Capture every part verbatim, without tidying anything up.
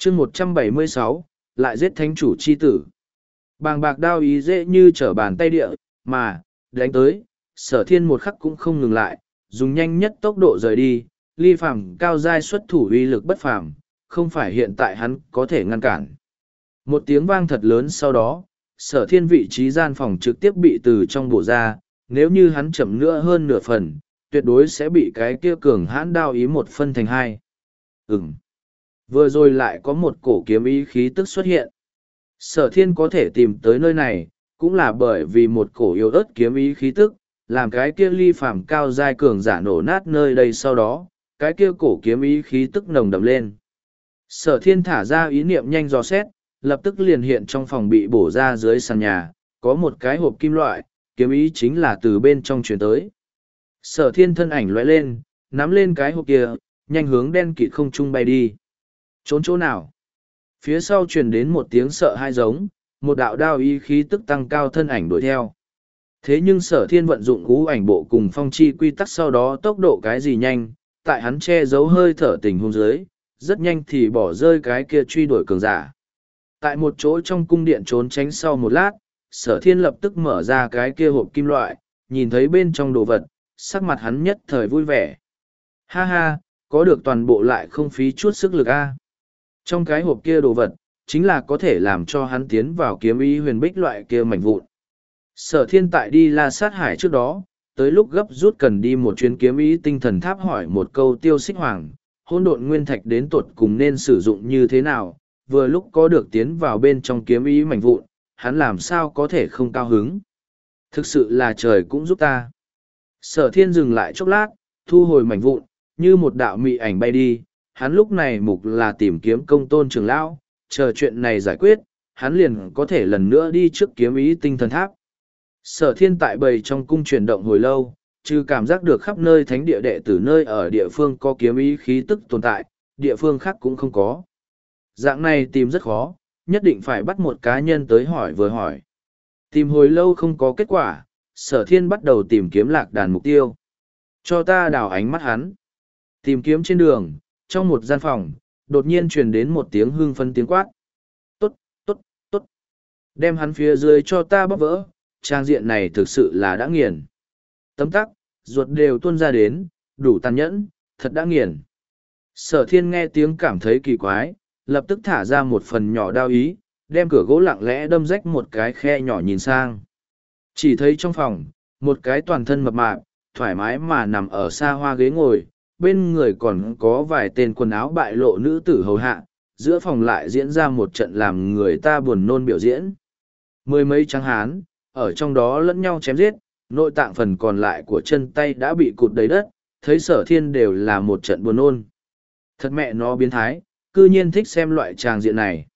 chương một trăm bảy mươi sáu, lại giết thánh chủ chi tử. Bàng bạc đao ý dễ như trở bàn tay địa, mà, đánh tới, sở thiên một khắc cũng không ngừng lại, dùng nhanh nhất tốc độ rời đi, ly phàm cao giai xuất thủ uy lực bất phàm, không phải hiện tại hắn có thể ngăn cản. Một tiếng vang thật lớn sau đó, sở thiên vị trí gian phòng trực tiếp bị từ trong bổ ra, nếu như hắn chậm nữa hơn nửa phần, tuyệt đối sẽ bị cái kia cường hãn đao ý một phân thành hai. Ừm. Vừa rồi lại có một cổ kiếm ý khí tức xuất hiện. Sở thiên có thể tìm tới nơi này, cũng là bởi vì một cổ yếu ớt kiếm ý khí tức, làm cái kia ly phàm cao giai cường giả nổ nát nơi đây sau đó, cái kia cổ kiếm ý khí tức nồng đậm lên. Sở thiên thả ra ý niệm nhanh dò xét, lập tức liền hiện trong phòng bị bổ ra dưới sàn nhà, có một cái hộp kim loại, kiếm ý chính là từ bên trong truyền tới. Sở thiên thân ảnh lóe lên, nắm lên cái hộp kia, nhanh hướng đen kịt không trung bay đi. Trốn chỗ nào? Phía sau truyền đến một tiếng sợ hai giống, một đạo đao ý khí tức tăng cao thân ảnh đuổi theo. Thế nhưng sở thiên vận dụng ngũ ảnh bộ cùng phong chi quy tắc sau đó tốc độ cái gì nhanh, tại hắn che giấu hơi thở tình hôn dưới, rất nhanh thì bỏ rơi cái kia truy đuổi cường giả. Tại một chỗ trong cung điện trốn tránh sau một lát, sở thiên lập tức mở ra cái kia hộp kim loại, nhìn thấy bên trong đồ vật, sắc mặt hắn nhất thời vui vẻ. Ha ha, có được toàn bộ lại không phí chút sức lực a. Trong cái hộp kia đồ vật, chính là có thể làm cho hắn tiến vào kiếm ý huyền bích loại kia mảnh vụn. Sở thiên tại đi La Sát Hải trước đó, tới lúc gấp rút cần đi một chuyến kiếm ý tinh thần tháp hỏi một câu Tiêu Xích Hoàng, hỗn độn nguyên thạch đến tột cùng nên sử dụng như thế nào, vừa lúc có được tiến vào bên trong kiếm ý mảnh vụn, hắn làm sao có thể không cao hứng. Thực sự là trời cũng giúp ta. Sở thiên dừng lại chốc lát, thu hồi mảnh vụn, như một đạo mị ảnh bay đi, hắn lúc này mục là tìm kiếm công tôn trưởng lão, chờ chuyện này giải quyết, hắn liền có thể lần nữa đi trước kiếm ý tinh thần tháp. Sở thiên tại bầy trong cung chuyển động hồi lâu, trừ cảm giác được khắp nơi thánh địa đệ tử nơi ở địa phương có kiếm ý khí tức tồn tại, địa phương khác cũng không có. Dạng này tìm rất khó, nhất định phải bắt một cá nhân tới hỏi vừa hỏi. Tìm hồi lâu không có kết quả, sở thiên bắt đầu tìm kiếm lạc đàn mục tiêu. Cho ta đào ánh mắt hắn. Tìm kiếm trên đường, trong một gian phòng, đột nhiên truyền đến một tiếng hưng phấn tiếng quát. Tốt, tốt, tốt. Đem hắn phía dưới cho ta bóp vỡ, trang diện này thực sự là đã nghiền. Tấm tắc, ruột đều tuôn ra đến, đủ tàn nhẫn, thật đã nghiền. Sở thiên nghe tiếng cảm thấy kỳ quái, lập tức thả ra một phần nhỏ đao ý, đem cửa gỗ lặng lẽ đâm rách một cái khe nhỏ nhìn sang. Chỉ thấy trong phòng, một cái toàn thân mập mạp, thoải mái mà nằm ở xa hoa ghế ngồi, bên người còn có vài tên quần áo bại lộ nữ tử hầu hạ, giữa phòng lại diễn ra một trận làm người ta buồn nôn biểu diễn. Mười mấy trắng hán, ở trong đó lẫn nhau chém giết, nội tạng phần còn lại của chân tay đã bị cụt đầy đất, thấy sở thiên đều là một trận buồn nôn. Thật mẹ nó biến thái, cư nhiên thích xem loại tràng diện này.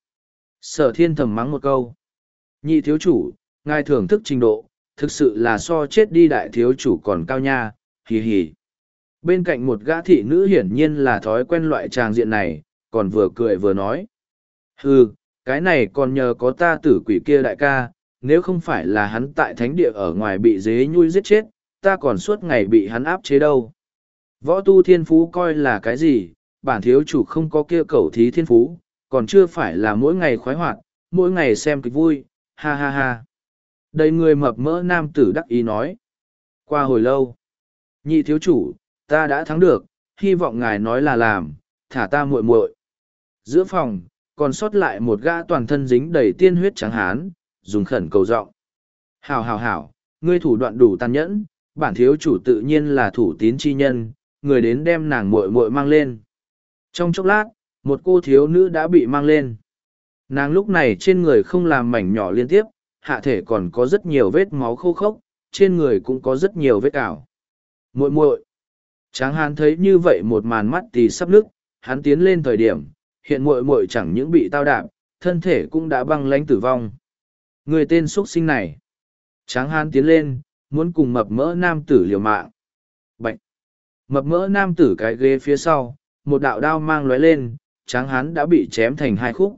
Sở thiên thầm mắng một câu. Nhị thiếu chủ, ngài thưởng thức trình độ, thực sự là so chết đi đại thiếu chủ còn cao nha, hì hì. Bên cạnh một gã thị nữ hiển nhiên là thói quen loại tràng diện này, còn vừa cười vừa nói. Hừ, cái này còn nhờ có ta tử quỷ kia đại ca, nếu không phải là hắn tại thánh địa ở ngoài bị dế nhui giết chết, ta còn suốt ngày bị hắn áp chế đâu. Võ tu thiên phú coi là cái gì, bản thiếu chủ không có kia cầu thí thiên phú, còn chưa phải là mỗi ngày khoái hoạt, mỗi ngày xem kịch vui, ha ha ha. Đầy người mập mỡ nam tử đắc ý nói. Qua hồi lâu, nhị thiếu chủ, ta đã thắng được, hy vọng ngài nói là làm, thả ta muội muội. Giữa phòng, còn sót lại một gã toàn thân dính đầy tiên huyết trắng hán, dùng khẩn cầu giọng. Hảo hảo hảo, ngươi thủ đoạn đủ tàn nhẫn, bản thiếu chủ tự nhiên là thủ tín chi nhân, người đến đem nàng muội muội mang lên. Trong chốc lát, một cô thiếu nữ đã bị mang lên. Nàng lúc này trên người không làm mảnh nhỏ liên tiếp, hạ thể còn có rất nhiều vết máu khô khốc, trên người cũng có rất nhiều vết cào. Muội muội. Tráng hán thấy như vậy một màn mắt thì sắp nức, hắn tiến lên thời điểm, hiện muội muội chẳng những bị tao đạp, thân thể cũng đã băng lãnh tử vong. Người tên xuất sinh này. Tráng hán tiến lên, muốn cùng mập mỡ nam tử liều mạng. Bạch. Mập mỡ nam tử cái ghế phía sau, một đạo đao mang lóe lên, tráng hán đã bị chém thành hai khúc.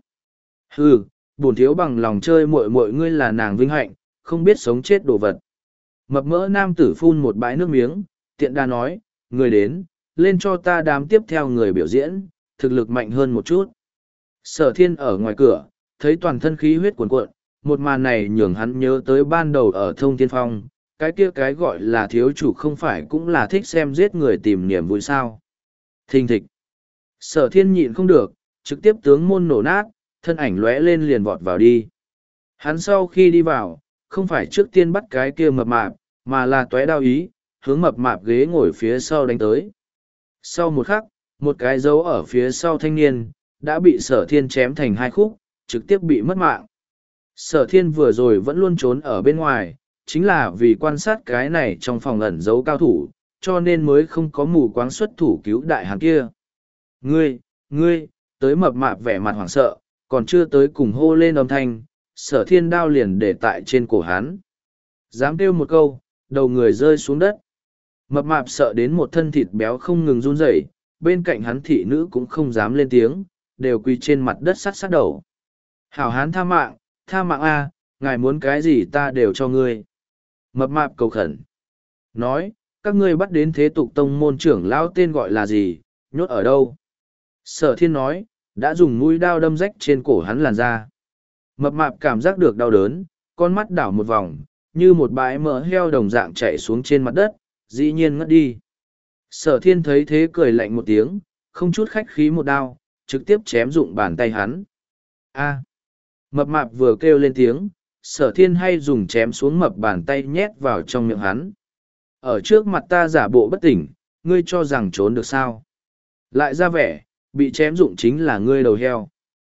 Hừ, bổn thiếu bằng lòng chơi muội muội ngươi là nàng vinh hạnh, không biết sống chết đồ vật. Mập mỡ nam tử phun một bãi nước miếng, tiện đa nói, người đến, lên cho ta đám tiếp theo người biểu diễn, thực lực mạnh hơn một chút. Sở thiên ở ngoài cửa, thấy toàn thân khí huyết cuồn cuộn, một màn này nhường hắn nhớ tới ban đầu ở thông thiên phong, cái kia cái gọi là thiếu chủ không phải cũng là thích xem giết người tìm niềm vui sao. Thình thịch. Sở thiên nhịn không được, trực tiếp tướng môn nổ nát, thân ảnh lóe lên liền vọt vào đi. Hắn sau khi đi vào, không phải trước tiên bắt cái kia mập mạp, mà là tóe đao ý, hướng mập mạp ghế ngồi phía sau đánh tới. Sau một khắc, một cái dấu ở phía sau thanh niên, đã bị sở thiên chém thành hai khúc, trực tiếp bị mất mạng. Sở thiên vừa rồi vẫn luôn trốn ở bên ngoài, chính là vì quan sát cái này trong phòng ẩn giấu cao thủ, cho nên mới không có mù quáng xuất thủ cứu đại hán kia. Ngươi, ngươi, tới mập mạp vẻ mặt hoảng sợ, còn chưa tới cùng hô lên âm thanh, sở thiên đao liền để tại trên cổ hắn. Dám kêu một câu, đầu người rơi xuống đất. Mập mạp sợ đến một thân thịt béo không ngừng run rẩy, bên cạnh hắn thị nữ cũng không dám lên tiếng, đều quỳ trên mặt đất sát sát đầu. Hảo hán tha mạng, tha mạng a, ngài muốn cái gì ta đều cho ngươi. Mập mạp cầu khẩn. Nói, các ngươi bắt đến thế tục tông môn trưởng lão tên gọi là gì, nhốt ở đâu? Sở thiên nói, đã dùng mũi đao đâm rách trên cổ hắn làn da. Mập mạp cảm giác được đau đớn, con mắt đảo một vòng, như một bãi mỡ heo đồng dạng chạy xuống trên mặt đất, dĩ nhiên ngất đi. Sở thiên thấy thế cười lạnh một tiếng, không chút khách khí một đao, trực tiếp chém dụng bàn tay hắn. A. Mập mạp vừa kêu lên tiếng, sở thiên hay dùng chém xuống mập bàn tay nhét vào trong miệng hắn. Ở trước mặt ta giả bộ bất tỉnh, ngươi cho rằng trốn được sao? Lại ra vẻ, bị chém dụng chính là ngươi đầu heo.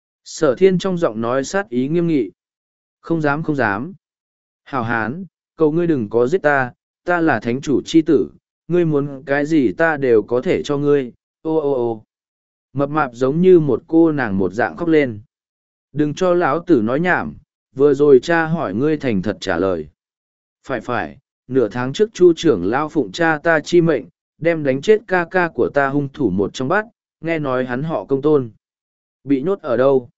Sở thiên trong giọng nói sát ý nghiêm nghị. Không dám không dám. Hảo hán, cầu ngươi đừng có giết ta, ta là thánh chủ chi tử, ngươi muốn cái gì ta đều có thể cho ngươi, ô ô ô. Mập mạp giống như một cô nàng một dạng khóc lên. Đừng cho lão tử nói nhảm, vừa rồi cha hỏi ngươi thành thật trả lời. Phải phải, nửa tháng trước chu trưởng lao phụng cha ta chi mệnh, đem đánh chết ca ca của ta hung thủ một trong bát, nghe nói hắn họ công tôn. Bị nhốt ở đâu?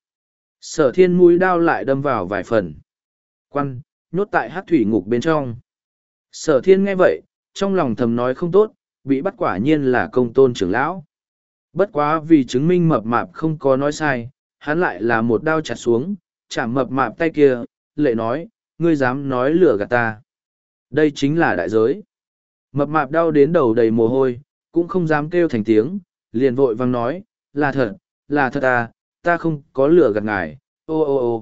Sở thiên mũi đao lại đâm vào vài phần. Quan, nhốt tại hát thủy ngục bên trong. Sở thiên nghe vậy, trong lòng thầm nói không tốt, bị bắt quả nhiên là công tôn trưởng lão. Bất quá vì chứng minh mập mạp không có nói sai, hắn lại là một đao chặt xuống, chạm mập mạp tay kia, lệ nói, ngươi dám nói lừa gạt ta. Đây chính là đại giới. Mập mạp đau đến đầu đầy mồ hôi, cũng không dám kêu thành tiếng, liền vội vang nói, là thật, là thật à, ta không có lừa gạt ngài, ô ô ô.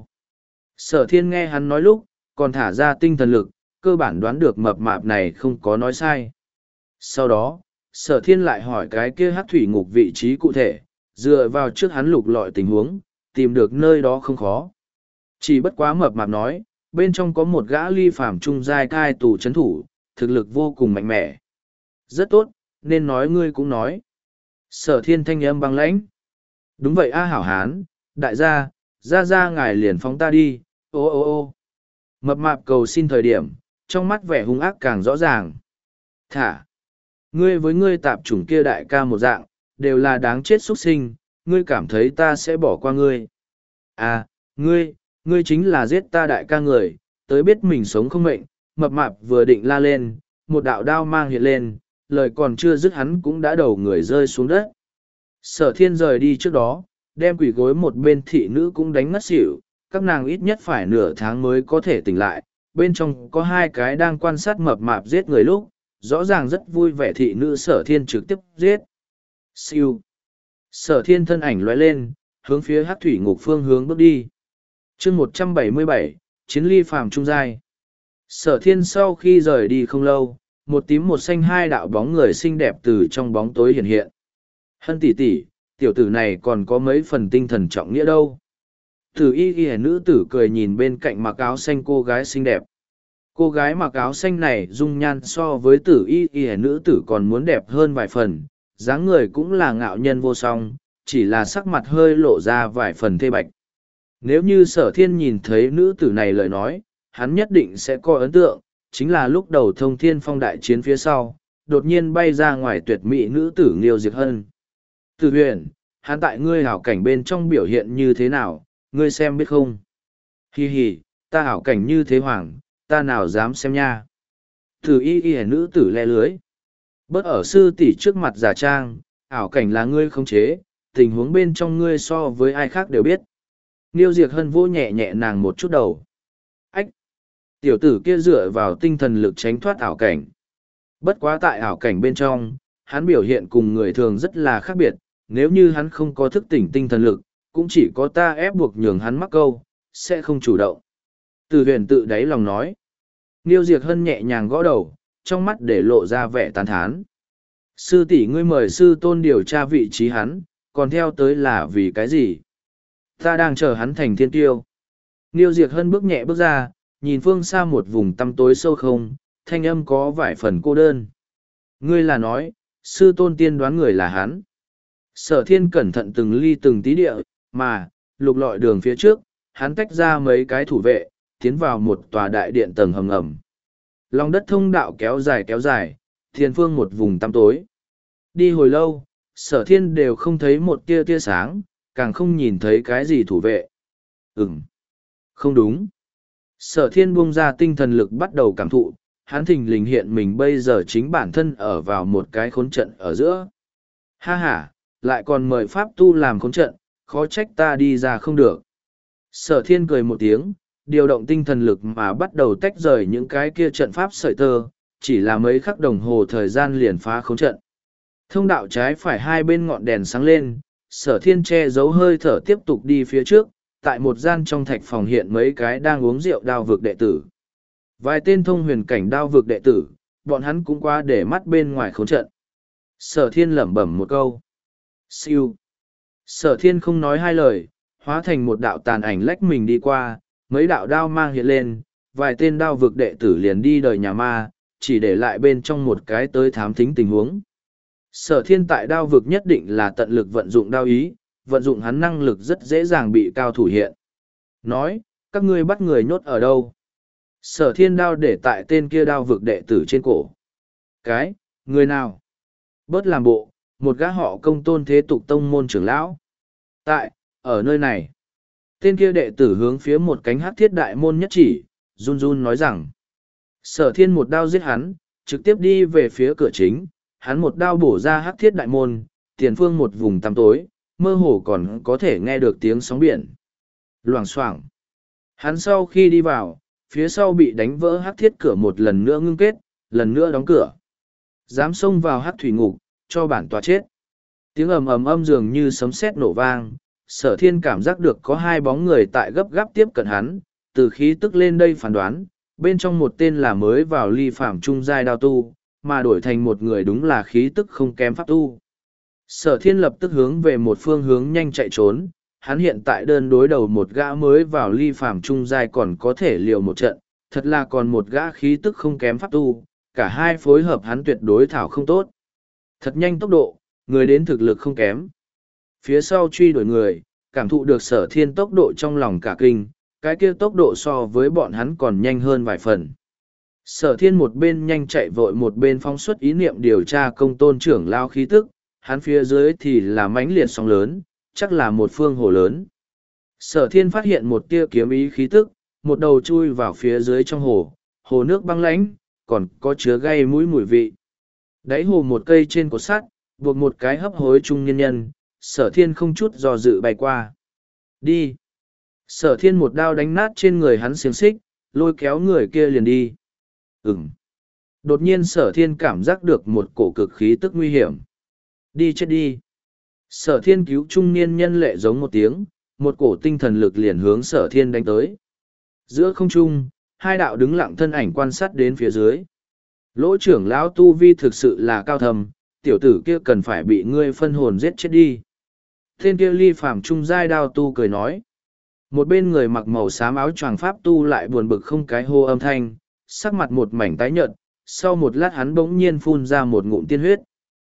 Sở thiên nghe hắn nói lúc, còn thả ra tinh thần lực, cơ bản đoán được mập mạp này không có nói sai. Sau đó, sở thiên lại hỏi cái kia hát thủy ngục vị trí cụ thể, dựa vào trước hắn lục lọi tình huống, tìm được nơi đó không khó. Chỉ bất quá mập mạp nói, bên trong có một gã ly phàm trung giai cai tù chấn thủ, thực lực vô cùng mạnh mẽ. Rất tốt, nên nói ngươi cũng nói. Sở thiên thanh âm băng lãnh. Đúng vậy a hảo hán, đại gia, ra ra ngài liền phóng ta đi, ô ô ô. Mập mạp cầu xin thời điểm, trong mắt vẻ hung ác càng rõ ràng. Thả. Ngươi với ngươi tạp chủng kia đại ca một dạng, đều là đáng chết xuất sinh, ngươi cảm thấy ta sẽ bỏ qua ngươi. À, ngươi, ngươi chính là giết ta đại ca người, tới biết mình sống không mệnh, mập mạp vừa định la lên, một đạo đao mang hiện lên, lời còn chưa dứt hắn cũng đã đầu người rơi xuống đất. Sở thiên rời đi trước đó, đem quỷ gối một bên thị nữ cũng đánh ngất xỉu, các nàng ít nhất phải nửa tháng mới có thể tỉnh lại, bên trong có hai cái đang quan sát mập mạp giết người lúc, rõ ràng rất vui vẻ thị nữ sở thiên trực tiếp giết. Siêu. Sở thiên thân ảnh lóe lên, hướng phía hát thủy ngục phương hướng bước đi. chương một trăm bảy mươi bảy, Chiến ly phàm trung giai. Sở thiên sau khi rời đi không lâu, một tím một xanh hai đạo bóng người xinh đẹp từ trong bóng tối hiện hiện. Hân tỷ tỷ, tiểu tử này còn có mấy phần tinh thần trọng nghĩa đâu. Tử y ghi nữ tử cười nhìn bên cạnh mặc áo xanh cô gái xinh đẹp. Cô gái mặc áo xanh này dung nhan so với tử y ghi nữ tử còn muốn đẹp hơn vài phần, dáng người cũng là ngạo nhân vô song, chỉ là sắc mặt hơi lộ ra vài phần thê bạch. Nếu như sở thiên nhìn thấy nữ tử này lời nói, hắn nhất định sẽ có ấn tượng, chính là lúc đầu thông thiên phong đại chiến phía sau, đột nhiên bay ra ngoài tuyệt mỹ nữ tử Nghiêu Diệt Hân. Tử huyền, hắn tại ngươi hảo cảnh bên trong biểu hiện như thế nào, ngươi xem biết không? Hi hi, ta hảo cảnh như thế hoàng, ta nào dám xem nha. Tử y y nữ tử le lưới. Bớt ở sư tỷ trước mặt giả trang, ảo cảnh là ngươi không chế, tình huống bên trong ngươi so với ai khác đều biết. Niêu Diệc Hân vỗ nhẹ nhẹ nàng một chút đầu. Ách! Tiểu tử kia dựa vào tinh thần lực tránh thoát ảo cảnh. Bất quá tại ảo cảnh bên trong, hắn biểu hiện cùng người thường rất là khác biệt, nếu như hắn không có thức tỉnh tinh thần lực, cũng chỉ có ta ép buộc nhường hắn mắc câu, sẽ không chủ động. Từ huyền tự đáy lòng nói. Niêu Diệc Hân nhẹ nhàng gõ đầu, trong mắt để lộ ra vẻ tán thán. Sư tỷ ngươi mời sư tôn điều tra vị trí hắn, còn theo tới là vì cái gì? Ta đang chờ hắn thành thiên tiêu. Niêu Diệc Hân bước nhẹ bước ra, nhìn phương xa một vùng tăm tối sâu không, thanh âm có vài phần cô đơn. Ngươi là nói, sư tôn tiên đoán người là hắn. Sở thiên cẩn thận từng ly từng tí địa, mà, lục lọi đường phía trước, hắn tách ra mấy cái thủ vệ, tiến vào một tòa đại điện tầng hầm ngầm. Lòng đất thông đạo kéo dài kéo dài, thiên phương một vùng tăm tối. Đi hồi lâu, sở thiên đều không thấy một tia tia sáng, càng không nhìn thấy cái gì thủ vệ. Ừm, không đúng. Sở thiên buông ra tinh thần lực bắt đầu cảm thụ, hắn thình lình hiện mình bây giờ chính bản thân ở vào một cái khốn trận ở giữa. Ha ha, lại còn mời pháp tu làm khốn trận, khó trách ta đi ra không được. Sở thiên cười một tiếng, điều động tinh thần lực mà bắt đầu tách rời những cái kia trận pháp sợi tơ, chỉ là mấy khắc đồng hồ thời gian liền phá khốn trận. Thông đạo trái phải hai bên ngọn đèn sáng lên, sở thiên che giấu hơi thở tiếp tục đi phía trước, tại một gian trong thạch phòng hiện mấy cái đang uống rượu đao vực đệ tử. Vài tên thông huyền cảnh đao vực đệ tử, bọn hắn cũng qua để mắt bên ngoài khốn trận. Sở thiên lẩm bẩm một câu. Siêu. Sở thiên không nói hai lời, hóa thành một đạo tàn ảnh lách mình đi qua, mấy đạo đao mang hiện lên, vài tên đao vực đệ tử liền đi đời nhà ma, chỉ để lại bên trong một cái tới thám thính tình huống. Sở thiên tại đao vực nhất định là tận lực vận dụng đao ý, vận dụng hắn năng lực rất dễ dàng bị cao thủ hiện. Nói, các ngươi bắt người nhốt ở đâu? Sở thiên đao để tại tên kia đao vực đệ tử trên cổ. Cái, người nào? Bớt làm bộ, một gã họ công tôn thế tục tông môn trưởng lão. Tại, ở nơi này. Tên kia đệ tử hướng phía một cánh hắc thiết đại môn nhất chỉ, run run nói rằng. Sở thiên một đao giết hắn, trực tiếp đi về phía cửa chính, hắn một đao bổ ra hắc thiết đại môn, tiền phương một vùng tăm tối, mơ hồ còn có thể nghe được tiếng sóng biển. Loảng xoảng. Hắn sau khi đi vào, phía sau bị đánh vỡ hắc thiết cửa một lần nữa ngưng kết, lần nữa đóng cửa. Dám xông vào hắc thủy ngục, cho bản tòa chết. Tiếng ầm ầm âm dường như sấm sét nổ vang, sở thiên cảm giác được có hai bóng người tại gấp gáp tiếp cận hắn, từ khí tức lên đây phán đoán, bên trong một tên là mới vào ly phạm trung giai đao tu, mà đổi thành một người đúng là khí tức không kém pháp tu. Sở thiên lập tức hướng về một phương hướng nhanh chạy trốn, hắn hiện tại đơn đối đầu một gã mới vào ly phàm trung giai còn có thể liều một trận, thật là còn một gã khí tức không kém pháp tu, cả hai phối hợp hắn tuyệt đối thảo không tốt. Thật nhanh tốc độ, người đến thực lực không kém. Phía sau truy đuổi người, cảm thụ được sở thiên tốc độ trong lòng cả kinh, cái kia tốc độ so với bọn hắn còn nhanh hơn vài phần. Sở thiên một bên nhanh chạy vội một bên phóng xuất ý niệm điều tra công tôn trưởng lao khí tức, hắn phía dưới thì là mãnh liệt sóng lớn, chắc là một phương hồ lớn. Sở thiên phát hiện một tia kiếm ý khí tức, một đầu chui vào phía dưới trong hồ, hồ nước băng lãnh, còn có chứa gây mũi mùi vị. Đáy hồ một cây trên cột sắt, buộc một cái hấp hối trung nhân nhân, sở thiên không chút do dự bay qua. Đi! Sở thiên một đao đánh nát trên người hắn xiềng xích, lôi kéo người kia liền đi. Ừm! Đột nhiên sở thiên cảm giác được một cổ cực khí tức nguy hiểm. Đi chết đi! Sở thiên cứu trung niên nhân lệ giống một tiếng, một cổ tinh thần lực liền hướng sở thiên đánh tới. Giữa không trung, hai đạo đứng lặng thân ảnh quan sát đến phía dưới. Lỗ trưởng lão tu vi thực sự là cao thầm, tiểu tử kia cần phải bị ngươi phân hồn giết chết đi. Tên kia ly phàm trung giai đao tu cười nói. Một bên người mặc màu xám áo choàng pháp tu lại buồn bực không cái hô âm thanh, sắc mặt một mảnh tái nhợt, sau một lát hắn bỗng nhiên phun ra một ngụm tiên huyết.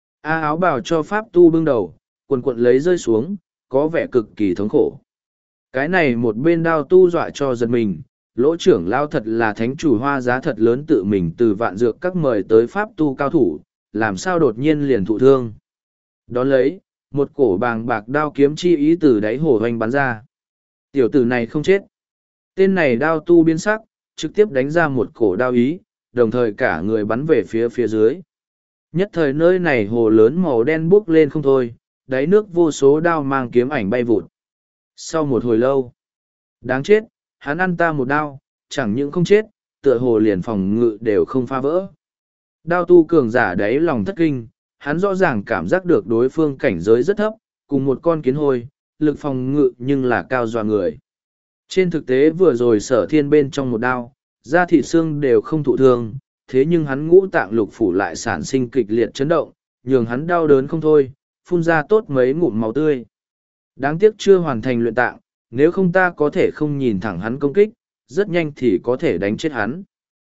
A áo bào cho pháp tu bưng đầu, quần quận lấy rơi xuống, có vẻ cực kỳ thống khổ. Cái này một bên đao tu dọa cho giật mình, lỗ trưởng lao thật là thánh chủ hoa giá thật lớn tự mình từ vạn dược các mời tới pháp tu cao thủ, làm sao đột nhiên liền thụ thương. Đón lấy, một cổ bàng bạc đao kiếm chi ý từ đáy hồ hoành bắn ra. Tiểu tử này không chết. Tên này đao tu biến sắc, trực tiếp đánh ra một cổ đao ý, đồng thời cả người bắn về phía phía dưới. Nhất thời nơi này hồ lớn màu đen bốc lên không thôi, đáy nước vô số đao mang kiếm ảnh bay vụt. Sau một hồi lâu, đáng chết, hắn ăn ta một đao, chẳng những không chết, tựa hồ liền phòng ngự đều không phá vỡ. Đao tu cường giả đáy lòng thất kinh, hắn rõ ràng cảm giác được đối phương cảnh giới rất thấp, cùng một con kiến hôi, lực phòng ngự nhưng là cao dọa người. Trên thực tế vừa rồi sở thiên bên trong một đao, da thịt xương đều không thụ thương, thế nhưng hắn ngũ tạng lục phủ lại sản sinh kịch liệt chấn động, nhường hắn đau đớn không thôi, phun ra tốt mấy ngụm máu tươi. Đáng tiếc chưa hoàn thành luyện tạng, nếu không ta có thể không nhìn thẳng hắn công kích, rất nhanh thì có thể đánh chết hắn.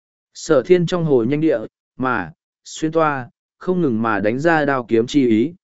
Sở thiên trong hồ nhanh địa, mà, xuyên toa, không ngừng mà đánh ra đao kiếm chi ý.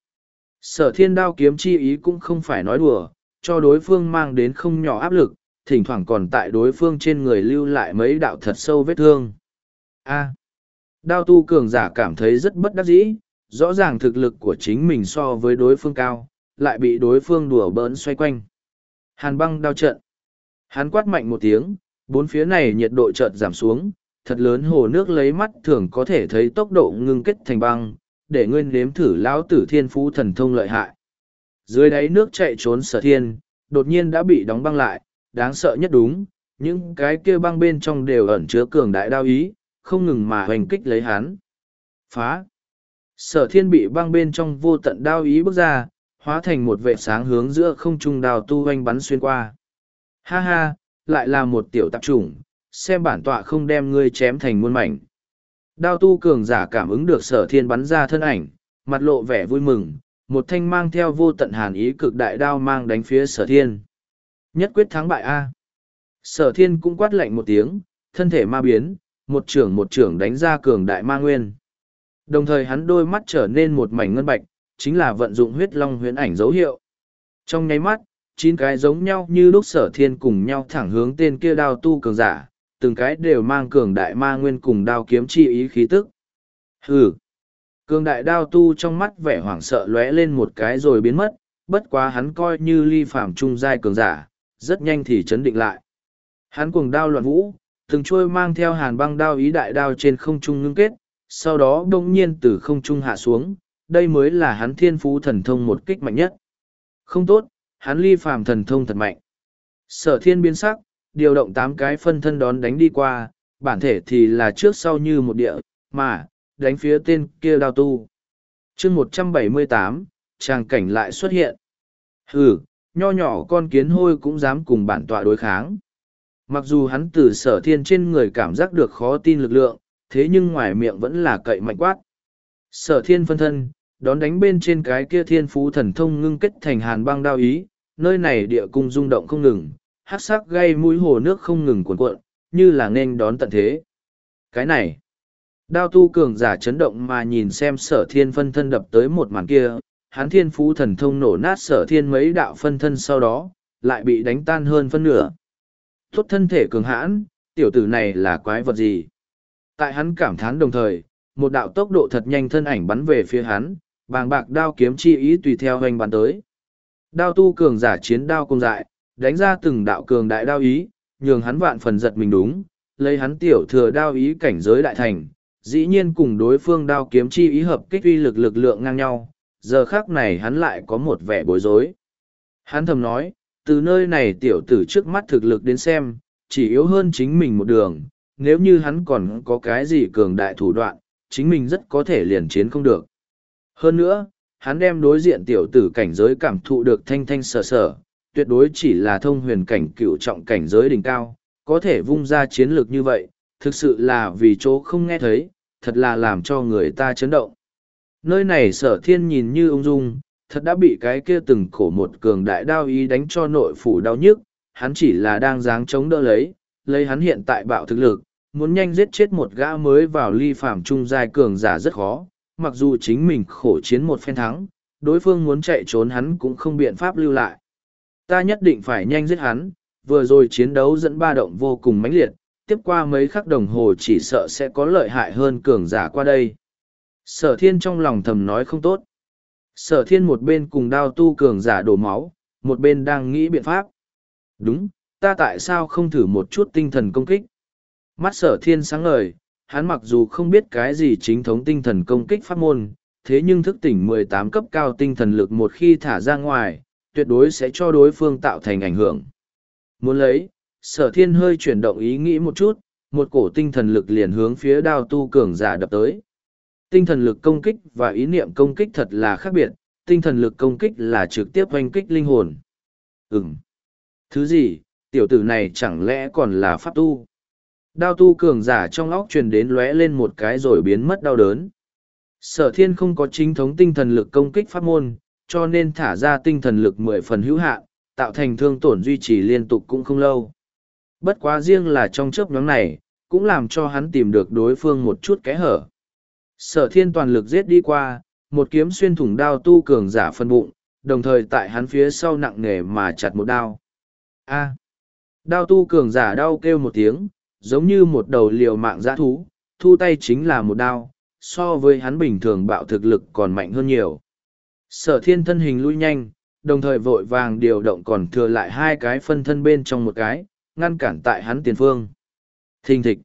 Sở thiên đao kiếm chi ý cũng không phải nói đùa, cho đối phương mang đến không nhỏ áp lực, thỉnh thoảng còn tại đối phương trên người lưu lại mấy đạo thật sâu vết thương. A. Đao tu cường giả cảm thấy rất bất đắc dĩ, rõ ràng thực lực của chính mình so với đối phương cao, lại bị đối phương đùa bỡn xoay quanh. Hàn băng đao trận. Hắn quát mạnh một tiếng, bốn phía này nhiệt độ chợt giảm xuống, thật lớn hồ nước lấy mắt thường có thể thấy tốc độ ngưng kết thành băng, để nguyên nếm thử lão tử thiên phú thần thông lợi hại. Dưới đáy nước chạy trốn sở thiên, đột nhiên đã bị đóng băng lại, đáng sợ nhất đúng, những cái kia băng bên trong đều ẩn chứa cường đại đao ý, không ngừng mà hoành kích lấy hắn. Phá! Sở thiên bị băng bên trong vô tận đao ý bước ra, hóa thành một vệ sáng hướng giữa không trung đào tu hoành bắn xuyên qua. Ha ha, lại là một tiểu tạp chủng, xem bản tọa không đem ngươi chém thành muôn mảnh. Đao tu cường giả cảm ứng được sở thiên bắn ra thân ảnh, mặt lộ vẻ vui mừng, một thanh mang theo vô tận hàn ý cực đại đao mang đánh phía sở thiên. Nhất quyết thắng bại A. Sở thiên cũng quát lạnh một tiếng, thân thể ma biến, một trưởng một trưởng đánh ra cường đại ma nguyên. Đồng thời hắn đôi mắt trở nên một mảnh ngân bạch, chính là vận dụng huyết long huyễn ảnh dấu hiệu. Trong nháy mắt, chín cái giống nhau như lúc sở thiên cùng nhau thẳng hướng tên kia đao tu cường giả, từng cái đều mang cường đại ma nguyên cùng đao kiếm chi ý khí tức. Hừ! Cường đại đao tu trong mắt vẻ hoảng sợ lóe lên một cái rồi biến mất, bất quá hắn coi như ly phàm trung giai cường giả, rất nhanh thì chấn định lại. Hắn cuồng đao loạn vũ, từng trôi mang theo hàn băng đao ý đại đao trên không trung ngưng kết, sau đó đông nhiên từ không trung hạ xuống, đây mới là hắn thiên phú thần thông một kích mạnh nhất. Không tốt, hắn ly phàm thần thông thật mạnh. Sở thiên biến sắc, điều động tám cái phân thân đón đánh đi qua, bản thể thì là trước sau như một địa, mà, đánh phía tên kia đao tu. chương một trăm bảy mươi tám, tràng cảnh lại xuất hiện. Hừ, nho nhỏ con kiến hôi cũng dám cùng bản tọa đối kháng. Mặc dù hắn từ sở thiên trên người cảm giác được khó tin lực lượng, thế nhưng ngoài miệng vẫn là cậy mạnh quát. Sở thiên phân thân, đón đánh bên trên cái kia thiên phú thần thông ngưng kết thành hàn băng đao ý, nơi này địa cung rung động không ngừng, hắc sắc gây mũi hồ nước không ngừng cuộn cuộn, như là nên đón tận thế. Cái này, đao tu cường giả chấn động mà nhìn xem sở thiên phân thân đập tới một màn kia, hắn thiên phú thần thông nổ nát sở thiên mấy đạo phân thân sau đó, lại bị đánh tan hơn phân nửa. Tốt thân thể cường hãn, tiểu tử này là quái vật gì? Tại hắn cảm thán đồng thời, một đạo tốc độ thật nhanh thân ảnh bắn về phía hắn, bàng bạc đao kiếm chi ý tùy theo hoành bắn tới. Đao tu cường giả chiến đao công dại, đánh ra từng đạo cường đại đao ý, nhường hắn vạn phần giật mình đúng, lấy hắn tiểu thừa đao ý cảnh giới đại thành, dĩ nhiên cùng đối phương đao kiếm chi ý hợp kích uy lực lực lượng ngang nhau, giờ khác này hắn lại có một vẻ bối rối. Hắn thầm nói, từ nơi này tiểu tử trước mắt thực lực đến xem, chỉ yếu hơn chính mình một đường, nếu như hắn còn có cái gì cường đại thủ đoạn, chính mình rất có thể liền chiến không được. Hơn nữa, hắn đem đối diện tiểu tử cảnh giới cảm thụ được thanh thanh sở sở, tuyệt đối chỉ là thông huyền cảnh cựu trọng cảnh giới đỉnh cao, có thể vung ra chiến lược như vậy, thực sự là vì chỗ không nghe thấy, thật là làm cho người ta chấn động. Nơi này sở thiên nhìn như ung dung, thật đã bị cái kia từng cổ một cường đại đao ý đánh cho nội phủ đau nhức, hắn chỉ là đang dáng chống đỡ lấy, lấy hắn hiện tại bạo thực lực, muốn nhanh giết chết một gã mới vào ly phàm trung giai cường giả rất khó, mặc dù chính mình khổ chiến một phen thắng, đối phương muốn chạy trốn hắn cũng không biện pháp lưu lại. Ta nhất định phải nhanh giết hắn, vừa rồi chiến đấu dẫn ba động vô cùng mãnh liệt, tiếp qua mấy khắc đồng hồ chỉ sợ sẽ có lợi hại hơn cường giả qua đây. Sở thiên trong lòng thầm nói không tốt. Sở thiên một bên cùng đao tu cường giả đổ máu, một bên đang nghĩ biện pháp. Đúng, ta tại sao không thử một chút tinh thần công kích? Mắt sở thiên sáng ngời, hắn mặc dù không biết cái gì chính thống tinh thần công kích pháp môn, thế nhưng thức tỉnh mười tám cấp cao tinh thần lực một khi thả ra ngoài, tuyệt đối sẽ cho đối phương tạo thành ảnh hưởng. Muốn lấy, sở thiên hơi chuyển động ý nghĩ một chút, một cổ tinh thần lực liền hướng phía đao tu cường giả đập tới. Tinh thần lực công kích và ý niệm công kích thật là khác biệt, tinh thần lực công kích là trực tiếp oanh kích linh hồn. Ừm. Thứ gì, tiểu tử này chẳng lẽ còn là pháp tu? Đao tu cường giả trong óc truyền đến lóe lên một cái rồi biến mất đau đớn. Sở thiên không có chính thống tinh thần lực công kích pháp môn, cho nên thả ra tinh thần lực mười phần hữu hạn, tạo thành thương tổn duy trì liên tục cũng không lâu. Bất quá riêng là trong chớp nhoáng này, cũng làm cho hắn tìm được đối phương một chút kẽ hở. Sở thiên toàn lực giết đi qua, một kiếm xuyên thủng đao tu cường giả phân bụng, đồng thời tại hắn phía sau nặng nề mà chặt một đao. A. Đao tu cường giả đau kêu một tiếng, giống như một đầu liều mạng dã thú, thu tay chính là một đao, so với hắn bình thường bạo thực lực còn mạnh hơn nhiều. Sở thiên thân hình lui nhanh, đồng thời vội vàng điều động còn thừa lại hai cái phân thân bên trong một cái, ngăn cản tại hắn tiền phương. Thình thịch.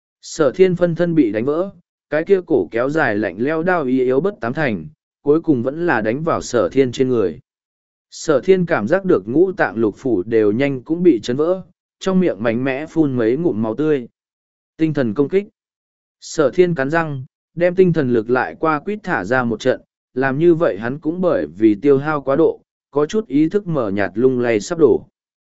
Sở thiên phân thân bị đánh vỡ, cái kia cổ kéo dài lạnh leo đao y yếu bất tám thành, cuối cùng vẫn là đánh vào sở thiên trên người. Sở thiên cảm giác được ngũ tạng lục phủ đều nhanh cũng bị chấn vỡ, trong miệng mạnh mẽ phun mấy ngụm máu tươi. Tinh thần công kích. Sở thiên cắn răng, đem tinh thần lực lại qua quýt thả ra một trận, làm như vậy hắn cũng bởi vì tiêu hao quá độ, có chút ý thức mở nhạt lung lay sắp đổ.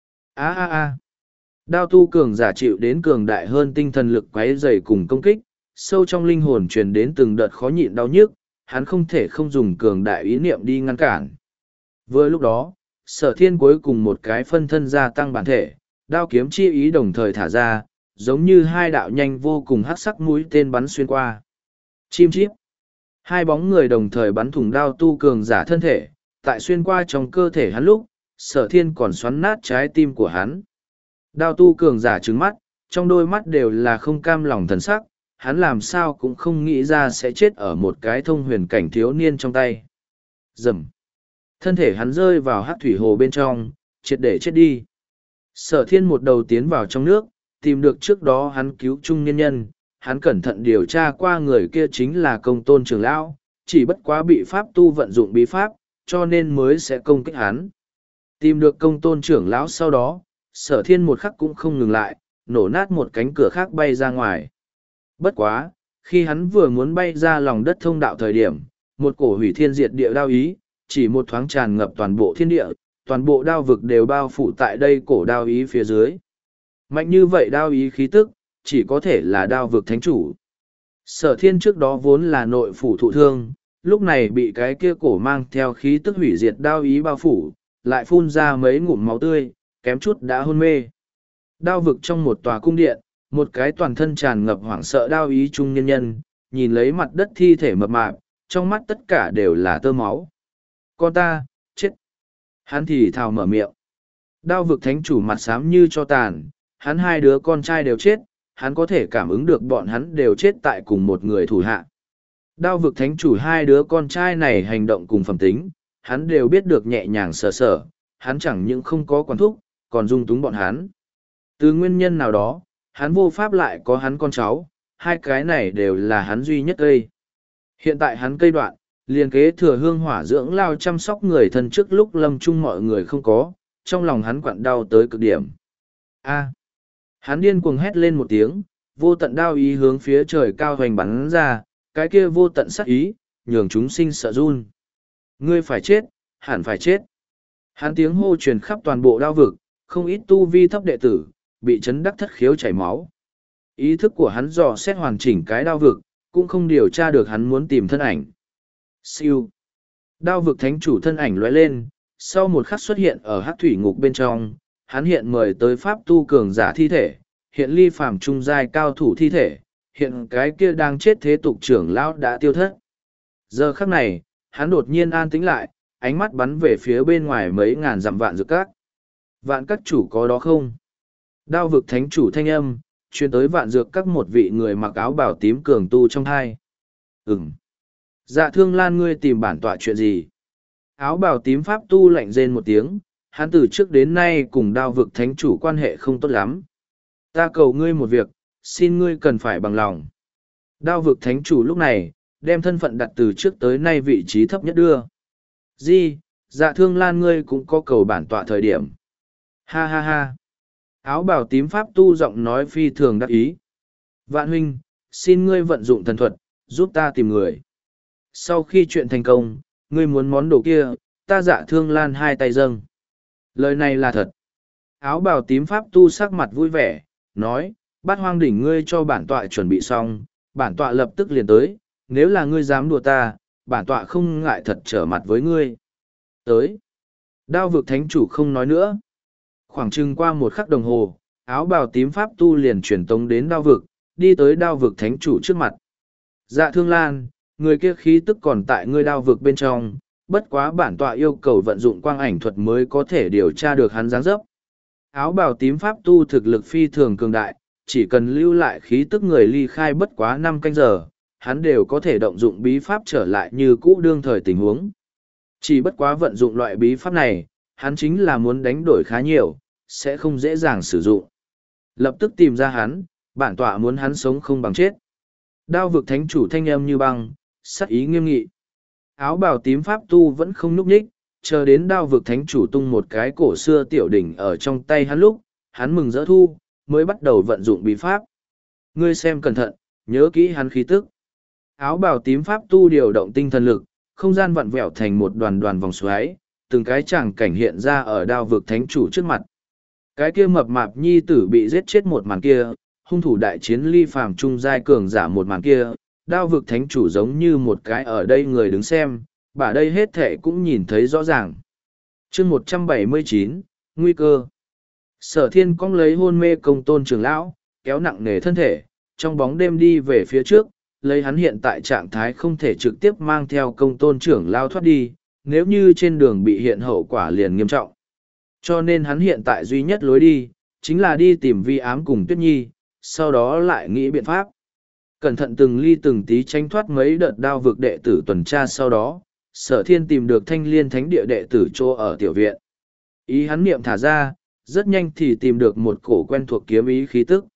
A a a. Đao tu cường giả chịu đến cường đại hơn tinh thần lực quấy dày cùng công kích, sâu trong linh hồn truyền đến từng đợt khó nhịn đau nhức, hắn không thể không dùng cường đại ý niệm đi ngăn cản. Vừa lúc đó, sở thiên cuối cùng một cái phân thân gia tăng bản thể, đao kiếm chi ý đồng thời thả ra, giống như hai đạo nhanh vô cùng hắc sắc mũi tên bắn xuyên qua. Chim chíp. Hai bóng người đồng thời bắn thủng đao tu cường giả thân thể, tại xuyên qua trong cơ thể hắn lúc, sở thiên còn xoắn nát trái tim của hắn. Đao tu cường giả trứng mắt, trong đôi mắt đều là không cam lòng thần sắc, hắn làm sao cũng không nghĩ ra sẽ chết ở một cái thông huyền cảnh thiếu niên trong tay. Rầm. Thân thể hắn rơi vào hát thủy hồ bên trong, triệt để chết đi. Sở thiên một đầu tiến vào trong nước, tìm được trước đó hắn cứu trung niên nhân, hắn cẩn thận điều tra qua người kia chính là công tôn trưởng lão, chỉ bất quá bị pháp tu vận dụng bí pháp, cho nên mới sẽ công kích hắn. Tìm được công tôn trưởng lão sau đó, sở thiên một khắc cũng không ngừng lại, nổ nát một cánh cửa khác bay ra ngoài. Bất quá, khi hắn vừa muốn bay ra lòng đất thông đạo thời điểm, một cổ hủy thiên diệt địa đao ý, chỉ một thoáng tràn ngập toàn bộ thiên địa, toàn bộ đao vực đều bao phủ tại đây cổ đao ý phía dưới. Mạnh như vậy đao ý khí tức, chỉ có thể là đao vực thánh chủ. Sở thiên trước đó vốn là nội phủ thụ thương, lúc này bị cái kia cổ mang theo khí tức hủy diệt đao ý bao phủ, lại phun ra mấy ngụm máu tươi, kém chút đã hôn mê. Đao vực trong một tòa cung điện, một cái toàn thân tràn ngập hoảng sợ đao ý trung nhân nhân, nhìn lấy mặt đất thi thể mập mạp, trong mắt tất cả đều là tơ máu. Con ta, chết. Hắn thì thào mở miệng. Đao vực thánh chủ mặt xám như cho tàn, hắn hai đứa con trai đều chết, hắn có thể cảm ứng được bọn hắn đều chết tại cùng một người thủ hạ. Đao vực thánh chủ hai đứa con trai này hành động cùng phẩm tính, hắn đều biết được nhẹ nhàng sờ sờ, hắn chẳng những không có quản thúc, còn dung túng bọn hắn. Từ nguyên nhân nào đó, hắn vô pháp lại có hắn con cháu, hai cái này đều là hắn duy nhất cây. Hiện tại hắn cây đoạn, liền kế thừa hương hỏa dưỡng lao chăm sóc người thân trước lúc lâm chung mọi người không có, trong lòng hắn quặn đau tới cực điểm. A. Hắn điên cuồng hét lên một tiếng, vô tận đao ý hướng phía trời cao hoành bắn ra, cái kia vô tận sát ý, nhường chúng sinh sợ run. Ngươi phải chết, hẳn phải chết. Hắn tiếng hô truyền khắp toàn bộ đao vực, không ít tu vi thấp đệ tử, bị chấn đắc thất khiếu chảy máu. Ý thức của hắn dò xét hoàn chỉnh cái đao vực, cũng không điều tra được hắn muốn tìm thân ảnh. Siêu. Đao vực thánh chủ thân ảnh lóe lên, sau một khắc xuất hiện ở hắc thủy ngục bên trong, hắn hiện mời tới pháp tu cường giả thi thể, hiện ly phàm trung giai cao thủ thi thể, hiện cái kia đang chết thế tục trưởng lão đã tiêu thất. Giờ khắc này, hắn đột nhiên an tĩnh lại, ánh mắt bắn về phía bên ngoài mấy ngàn dặm vạn dược các. Vạn các chủ có đó không? Đao vực thánh chủ thanh âm, truyền tới vạn dược các một vị người mặc áo bào tím cường tu trong hai. Ừm. Dạ thương lan ngươi tìm bản tọa chuyện gì? Áo bào tím pháp tu lạnh rên một tiếng, hắn từ trước đến nay cùng đao vực thánh chủ quan hệ không tốt lắm. Ta cầu ngươi một việc, xin ngươi cần phải bằng lòng. Đao vực thánh chủ lúc này, đem thân phận đặt từ trước tới nay vị trí thấp nhất đưa. Di, Dạ Thương Lan ngươi cũng có cầu bản tọa thời điểm. Ha ha ha. Áo bào tím pháp tu giọng nói phi thường đắc ý. Vạn huynh, xin ngươi vận dụng thần thuật, giúp ta tìm người. Sau khi chuyện thành công, ngươi muốn món đồ kia, ta Dạ Thương Lan hai tay dâng. Lời này là thật. Áo bào tím pháp tu sắc mặt vui vẻ, nói, Bát Hoang đỉnh ngươi cho bản tọa chuẩn bị xong, bản tọa lập tức liền tới, nếu là ngươi dám đùa ta, bản tọa không ngại thật trở mặt với ngươi. Tới. Đao vực thánh chủ không nói nữa. Khoảng chừng qua một khắc đồng hồ, áo bào tím pháp tu liền truyền tống đến đao vực, đi tới đao vực thánh chủ trước mặt. Dạ Thương Lan, người kia khí tức còn tại ngươi đao vực bên trong, bất quá bản tọa yêu cầu vận dụng quang ảnh thuật mới có thể điều tra được hắn dáng dấp. Áo bào tím pháp tu thực lực phi thường cường đại, chỉ cần lưu lại khí tức người ly khai bất quá năm canh giờ, hắn đều có thể động dụng bí pháp trở lại như cũ đương thời tình huống. Chỉ bất quá vận dụng loại bí pháp này, hắn chính là muốn đánh đổi khá nhiều, sẽ không dễ dàng sử dụng. Lập tức tìm ra hắn, bản tọa muốn hắn sống không bằng chết. Đao vực thánh chủ thanh âm như băng, sắc ý nghiêm nghị. Áo bào tím pháp tu vẫn không núp nhích, chờ đến đao vực thánh chủ tung một cái cổ xưa tiểu đỉnh ở trong tay hắn lúc, hắn mừng rỡ thu, mới bắt đầu vận dụng bí pháp. Ngươi xem cẩn thận, nhớ kỹ hắn khí tức. Áo bào tím pháp tu điều động tinh thần lực, không gian vặn vẹo thành một đoàn đoàn vòng xoáy, từng cái tràng cảnh hiện ra ở đao vực thánh chủ trước mặt. Cái kia mập mạp nhi tử bị giết chết một màn kia, hung thủ đại chiến ly phàm trung giai cường giả một màn kia, đao vực thánh chủ giống như một cái ở đây người đứng xem, bả đây hết thệ cũng nhìn thấy rõ ràng. chương một trăm bảy mươi chín, Nguy cơ. Sở thiên cong lấy hôn mê công tôn trưởng lão, kéo nặng nề thân thể, trong bóng đêm đi về phía trước, lấy hắn hiện tại trạng thái không thể trực tiếp mang theo công tôn trưởng lão thoát đi, nếu như trên đường bị hiện hậu quả liền nghiêm trọng. Cho nên hắn hiện tại duy nhất lối đi, chính là đi tìm vi ám cùng Tuyết Nhi, sau đó lại nghĩ biện pháp. Cẩn thận từng ly từng tí tránh thoát mấy đợt đao vực đệ tử tuần tra sau đó, sở thiên tìm được thanh liên thánh địa đệ tử chỗ ở tiểu viện. Ý hắn niệm thả ra, rất nhanh thì tìm được một cổ quen thuộc kiếm ý khí tức.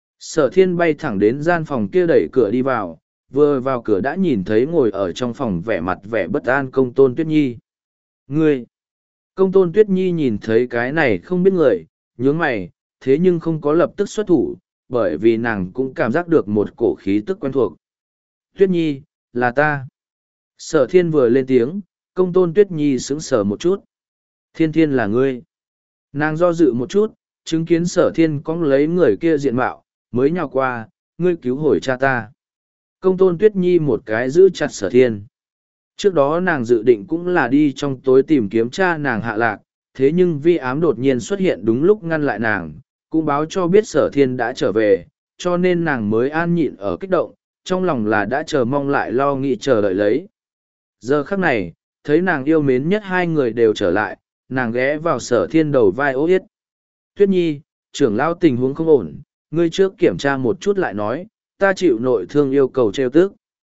Sở thiên bay thẳng đến gian phòng kia đẩy cửa đi vào, vừa vào cửa đã nhìn thấy ngồi ở trong phòng vẻ mặt vẻ bất an công tôn Tuyết Nhi. Ngươi! Công tôn Tuyết Nhi nhìn thấy cái này không biết người, nhướng mày, thế nhưng không có lập tức xuất thủ, bởi vì nàng cũng cảm giác được một cổ khí tức quen thuộc. Tuyết Nhi, là ta. Sở thiên vừa lên tiếng, công tôn Tuyết Nhi sững sờ một chút. Thiên thiên là ngươi. Nàng do dự một chút, chứng kiến sở thiên cong lấy người kia diện mạo, mới nhào qua, ngươi cứu hồi cha ta. Công tôn Tuyết Nhi một cái giữ chặt sở thiên. Trước đó nàng dự định cũng là đi trong tối tìm kiếm cha nàng hạ lạc, thế nhưng vi ám đột nhiên xuất hiện đúng lúc ngăn lại nàng, cũng báo cho biết sở thiên đã trở về, cho nên nàng mới an nhịn ở kích động, trong lòng là đã chờ mong lại lo nghĩ chờ đợi lấy. Giờ khắc này, thấy nàng yêu mến nhất hai người đều trở lại, nàng ghé vào sở thiên đầu vai ố yết. Tuyết Nhi, trưởng lão tình huống không ổn, ngươi trước kiểm tra một chút lại nói, ta chịu nội thương yêu cầu treo tước.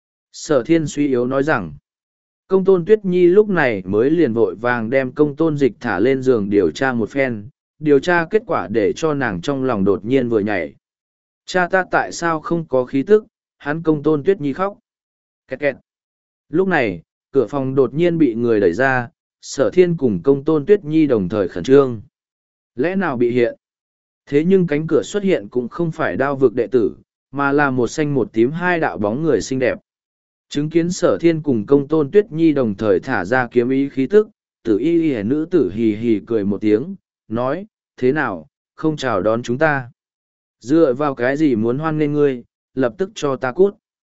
Sở thiên suy yếu nói rằng, công tôn Tuyết Nhi lúc này mới liền vội vàng đem công tôn dịch thả lên giường điều tra một phen, điều tra kết quả để cho nàng trong lòng đột nhiên vừa nhảy. Cha ta tại sao không có khí tức, hắn công tôn Tuyết Nhi khóc. Kẹt kẹt. Lúc này, cửa phòng đột nhiên bị người đẩy ra, sở thiên cùng công tôn Tuyết Nhi đồng thời khẩn trương. Lẽ nào bị hiện? Thế nhưng cánh cửa xuất hiện cũng không phải đao vực đệ tử, mà là một xanh một tím hai đạo bóng người xinh đẹp. Chứng kiến sở thiên cùng công tôn Tuyết Nhi đồng thời thả ra kiếm ý khí tức, tử y y nữ tử hì hì cười một tiếng, nói, thế nào, không chào đón chúng ta. Dựa vào cái gì muốn hoan nghênh ngươi, lập tức cho ta cút.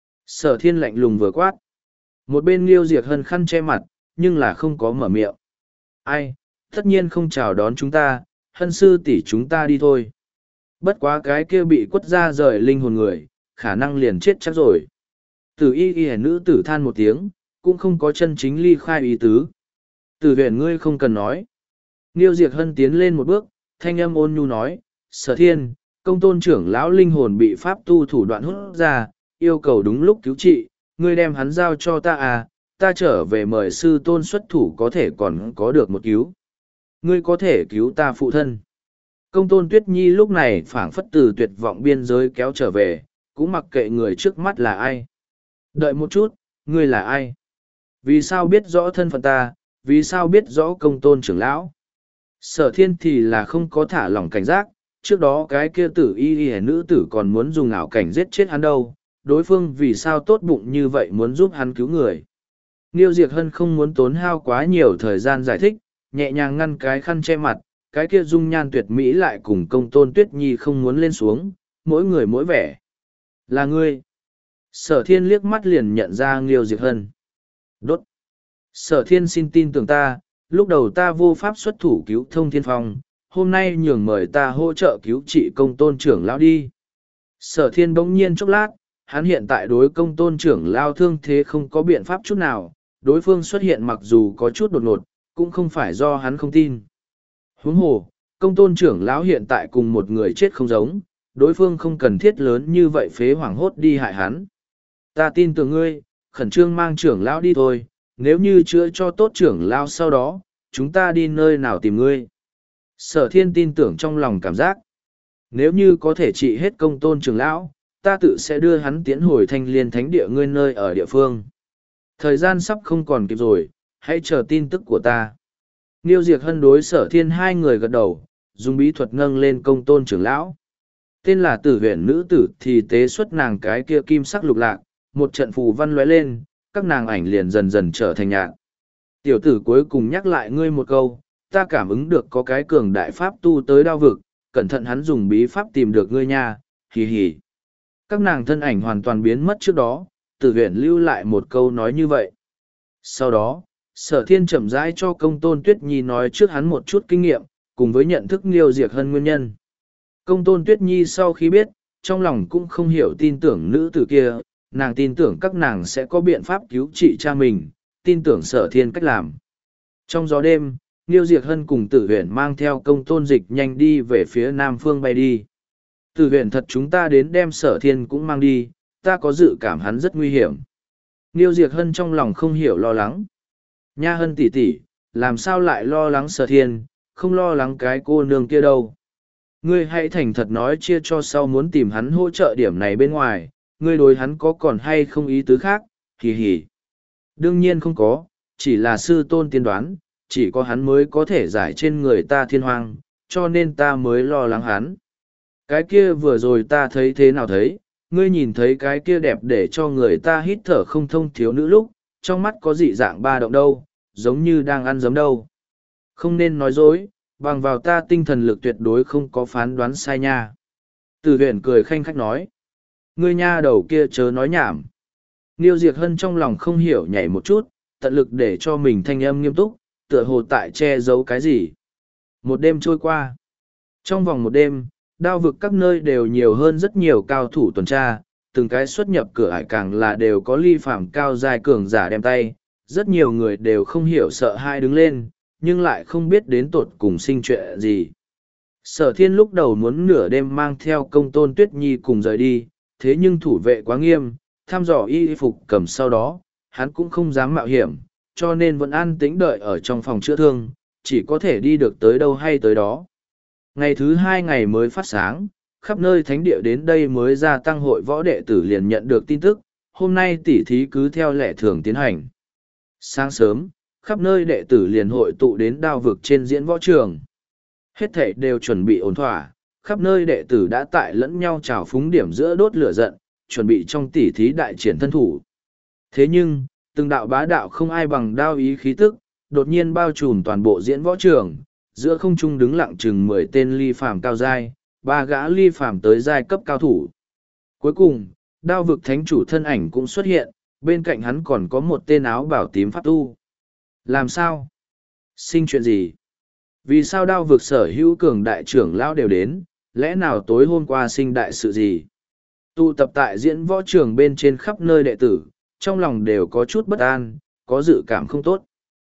Sở thiên lạnh lùng vừa quát. Một bên Liêu Diệc Hân khăn che mặt, nhưng là không có mở miệng. Ai, tất nhiên không chào đón chúng ta, Hân sư tỷ chúng ta đi thôi. Bất quá cái kia bị quất ra rời linh hồn người, khả năng liền chết chắc rồi. Tử y y nữ tử than một tiếng, cũng không có chân chính ly khai ý tứ. Tử huyền ngươi không cần nói. Liêu Diệc Hân tiến lên một bước, thanh âm ôn nhu nói, sở thiên, công tôn trưởng lão linh hồn bị pháp tu thủ đoạn hút ra, yêu cầu đúng lúc cứu trị, ngươi đem hắn giao cho ta à, ta trở về mời sư tôn xuất thủ có thể còn có được một cứu. Ngươi có thể cứu ta phụ thân. Công tôn Tuyết Nhi lúc này phảng phất từ tuyệt vọng biên giới kéo trở về, cũng mặc kệ người trước mắt là ai. Đợi một chút, ngươi là ai? Vì sao biết rõ thân phận ta, vì sao biết rõ công tôn trưởng lão? Sở thiên thì là không có thả lỏng cảnh giác, trước đó cái kia tử y y nữ tử còn muốn dùng ảo cảnh giết chết hắn đâu, đối phương vì sao tốt bụng như vậy muốn giúp hắn cứu người. Niêu Diệc Hân không muốn tốn hao quá nhiều thời gian giải thích, nhẹ nhàng ngăn cái khăn che mặt, cái kia dung nhan tuyệt mỹ lại cùng công tôn Tuyết Nhi không muốn lên xuống, mỗi người mỗi vẻ. Là ngươi. Sở thiên liếc mắt liền nhận ra Niêu Diệc Hân. Đốt. Sở thiên xin tin tưởng ta, lúc đầu ta vô pháp xuất thủ cứu thông thiên phong, hôm nay nhường mời ta hỗ trợ cứu trị công tôn trưởng lão đi. Sở thiên bỗng nhiên chốc lát, hắn hiện tại đối công tôn trưởng lão thương thế không có biện pháp chút nào, đối phương xuất hiện mặc dù có chút đột ngột, cũng không phải do hắn không tin. Huống hồ, công tôn trưởng lão hiện tại cùng một người chết không giống, đối phương không cần thiết lớn như vậy phế hoảng hốt đi hại hắn. Ta tin tưởng ngươi, khẩn trương mang trưởng lão đi thôi, nếu như chữa cho tốt trưởng lão sau đó, chúng ta đi nơi nào tìm ngươi. Sở thiên tin tưởng trong lòng cảm giác. Nếu như có thể trị hết công tôn trưởng lão, ta tự sẽ đưa hắn tiến hồi thanh liên thánh địa ngươi nơi ở địa phương. Thời gian sắp không còn kịp rồi, hãy chờ tin tức của ta. Niêu Diệc Hân đối sở thiên hai người gật đầu, dùng bí thuật nâng lên công tôn trưởng lão. Tên là tử huyền nữ tử thì tế xuất nàng cái kia kim sắc lục lạc, một trận phù văn lóe lên, các nàng ảnh liền dần dần trở thành nhạt. Tiểu tử cuối cùng nhắc lại ngươi một câu, ta cảm ứng được có cái cường đại pháp tu tới đao vực, cẩn thận hắn dùng bí pháp tìm được ngươi nha, hì hì. Các nàng thân ảnh hoàn toàn biến mất trước đó, tử huyền lưu lại một câu nói như vậy. Sau đó, sở thiên chậm rãi cho công tôn Tuyết Nhi nói trước hắn một chút kinh nghiệm, cùng với nhận thức Niêu Diệc Hân nguyên nhân. Công tôn Tuyết Nhi sau khi biết, trong lòng cũng không hiểu tin tưởng nữ tử kia, nàng tin tưởng các nàng sẽ có biện pháp cứu trị cha mình, tin tưởng sở thiên cách làm. Trong gió đêm, Niêu Diệc Hân cùng tử huyền mang theo công tôn dịch nhanh đi về phía nam phương bay đi. Tử huyền thật chúng ta đến đem sở thiên cũng mang đi, ta có dự cảm hắn rất nguy hiểm. Niêu Diệc Hân trong lòng không hiểu lo lắng. Nha Hân tỷ tỷ, làm sao lại lo lắng sở thiên, không lo lắng cái cô nương kia đâu. Ngươi hãy thành thật nói chia cho sau muốn tìm hắn hỗ trợ điểm này bên ngoài, ngươi đối hắn có còn hay không ý tứ khác, hì hì. Đương nhiên không có, chỉ là sư tôn tiên đoán, chỉ có hắn mới có thể giải trên người ta thiên hoang, cho nên ta mới lo lắng hắn. Cái kia vừa rồi ta thấy thế nào thấy, ngươi nhìn thấy cái kia đẹp để cho người ta hít thở không thông thiếu nữ lúc, trong mắt có dị dạng ba động đâu, giống như đang ăn giấm đâu. Không nên nói dối, bằng vào ta tinh thần lực tuyệt đối không có phán đoán sai nha. Từ huyền cười khanh khách nói. Ngươi nha đầu kia chớ nói nhảm. Niêu Diệc Hân trong lòng không hiểu nhảy một chút, tận lực để cho mình thanh âm nghiêm túc, tựa hồ tại che giấu cái gì. Một đêm trôi qua. Trong vòng một đêm, đao vực các nơi đều nhiều hơn rất nhiều cao thủ tuần tra, từng cái xuất nhập cửa ải càng là đều có ly phạm cao dài cường giả đem tay, rất nhiều người đều không hiểu sợ hai đứng lên, nhưng lại không biết đến tột cùng sinh chuyện gì. Sở thiên lúc đầu muốn nửa đêm mang theo công tôn Tuyết Nhi cùng rời đi, thế nhưng thủ vệ quá nghiêm, thăm dò y phục cầm sau đó, hắn cũng không dám mạo hiểm, cho nên vẫn an tĩnh đợi ở trong phòng chữa thương, chỉ có thể đi được tới đâu hay tới đó. Ngày thứ hai ngày mới phát sáng, khắp nơi thánh địa đến đây mới gia tăng hội võ đệ tử liền nhận được tin tức, hôm nay tỉ thí cứ theo lệ thường tiến hành. Sáng sớm, khắp nơi đệ tử liền hội tụ đến đao vực trên diễn võ trường. Hết thảy đều chuẩn bị ổn thỏa, khắp nơi đệ tử đã tại lẫn nhau trào phúng điểm giữa đốt lửa giận, chuẩn bị trong tỉ thí đại triển thân thủ. Thế nhưng, từng đạo bá đạo không ai bằng đao ý khí tức, đột nhiên bao trùm toàn bộ diễn võ trường, giữa không trung đứng lặng chừng mười tên ly phàm cao giai, ba gã ly phàm tới giai cấp cao thủ. Cuối cùng, đao vực thánh chủ thân ảnh cũng xuất hiện, bên cạnh hắn còn có một tên áo bảo tím pháp tu. Làm sao? Sinh chuyện gì? Vì sao đao vực sở hữu cường đại trưởng lão đều đến, lẽ nào tối hôm qua sinh đại sự gì? Tụ tập tại diễn võ trường bên trên khắp nơi đệ tử, trong lòng đều có chút bất an, có dự cảm không tốt.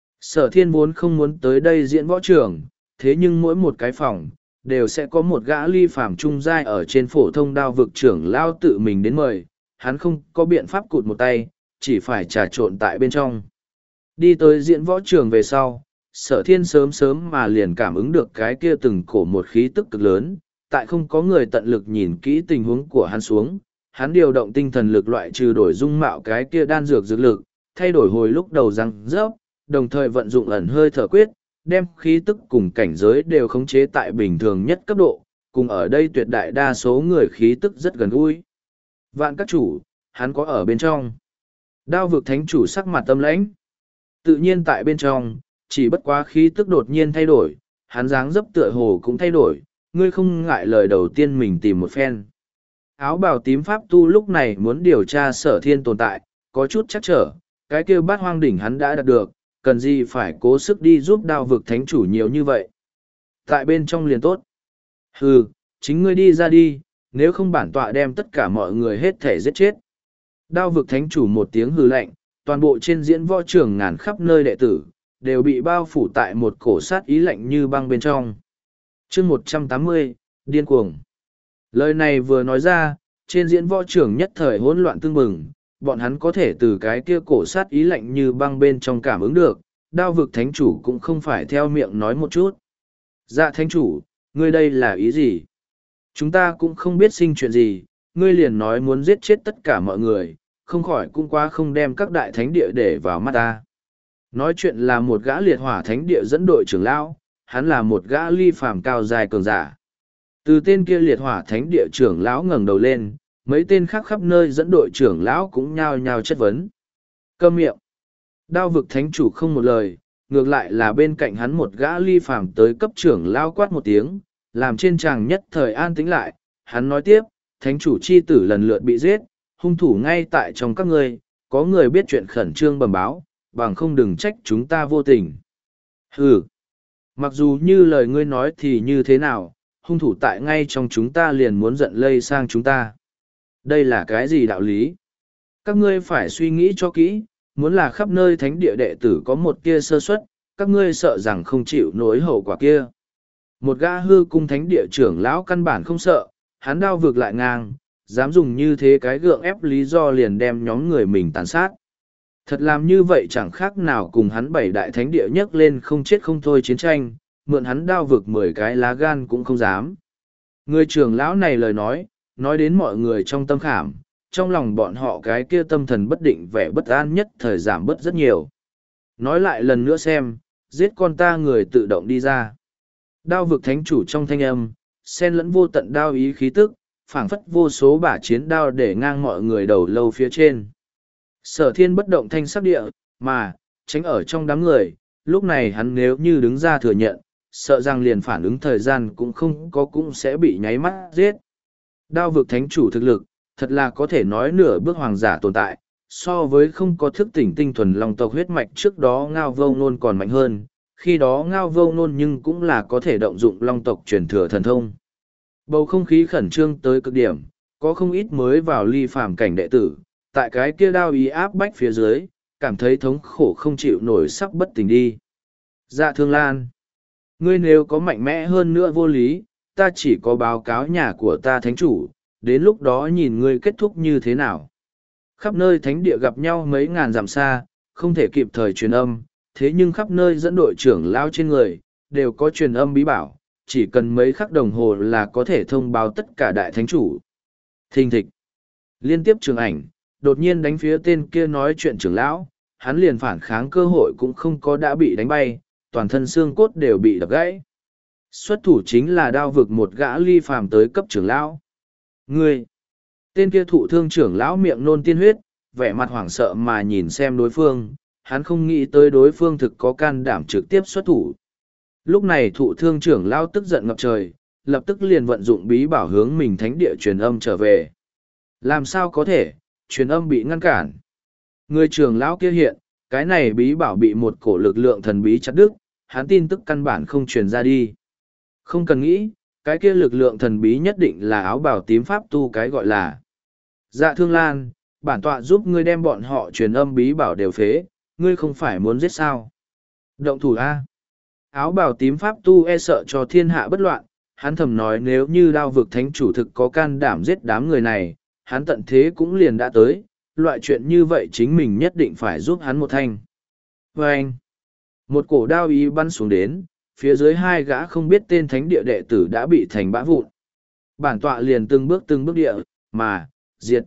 Sở thiên vốn không muốn tới đây diễn võ trường, thế nhưng mỗi một cái phòng, đều sẽ có một gã ly phàm trung giai ở trên phổ thông đao vực trưởng lao tự mình đến mời, hắn không có biện pháp cụt một tay, chỉ phải trà trộn tại bên trong. Đi tới diễn võ trường về sau, sở thiên sớm sớm mà liền cảm ứng được cái kia từng cổ một khí tức cực lớn, tại không có người tận lực nhìn kỹ tình huống của hắn xuống, hắn điều động tinh thần lực loại trừ đổi dung mạo cái kia đan dược dược lực, thay đổi hồi lúc đầu răng rớp, đồng thời vận dụng ẩn hơi thở quyết, đem khí tức cùng cảnh giới đều khống chế tại bình thường nhất cấp độ, cùng ở đây tuyệt đại đa số người khí tức rất gần gũi. Vạn các chủ, hắn có ở bên trong. Đao vực thánh chủ sắc mặt tâm lãnh. Tự nhiên tại bên trong, chỉ bất quá khí tức đột nhiên thay đổi, hắn dáng dấp tựa hồ cũng thay đổi, ngươi không ngại lời đầu tiên mình tìm một phen. Áo bào tím pháp tu lúc này muốn điều tra sở thiên tồn tại, có chút chắc trở, cái kia bát hoang đỉnh hắn đã đạt được, cần gì phải cố sức đi giúp đao vực thánh chủ nhiều như vậy. Tại bên trong liền tốt. Hừ, chính ngươi đi ra đi, nếu không bản tọa đem tất cả mọi người hết thể giết chết. Đao vực thánh chủ một tiếng hừ lạnh, toàn bộ trên diễn võ trường ngàn khắp nơi đệ tử, đều bị bao phủ tại một cổ sát ý lạnh như băng bên trong. chương một trăm tám mươi, điên cuồng. Lời này vừa nói ra, trên diễn võ trường nhất thời hỗn loạn tương bừng, bọn hắn có thể từ cái kia cổ sát ý lạnh như băng bên trong cảm ứng được, đao vực thánh chủ cũng không phải theo miệng nói một chút. Dạ thánh chủ, ngươi đây là ý gì? Chúng ta cũng không biết sinh chuyện gì, ngươi liền nói muốn giết chết tất cả mọi người, không khỏi cũng quá không đem các đại thánh địa để vào mắt ta. Nói chuyện là một gã liệt hỏa thánh địa dẫn đội trưởng lão, hắn là một gã ly phàm cao dài cường giả. Từ tên kia liệt hỏa thánh địa trưởng lão ngẩng đầu lên, mấy tên khác khắp nơi dẫn đội trưởng lão cũng nhao nhao chất vấn. Câm miệng. Đao vực thánh chủ không một lời, ngược lại là bên cạnh hắn một gã ly phàm tới cấp trưởng lão quát một tiếng, làm trên tràng nhất thời an tĩnh lại. Hắn nói tiếp, thánh chủ chi tử lần lượt bị giết, hung thủ ngay tại trong các ngươi, có người biết chuyện khẩn trương bẩm báo, bằng không đừng trách chúng ta vô tình. Hừ. Mặc dù như lời ngươi nói thì như thế nào, hung thủ tại ngay trong chúng ta liền muốn giận lây sang chúng ta. Đây là cái gì đạo lý? Các ngươi phải suy nghĩ cho kỹ, muốn là khắp nơi thánh địa đệ tử có một kia sơ suất, các ngươi sợ rằng không chịu nổi hậu quả kia. Một gã hư cung thánh địa trưởng lão căn bản không sợ, hắn đao vực lại ngang, dám dùng như thế cái gượng ép lý do liền đem nhóm người mình tàn sát. Thật làm như vậy chẳng khác nào cùng hắn bảy đại thánh địa nhấc lên không chết không thôi chiến tranh, mượn hắn đao vực mười cái lá gan cũng không dám. Người trưởng lão này lời nói, nói đến mọi người trong tâm khảm, trong lòng bọn họ cái kia tâm thần bất định vẻ bất an nhất thời giảm bớt rất nhiều. Nói lại lần nữa xem, giết con ta người tự động đi ra. Đao vực thánh chủ trong thanh âm, xen lẫn vô tận đao ý khí tức, phảng phất vô số bả chiến đao để ngang mọi người đầu lâu phía trên. Sở thiên bất động thanh sắc địa, mà, tránh ở trong đám người, lúc này hắn nếu như đứng ra thừa nhận, sợ rằng liền phản ứng thời gian cũng không có cũng sẽ bị nháy mắt giết. Đao vực thánh chủ thực lực, thật là có thể nói nửa bước hoàng giả tồn tại, so với không có thức tỉnh tinh thuần long tộc huyết mạch trước đó ngao vô nôn còn mạnh hơn, khi đó ngao vô nôn nhưng cũng là có thể động dụng long tộc truyền thừa thần thông. Bầu không khí khẩn trương tới cực điểm, có không ít mới vào ly phàm cảnh đệ tử, tại cái kia đao ý áp bách phía dưới, cảm thấy thống khổ không chịu nổi sắp bất tỉnh đi. Dạ Thương Lan, ngươi nếu có mạnh mẽ hơn nữa vô lý, ta chỉ có báo cáo nhà của ta thánh chủ, đến lúc đó nhìn ngươi kết thúc như thế nào. Khắp nơi thánh địa gặp nhau mấy ngàn dặm xa, không thể kịp thời truyền âm, thế nhưng khắp nơi dẫn đội trưởng lao trên người, đều có truyền âm bí bảo, chỉ cần mấy khắc đồng hồ là có thể thông báo tất cả đại thánh chủ. Thình thịch. Liên tiếp trường ảnh, đột nhiên đánh phía tên kia nói chuyện trưởng lão, hắn liền phản kháng cơ hội cũng không có đã bị đánh bay, toàn thân xương cốt đều bị đập gãy. Xuất thủ chính là đao vực một gã ly phàm tới cấp trưởng lão. Ngươi! Tên kia thụ thương trưởng lão miệng nôn tiên huyết, vẻ mặt hoảng sợ mà nhìn xem đối phương, hắn không nghĩ tới đối phương thực có can đảm trực tiếp xuất thủ. Lúc này thụ thương trưởng lão tức giận ngập trời, lập tức liền vận dụng bí bảo hướng mình thánh địa truyền âm trở về. Làm sao có thể, truyền âm bị ngăn cản. Người trưởng lão kia hiện, cái này bí bảo bị một cổ lực lượng thần bí chặt đứt, hắn tin tức căn bản không truyền ra đi. Không cần nghĩ, cái kia lực lượng thần bí nhất định là áo bào tím pháp tu cái gọi là. Dạ Thương Lan, bản tọa giúp ngươi đem bọn họ truyền âm bí bảo đều phế, ngươi không phải muốn giết sao. Động thủ A. Áo bào tím pháp tu e sợ cho thiên hạ bất loạn, hắn thầm nói nếu như đao vực thánh chủ thực có can đảm giết đám người này, hắn tận thế cũng liền đã tới, loại chuyện như vậy chính mình nhất định phải giúp hắn một thanh. Và anh, một cổ đao ý bắn xuống đến, phía dưới hai gã không biết tên thánh địa đệ tử đã bị thành bã vụn. Bản tọa liền từng bước từng bước địa, mà, diệt.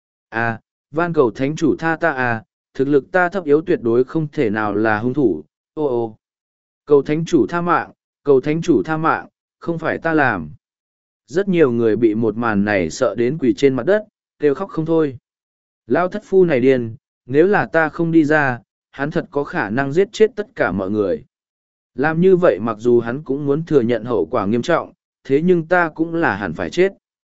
À, van cầu thánh chủ tha ta à, thực lực ta thấp yếu tuyệt đối không thể nào là hung thủ, ô ô. Cầu thánh chủ tha mạng, cầu thánh chủ tha mạng, không phải ta làm. Rất nhiều người bị một màn này sợ đến quỳ trên mặt đất, kêu khóc không thôi. Lao thất phu này điên, nếu là ta không đi ra, hắn thật có khả năng giết chết tất cả mọi người. Làm như vậy mặc dù hắn cũng muốn thừa nhận hậu quả nghiêm trọng, thế nhưng ta cũng là hẳn phải chết.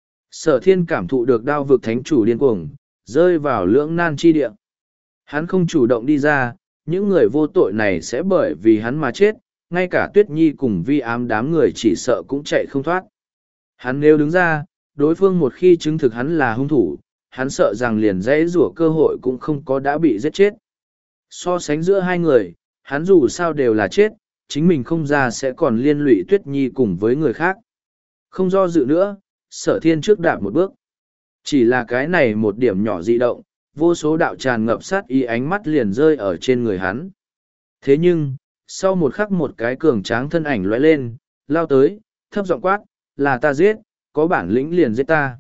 Sở thiên cảm thụ được đao vực thánh chủ điên cuồng, rơi vào lưỡng nan chi địa. Hắn không chủ động đi ra, những người vô tội này sẽ bởi vì hắn mà chết, ngay cả Tuyết Nhi cùng vi ám đám người chỉ sợ cũng chạy không thoát. Hắn nếu đứng ra, đối phương một khi chứng thực hắn là hung thủ, hắn sợ rằng liền dãy rủa cơ hội cũng không có đã bị giết chết. So sánh giữa hai người, hắn dù sao đều là chết, chính mình không ra sẽ còn liên lụy Tuyết Nhi cùng với người khác. Không do dự nữa, sở thiên trước đạp một bước. Chỉ là cái này một điểm nhỏ dị động, vô số đạo tràn ngập sát ý ánh mắt liền rơi ở trên người hắn. Thế nhưng, sau một khắc một cái cường tráng thân ảnh lóe lên, lao tới, thấp giọng quát, là ta giết, có bản lĩnh liền giết ta.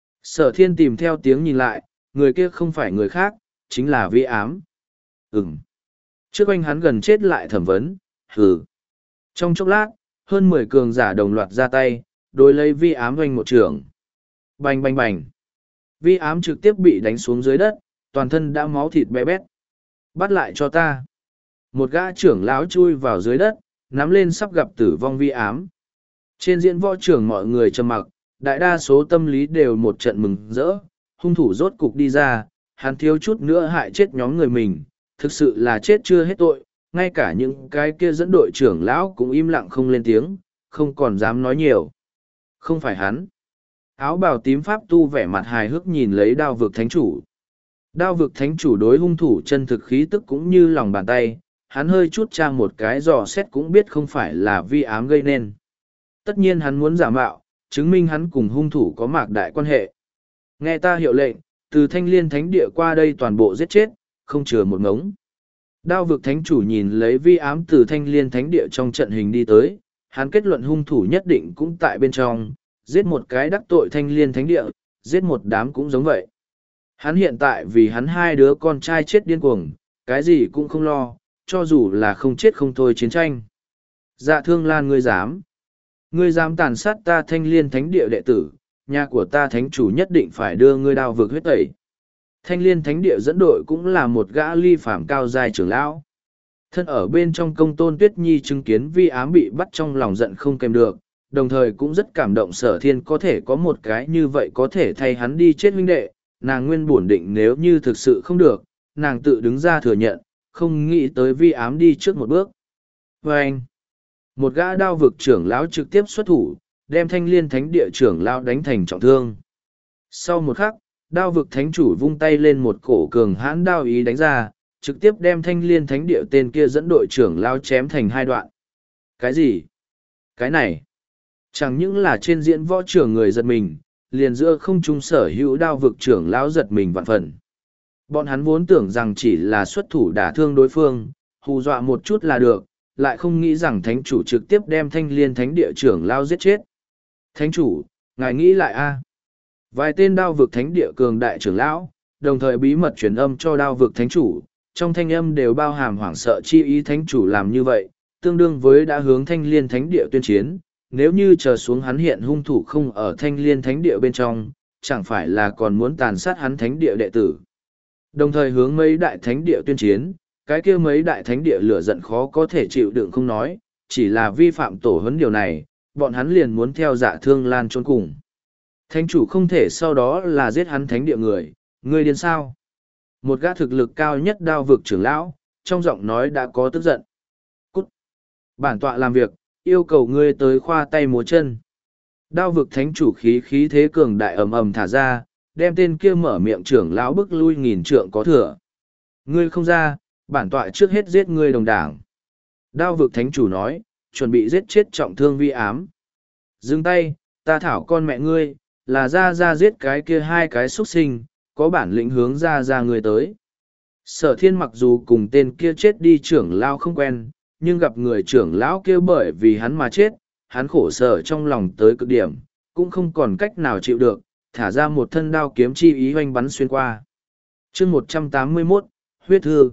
Sở thiên tìm theo tiếng nhìn lại, người kia không phải người khác, chính là Vi ám. Ừm. Trước anh hắn gần chết lại thẩm vấn, hừ. Trong chốc lát, hơn mười cường giả đồng loạt ra tay, đối lấy Vi ám oanh một trường. Bành bành bành. Vi ám trực tiếp bị đánh xuống dưới đất, toàn thân đã máu thịt bé bét. Bắt lại cho ta. Một gã trưởng lão chui vào dưới đất, nắm lên sắp gặp tử vong Vi ám. Trên diễn võ trường mọi người trầm mặc, đại đa số tâm lý đều một trận mừng rỡ, hung thủ rốt cục đi ra, hắn thiếu chút nữa hại chết nhóm người mình, thực sự là chết chưa hết tội, ngay cả những cái kia dẫn đội trưởng lão cũng im lặng không lên tiếng, không còn dám nói nhiều. Không phải hắn. Áo bào tím pháp tu vẻ mặt hài hước nhìn lấy đao vực thánh chủ. Đao vực thánh chủ đối hung thủ chân thực khí tức cũng như lòng bàn tay, hắn hơi chút trang một cái dò xét cũng biết không phải là Vi ám gây nên. Tất nhiên hắn muốn giả mạo, chứng minh hắn cùng hung thủ có mạc đại quan hệ. Nghe ta hiệu lệnh, từ thanh liên thánh địa qua đây toàn bộ giết chết, không chừa một ngống. Đao vực thánh chủ nhìn lấy Vi ám từ thanh liên thánh địa trong trận hình đi tới, hắn kết luận hung thủ nhất định cũng tại bên trong, giết một cái đắc tội thanh liên thánh địa, giết một đám cũng giống vậy. Hắn hiện tại vì hắn hai đứa con trai chết điên cuồng, cái gì cũng không lo, cho dù là không chết không thôi chiến tranh. Dạ Thương Lan ngươi dám. Ngươi dám tàn sát ta thanh liên thánh địa đệ tử, nhà của ta thánh chủ nhất định phải đưa ngươi đao vực huyết tẩy. Thanh liên thánh địa dẫn đội cũng là một gã ly phạm cao dài trưởng lão. Thân ở bên trong công tôn Tuyết Nhi chứng kiến Vi ám bị bắt trong lòng giận không kèm được, đồng thời cũng rất cảm động sở thiên có thể có một cái như vậy có thể thay hắn đi chết huynh đệ, nàng nguyên bổn định nếu như thực sự không được, nàng tự đứng ra thừa nhận, không nghĩ tới Vi ám đi trước một bước. Và anh, một gã đao vực trưởng lão trực tiếp xuất thủ, đem thanh liên thánh địa trưởng lão đánh thành trọng thương. Sau một khắc, đao vực thánh chủ vung tay lên một cổ cường hãn đao ý đánh ra, trực tiếp đem thanh liên thánh địa tên kia dẫn đội trưởng lão chém thành hai đoạn. Cái gì? Cái này? Chẳng những là trên diễn võ trưởng người giật mình, liền giữa không trung sở hữu đao vực trưởng lão giật mình vạn phần. Bọn hắn vốn tưởng rằng chỉ là xuất thủ đả thương đối phương, hù dọa một chút là được, lại không nghĩ rằng thánh chủ trực tiếp đem thanh liên thánh địa trưởng lao giết chết. Thánh chủ, ngài nghĩ lại a? Vài tên đao vực thánh địa cường đại trưởng lão, đồng thời bí mật truyền âm cho đao vực thánh chủ, trong thanh âm đều bao hàm hoảng sợ chi ý thánh chủ làm như vậy, tương đương với đã hướng thanh liên thánh địa tuyên chiến, nếu như chờ xuống hắn hiện hung thủ không ở thanh liên thánh địa bên trong, chẳng phải là còn muốn tàn sát hắn thánh địa đệ tử. Đồng thời hướng mấy đại thánh địa tuyên chiến, cái kia mấy đại thánh địa lửa giận khó có thể chịu đựng không nói, chỉ là vi phạm tổ huấn điều này, bọn hắn liền muốn theo Dạ Thương Lan trốn cùng. Thánh chủ không thể sau đó là giết hắn thánh địa người, ngươi điên sao? Một gã thực lực cao nhất đao vực trưởng lão, trong giọng nói đã có tức giận. Cút! Bản tọa làm việc, yêu cầu ngươi tới khoa tay múa chân. Đao vực thánh chủ khí khí thế cường đại ầm ầm thả ra, đem tên kia mở miệng trưởng lão bức lui nghìn trượng có thừa. Ngươi không ra, bản tọa trước hết giết ngươi đồng đảng. Đao vực thánh chủ nói, chuẩn bị giết chết trọng thương Vi ám. Dừng tay, ta thảo con mẹ ngươi, là ra ra giết cái kia hai cái xuất sinh, có bản lĩnh hướng ra ra ngươi tới. Sở thiên mặc dù cùng tên kia chết đi trưởng lão không quen, nhưng gặp người trưởng lão kia bởi vì hắn mà chết, hắn khổ sở trong lòng tới cực điểm, cũng không còn cách nào chịu được, thả ra một thân đao kiếm chi ý oanh bắn xuyên qua. chương một trăm tám mươi mốt, huyết thư.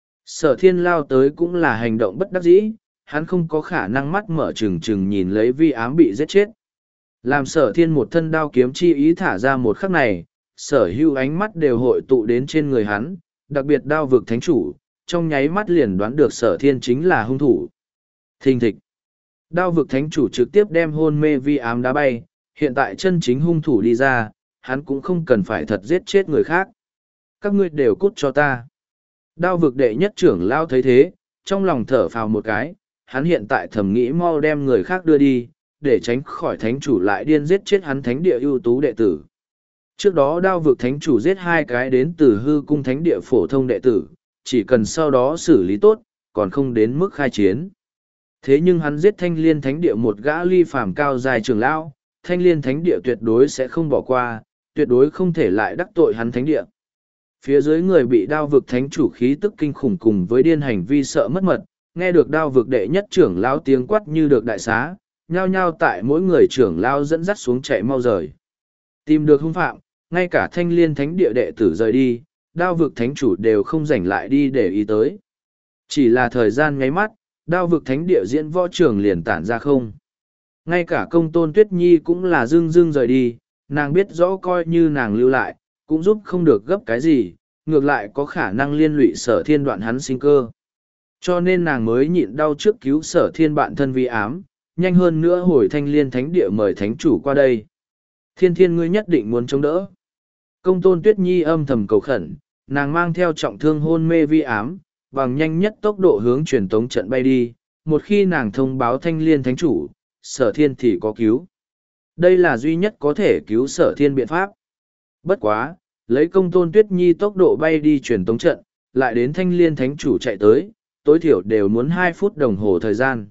Sở thiên lao tới cũng là hành động bất đắc dĩ, hắn không có khả năng mắt mở trừng trừng nhìn lấy vi ám bị giết chết. Làm sở thiên một thân đao kiếm chi ý thả ra một khắc này, sở hữu ánh mắt đều hội tụ đến trên người hắn, đặc biệt đao vực thánh chủ, trong nháy mắt liền đoán được sở thiên chính là hung thủ. Thình thịch. Đao vực thánh chủ trực tiếp đem hôn mê vi ám đá bay, hiện tại chân chính hung thủ đi ra, hắn cũng không cần phải thật giết chết người khác. Các ngươi đều cút cho ta. Đao vực đệ nhất trưởng lao thấy thế, trong lòng thở phào một cái, hắn hiện tại thầm nghĩ mau đem người khác đưa đi, để tránh khỏi thánh chủ lại điên giết chết hắn thánh địa ưu tú đệ tử. Trước đó đao vực thánh chủ giết hai cái đến từ hư cung thánh địa phổ thông đệ tử, chỉ cần sau đó xử lý tốt, còn không đến mức khai chiến. Thế nhưng hắn giết thanh liên thánh địa một gã ly phàm cao dài trưởng lão, thanh liên thánh địa tuyệt đối sẽ không bỏ qua, tuyệt đối không thể lại đắc tội hắn thánh địa. Phía dưới người bị đao vực thánh chủ khí tức kinh khủng cùng với điên hành vi sợ mất mật, nghe được đao vực đệ nhất trưởng lão tiếng quát như được đại xá, nhao nhao tại mỗi người trưởng lão dẫn dắt xuống chạy mau rời. Tìm được hung phạm, ngay cả thanh liên thánh địa đệ tử rời đi, đao vực thánh chủ đều không rảnh lại đi để ý tới. Chỉ là thời gian nháy mắt, đao vực thánh địa diễn võ trường liền tản ra không. Ngay cả công tôn tuyết nhi cũng là dưng dưng rời đi, nàng biết rõ coi như nàng lưu lại, cũng giúp không được gấp cái gì, ngược lại có khả năng liên lụy sở thiên đoạn hắn sinh cơ. Cho nên nàng mới nhịn đau trước cứu sở thiên bạn thân vi ám, nhanh hơn nữa hồi thanh liên thánh địa mời thánh chủ qua đây. Thiên thiên ngươi nhất định muốn chống đỡ. Công tôn tuyết nhi âm thầm cầu khẩn, nàng mang theo trọng thương hôn mê vi ám, bằng nhanh nhất tốc độ hướng truyền tống trận bay đi, một khi nàng thông báo thanh liên thánh chủ, sở thiên thì có cứu. Đây là duy nhất có thể cứu sở thiên biện pháp. Bất quá, lấy công tôn tuyết nhi tốc độ bay đi truyền tống trận, lại đến thanh liên thánh chủ chạy tới, tối thiểu đều muốn hai phút đồng hồ thời gian.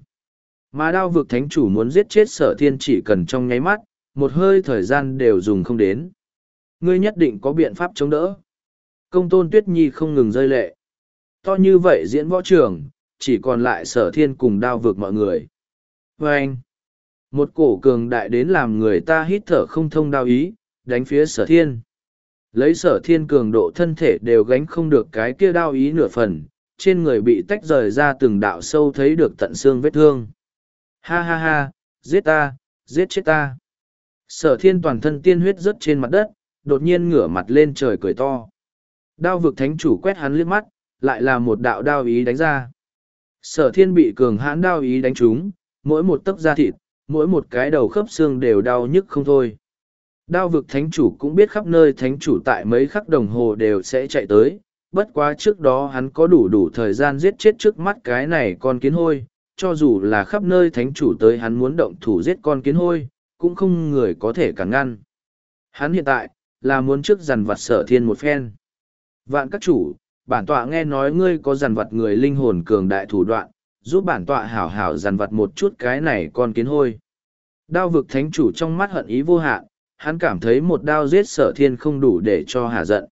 Mà đao vực thánh chủ muốn giết chết sở thiên chỉ cần trong nháy mắt, một hơi thời gian đều dùng không đến. Ngươi nhất định có biện pháp chống đỡ. Công tôn tuyết nhi không ngừng rơi lệ. To như vậy diễn võ trường, chỉ còn lại sở thiên cùng đao vực mọi người. Và anh, một cổ cường đại đến làm người ta hít thở không thông đao ý, đánh phía sở thiên. Lấy sở thiên cường độ thân thể đều gánh không được cái kia đao ý nửa phần, trên người bị tách rời ra từng đạo sâu thấy được tận xương vết thương. Ha ha ha, giết ta, giết chết ta. Sở thiên toàn thân tiên huyết rớt trên mặt đất, đột nhiên ngửa mặt lên trời cười to. Đao vực thánh chủ quét hắn liếc mắt, lại là một đạo đao ý đánh ra. Sở thiên bị cường hãn đao ý đánh trúng, mỗi một tấc da thịt, mỗi một cái đầu khớp xương đều đau nhức không thôi. Đao vực thánh chủ cũng biết khắp nơi thánh chủ tại mấy khắc đồng hồ đều sẽ chạy tới, bất quá trước đó hắn có đủ đủ thời gian giết chết trước mắt cái này con kiến hôi, cho dù là khắp nơi thánh chủ tới hắn muốn động thủ giết con kiến hôi, cũng không người có thể cản ngăn. Hắn hiện tại, là muốn trước dằn vặt sở thiên một phen. Vạn các chủ, bản tọa nghe nói ngươi có dằn vặt người linh hồn cường đại thủ đoạn, giúp bản tọa hảo hảo dằn vặt một chút cái này con kiến hôi. Đao vực thánh chủ trong mắt hận ý vô hạn, hắn cảm thấy một đao giết sở thiên không đủ để cho hà giận.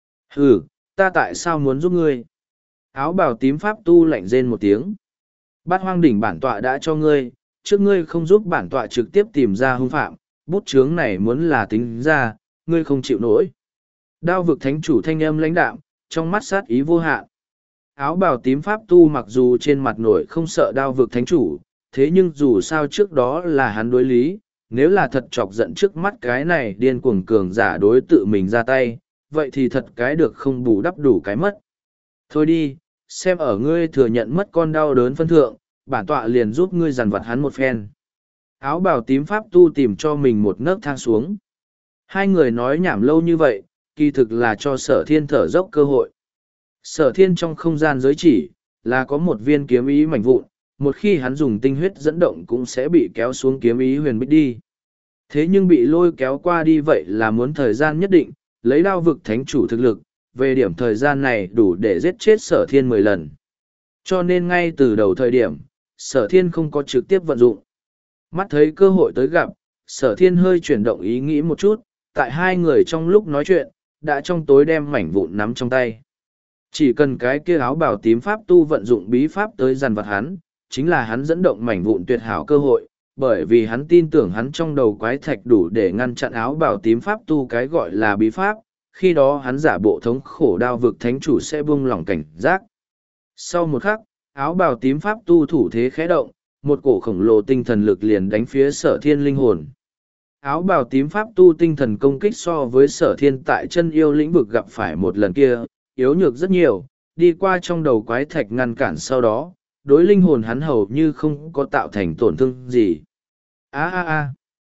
Hừ, ta tại sao muốn giúp ngươi? Áo bào tím pháp tu lạnh rên một tiếng. Bát hoang đỉnh bản tọa đã cho ngươi, trước ngươi không giúp bản tọa trực tiếp tìm ra hung phạm, bút chướng này muốn là tính ra, ngươi không chịu nổi. Đao vực thánh chủ thanh âm lãnh đạm, trong mắt sát ý vô hạn. Áo bào tím pháp tu mặc dù trên mặt nổi không sợ đao vực thánh chủ, thế nhưng dù sao trước đó là hắn đối lý, nếu là thật chọc giận trước mắt cái này điên cuồng cường giả đối tự mình ra tay, vậy thì thật cái được không bù đắp đủ cái mất. Thôi đi, xem ở ngươi thừa nhận mất con đau đớn phân thượng, bản tọa liền giúp ngươi dằn vặt hắn một phen. Áo bào tím pháp tu tìm cho mình một nấc thang xuống. Hai người nói nhảm lâu như vậy, kỳ thực là cho sở thiên thở dốc cơ hội. Sở thiên trong không gian giới chỉ, là có một viên kiếm ý mảnh vụn, một khi hắn dùng tinh huyết dẫn động cũng sẽ bị kéo xuống kiếm ý huyền bích đi. Thế nhưng bị lôi kéo qua đi vậy là muốn thời gian nhất định, lấy đao vực thánh chủ thực lực, về điểm thời gian này đủ để giết chết sở thiên mười lần. Cho nên ngay từ đầu thời điểm, sở thiên không có trực tiếp vận dụng. Mắt thấy cơ hội tới gặp, sở thiên hơi chuyển động ý nghĩ một chút, tại hai người trong lúc nói chuyện, đã trong tối đem mảnh vụn nắm trong tay. Chỉ cần cái kia áo bào tím pháp tu vận dụng bí pháp tới dằn vặt hắn, chính là hắn dẫn động mảnh vụn tuyệt hảo cơ hội, bởi vì hắn tin tưởng hắn trong đầu quái thạch đủ để ngăn chặn áo bào tím pháp tu cái gọi là bí pháp, khi đó hắn giả bộ thống khổ đao vực thánh chủ sẽ buông lỏng cảnh giác. Sau một khắc, áo bào tím pháp tu thủ thế khẽ động, một cổ khổng lồ tinh thần lực liền đánh phía sở thiên linh hồn. Áo bào tím pháp tu tinh thần công kích so với sở thiên tại chân yêu lĩnh vực gặp phải một lần kia, yếu nhược rất nhiều, đi qua trong đầu quái thạch ngăn cản sau đó, đối linh hồn hắn hầu như không có tạo thành tổn thương gì. a a a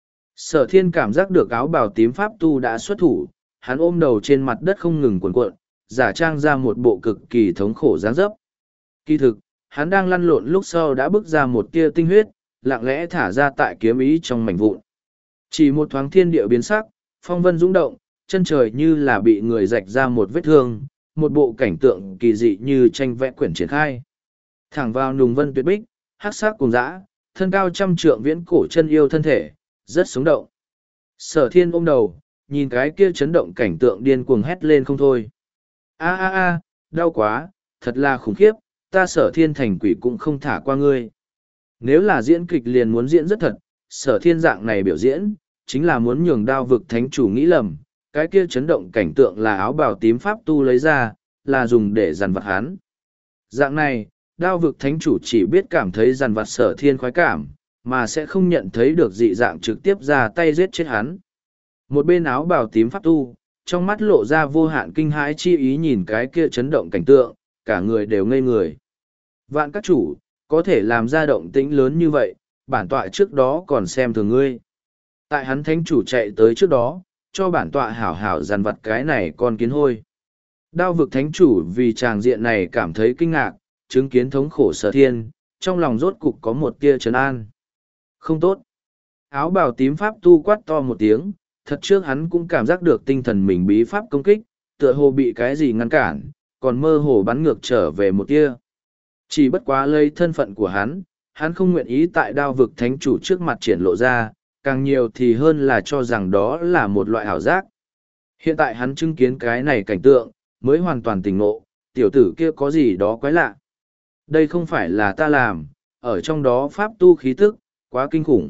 Sở thiên cảm giác được áo bào tím pháp tu đã xuất thủ, hắn ôm đầu trên mặt đất không ngừng cuộn cuộn, giả trang ra một bộ cực kỳ thống khổ dáng dấp. Kỳ thực, hắn đang lăn lộn lúc sau đã bước ra một tia tinh huyết, lặng lẽ thả ra tại kiếm ý trong mảnh vụn. Chỉ một thoáng thiên địa biến sắc, phong vân rung động, chân trời như là bị người rạch ra một vết thương, một bộ cảnh tượng kỳ dị như tranh vẽ quyển triển khai. Thẳng vào nùng vân tuyệt bích, hắc sắc cùng dã, thân cao trăm trượng viễn cổ chân yêu thân thể, rất sống động. Sở thiên ôm đầu, nhìn cái kia chấn động cảnh tượng điên cuồng hét lên không thôi. A a a, đau quá, thật là khủng khiếp, ta sở thiên thành quỷ cũng không thả qua ngươi. Nếu là diễn kịch liền muốn diễn rất thật, sở thiên dạng này biểu diễn, chính là muốn nhường đao vực thánh chủ nghĩ lầm, cái kia chấn động cảnh tượng là áo bào tím pháp tu lấy ra, là dùng để dằn vặt hắn. Dạng này, đao vực thánh chủ chỉ biết cảm thấy dằn vặt sở thiên khoái cảm, mà sẽ không nhận thấy được dị dạng trực tiếp ra tay giết chết hắn. Một bên áo bào tím pháp tu, trong mắt lộ ra vô hạn kinh hãi chi ý nhìn cái kia chấn động cảnh tượng, cả người đều ngây người. Vạn các chủ, có thể làm ra động tĩnh lớn như vậy, bản tọa trước đó còn xem thường ngươi. Tại hắn thánh chủ chạy tới trước đó, cho bản tọa hảo hảo dằn vặt cái này con kiến hôi. Đao vực thánh chủ vì tràng diện này cảm thấy kinh ngạc, chứng kiến thống khổ sở thiên, trong lòng rốt cục có một tia trấn an. Không tốt. Áo bào tím pháp tu quát to một tiếng, thật trước hắn cũng cảm giác được tinh thần mình bí pháp công kích, tựa hồ bị cái gì ngăn cản, còn mơ hồ bắn ngược trở về một tia. Chỉ bất quá lấy thân phận của hắn, hắn không nguyện ý tại đao vực thánh chủ trước mặt triển lộ ra, càng nhiều thì hơn là cho rằng đó là một loại ảo giác. Hiện tại hắn chứng kiến cái này cảnh tượng, mới hoàn toàn tỉnh ngộ, tiểu tử kia có gì đó quái lạ. Đây không phải là ta làm, ở trong đó pháp tu khí tức, quá kinh khủng.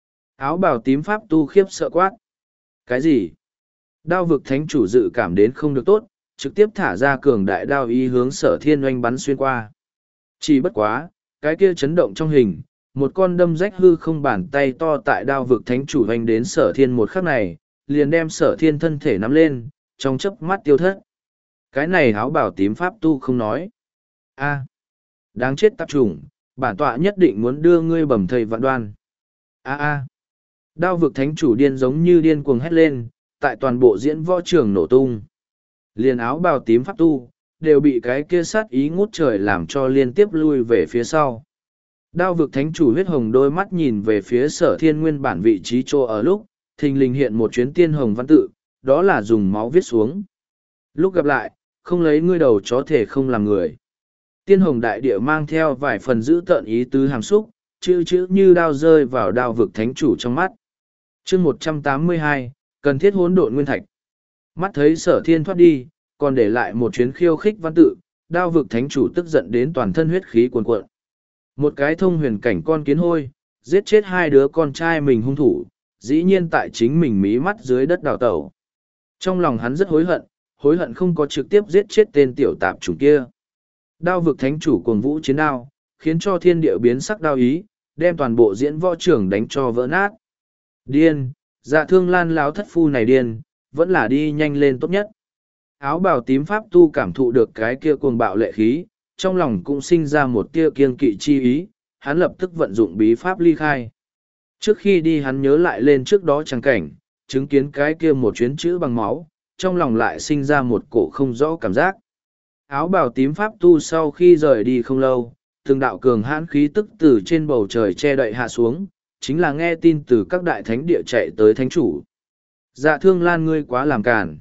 Áo bào tím pháp tu khiếp sợ quát. Cái gì? Đao vực thánh chủ dự cảm đến không được tốt, trực tiếp thả ra cường đại đao ý hướng sở thiên oanh bắn xuyên qua. Chỉ bất quá, cái kia chấn động trong hình, một con đâm rách hư không bàn tay to tại đao vực thánh chủ oanh đến sở thiên một khắc này, liền đem sở thiên thân thể nắm lên, trong chớp mắt tiêu thất. Cái này áo bảo tím pháp tu không nói. A, đáng chết tạp trùng, bản tọa nhất định muốn đưa ngươi bầm thầy vạn đoan. A a, đao vực thánh chủ điên giống như điên cuồng hét lên, tại toàn bộ diễn võ trường nổ tung. Liền áo bào tím pháp tu, đều bị cái kia sát ý ngút trời làm cho liên tiếp lui về phía sau. Đao vực thánh chủ huyết hồng đôi mắt nhìn về phía sở thiên nguyên bản vị trí chỗ ở lúc, thình lình hiện một chuyến tiên hồng văn tự, đó là dùng máu viết xuống. Lúc gặp lại, không lấy ngươi đầu chó thể không làm người. Tiên hồng đại địa mang theo vài phần giữ tợn ý tứ hàm xúc, chữ chữ như đao rơi vào đao vực thánh chủ trong mắt. chương một trăm tám mươi hai, cần thiết hỗn độn nguyên thạch. Mắt thấy sở thiên thoát đi, còn để lại một chuyến khiêu khích văn tự, đao vực thánh chủ tức giận đến toàn thân huyết khí cuồn cuộn. Một cái thông huyền cảnh con kiến hôi, giết chết hai đứa con trai mình hung thủ, dĩ nhiên tại chính mình mí mắt dưới đất đào tẩu. Trong lòng hắn rất hối hận, hối hận không có trực tiếp giết chết tên tiểu tạp chủng kia. Đao vực thánh chủ cuồng vũ chiến đao, khiến cho thiên địa biến sắc đao ý, đem toàn bộ diễn võ trưởng đánh cho vỡ nát. Điên, dạ thương lan láo thất phu này điên, vẫn là đi nhanh lên tốt nhất. Áo bào tím pháp tu cảm thụ được cái kia cuồng bạo lệ khí, trong lòng cũng sinh ra một tia kiêng kỵ chi ý, hắn lập tức vận dụng bí pháp ly khai. Trước khi đi hắn nhớ lại lên trước đó trang cảnh, chứng kiến cái kia một chuyến chữ bằng máu, trong lòng lại sinh ra một cổ không rõ cảm giác. Áo bào tím pháp tu sau khi rời đi không lâu, từng đạo cường hãn khí tức từ trên bầu trời che đậy hạ xuống, chính là nghe tin từ các đại thánh địa chạy tới thánh chủ. Dạ thương lan ngươi quá làm cản.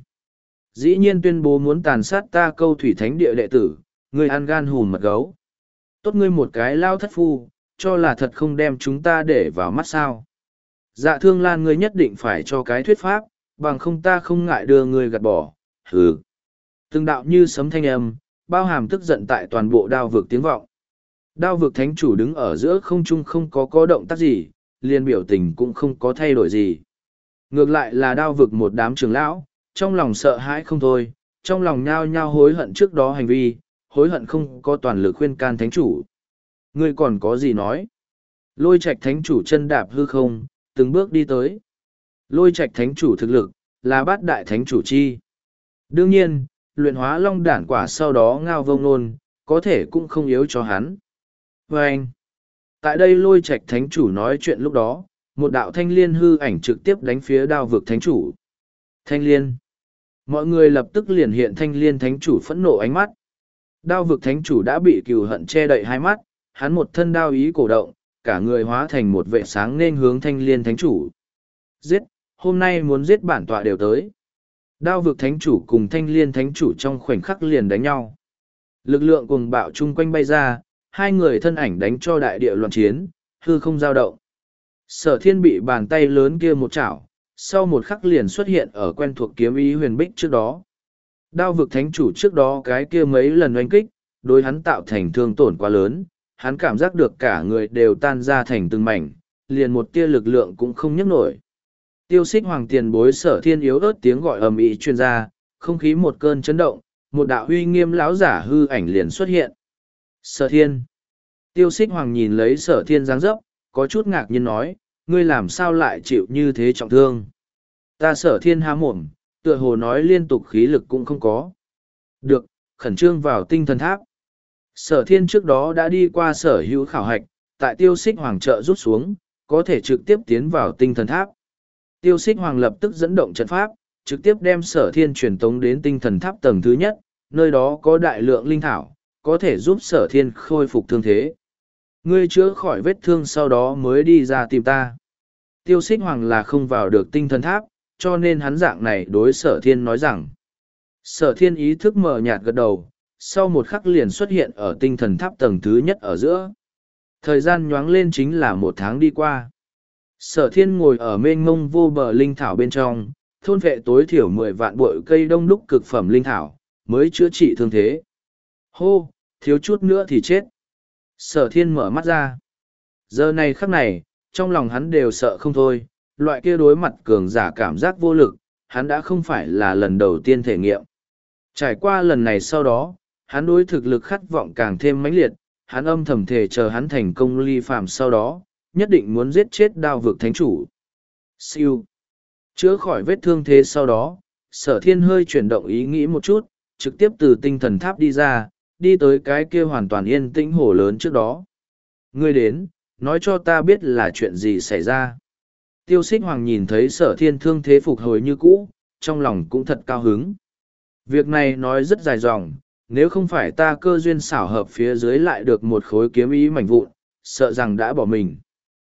Dĩ nhiên tuyên bố muốn tàn sát ta câu thủy thánh địa đệ tử, ngươi ăn gan hùn mật gấu. Tốt ngươi một cái lao thất phu, cho là thật không đem chúng ta để vào mắt sao. Dạ thương lan ngươi nhất định phải cho cái thuyết pháp, bằng không ta không ngại đưa ngươi gạt bỏ. Hừ. Từng đạo như sấm thanh âm, bao hàm tức giận tại toàn bộ đao vực tiếng vọng. Đao vực thánh chủ đứng ở giữa không trung không có có động tác gì, liền biểu tình cũng không có thay đổi gì. Ngược lại là đao vực một đám trưởng lão, trong lòng sợ hãi không thôi, trong lòng nhao nhao hối hận trước đó hành vi, hối hận không có toàn lực khuyên can thánh chủ. Ngươi còn có gì nói? Lôi Trạch thánh chủ chân đạp hư không, từng bước đi tới. Lôi Trạch thánh chủ thực lực, là bát đại thánh chủ chi. Đương nhiên, luyện hóa long đản quả sau đó ngao vông nôn, có thể cũng không yếu cho hắn. Và anh, tại đây Lôi Trạch thánh chủ nói chuyện lúc đó, một đạo thanh liên hư ảnh trực tiếp đánh phía đao vực thánh chủ. Thanh liên. Mọi người lập tức liền hiện thanh liên thánh chủ phẫn nộ ánh mắt. Đao vực thánh chủ đã bị cừu hận che đậy hai mắt, hắn một thân đao ý cổ động, cả người hóa thành một vệ sáng nên hướng thanh liên thánh chủ. Giết, hôm nay muốn giết bản tọa đều tới. Đao vực thánh chủ cùng thanh liên thánh chủ trong khoảnh khắc liền đánh nhau. Lực lượng cuồng bạo chung quanh bay ra, hai người thân ảnh đánh cho đại địa loạn chiến, hư không dao động. Sở thiên bị bàn tay lớn kia một chảo, sau một khắc liền xuất hiện ở quen thuộc kiếm ý huyền bích trước đó. Đao vực thánh chủ trước đó cái kia mấy lần oanh kích, đối hắn tạo thành thương tổn quá lớn, hắn cảm giác được cả người đều tan ra thành từng mảnh, liền một tia lực lượng cũng không nhấc nổi. Tiêu xích hoàng tiền bối sở thiên yếu ớt tiếng gọi ầm ĩ truyền ra, không khí một cơn chấn động, một đạo huy nghiêm lão giả hư ảnh liền xuất hiện. Sở thiên. Tiêu xích hoàng nhìn lấy sở thiên dáng dấp, có chút ngạc nhiên nói, ngươi làm sao lại chịu như thế trọng thương. Ta sở thiên há mồm, tựa hồ nói liên tục khí lực cũng không có. Được, khẩn trương vào tinh thần tháp. Sở thiên trước đó đã đi qua sở hữu khảo hạch, tại tiêu xích hoàng trợ rút xuống, có thể trực tiếp tiến vào tinh thần tháp. Tiêu xích hoàng lập tức dẫn động trận pháp, trực tiếp đem sở thiên truyền tống đến tinh thần tháp tầng thứ nhất, nơi đó có đại lượng linh thảo, có thể giúp sở thiên khôi phục thương thế. Ngươi chữa khỏi vết thương sau đó mới đi ra tìm ta. Tiêu xích hoàng là không vào được tinh thần tháp, cho nên hắn dạng này đối sở thiên nói rằng. Sở thiên ý thức mờ nhạt gật đầu, sau một khắc liền xuất hiện ở tinh thần tháp tầng thứ nhất ở giữa. Thời gian nhoáng lên chính là một tháng đi qua. Sở thiên ngồi ở mênh mông vô bờ linh thảo bên trong, thôn vệ tối thiểu mười vạn bội cây đông đúc cực phẩm linh thảo, mới chữa trị thương thế. Hô, thiếu chút nữa thì chết. Sở thiên mở mắt ra. Giờ này khắc này, trong lòng hắn đều sợ không thôi, loại kia đối mặt cường giả cảm giác vô lực, hắn đã không phải là lần đầu tiên thể nghiệm. Trải qua lần này sau đó, hắn đối thực lực khát vọng càng thêm mãnh liệt, hắn âm thầm thể chờ hắn thành công ly phàm sau đó, nhất định muốn giết chết đao vực thánh chủ. Siêu. Chữa khỏi vết thương thế sau đó, sở thiên hơi chuyển động ý nghĩ một chút, trực tiếp từ tinh thần tháp đi ra, đi tới cái kia hoàn toàn yên tĩnh hồ lớn trước đó. Ngươi đến, nói cho ta biết là chuyện gì xảy ra. Tiêu xích hoàng nhìn thấy sở thiên thương thế phục hồi như cũ, trong lòng cũng thật cao hứng. Việc này nói rất dài dòng, nếu không phải ta cơ duyên xảo hợp phía dưới lại được một khối kiếm ý mảnh vụn, sợ rằng đã bỏ mình.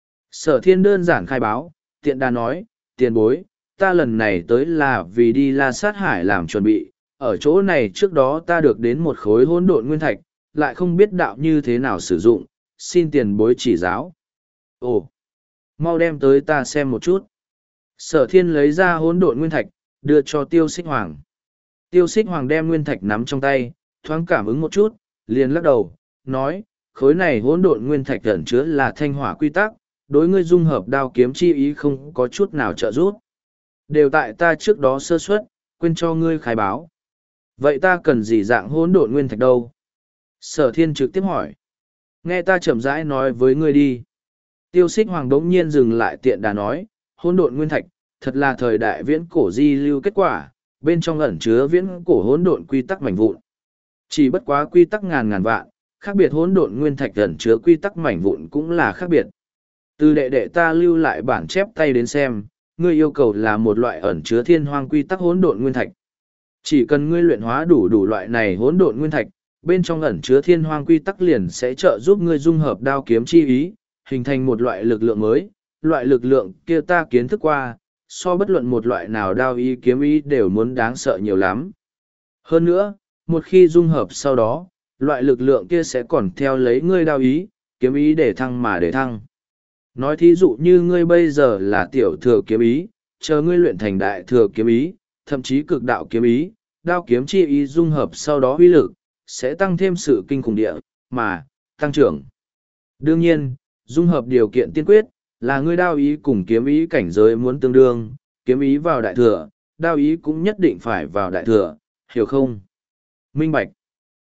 Sở thiên đơn giản khai báo, tiện đà nói, tiền bối, ta lần này tới là vì đi La Sát Hải làm chuẩn bị, ở chỗ này trước đó ta được đến một khối hỗn độn nguyên thạch, lại không biết đạo như thế nào sử dụng, xin tiền bối chỉ giáo. Ồ, mau đem tới ta xem một chút. Sở thiên lấy ra hỗn độn nguyên thạch, đưa cho tiêu xích hoàng. Tiêu xích hoàng đem nguyên thạch nắm trong tay, thoáng cảm ứng một chút, liền lắc đầu, nói, khối này hỗn độn nguyên thạch ẩn chứa là thanh hỏa quy tắc, đối ngươi dung hợp đao kiếm chi ý không có chút nào trợ giúp. Đều tại ta trước đó sơ suất, quên cho ngươi khai báo. Vậy ta cần gì dạng hỗn độn nguyên thạch đâu? Sở thiên trực tiếp hỏi. Nghe ta chậm rãi nói với ngươi đi. Tiêu xích hoàng đống nhiên dừng lại tiện đà nói, hỗn độn nguyên thạch, thật là thời đại viễn cổ di lưu kết quả, bên trong ẩn chứa viễn cổ hỗn độn quy tắc mảnh vụn. Chỉ bất quá quy tắc ngàn ngàn vạn, khác biệt hỗn độn nguyên thạch ẩn chứa quy tắc mảnh vụn cũng là khác biệt. Từ đệ đệ ta lưu lại bản chép tay đến xem, ngươi yêu cầu là một loại ẩn chứa thiên hoang quy tắc hỗn độn nguyên thạch. Chỉ cần ngươi luyện hóa đủ đủ loại này hỗn độn nguyên thạch, bên trong ẩn chứa thiên hoang quy tắc liền sẽ trợ giúp ngươi dung hợp đao kiếm chi ý, hình thành một loại lực lượng mới. Loại lực lượng kia ta kiến thức qua, so bất luận một loại nào đao ý kiếm ý đều muốn đáng sợ nhiều lắm. Hơn nữa, một khi dung hợp sau đó, loại lực lượng kia sẽ còn theo lấy ngươi đao ý, kiếm ý để thăng mà để thăng. Nói thí dụ như ngươi bây giờ là tiểu thừa kiếm ý, chờ ngươi luyện thành đại thừa kiếm ý, thậm chí cực đạo kiếm ý, đao kiếm chi ý dung hợp sau đó uy lực, sẽ tăng thêm sự kinh khủng địa, mà, tăng trưởng. Đương nhiên, dung hợp điều kiện tiên quyết, Là ngươi đao ý cùng kiếm ý cảnh giới muốn tương đương, kiếm ý vào đại thừa, đao ý cũng nhất định phải vào đại thừa, hiểu không? Minh bạch.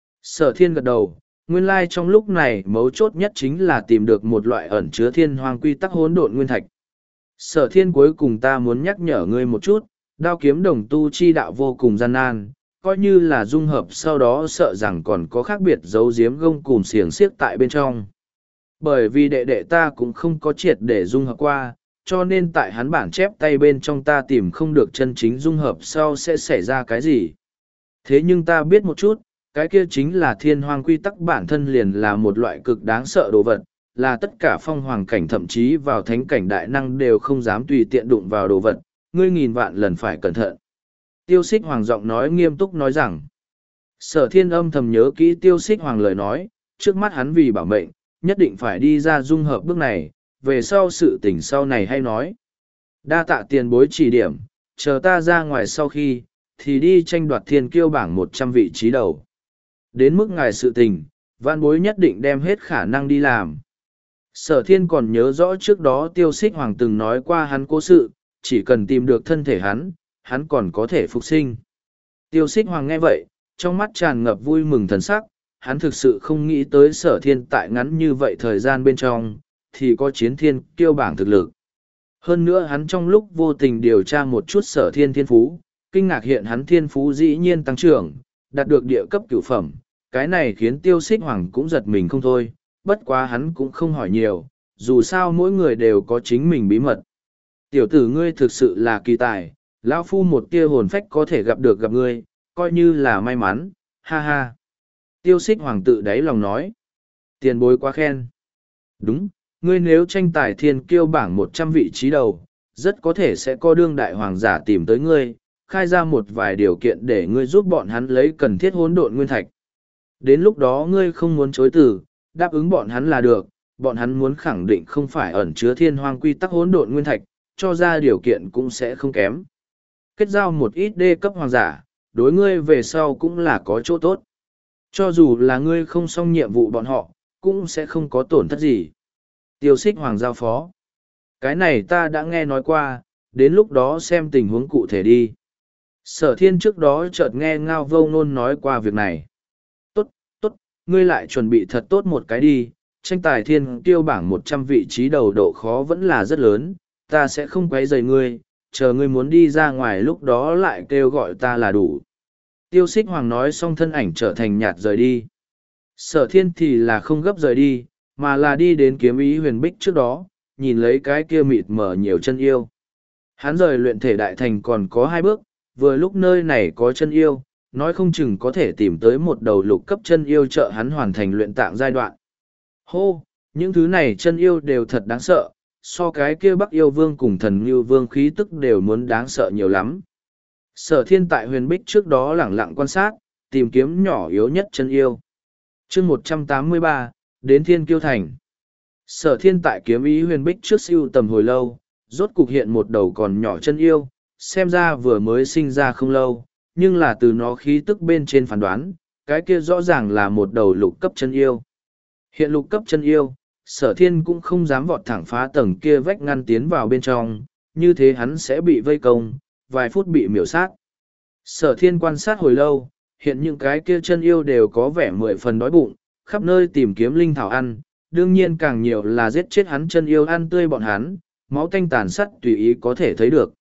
Sở thiên gật đầu, nguyên lai trong lúc này mấu chốt nhất chính là tìm được một loại ẩn chứa thiên hoàng quy tắc hỗn độn nguyên thạch. Sở thiên cuối cùng ta muốn nhắc nhở ngươi một chút, đao kiếm đồng tu chi đạo vô cùng gian nan, coi như là dung hợp sau đó sợ rằng còn có khác biệt giấu giếm gông cùm xiềng xiếc tại bên trong. Bởi vì đệ đệ ta cũng không có triệt để dung hợp qua, cho nên tại hắn bản chép tay bên trong ta tìm không được chân chính dung hợp sau sẽ xảy ra cái gì. Thế nhưng ta biết một chút, cái kia chính là thiên hoang quy tắc bản thân liền là một loại cực đáng sợ đồ vật, là tất cả phong hoàng cảnh thậm chí vào thánh cảnh đại năng đều không dám tùy tiện đụng vào đồ vật, ngươi nghìn vạn lần phải cẩn thận. Tiêu xích hoàng giọng nói nghiêm túc nói rằng, sở thiên âm thầm nhớ kỹ tiêu xích hoàng lời nói, trước mắt hắn vì bảo mệnh, nhất định phải đi ra dung hợp bước này, về sau sự tình sau này hay nói. Đa tạ tiền bối chỉ điểm, chờ ta ra ngoài sau khi, thì đi tranh đoạt thiên kiêu bảng một trăm vị trí đầu. Đến mức ngài sự tình, vạn bối nhất định đem hết khả năng đi làm. Sở thiên còn nhớ rõ trước đó tiêu xích hoàng từng nói qua hắn cố sự, chỉ cần tìm được thân thể hắn, hắn còn có thể phục sinh. Tiêu xích hoàng nghe vậy, trong mắt tràn ngập vui mừng thần sắc, hắn thực sự không nghĩ tới sở thiên tại ngắn như vậy thời gian bên trong, thì có chiến thiên kiêu bảng thực lực. Hơn nữa hắn trong lúc vô tình điều tra một chút sở thiên thiên phú, kinh ngạc hiện hắn thiên phú dĩ nhiên tăng trưởng, đạt được địa cấp cửu phẩm, cái này khiến tiêu xích hoàng cũng giật mình không thôi, bất quá hắn cũng không hỏi nhiều, dù sao mỗi người đều có chính mình bí mật. Tiểu tử ngươi thực sự là kỳ tài, lão phu một tia hồn phách có thể gặp được gặp ngươi, coi như là may mắn, ha ha. Tiêu xích hoàng tự đáy lòng nói, tiền bối quá khen. Đúng, ngươi nếu tranh tài thiên kiêu bảng một trăm vị trí đầu, rất có thể sẽ có đương đại hoàng giả tìm tới ngươi, khai ra một vài điều kiện để ngươi giúp bọn hắn lấy cần thiết hỗn độn nguyên thạch. Đến lúc đó ngươi không muốn chối từ, đáp ứng bọn hắn là được, bọn hắn muốn khẳng định không phải ẩn chứa thiên hoang quy tắc hỗn độn nguyên thạch, cho ra điều kiện cũng sẽ không kém. Kết giao một ít đê cấp hoàng giả, đối ngươi về sau cũng là có chỗ tốt. Cho dù là ngươi không xong nhiệm vụ bọn họ, cũng sẽ không có tổn thất gì. Tiêu xích hoàng giao phó. Cái này ta đã nghe nói qua, đến lúc đó xem tình huống cụ thể đi. Sở thiên trước đó chợt nghe Ngao Vô Ngôn nói qua việc này. Tốt, tốt, ngươi lại chuẩn bị thật tốt một cái đi, tranh tài thiên kiêu bảng một trăm vị trí đầu độ khó vẫn là rất lớn, ta sẽ không quấy rầy ngươi, chờ ngươi muốn đi ra ngoài lúc đó lại kêu gọi ta là đủ. Tiêu xích hoàng nói xong thân ảnh trở thành nhạt rời đi. Sở thiên thì là không gấp rời đi, mà là đi đến kiếm ý huyền bích trước đó, nhìn lấy cái kia mịt mở nhiều chân yêu. Hắn rời luyện thể đại thành còn có hai bước, vừa lúc nơi này có chân yêu, nói không chừng có thể tìm tới một đầu lục cấp chân yêu trợ hắn hoàn thành luyện tạng giai đoạn. Hô, những thứ này chân yêu đều thật đáng sợ, so cái kia Bắc yêu vương cùng thần như vương khí tức đều muốn đáng sợ nhiều lắm. Sở thiên tại huyền bích trước đó lẳng lặng quan sát, tìm kiếm nhỏ yếu nhất chân yêu. chương một trăm tám mươi ba, đến thiên kiêu thành. Sở thiên tại kiếm ý huyền bích trước siêu tầm hồi lâu, rốt cục hiện một đầu còn nhỏ chân yêu, xem ra vừa mới sinh ra không lâu, nhưng là từ nó khí tức bên trên phán đoán, cái kia rõ ràng là một đầu lục cấp chân yêu. Hiện lục cấp chân yêu, sở thiên cũng không dám vọt thẳng phá tầng kia vách ngăn tiến vào bên trong, như thế hắn sẽ bị vây công, vài phút bị miểu sát. Sở thiên quan sát hồi lâu, hiện những cái kia chân yêu đều có vẻ mười phần đói bụng, khắp nơi tìm kiếm linh thảo ăn, đương nhiên càng nhiều là giết chết hắn chân yêu ăn tươi bọn hắn, máu tanh tàn sắt tùy ý có thể thấy được.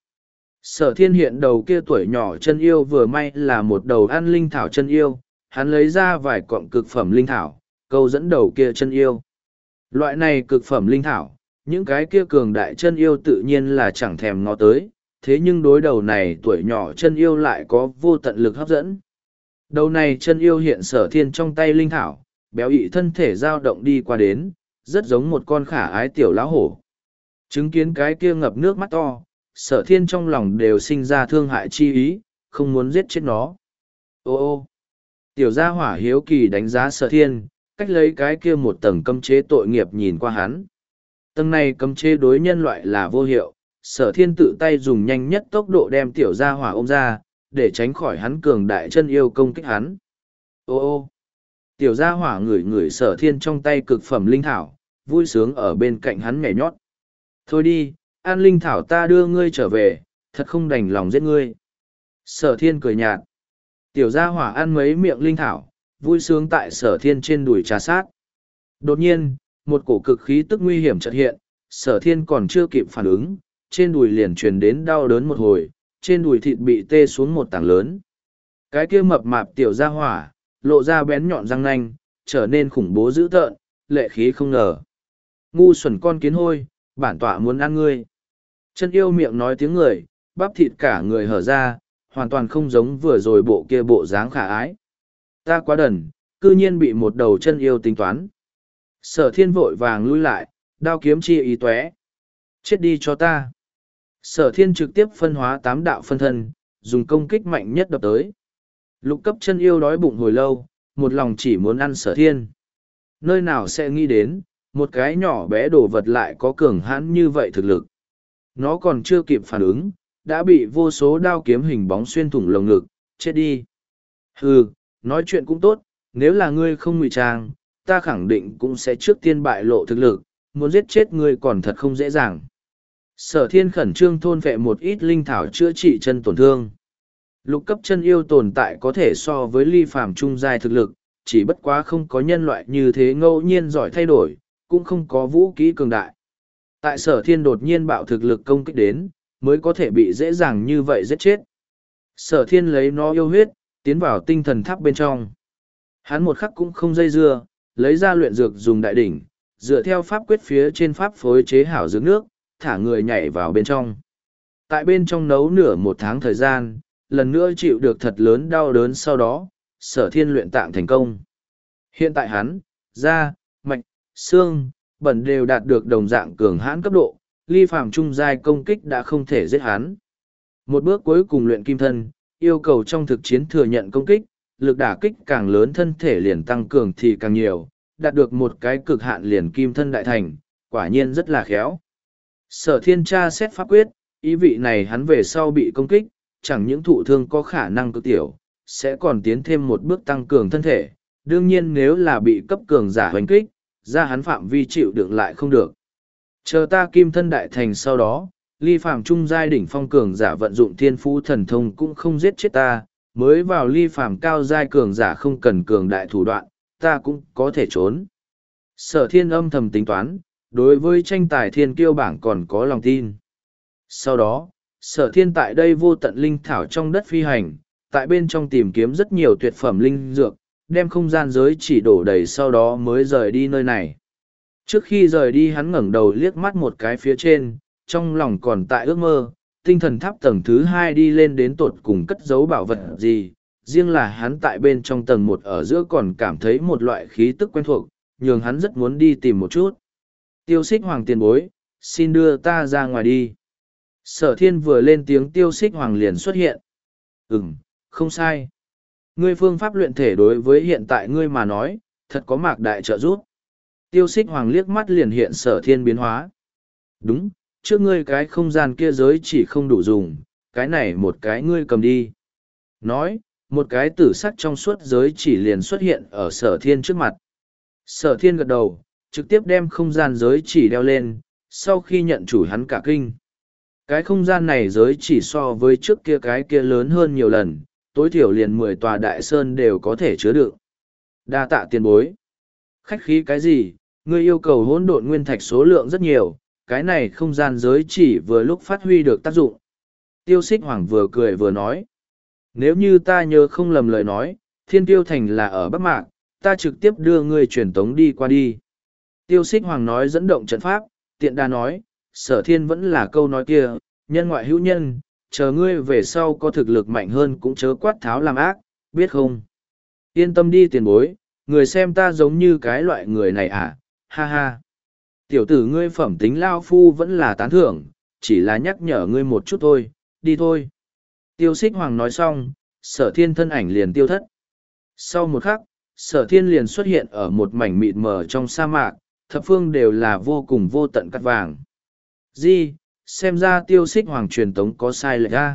Sở thiên hiện đầu kia tuổi nhỏ chân yêu vừa may là một đầu ăn linh thảo chân yêu, hắn lấy ra vài cọng cực phẩm linh thảo, câu dẫn đầu kia chân yêu. Loại này cực phẩm linh thảo, những cái kia cường đại chân yêu tự nhiên là chẳng thèm ngó tới, thế nhưng đối đầu này tuổi nhỏ chân yêu lại có vô tận lực hấp dẫn. Đầu này chân yêu hiện sở thiên trong tay linh thảo, béo ị thân thể dao động đi qua đến, rất giống một con khả ái tiểu lão hổ. Chứng kiến cái kia ngập nước mắt to, sở thiên trong lòng đều sinh ra thương hại chi ý, không muốn giết chết nó. Ô ô! Tiểu gia hỏa hiếu kỳ đánh giá sở thiên, cách lấy cái kia một tầng cấm chế tội nghiệp nhìn qua hắn. Tầng này cấm chế đối nhân loại là vô hiệu, sở thiên tự tay dùng nhanh nhất tốc độ đem tiểu gia hỏa ôm ra, để tránh khỏi hắn cường đại chân yêu công kích hắn. Ô ô! Tiểu gia hỏa ngửi ngửi sở thiên trong tay cực phẩm linh thảo, vui sướng ở bên cạnh hắn nhảy nhót. Thôi đi, an linh thảo ta đưa ngươi trở về, thật không đành lòng giết ngươi. Sở thiên cười nhạt. Tiểu gia hỏa ăn mấy miệng linh thảo, vui sướng tại sở thiên trên đùi trà sát. Đột nhiên, một cổ cực khí tức nguy hiểm chợt hiện, sở thiên còn chưa kịp phản ứng, trên đùi liền truyền đến đau đớn một hồi, trên đùi thịt bị tê xuống một tảng lớn. Cái kia mập mạp tiểu gia hỏa, lộ ra bén nhọn răng nanh, trở nên khủng bố dữ tợn, lệ khí không ngờ. Ngu xuẩn con kiến hôi, bản tọa muốn ăn ngươi. Chân yêu miệng nói tiếng người, bắp thịt cả người hở ra, hoàn toàn không giống vừa rồi bộ kia bộ dáng khả ái. Ta quá đần, cư nhiên bị một đầu chân yêu tính toán. Sở thiên vội vàng lui lại, đao kiếm chi ý tóe. Chết đi cho ta. Sở thiên trực tiếp phân hóa tám đạo phân thân, dùng công kích mạnh nhất đập tới. Lục cấp chân yêu đói bụng hồi lâu, một lòng chỉ muốn ăn sở thiên. Nơi nào sẽ nghĩ đến, một cái nhỏ bé đồ vật lại có cường hãn như vậy thực lực. Nó còn chưa kịp phản ứng, đã bị vô số đao kiếm hình bóng xuyên thủng lồng ngực, chết đi. Hừ, nói chuyện cũng tốt, nếu là ngươi không ngụy trang, ta khẳng định cũng sẽ trước tiên bại lộ thực lực, muốn giết chết ngươi còn thật không dễ dàng. Sở thiên khẩn trương thôn vệ một ít linh thảo chữa trị chân tổn thương. Lục cấp chân yêu tồn tại có thể so với ly phàm trung giai thực lực, chỉ bất quá không có nhân loại như thế ngẫu nhiên giỏi thay đổi, cũng không có vũ kỹ cường đại. Tại sở thiên đột nhiên bạo thực lực công kích đến, mới có thể bị dễ dàng như vậy giết chết. Sở thiên lấy nó yêu huyết, tiến vào tinh thần tháp bên trong. Hắn một khắc cũng không dây dưa, lấy ra luyện dược dùng đại đỉnh, dựa theo pháp quyết phía trên pháp phối chế hảo dược nước, thả người nhảy vào bên trong. Tại bên trong nấu nửa một tháng thời gian, lần nữa chịu được thật lớn đau đớn sau đó, sở thiên luyện tạng thành công. Hiện tại hắn, da, mạch, xương, bẩn đều đạt được đồng dạng cường hãn cấp độ, ly phàm trung giai công kích đã không thể giết hắn. Một bước cuối cùng luyện kim thân, yêu cầu trong thực chiến thừa nhận công kích, lực đả kích càng lớn thân thể liền tăng cường thì càng nhiều, đạt được một cái cực hạn liền kim thân đại thành, quả nhiên rất là khéo. Sở thiên tra xét pháp quyết, ý vị này hắn về sau bị công kích, chẳng những thụ thương có khả năng cực tiểu, sẽ còn tiến thêm một bước tăng cường thân thể. Đương nhiên nếu là bị cấp cường giả hoành kích, ra hắn phạm vi chịu đựng lại không được. Chờ ta kim thân đại thành sau đó, ly phàm trung giai đỉnh phong cường giả vận dụng thiên phú thần thông cũng không giết chết ta, mới vào ly phàm cao giai cường giả không cần cường đại thủ đoạn, ta cũng có thể trốn. Sở thiên âm thầm tính toán, đối với tranh tài thiên kiêu bảng còn có lòng tin. Sau đó, sở thiên tại đây vô tận linh thảo trong đất phi hành, tại bên trong tìm kiếm rất nhiều tuyệt phẩm linh dược, đem không gian giới chỉ đổ đầy sau đó mới rời đi nơi này. Trước khi rời đi hắn ngẩng đầu liếc mắt một cái phía trên, trong lòng còn tại ước mơ, tinh thần tháp tầng thứ hai đi lên đến tột cùng cất giấu bảo vật gì, riêng là hắn tại bên trong tầng một ở giữa còn cảm thấy một loại khí tức quen thuộc, nhường hắn rất muốn đi tìm một chút. Tiêu xích hoàng tiền bối, xin đưa ta ra ngoài đi. Sở thiên vừa lên tiếng tiêu xích hoàng liền xuất hiện. Ừm, không sai. Ngươi phương pháp luyện thể đối với hiện tại ngươi mà nói, thật có mạc đại trợ giúp. Tiêu xích hoàng liếc mắt liền hiện sở thiên biến hóa. Đúng, trước ngươi cái không gian kia giới chỉ không đủ dùng, cái này một cái ngươi cầm đi. Nói, một cái tử sắc trong suốt giới chỉ liền xuất hiện ở sở thiên trước mặt. Sở thiên gật đầu, trực tiếp đem không gian giới chỉ đeo lên, sau khi nhận chủ hắn cả kinh. Cái không gian này giới chỉ so với trước kia cái kia lớn hơn nhiều lần, tối thiểu liền mười tòa đại sơn đều có thể chứa đựng. Đa tạ tiền bối. Khách khí cái gì, ngươi yêu cầu hỗn độn nguyên thạch số lượng rất nhiều, cái này không gian giới chỉ vừa lúc phát huy được tác dụng. Tiêu xích hoàng vừa cười vừa nói. Nếu như ta nhớ không lầm lời nói, thiên tiêu thành là ở Bắc Mạc, ta trực tiếp đưa ngươi truyền tống đi qua đi. Tiêu xích hoàng nói dẫn động trận pháp, tiện đa nói, sở thiên vẫn là câu nói kia, nhân ngoại hữu nhân, chờ ngươi về sau có thực lực mạnh hơn cũng chớ quát tháo làm ác, biết không? Yên tâm đi tiền bối, người xem ta giống như cái loại người này à, ha ha. Tiểu tử ngươi phẩm tính lao phu vẫn là tán thưởng, chỉ là nhắc nhở ngươi một chút thôi, đi thôi. Tiêu xích hoàng nói xong, sở thiên thân ảnh liền tiêu thất. Sau một khắc, sở thiên liền xuất hiện ở một mảnh mịt mờ trong sa mạc, thập phương đều là vô cùng vô tận cắt vàng. Di, xem ra tiêu xích hoàng truyền tống có sai lệch ra.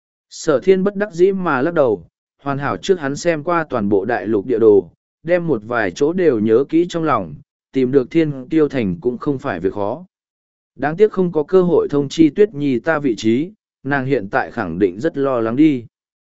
Sở thiên bất đắc dĩ mà lắc đầu, hoàn hảo trước hắn xem qua toàn bộ đại lục địa đồ, đem một vài chỗ đều nhớ kỹ trong lòng, tìm được thiên tiêu thành cũng không phải việc khó. Đáng tiếc không có cơ hội thông chi Tuyết Nhi ta vị trí, nàng hiện tại khẳng định rất lo lắng đi.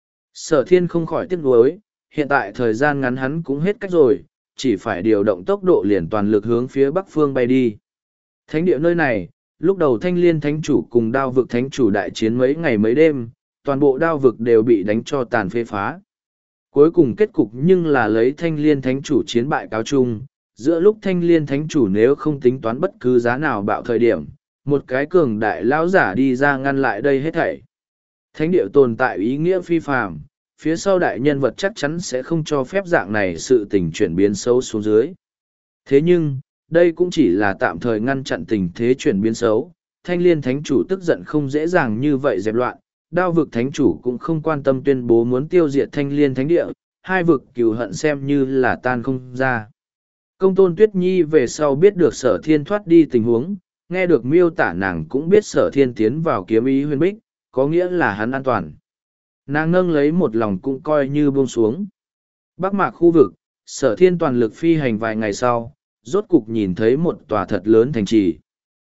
Sở thiên không khỏi tiếc nuối, hiện tại thời gian ngắn hắn cũng hết cách rồi, chỉ phải điều động tốc độ liền toàn lực hướng phía bắc phương bay đi. Thánh địa nơi này, lúc đầu Thanh Liên Thánh Chủ cùng đao vực Thánh Chủ đại chiến mấy ngày mấy đêm, toàn bộ đao vực đều bị đánh cho tàn phế phá. Cuối cùng kết cục nhưng là lấy Thanh Liên Thánh Chủ chiến bại cáo chung, giữa lúc Thanh Liên Thánh Chủ nếu không tính toán bất cứ giá nào bạo thời điểm, một cái cường đại lão giả đi ra ngăn lại đây hết thảy. Thánh địa tồn tại ý nghĩa phi phàm, phía sau đại nhân vật chắc chắn sẽ không cho phép dạng này sự tình chuyển biến xấu xuống dưới. Thế nhưng, đây cũng chỉ là tạm thời ngăn chặn tình thế chuyển biến xấu. Thanh Liên Thánh Chủ tức giận không dễ dàng như vậy dẹp loạn, đao vực Thánh Chủ cũng không quan tâm tuyên bố muốn tiêu diệt Thanh Liên Thánh Địa, hai vực cừu hận xem như là tan không ra. Công tôn Tuyết Nhi về sau biết được Sở Thiên thoát đi tình huống, nghe được miêu tả nàng cũng biết Sở Thiên tiến vào kiếm ý huyền bích, có nghĩa là hắn an toàn. Nàng nâng lấy một lòng cũng coi như buông xuống. Bắc mạc khu vực, Sở Thiên toàn lực phi hành vài ngày sau, rốt cục nhìn thấy một tòa thật lớn thành trì.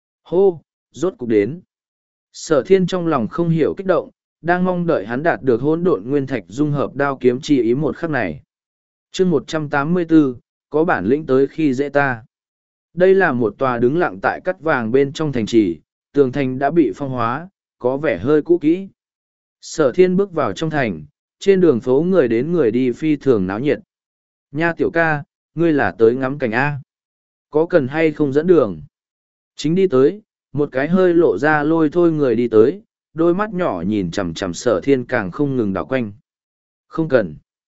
Hô, rốt cục đến. Sở Thiên trong lòng không hiểu kích động, đang mong đợi hắn đạt được hỗn độn nguyên thạch dung hợp đao kiếm chi ý một khắc này. Chương một trăm tám mươi bốn, có bản lĩnh tới khi dễ ta. Đây là một tòa đứng lặng tại cắt vàng bên trong thành trì, tường thành đã bị phong hóa, có vẻ hơi cũ kỹ. Sở Thiên bước vào trong thành, trên đường phố người đến người đi phi thường náo nhiệt. Nha tiểu ca, ngươi là tới ngắm cảnh A. Có cần hay không dẫn đường? Chính đi tới, một cái hơi lộ ra lôi thôi người đi tới, đôi mắt nhỏ nhìn chằm chằm Sở Thiên càng không ngừng đảo quanh. Không cần.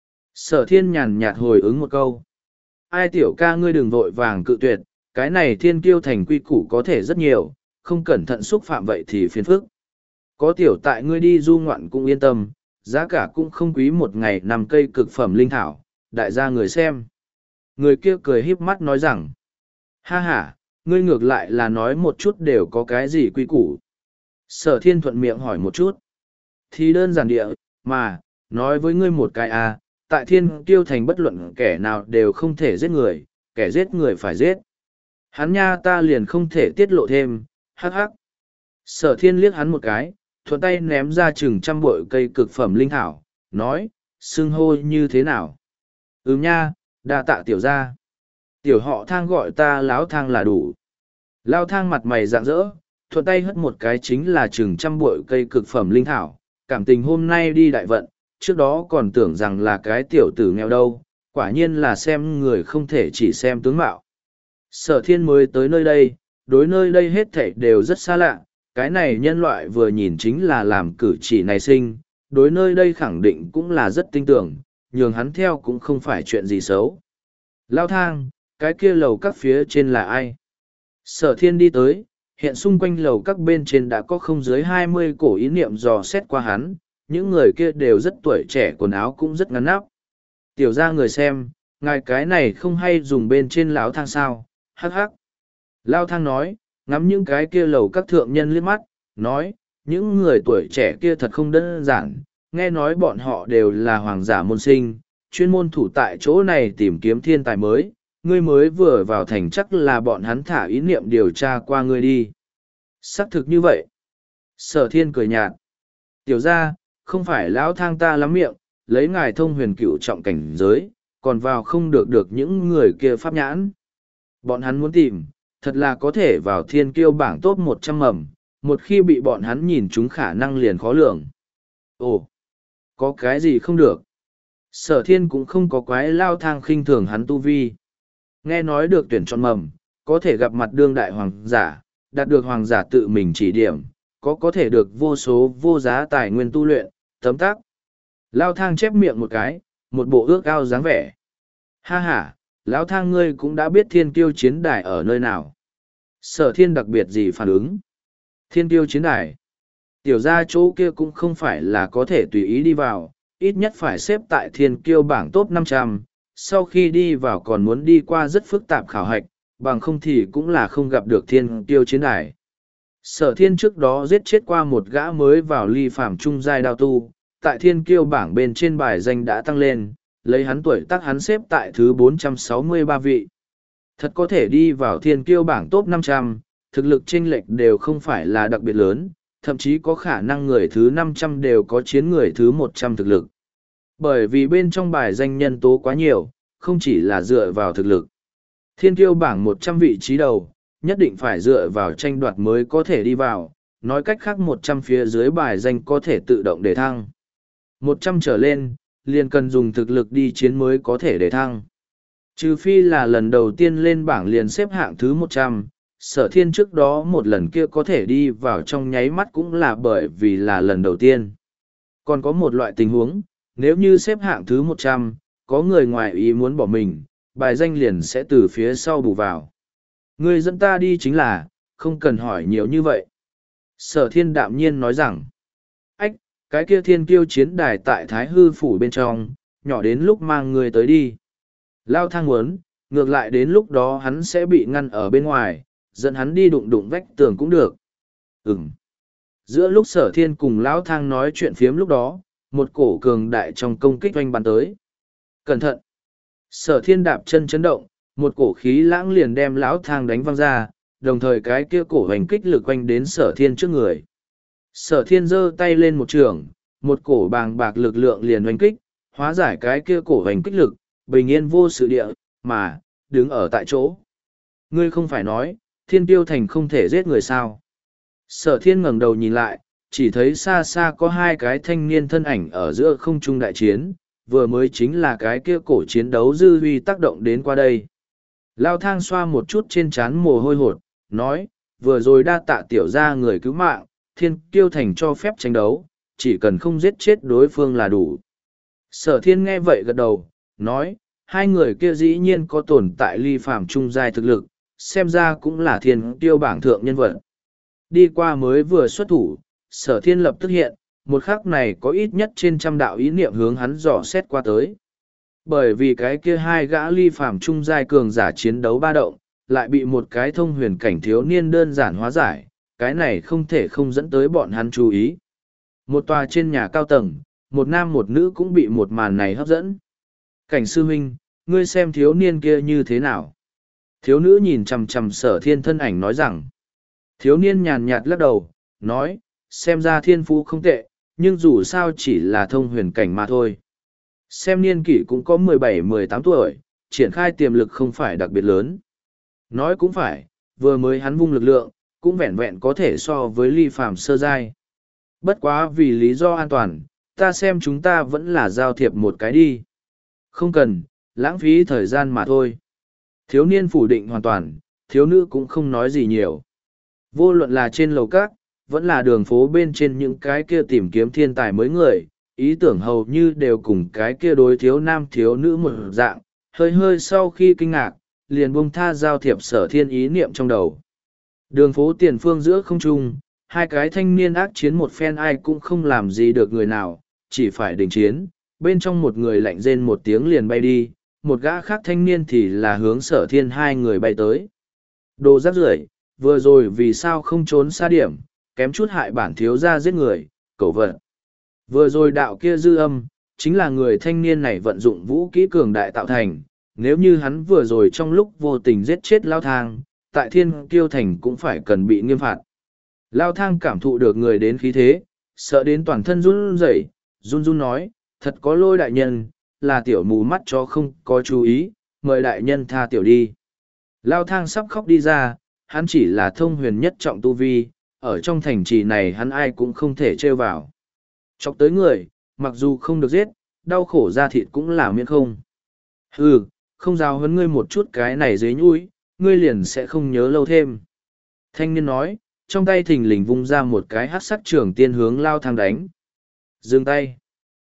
Sở Thiên nhàn nhạt hồi ứng một câu. Ai tiểu ca ngươi đừng vội vàng cự tuyệt, cái này Thiên Kiêu thành quy củ có thể rất nhiều, không cẩn thận xúc phạm vậy thì phiền phức. Có tiểu tại ngươi đi du ngoạn cũng yên tâm, giá cả cũng không quý một ngày nằm cây cực phẩm linh thảo, đại gia người xem. Người kia cười híp mắt nói rằng, ha ha, ngươi ngược lại là nói một chút đều có cái gì quy củ. Sở Thiên thuận miệng hỏi một chút. Thì đơn giản địa, mà, nói với ngươi một cái à, tại Thiên Kiêu thành bất luận kẻ nào đều không thể giết người, kẻ giết người phải giết. Hắn nha ta liền không thể tiết lộ thêm, hắc hắc. Sở Thiên liếc hắn một cái, thuận tay ném ra chừng trăm bội cây cực phẩm linh thảo, nói, xưng hô như thế nào? Ừm nha, đa tạ tiểu gia. Tiểu họ Thang gọi ta Láo Thang là đủ. Lao Thang mặt mày rạng rỡ, thuận tay hất một cái chính là chừng trăm bội cây cực phẩm linh thảo, cảm tình hôm nay đi đại vận, trước đó còn tưởng rằng là cái tiểu tử nghèo đâu, quả nhiên là xem người không thể chỉ xem tướng mạo. Sở Thiên mới tới nơi đây, đối nơi đây hết thảy đều rất xa lạ, cái này nhân loại vừa nhìn chính là làm cử chỉ này sinh, đối nơi đây khẳng định cũng là rất tin tưởng, nhường hắn theo cũng không phải chuyện gì xấu. Lao Thang, cái kia lầu các phía trên là ai? Sở Thiên đi tới, hiện xung quanh lầu các bên trên đã có không dưới hai mươi cổ ý niệm dò xét qua hắn, những người kia đều rất tuổi trẻ, quần áo cũng rất ngắn nắp. Tiểu ra người xem, ngài cái này không hay dùng bên trên lão thang sao, hắc hắc. Lao Thang nói, ngắm những cái kia lầu các thượng nhân liếc mắt, nói, những người tuổi trẻ kia thật không đơn giản, nghe nói bọn họ đều là hoàng giả môn sinh, chuyên môn thủ tại chỗ này tìm kiếm thiên tài mới, ngươi mới vừa vào thành chắc là bọn hắn thả ý niệm điều tra qua ngươi đi. Xác thực như vậy. Sở Thiên cười nhạt. Tiểu ra, không phải lão Thang ta lắm miệng, lấy ngài thông huyền cửu trọng cảnh giới, còn vào không được được những người kia pháp nhãn. Bọn hắn muốn tìm, thật là có thể vào Thiên Kiêu bảng top một trăm mầm, một khi bị bọn hắn nhìn chúng khả năng liền khó lường. Ồ, có cái gì không được? Sở Thiên cũng không có quái Lao Thang khinh thường hắn tu vi. Nghe nói được tuyển chọn mầm, có thể gặp mặt đương đại hoàng giả, đạt được hoàng giả tự mình chỉ điểm, có có thể được vô số vô giá tài nguyên tu luyện, tấm tác. Lao Thang chép miệng một cái, một bộ ước ao dáng vẻ. Ha ha, Lão Thang ngươi cũng đã biết Thiên Kiêu chiến đài ở nơi nào. Sở Thiên đặc biệt gì phản ứng? Thiên Kiêu chiến đài. Tiểu ra chỗ kia cũng không phải là có thể tùy ý đi vào, ít nhất phải xếp tại Thiên Kiêu bảng top năm trăm, sau khi đi vào còn muốn đi qua rất phức tạp khảo hạch, bằng không thì cũng là không gặp được Thiên Kiêu chiến đài. Sở Thiên trước đó giết chết qua một gã mới vào ly phàm trung giai đao tu, tại Thiên Kiêu bảng bên trên bài danh đã tăng lên, lấy hắn tuổi tác hắn xếp tại thứ bốn trăm sáu mươi ba vị. Thật có thể đi vào Thiên Kiêu bảng top năm trăm, thực lực chênh lệch đều không phải là đặc biệt lớn, thậm chí có khả năng người thứ năm trăm đều có chiến người thứ một trăm thực lực. Bởi vì bên trong bài danh nhân tố quá nhiều, không chỉ là dựa vào thực lực. Thiên kiêu bảng một trăm vị trí đầu, nhất định phải dựa vào tranh đoạt mới có thể đi vào, nói cách khác một trăm phía dưới bài danh có thể tự động để thăng. một trăm trở lên, liền cần dùng thực lực đi chiến mới có thể để thăng. Trừ phi là lần đầu tiên lên bảng liền xếp hạng thứ một trăm, Sở Thiên trước đó một lần kia có thể đi vào trong nháy mắt cũng là bởi vì là lần đầu tiên. Còn có một loại tình huống, nếu như xếp hạng thứ một trăm, có người ngoài ý muốn bỏ mình, bài danh liền sẽ từ phía sau bù vào. Người dẫn ta đi chính là, không cần hỏi nhiều như vậy. Sở Thiên đạm nhiên nói rằng, ách, cái kia thiên kiêu chiến đài tại Thái Hư Phủ bên trong, nhỏ đến lúc mang người tới đi. Lao Thang muốn, ngược lại đến lúc đó hắn sẽ bị ngăn ở bên ngoài, dẫn hắn đi đụng đụng vách tường cũng được. Ừm. Giữa lúc Sở Thiên cùng Lão Thang nói chuyện phiếm lúc đó, một cổ cường đại trong công kích oanh bắn tới. Cẩn thận! Sở Thiên đạp chân chấn động, một cổ khí lãng liền đem Lão Thang đánh văng ra, đồng thời cái kia cổ hành kích lực quanh đến Sở Thiên trước người. Sở Thiên giơ tay lên một trường, một cổ bàng bạc lực lượng liền oanh kích, hóa giải cái kia cổ hành kích lực, bình yên vô sự địa, mà, đứng ở tại chỗ. Ngươi không phải nói, Thiên Tiêu Thành không thể giết người sao? Sở Thiên ngẩng đầu nhìn lại, chỉ thấy xa xa có hai cái thanh niên thân ảnh ở giữa không trung đại chiến, vừa mới chính là cái kia cổ chiến đấu dư huy tác động đến qua đây. Lao Thang xoa một chút trên trán mồ hôi hột, nói, vừa rồi đa tạ tiểu ra người cứu mạng, Thiên Tiêu Thành cho phép tranh đấu, chỉ cần không giết chết đối phương là đủ. Sở Thiên nghe vậy gật đầu, nói, hai người kia dĩ nhiên có tồn tại ly phàm trung giai thực lực, xem ra cũng là thiên tiêu bảng thượng nhân vật. Đi qua mới vừa xuất thủ, Sở Thiên lập tức hiện, một khắc này có ít nhất trên trăm đạo ý niệm hướng hắn dò xét qua tới. Bởi vì cái kia hai gã ly phàm trung giai cường giả chiến đấu ba động, lại bị một cái thông huyền cảnh thiếu niên đơn giản hóa giải, cái này không thể không dẫn tới bọn hắn chú ý. Một tòa trên nhà cao tầng, một nam một nữ cũng bị một màn này hấp dẫn. Cảnh sư huynh, ngươi xem thiếu niên kia như thế nào? Thiếu nữ nhìn chằm chằm Sở Thiên thân ảnh nói rằng, thiếu niên nhàn nhạt lắc đầu, nói, xem ra thiên phú không tệ, nhưng dù sao chỉ là thông huyền cảnh mà thôi. Xem niên kỷ cũng có mười bảy mười tám tuổi, triển khai tiềm lực không phải đặc biệt lớn. Nói cũng phải, vừa mới hắn vung lực lượng, cũng vẹn vẹn có thể so với ly phàm sơ giai. Bất quá vì lý do an toàn, ta xem chúng ta vẫn là giao thiệp một cái đi. Không cần, lãng phí thời gian mà thôi. Thiếu niên phủ định hoàn toàn, thiếu nữ cũng không nói gì nhiều. Vô luận là trên lầu cát, vẫn là đường phố bên trên những cái kia tìm kiếm thiên tài mới người, ý tưởng hầu như đều cùng cái kia đối thiếu nam thiếu nữ một dạng, hơi hơi sau khi kinh ngạc, liền buông tha giao thiệp Sở Thiên ý niệm trong đầu. Đường phố tiền phương giữa không trung, hai cái thanh niên ác chiến một phen ai cũng không làm gì được người nào, chỉ phải đình chiến, bên trong một người lạnh rên một tiếng liền bay đi, một gã khác thanh niên thì là hướng Sở Thiên hai người bay tới. Đồ rác rưởi, vừa rồi vì sao không trốn xa điểm, kém chút hại bản thiếu gia giết người, cẩu vật. Vừa rồi đạo kia dư âm, chính là người thanh niên này vận dụng vũ kỹ cường đại tạo thành, nếu như hắn vừa rồi trong lúc vô tình giết chết Lao Thang, tại Thiên Kiêu Thành cũng phải cần bị nghiêm phạt. Lao Thang cảm thụ được người đến khí thế, sợ đến toàn thân run rẩy, run run nói, thật có lỗi đại nhân, là tiểu mù mắt cho không có chú ý, mời đại nhân tha tiểu đi. Lao Thang sắp khóc đi ra, hắn chỉ là thông huyền nhất trọng tu vi, ở trong thành trì này hắn ai cũng không thể trêu vào. Chọc tới người, mặc dù không được giết, đau khổ ra thịt cũng là miễn không. Ừ, không giáo huấn ngươi một chút cái này dế nhũi, ngươi liền sẽ không nhớ lâu thêm. Thanh niên nói, trong tay thình lình vung ra một cái hát sắc trường tiên hướng Lao Thang đánh. Dừng tay.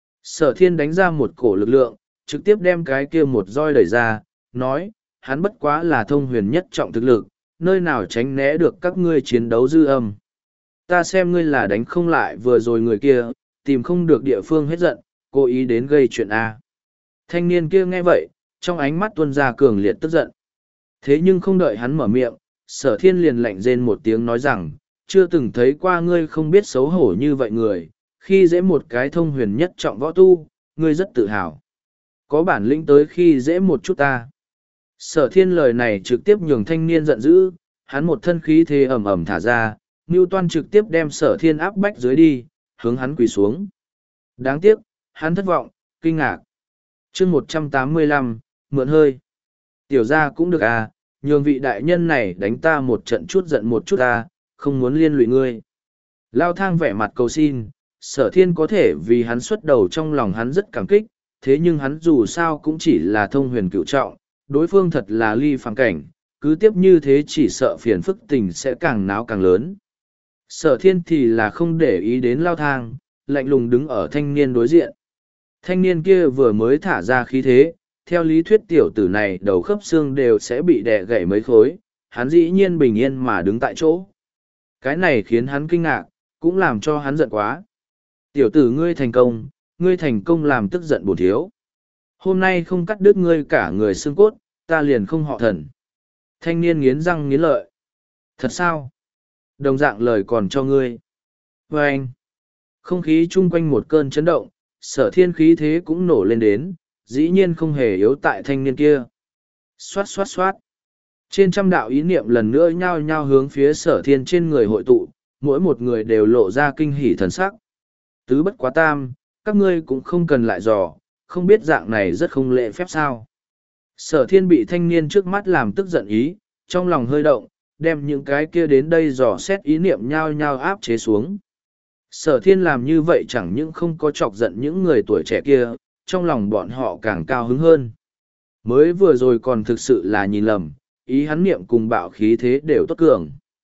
Sở Thiên đánh ra một cổ lực lượng, trực tiếp đem cái kia một roi đẩy ra, nói, hắn bất quá là thông huyền nhất trọng thực lực, nơi nào tránh né được các ngươi chiến đấu dư âm. Ta xem ngươi là đánh không lại vừa rồi người kia, tìm không được địa phương hết giận, cố ý đến gây chuyện A. Thanh niên kia nghe vậy, trong ánh mắt tuôn ra cường liệt tức giận. Thế nhưng không đợi hắn mở miệng, Sở Thiên liền lạnh rên một tiếng nói rằng, chưa từng thấy qua ngươi không biết xấu hổ như vậy người, khi dễ một cái thông huyền nhất trọng võ tu, ngươi rất tự hào. Có bản lĩnh tới khi dễ một chút ta. Sở Thiên lời này trực tiếp nhường thanh niên giận dữ, hắn một thân khí thế ầm ầm thả ra, Newton trực tiếp đem sở thiên áp bách dưới đi, hướng hắn quỳ xuống. Đáng tiếc, hắn thất vọng, kinh ngạc. chương một trăm tám mươi lăm, mượn hơi. Tiểu ra cũng được à, nhường vị đại nhân này đánh ta một trận chút giận một chút à, không muốn liên lụy ngươi. Lao thang vẻ mặt cầu xin, sở thiên có thể vì hắn xuất đầu trong lòng hắn rất cảm kích, thế nhưng hắn dù sao cũng chỉ là thông huyền cựu trọng, đối phương thật là ly phàm cảnh, cứ tiếp như thế chỉ sợ phiền phức tình sẽ càng náo càng lớn. Sở thiên thì là không để ý đến lao thang, lạnh lùng đứng ở thanh niên đối diện. Thanh niên kia vừa mới thả ra khí thế, theo lý thuyết tiểu tử này đầu khớp xương đều sẽ bị đè gãy mấy khối, hắn dĩ nhiên bình yên mà đứng tại chỗ. Cái này khiến hắn kinh ngạc, cũng làm cho hắn giận quá. Tiểu tử ngươi thành công, ngươi thành công làm tức giận bổn thiếu. Hôm nay không cắt đứt ngươi cả người xương cốt, ta liền không họ thần. Thanh niên nghiến răng nghiến lợi. Thật sao? Đồng dạng lời còn cho ngươi. Và anh, không khí chung quanh một cơn chấn động, sở thiên khí thế cũng nổ lên đến, dĩ nhiên không hề yếu tại thanh niên kia. Xoát xoát xoát. Trên trăm đạo ý niệm lần nữa nhao nhao hướng phía sở thiên trên người hội tụ, mỗi một người đều lộ ra kinh hỉ thần sắc. Tứ bất quá tam, các ngươi cũng không cần lại dò, không biết dạng này rất không lễ phép sao. Sở thiên bị thanh niên trước mắt làm tức giận ý, trong lòng hơi động, đem những cái kia đến đây dò xét ý niệm nhao nhao áp chế xuống. Sở thiên làm như vậy chẳng những không có chọc giận những người tuổi trẻ kia, trong lòng bọn họ càng cao hứng hơn. Mới vừa rồi còn thực sự là nhìn lầm, ý hắn niệm cùng bạo khí thế đều tốt cường.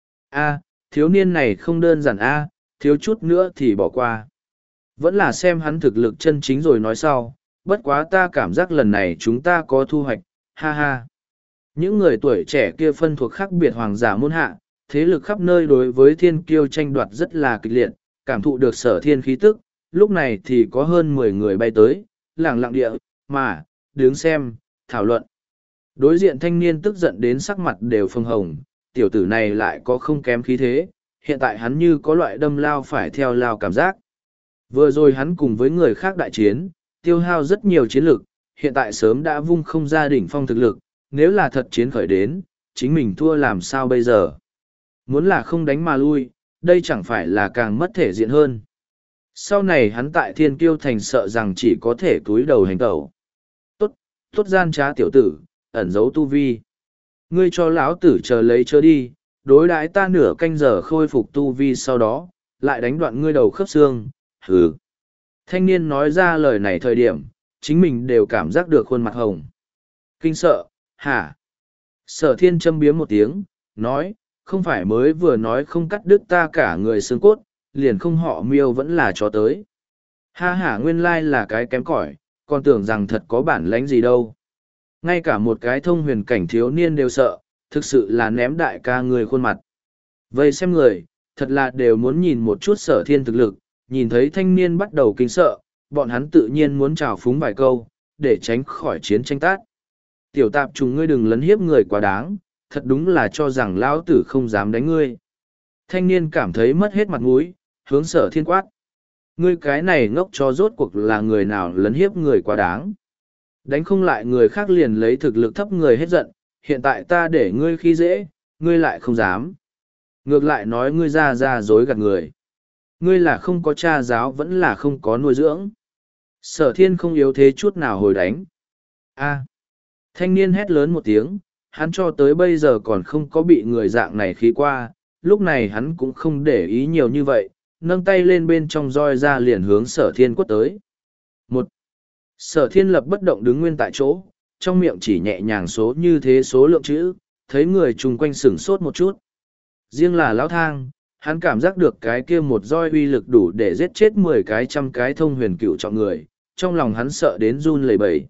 A, thiếu niên này không đơn giản a, thiếu chút nữa thì bỏ qua. Vẫn là xem hắn thực lực chân chính rồi nói sau, bất quá ta cảm giác lần này chúng ta có thu hoạch, ha ha. Những người tuổi trẻ kia phân thuộc khác biệt hoàng giả môn hạ, thế lực khắp nơi đối với thiên kiêu tranh đoạt rất là kịch liệt, cảm thụ được sở thiên khí tức, lúc này thì có hơn mười người bay tới, lẳng lặng địa, mà, đứng xem, thảo luận. Đối diện thanh niên tức giận đến sắc mặt đều phồng hồng, tiểu tử này lại có không kém khí thế, hiện tại hắn như có loại đâm lao phải theo lao cảm giác. Vừa rồi hắn cùng với người khác đại chiến, tiêu hao rất nhiều chiến lực, hiện tại sớm đã vung không ra đỉnh phong thực lực, nếu là thật chiến khởi đến, chính mình thua làm sao bây giờ. Muốn là không đánh mà lui, đây chẳng phải là càng mất thể diện hơn. Sau này hắn tại thiên kiêu thành sợ rằng chỉ có thể túi đầu hành tẩu. Tốt, tốt gian trá tiểu tử, ẩn giấu tu vi. Ngươi cho lão tử chờ lấy chớ đi, đối đãi ta nửa canh giờ khôi phục tu vi sau đó, lại đánh đoạn ngươi đầu khớp xương, hừ. Thanh niên nói ra lời này thời điểm, chính mình đều cảm giác được khuôn mặt hồng. Kinh sợ, hả? Sở thiên châm biếm một tiếng, nói, không phải mới vừa nói không cắt đứt ta cả người xương cốt, liền không họ miêu vẫn là chó tới. Ha hả nguyên lai là cái kém cỏi, còn tưởng rằng thật có bản lãnh gì đâu. Ngay cả một cái thông huyền cảnh thiếu niên đều sợ, thực sự là ném đại ca người khuôn mặt. Vậy xem người, thật là đều muốn nhìn một chút sở thiên thực lực, nhìn thấy thanh niên bắt đầu kinh sợ, bọn hắn tự nhiên muốn trào phúng vài câu, để tránh khỏi chiến tranh tát. Tiểu tạp trùng ngươi đừng lấn hiếp người quá đáng, thật đúng là cho rằng lão tử không dám đánh ngươi. Thanh niên cảm thấy mất hết mặt mũi, hướng sở thiên quát. Ngươi cái này ngốc cho rốt cuộc là người nào lấn hiếp người quá đáng. Đánh không lại người khác liền lấy thực lực thấp người hết giận, hiện tại ta để ngươi khi dễ, ngươi lại không dám. Ngược lại nói ngươi ra ra dối gạt người. Ngươi là không có cha giáo vẫn là không có nuôi dưỡng. Sở thiên không yếu thế chút nào hồi đánh. A. Thanh niên hét lớn một tiếng, hắn cho tới bây giờ còn không có bị người dạng này khí qua, lúc này hắn cũng không để ý nhiều như vậy, nâng tay lên bên trong roi ra liền hướng sở thiên quất tới. Một. Sở thiên lập bất động đứng nguyên tại chỗ, trong miệng chỉ nhẹ nhàng số như thế số lượng chữ, thấy người chung quanh sửng sốt một chút. Riêng là lão thang, hắn cảm giác được cái kia một roi uy lực đủ để giết chết mười cái trăm cái thông huyền cựu trọng người, trong lòng hắn sợ đến run lẩy bẩy.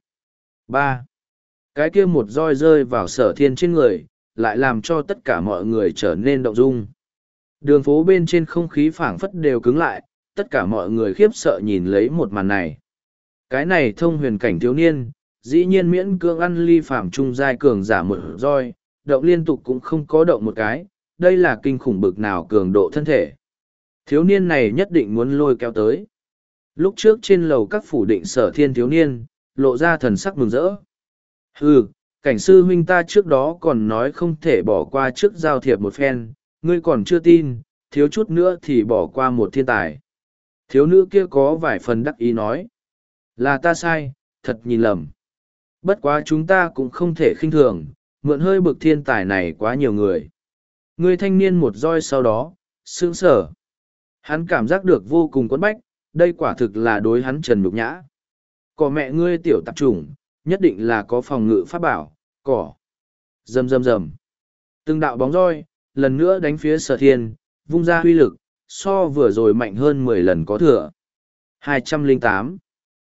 Ba. Cái kia một roi rơi vào sở thiên trên người, lại làm cho tất cả mọi người trở nên động dung. Đường phố bên trên không khí phảng phất đều cứng lại, tất cả mọi người khiếp sợ nhìn lấy một màn này. Cái này thông huyền cảnh thiếu niên, dĩ nhiên miễn cưỡng ăn ly phàm trung giai cường giả một roi, động liên tục cũng không có động một cái, đây là kinh khủng bực nào cường độ thân thể. Thiếu niên này nhất định muốn lôi kéo tới. Lúc trước trên lầu các phủ định sở thiên thiếu niên, lộ ra thần sắc mừng rỡ. Hừ, Cảnh sư huynh ta trước đó còn nói không thể bỏ qua trước giao thiệp một phen, ngươi còn chưa tin, thiếu chút nữa thì bỏ qua một thiên tài. Thiếu nữ kia có vài phần đắc ý nói. Là ta sai, thật nhìn lầm. Bất quá chúng ta cũng không thể khinh thường, mượn hơi bực thiên tài này quá nhiều người. Người thanh niên một roi sau đó, sững sờ. Hắn cảm giác được vô cùng quẫn bách, đây quả thực là đối hắn trần nhục nhã. Cỏ mẹ ngươi tiểu tạp chủng, nhất định là có phòng ngự pháp bảo, cỏ. Rầm rầm rầm. Từng đạo bóng roi, lần nữa đánh phía sở thiên, vung ra huy lực, so vừa rồi mạnh hơn mười lần có thừa. hai trăm lẻ tám.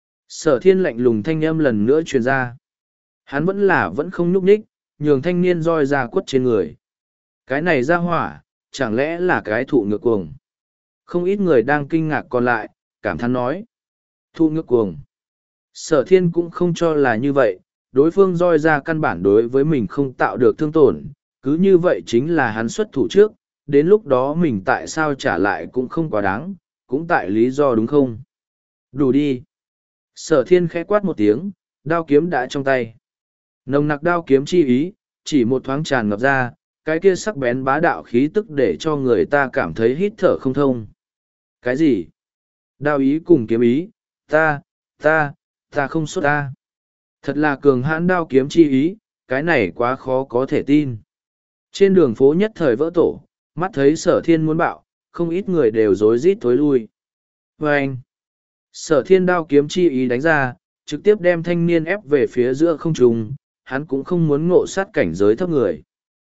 Sở thiên lạnh lùng thanh âm lần nữa truyền ra. Hắn vẫn là vẫn không nhúc nhích, nhường thanh niên roi ra quất trên người. Cái này ra hỏa, chẳng lẽ là cái thụ ngược cuồng. Không ít người đang kinh ngạc còn lại, cảm thán nói. Thụ ngược cuồng. Sở thiên cũng không cho là như vậy, đối phương roi ra căn bản đối với mình không tạo được thương tổn, cứ như vậy chính là hắn xuất thủ trước, đến lúc đó mình tại sao trả lại cũng không quá đáng, cũng tại lý do đúng không? Đủ đi. Sở thiên khẽ quát một tiếng, đao kiếm đã trong tay. Nồng nặc đao kiếm chi ý, chỉ một thoáng tràn ngập ra, cái kia sắc bén bá đạo khí tức để cho người ta cảm thấy hít thở không thông. Cái gì? Đao ý cùng kiếm ý, ta, ta, ta không xuất ta. Thật là cường hãn đao kiếm chi ý, cái này quá khó có thể tin. Trên đường phố nhất thời vỡ tổ, mắt thấy sở thiên muốn bạo, không ít người đều rối rít tối lui. Và anh, sở thiên đao kiếm chi ý đánh ra, trực tiếp đem thanh niên ép về phía giữa không trung, hắn cũng không muốn ngộ sát cảnh giới thấp người.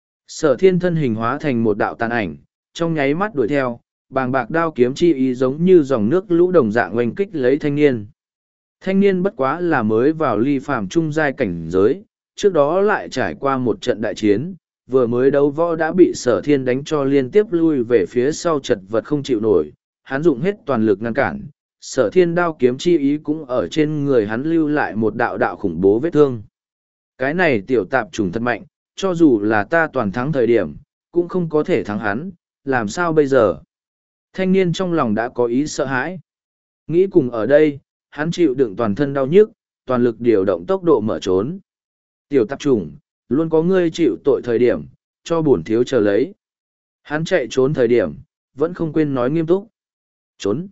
Sở thiên thân hình hóa thành một đạo tàn ảnh, trong nháy mắt đuổi theo, bàng bạc đao kiếm chi ý giống như dòng nước lũ đồng dạng oanh kích lấy thanh niên. Thanh niên bất quá là mới vào ly phàm trung giai cảnh giới, trước đó lại trải qua một trận đại chiến, vừa mới đấu võ đã bị sở thiên đánh cho liên tiếp lui về phía sau chật vật không chịu nổi, hắn dùng hết toàn lực ngăn cản, sở thiên đao kiếm chi ý cũng ở trên người hắn lưu lại một đạo đạo khủng bố vết thương. Cái này tiểu tạp trùng thật mạnh, cho dù là ta toàn thắng thời điểm, cũng không có thể thắng hắn, làm sao bây giờ? Thanh niên trong lòng đã có ý sợ hãi. Nghĩ cùng ở đây, hắn chịu đựng toàn thân đau nhức, toàn lực điều động tốc độ mở trốn. Tiểu tạp trùng, luôn có ngươi chịu tội thời điểm, cho bổn thiếu chờ lấy. Hắn chạy trốn thời điểm, vẫn không quên nói nghiêm túc. Trốn.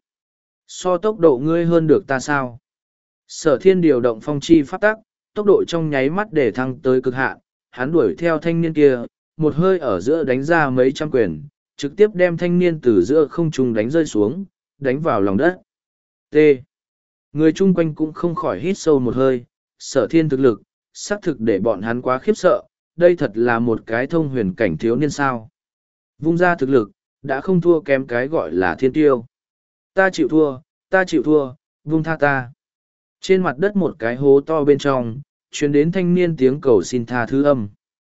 So tốc độ ngươi hơn được ta sao? Sở thiên điều động phong chi pháp tắc, tốc độ trong nháy mắt để thăng tới cực hạn, hắn đuổi theo thanh niên kia, một hơi ở giữa đánh ra mấy trăm quyền, trực tiếp đem thanh niên từ giữa không trung đánh rơi xuống, đánh vào lòng đất. T. Người chung quanh cũng không khỏi hít sâu một hơi, sở thiên thực lực, xác thực để bọn hắn quá khiếp sợ, đây thật là một cái thông huyền cảnh thiếu niên sao. Vung ra thực lực, đã không thua kém cái gọi là thiên tiêu. Ta chịu thua, ta chịu thua, vung tha ta. Trên mặt đất một cái hố to bên trong, truyền đến thanh niên tiếng cầu xin tha thứ âm.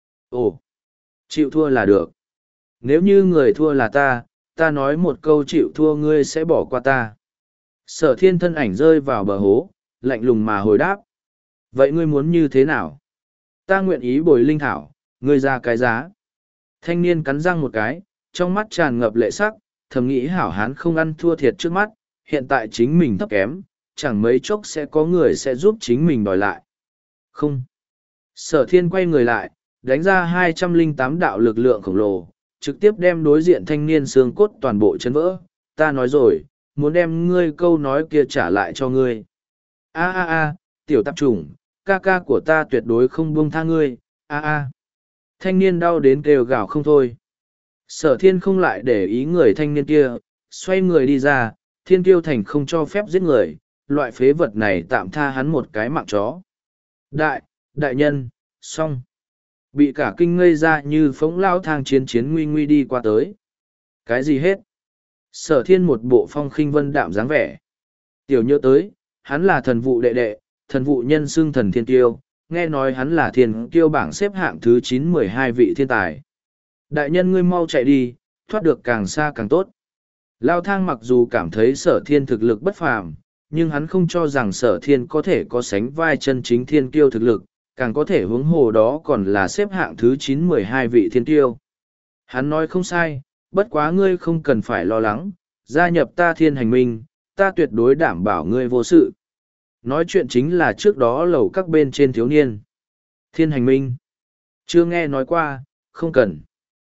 Ồ, chịu thua là được. Nếu như người thua là ta, ta nói một câu chịu thua ngươi sẽ bỏ qua ta. Sở thiên thân ảnh rơi vào bờ hố, lạnh lùng mà hồi đáp. Vậy ngươi muốn như thế nào? Ta nguyện ý bồi linh thảo, ngươi ra cái giá. Thanh niên cắn răng một cái, trong mắt tràn ngập lệ sắc, thầm nghĩ hảo hán không ăn thua thiệt trước mắt, hiện tại chính mình thấp kém, chẳng mấy chốc sẽ có người sẽ giúp chính mình đòi lại. Không. Sở thiên quay người lại, đánh ra hai trăm lẻ tám đạo lực lượng khổng lồ, trực tiếp đem đối diện thanh niên xương cốt toàn bộ chấn vỡ. Ta nói rồi, muốn đem ngươi câu nói kia trả lại cho ngươi. A a a, tiểu tạp chủng, ca ca của ta tuyệt đối không buông tha ngươi, a a. Thanh niên đau đến kêu gào không thôi. Sở thiên không lại để ý người thanh niên kia, xoay người đi ra, thiên kiêu thành không cho phép giết người, loại phế vật này tạm tha hắn một cái mạng chó. Đại, đại nhân, xong. Bị cả kinh ngây ra như phóng lao thang chiến chiến nguy nguy đi qua tới. Cái gì hết? Sở thiên một bộ phong khinh vân đạm dáng vẻ. Tiểu nhớ tới, hắn là thần vụ đệ đệ, thần vụ nhân xưng thần thiên kiêu, nghe nói hắn là thiên kiêu bảng xếp hạng thứ chín mười hai vị thiên tài. Đại nhân ngươi mau chạy đi, thoát được càng xa càng tốt. Lao thang mặc dù cảm thấy sở thiên thực lực bất phàm, nhưng hắn không cho rằng sở thiên có thể có sánh vai chân chính thiên kiêu thực lực, càng có thể huống hồ đó còn là xếp hạng thứ chín mười hai vị thiên kiêu. Hắn nói không sai, bất quá ngươi không cần phải lo lắng, gia nhập ta thiên hành minh, ta tuyệt đối đảm bảo ngươi vô sự. Nói chuyện chính là trước đó lầu các bên trên thiếu niên. Thiên hành minh. Chưa nghe nói qua, không cần.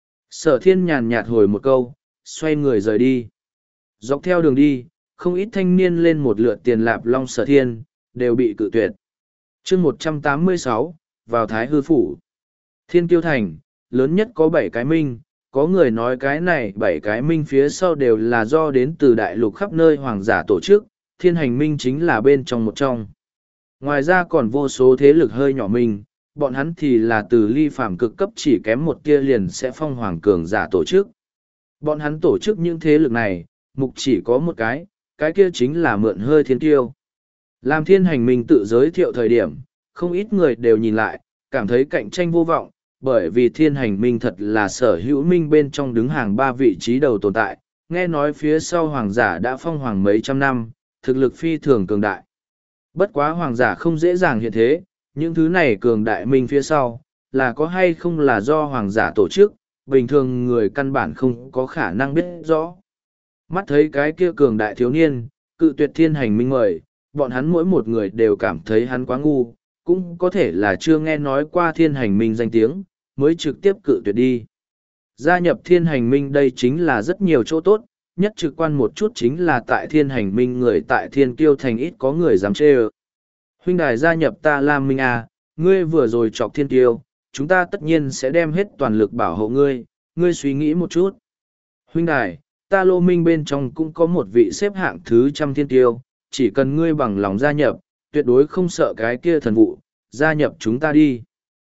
Sở thiên nhàn nhạt hồi một câu, xoay người rời đi. Dọc theo đường đi, không ít thanh niên lên một lượt tiền lạp long sở thiên, đều bị cự tuyệt. chương một trăm tám mươi sáu, vào Thái Hư Phủ. Thiên Kiêu Thành, lớn nhất có bảy cái minh, có người nói cái này bảy cái minh phía sau đều là do đến từ đại lục khắp nơi hoàng giả tổ chức, thiên hành minh chính là bên trong một trong. Ngoài ra còn vô số thế lực hơi nhỏ minh, bọn hắn thì là từ ly phàm cực cấp chỉ kém một tia liền sẽ phong hoàng cường giả tổ chức. Bọn hắn tổ chức những thế lực này, mục chỉ có một cái, cái kia chính là mượn hơi thiên tiêu. Làm thiên hành minh tự giới thiệu thời điểm, không ít người đều nhìn lại, cảm thấy cạnh tranh vô vọng, bởi vì thiên hành minh thật là sở hữu minh bên trong đứng hàng ba vị trí đầu tồn tại, nghe nói phía sau hoàng giả đã phong hoàng mấy trăm năm, thực lực phi thường cường đại. Bất quá hoàng giả không dễ dàng hiện thế, những thứ này cường đại minh phía sau, là có hay không là do hoàng giả tổ chức, bình thường người căn bản không có khả năng biết rõ. Mắt thấy cái kia cường đại thiếu niên, cự tuyệt thiên hành minh mời, bọn hắn mỗi một người đều cảm thấy hắn quá ngu, cũng có thể là chưa nghe nói qua thiên hành minh danh tiếng, mới trực tiếp cự tuyệt đi. Gia nhập thiên hành minh đây chính là rất nhiều chỗ tốt, nhất trực quan một chút chính là tại thiên hành minh người tại thiên kiêu thành ít có người dám chê ơ. Huynh đài gia nhập ta Lam Minh à, ngươi vừa rồi chọc thiên kiêu, chúng ta tất nhiên sẽ đem hết toàn lực bảo hộ ngươi, ngươi suy nghĩ một chút. Huynh đài, ta Lô Minh bên trong cũng có một vị xếp hạng thứ trăm thiên kiêu, chỉ cần ngươi bằng lòng gia nhập, tuyệt đối không sợ cái kia thần vụ, gia nhập chúng ta đi.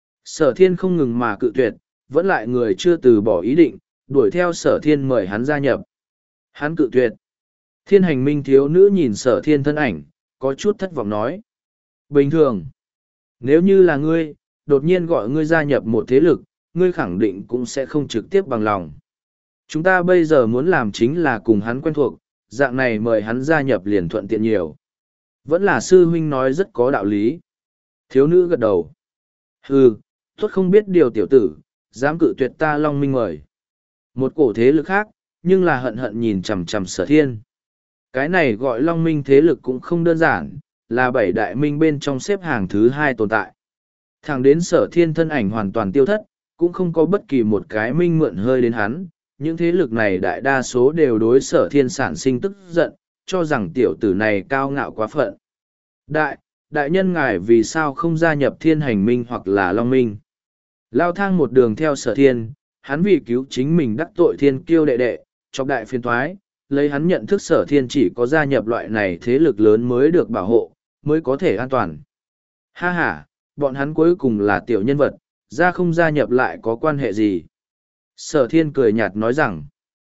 Sở thiên không ngừng mà cự tuyệt, vẫn lại người chưa từ bỏ ý định, đuổi theo sở thiên mời hắn gia nhập. Hắn cự tuyệt. Thiên hành minh thiếu nữ nhìn sở thiên thân ảnh, có chút thất vọng nói. Bình thường, nếu như là ngươi, đột nhiên gọi ngươi gia nhập một thế lực, ngươi khẳng định cũng sẽ không trực tiếp bằng lòng. Chúng ta bây giờ muốn làm chính là cùng hắn quen thuộc, dạng này mời hắn gia nhập liền thuận tiện nhiều. Vẫn là sư huynh nói rất có đạo lý. Thiếu nữ gật đầu. Hừ, tốt không biết điều tiểu tử, dám cự tuyệt ta Long Minh mời. Một cổ thế lực khác, nhưng là hận hận nhìn chằm chằm sở thiên. Cái này gọi Long Minh thế lực cũng không đơn giản, là bảy đại minh bên trong xếp hàng thứ hai tồn tại. Thẳng đến sở thiên thân ảnh hoàn toàn tiêu thất, cũng không có bất kỳ một cái minh mượn hơi đến hắn. Những thế lực này đại đa số đều đối sở thiên sản sinh tức giận, cho rằng tiểu tử này cao ngạo quá phận. Đại, đại nhân ngài vì sao không gia nhập thiên hành minh hoặc là Long Minh? Lao thang một đường theo sở thiên, hắn vì cứu chính mình đắc tội thiên kiêu đệ đệ, chọc đại phiên thoái, lấy hắn nhận thức sở thiên chỉ có gia nhập loại này thế lực lớn mới được bảo hộ, mới có thể an toàn. Ha ha, bọn hắn cuối cùng là tiểu nhân vật, ra không gia nhập lại có quan hệ gì? Sở thiên cười nhạt nói rằng,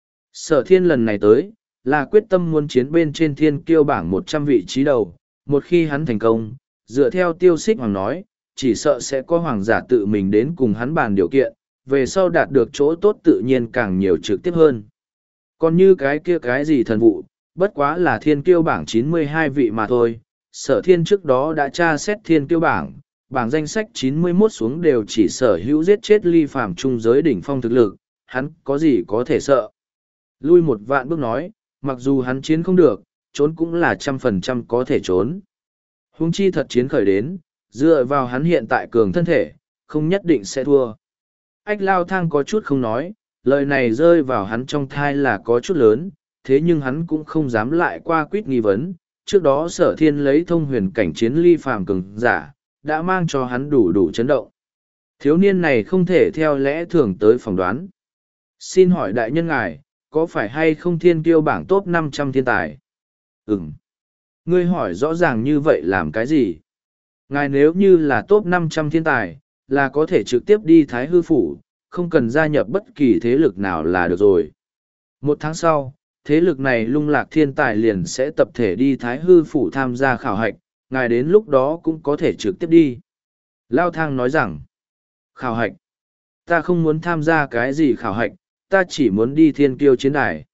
sở thiên lần này tới, là quyết tâm muốn chiến bên trên thiên kiêu bảng một trăm vị trí đầu, một khi hắn thành công, dựa theo tiêu xích hoàng nói, chỉ sợ sẽ có hoàng giả tự mình đến cùng hắn bàn điều kiện, về sau đạt được chỗ tốt tự nhiên càng nhiều trực tiếp hơn. Còn như cái kia cái gì thần vụ, bất quá là thiên kiêu bảng chín mươi hai vị mà thôi, sở thiên trước đó đã tra xét thiên kiêu bảng, bảng danh sách chín mươi mốt xuống đều chỉ sở hữu giết chết ly phàm trung giới đỉnh phong thực lực, hắn có gì có thể sợ. Lui một vạn bước nói, mặc dù hắn chiến không được, trốn cũng là trăm phần trăm có thể trốn. Huống chi thật chiến khởi đến, dựa vào hắn hiện tại cường thân thể, không nhất định sẽ thua. Ách Lao Thang có chút không nói, lời này rơi vào hắn trong thai là có chút lớn, thế nhưng hắn cũng không dám lại qua quýt nghi vấn. Trước đó sở thiên lấy thông huyền cảnh chiến ly phàm cường giả, đã mang cho hắn đủ đủ chấn động. Thiếu niên này không thể theo lẽ thường tới phỏng đoán. Xin hỏi đại nhân ngài, có phải hay không thiên kiêu bảng top năm trăm thiên tài? Ừm. Ngươi hỏi rõ ràng như vậy làm cái gì? Ngài nếu như là top năm trăm thiên tài, là có thể trực tiếp đi Thái Hư Phủ, không cần gia nhập bất kỳ thế lực nào là được rồi. Một tháng sau, thế lực này lung lạc thiên tài liền sẽ tập thể đi Thái Hư Phủ tham gia khảo hạch, ngài đến lúc đó cũng có thể trực tiếp đi. Lao Thang nói rằng, khảo hạch, ta không muốn tham gia cái gì khảo hạch, ta chỉ muốn đi thiên kiêu chiến đài.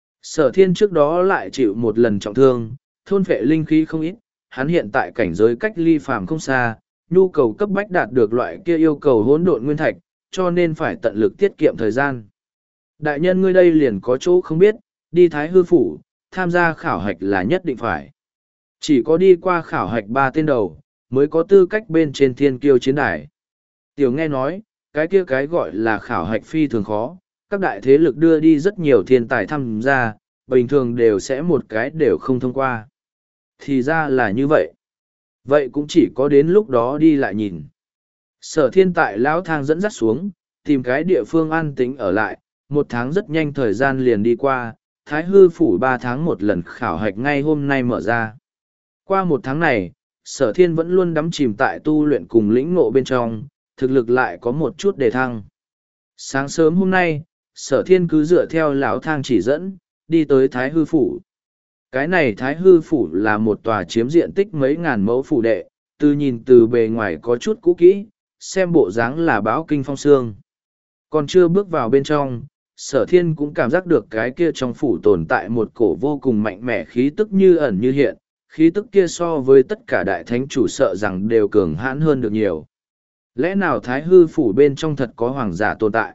Sở thiên trước đó lại chịu một lần trọng thương, thôn phệ linh khí không ít, hắn hiện tại cảnh giới cách ly phàm không xa, nhu cầu cấp bách đạt được loại kia yêu cầu hỗn độn nguyên thạch, cho nên phải tận lực tiết kiệm thời gian. Đại nhân ngươi đây liền có chỗ không biết, đi Thái Hư Phủ, tham gia khảo hạch là nhất định phải. Chỉ có đi qua khảo hạch ba tên đầu, mới có tư cách bên trên thiên kiêu chiến đài. Tiểu nghe nói, cái kia cái gọi là khảo hạch phi thường khó, các đại thế lực đưa đi rất nhiều thiên tài tham gia, bình thường đều sẽ một cái đều không thông qua. Thì ra là như vậy. Vậy cũng chỉ có đến lúc đó đi lại nhìn. Sở thiên tại lão thang dẫn dắt xuống, tìm cái địa phương an tĩnh ở lại, một tháng rất nhanh thời gian liền đi qua, Thái Hư phủ ba tháng một lần khảo hạch ngay hôm nay mở ra. Qua một tháng này, sở thiên vẫn luôn đắm chìm tại tu luyện cùng lĩnh ngộ bên trong, thực lực lại có một chút đề thăng. Sáng sớm hôm nay, sở thiên cứ dựa theo lão thang chỉ dẫn, đi tới Thái Hư phủ. Cái này Thái Hư phủ là một tòa chiếm diện tích mấy ngàn mẫu phủ đệ, từ nhìn từ bề ngoài có chút cũ kỹ, xem bộ dáng là báo kinh phong sương. Còn chưa bước vào bên trong, sở thiên cũng cảm giác được cái kia trong phủ tồn tại một cổ vô cùng mạnh mẽ khí tức như ẩn như hiện, khí tức kia so với tất cả đại thánh chủ sợ rằng đều cường hãn hơn được nhiều. Lẽ nào Thái Hư phủ bên trong thật có hoàng giả tồn tại?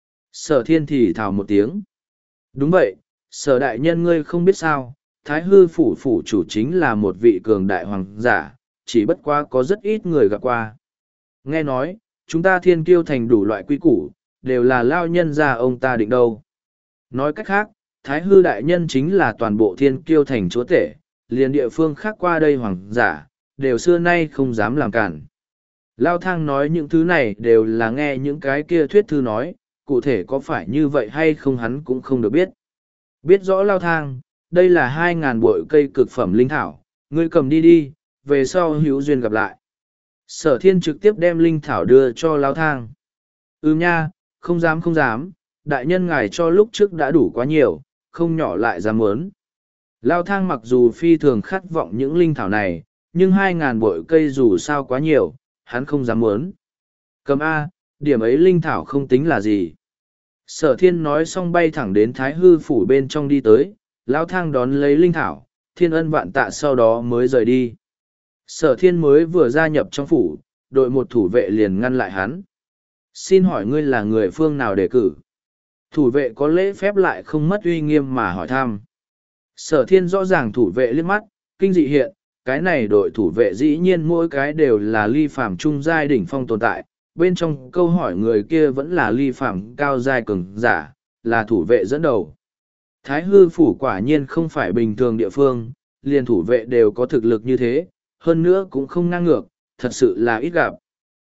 Sở thiên thì thào một tiếng. Đúng vậy, sở đại nhân ngươi không biết sao, Thái Hư phủ phủ chủ chính là một vị cường đại hoàng giả, chỉ bất quá có rất ít người gặp qua. Nghe nói, chúng ta thiên kiêu thành đủ loại quy củ, đều là lao nhân ra ông ta định đâu. Nói cách khác, Thái Hư đại nhân chính là toàn bộ thiên kiêu thành chúa tể, liền địa phương khác qua đây hoàng giả, đều xưa nay không dám làm cản. Lao thang nói những thứ này đều là nghe những cái kia thuyết thư nói, cụ thể có phải như vậy hay không hắn cũng không được biết. Biết rõ Lao thang, đây là hai ngàn bội cây cực phẩm linh thảo, ngươi cầm đi đi, về sau hữu duyên gặp lại. Sở thiên trực tiếp đem linh thảo đưa cho Lao thang. Ừ nha, không dám không dám, đại nhân ngài cho lúc trước đã đủ quá nhiều, không nhỏ lại dám muốn. Lao thang mặc dù phi thường khát vọng những linh thảo này, nhưng hai ngàn bội cây dù sao quá nhiều, hắn không dám muốn. Cầm A, điểm ấy linh thảo không tính là gì. Sở thiên nói xong bay thẳng đến Thái Hư phủ bên trong đi tới, Lao thang đón lấy linh thảo, thiên ân vạn tạ sau đó mới rời đi. Sở thiên mới vừa gia nhập trong phủ, đội một thủ vệ liền ngăn lại hắn. Xin hỏi ngươi là người phương nào đề cử? Thủ vệ có lễ phép lại không mất uy nghiêm mà hỏi thăm. Sở thiên rõ ràng thủ vệ liếc mắt, kinh dị hiện, cái này đội thủ vệ dĩ nhiên mỗi cái đều là ly phàm trung giai đỉnh phong tồn tại, bên trong câu hỏi người kia vẫn là ly phàm cao giai cường giả, là thủ vệ dẫn đầu. Thái Hư phủ quả nhiên không phải bình thường địa phương, liền thủ vệ đều có thực lực như thế, hơn nữa cũng không ngang ngược, thật sự là ít gặp.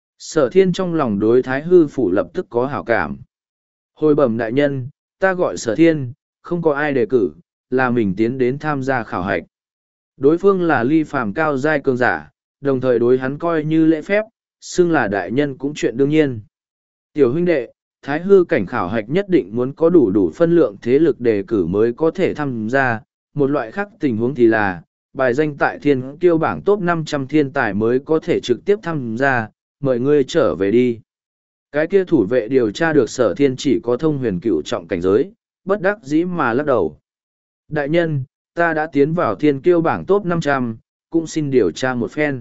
Sở thiên trong lòng đối Thái Hư phủ lập tức có hảo cảm. Hồi bẩm đại nhân, ta gọi sở thiên, không có ai đề cử, là mình tiến đến tham gia khảo hạch. Đối phương là ly phàm cao giai cường giả, đồng thời đối hắn coi như lễ phép, xưng là đại nhân cũng chuyện đương nhiên. Tiểu huynh đệ, Thái Hư cảnh khảo hạch nhất định muốn có đủ đủ phân lượng thế lực đề cử mới có thể tham gia, một loại khác tình huống thì là, bài danh tại thiên kiêu bảng top năm trăm thiên tài mới có thể trực tiếp tham gia, mời ngươi trở về đi. Cái kia thủ vệ điều tra được sở thiên chỉ có thông huyền cựu trọng cảnh giới, bất đắc dĩ mà lắc đầu. Đại nhân, ta đã tiến vào thiên kiêu bảng top năm trăm, cũng xin điều tra một phen.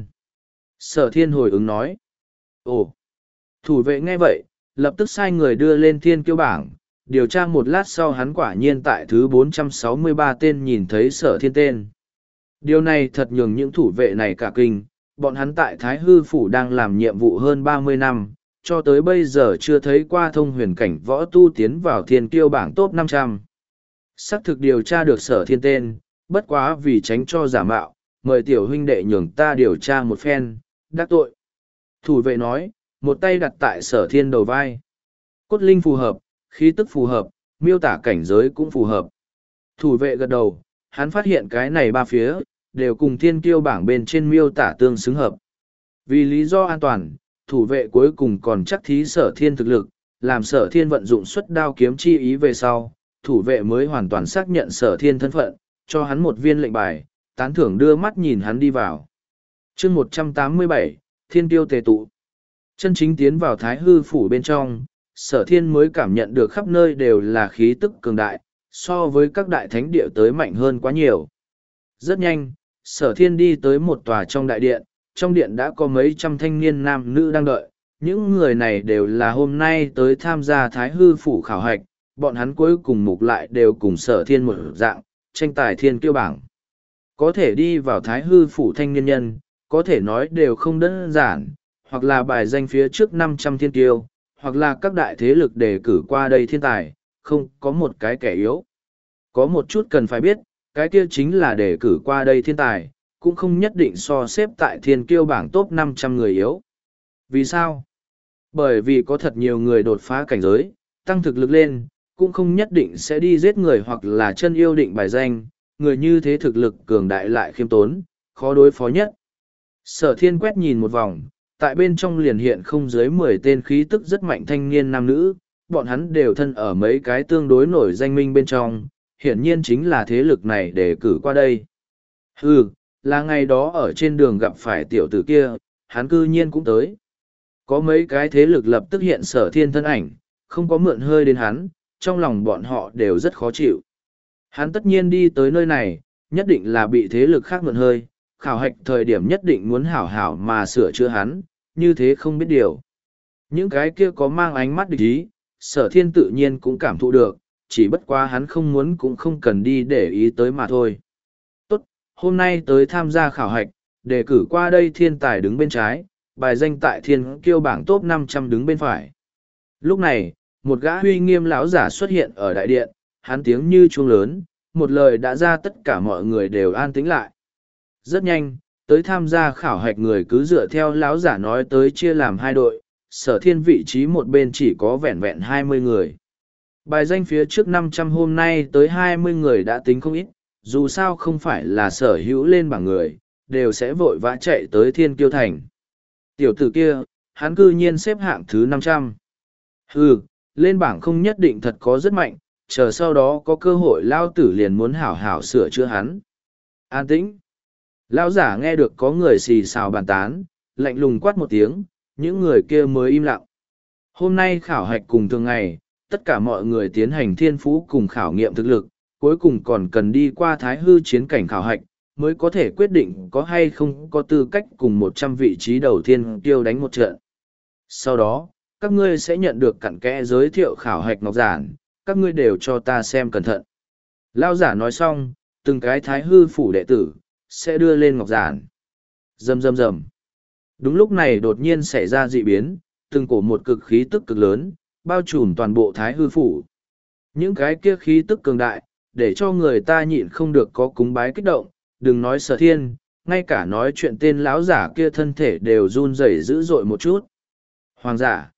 Sở thiên hồi ứng nói. Ồ! Thủ vệ nghe vậy, lập tức sai người đưa lên thiên kiêu bảng, điều tra một lát sau hắn quả nhiên tại thứ bốn trăm sáu mươi ba tên nhìn thấy sở thiên tên. Điều này thật nhường những thủ vệ này cả kinh, bọn hắn tại Thái Hư Phủ đang làm nhiệm vụ hơn ba mươi năm, cho tới bây giờ chưa thấy qua thông huyền cảnh võ tu tiến vào thiên kiêu bảng top năm trăm. Xác thực điều tra được sở thiên tên, bất quá vì tránh cho giả mạo, mời tiểu huynh đệ nhường ta điều tra một phen, đắc tội. Thủ vệ nói, một tay đặt tại sở thiên đầu vai. Cốt linh phù hợp, khí tức phù hợp, miêu tả cảnh giới cũng phù hợp. Thủ vệ gật đầu, hắn phát hiện cái này ba phía, đều cùng thiên kiêu bảng bên trên miêu tả tương xứng hợp. Vì lý do an toàn, thủ vệ cuối cùng còn chắc thí sở thiên thực lực, làm sở thiên vận dụng xuất đao kiếm chi ý về sau, thủ vệ mới hoàn toàn xác nhận sở thiên thân phận, cho hắn một viên lệnh bài, tán thưởng đưa mắt nhìn hắn đi vào. chương một trăm tám mươi bảy, Thiên Tiêu Tề Tụ. Chân chính tiến vào Thái Hư phủ bên trong, sở thiên mới cảm nhận được khắp nơi đều là khí tức cường đại, so với các đại thánh địa tới mạnh hơn quá nhiều. Rất nhanh, sở thiên đi tới một tòa trong đại điện, trong điện đã có mấy trăm thanh niên nam nữ đang đợi, những người này đều là hôm nay tới tham gia Thái Hư phủ khảo hạch, bọn hắn cuối cùng mục lại đều cùng sở thiên một dạng, tranh tài thiên kiêu bảng. Có thể đi vào Thái Hư phủ thanh niên nhân, có thể nói đều không đơn giản, hoặc là bài danh phía trước năm trăm thiên kiêu, hoặc là các đại thế lực đề cử qua đây thiên tài, không có một cái kẻ yếu. Có một chút cần phải biết, cái kia chính là đề cử qua đây thiên tài, cũng không nhất định so xếp tại thiên kiêu bảng top năm trăm người yếu. Vì sao? Bởi vì có thật nhiều người đột phá cảnh giới, tăng thực lực lên, cũng không nhất định sẽ đi giết người hoặc là chân yêu định bài danh, người như thế thực lực cường đại lại khiêm tốn, khó đối phó nhất. Sở thiên quét nhìn một vòng, tại bên trong liền hiện không dưới mười tên khí tức rất mạnh thanh niên nam nữ, bọn hắn đều thân ở mấy cái tương đối nổi danh minh bên trong, hiển nhiên chính là thế lực này để cử qua đây. Ừ, là ngày đó ở trên đường gặp phải tiểu tử kia, hắn cư nhiên cũng tới. Có mấy cái thế lực lập tức hiện sở thiên thân ảnh, không có mượn hơi đến hắn, trong lòng bọn họ đều rất khó chịu. Hắn tất nhiên đi tới nơi này, nhất định là bị thế lực khác mượn hơi, khảo hạch thời điểm nhất định muốn hảo hảo mà sửa chữa hắn, như thế không biết điều. Những cái kia có mang ánh mắt địch ý, sở thiên tự nhiên cũng cảm thụ được, chỉ bất quá hắn không muốn cũng không cần đi để ý tới mà thôi. Tốt, hôm nay tới tham gia khảo hạch, đề cử qua đây thiên tài đứng bên trái, bài danh tại thiên kiêu bảng top năm trăm đứng bên phải. Lúc này, một gã huy nghiêm lão giả xuất hiện ở đại điện, hắn tiếng như chuông lớn, một lời đã ra tất cả mọi người đều an tĩnh lại. Rất nhanh, tới tham gia khảo hạch người cứ dựa theo lão giả nói tới chia làm hai đội, sở thiên vị trí một bên chỉ có vẹn vẹn hai mươi người. Bài danh phía trước năm trăm hôm nay tới hai mươi người đã tính không ít, dù sao không phải là sở hữu lên bảng người, đều sẽ vội vã chạy tới thiên kiêu thành. Tiểu tử kia, hắn cư nhiên xếp hạng thứ năm trăm. Hừ, lên bảng không nhất định thật có rất mạnh, chờ sau đó có cơ hội lao tử liền muốn hảo hảo sửa chữa hắn. An tĩnh. Lão giả nghe được có người xì xào bàn tán, lạnh lùng quát một tiếng, những người kia mới im lặng. Hôm nay khảo hạch cùng thường ngày, tất cả mọi người tiến hành thiên phú cùng khảo nghiệm thực lực, cuối cùng còn cần đi qua thái hư chiến cảnh khảo hạch, mới có thể quyết định có hay không có tư cách cùng một trăm vị trí đầu tiên tiêu đánh một trận. Sau đó, các ngươi sẽ nhận được cặn kẽ giới thiệu khảo hạch ngọc giản, các ngươi đều cho ta xem cẩn thận. Lao giả nói xong, từng cái thái hư phủ đệ tử, sẽ đưa lên ngọc giản. Rầm rầm rầm. Đúng lúc này đột nhiên xảy ra dị biến, từng cổ một cực khí tức cực lớn, bao trùm toàn bộ thái hư phủ. Những cái kia khí tức cường đại, để cho người ta nhịn không được có cúng bái kích động, đừng nói sở thiên, ngay cả nói chuyện tên lão giả kia thân thể đều run rẩy dữ dội một chút. Hoàng giả.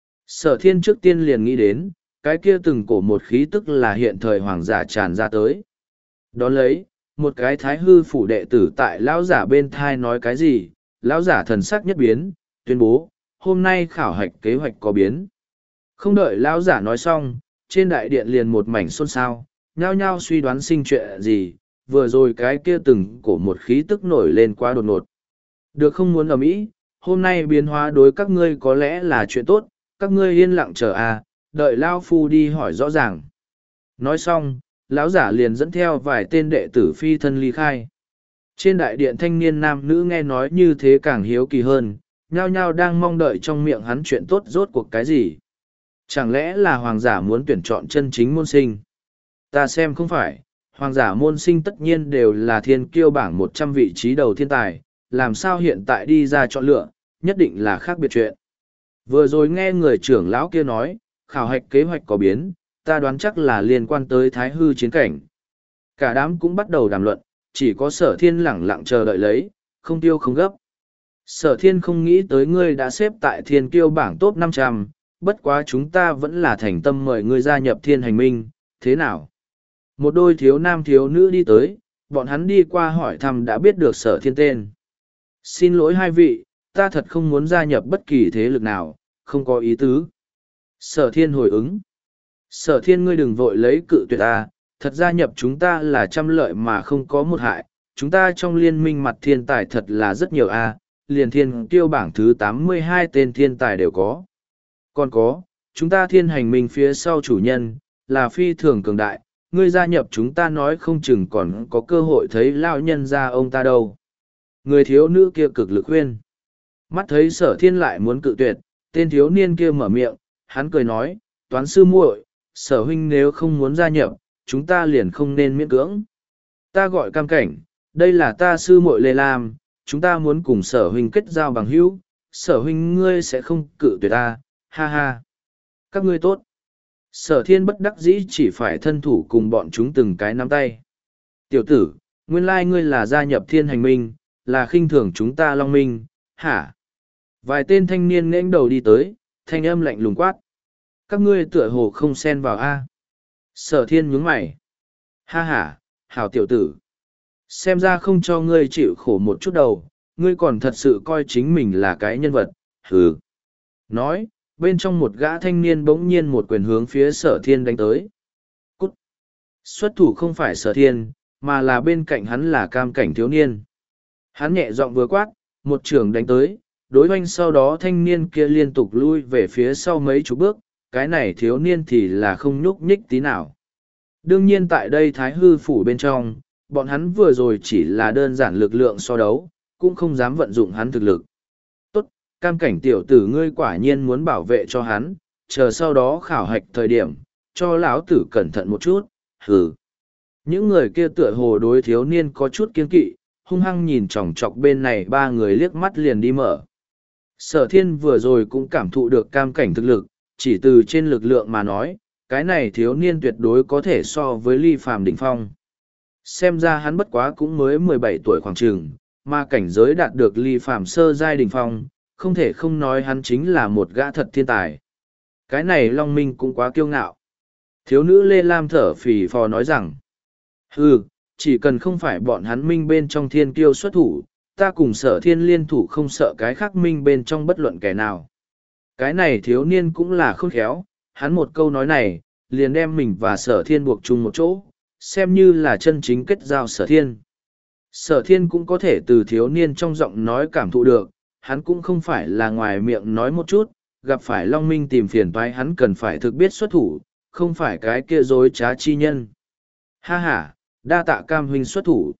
Sở thiên trước tiên liền nghĩ đến, cái kia từng cổ một khí tức là hiện thời hoàng giả tràn ra tới. Đón lấy, một cái thái hư phủ đệ tử tại lão giả bên thai nói cái gì, lão giả thần sắc nhất biến, tuyên bố, hôm nay khảo hạch kế hoạch có biến. Không đợi lão giả nói xong, trên đại điện liền một mảnh xôn xao, nhao nhao suy đoán sinh chuyện gì, vừa rồi cái kia từng cổ một khí tức nổi lên quá đột ngột. Được không muốn ầm ĩ, hôm nay biến hóa đối các ngươi có lẽ là chuyện tốt, các ngươi yên lặng chờ à, đợi lão phu đi hỏi rõ ràng. Nói xong, lão giả liền dẫn theo vài tên đệ tử phi thân ly khai. Trên đại điện thanh niên nam nữ nghe nói như thế càng hiếu kỳ hơn, nhao nhao đang mong đợi trong miệng hắn chuyện tốt rốt cuộc cái gì. Chẳng lẽ là hoàng giả muốn tuyển chọn chân chính môn sinh? Ta xem không phải, hoàng giả môn sinh tất nhiên đều là thiên kiêu bảng một trăm vị trí đầu thiên tài, làm sao hiện tại đi ra chọn lựa, nhất định là khác biệt chuyện. Vừa rồi nghe người trưởng lão kia nói, khảo hạch kế hoạch có biến, ta đoán chắc là liên quan tới thái hư chiến cảnh. Cả đám cũng bắt đầu đàm luận, chỉ có sở thiên lẳng lặng chờ đợi lấy, không tiêu không gấp. Sở thiên không nghĩ tới ngươi đã xếp tại thiên kiêu bảng top năm trăm, bất quá chúng ta vẫn là thành tâm mời ngươi gia nhập thiên hành minh, thế nào? Một đôi thiếu nam thiếu nữ đi tới, bọn hắn đi qua hỏi thăm đã biết được sở thiên tên. Xin lỗi hai vị, ta thật không muốn gia nhập bất kỳ thế lực nào, không có ý tứ. Sở thiên hồi ứng. Sở thiên ngươi đừng vội lấy cự tuyệt ta, thật gia nhập chúng ta là trăm lợi mà không có một hại, chúng ta trong liên minh mặt thiên tài thật là rất nhiều a, liền thiên tiêu bảng thứ tám mươi hai tên thiên tài đều có. Còn có, chúng ta thiên hành minh phía sau chủ nhân, là phi thường cường đại, ngươi gia nhập chúng ta nói không chừng còn có cơ hội thấy lão nhân ra ông ta đâu. Người thiếu nữ kia cực lực khuyên. Mắt thấy sở thiên lại muốn cự tuyệt, tên thiếu niên kia mở miệng, hắn cười nói, toán sư muội, sở huynh nếu không muốn gia nhập, chúng ta liền không nên miễn cưỡng. Ta gọi cam cảnh, đây là ta sư muội Lê Lam, chúng ta muốn cùng sở huynh kết giao bằng hữu, sở huynh ngươi sẽ không cự tuyệt ta, ha ha. Các ngươi tốt. Sở thiên bất đắc dĩ chỉ phải thân thủ cùng bọn chúng từng cái nắm tay. Tiểu tử, nguyên lai ngươi là gia nhập thiên hành minh, là khinh thường chúng ta long minh, hả? Vài tên thanh niên nghênh đầu đi tới, thanh âm lạnh lùng quát. Các ngươi tựa hồ không xen vào a. Sở thiên nhướng mày. Ha ha, hảo tiểu tử. Xem ra không cho ngươi chịu khổ một chút đầu, ngươi còn thật sự coi chính mình là cái nhân vật, hừ. Nói, bên trong một gã thanh niên bỗng nhiên một quyền hướng phía sở thiên đánh tới. Cút! Xuất thủ không phải sở thiên, mà là bên cạnh hắn là cam cảnh thiếu niên. Hắn nhẹ giọng vừa quát, một trường đánh tới, đối oanh sau đó thanh niên kia liên tục lui về phía sau mấy chục bước, cái này thiếu niên thì là không nhúc nhích tí nào. Đương nhiên tại đây thái hư phủ bên trong, bọn hắn vừa rồi chỉ là đơn giản lực lượng so đấu, cũng không dám vận dụng hắn thực lực. Tốt, cam cảnh tiểu tử ngươi quả nhiên muốn bảo vệ cho hắn, chờ sau đó khảo hạch thời điểm, cho lão tử cẩn thận một chút, hừ. Những người kia tựa hồ đối thiếu niên có chút kiên kỵ, hung hăng nhìn chòng chọc bên này ba người liếc mắt liền đi mở. Sở thiên vừa rồi cũng cảm thụ được cam cảnh thực lực, chỉ từ trên lực lượng mà nói, cái này thiếu niên tuyệt đối có thể so với ly phàm đỉnh phong. Xem ra hắn bất quá cũng mới mười bảy tuổi khoảng trường, mà cảnh giới đạt được ly phàm sơ giai đỉnh phong, không thể không nói hắn chính là một gã thật thiên tài. Cái này Long Minh cũng quá kiêu ngạo. Thiếu nữ Lê Lam thở phì phò nói rằng, ừ, chỉ cần không phải bọn hắn Minh bên trong thiên kiêu xuất thủ, ta cùng sở thiên liên thủ không sợ cái khác Minh bên trong bất luận kẻ nào. Cái này thiếu niên cũng là khôn khéo, hắn một câu nói này, liền đem mình và sở thiên buộc chung một chỗ, xem như là chân chính kết giao sở thiên. Sở thiên cũng có thể từ thiếu niên trong giọng nói cảm thụ được, hắn cũng không phải là ngoài miệng nói một chút, gặp phải Long Minh tìm phiền toái hắn cần phải thực biết xuất thủ, không phải cái kia dối trá chi nhân. Ha ha, đa tạ cam huynh xuất thủ.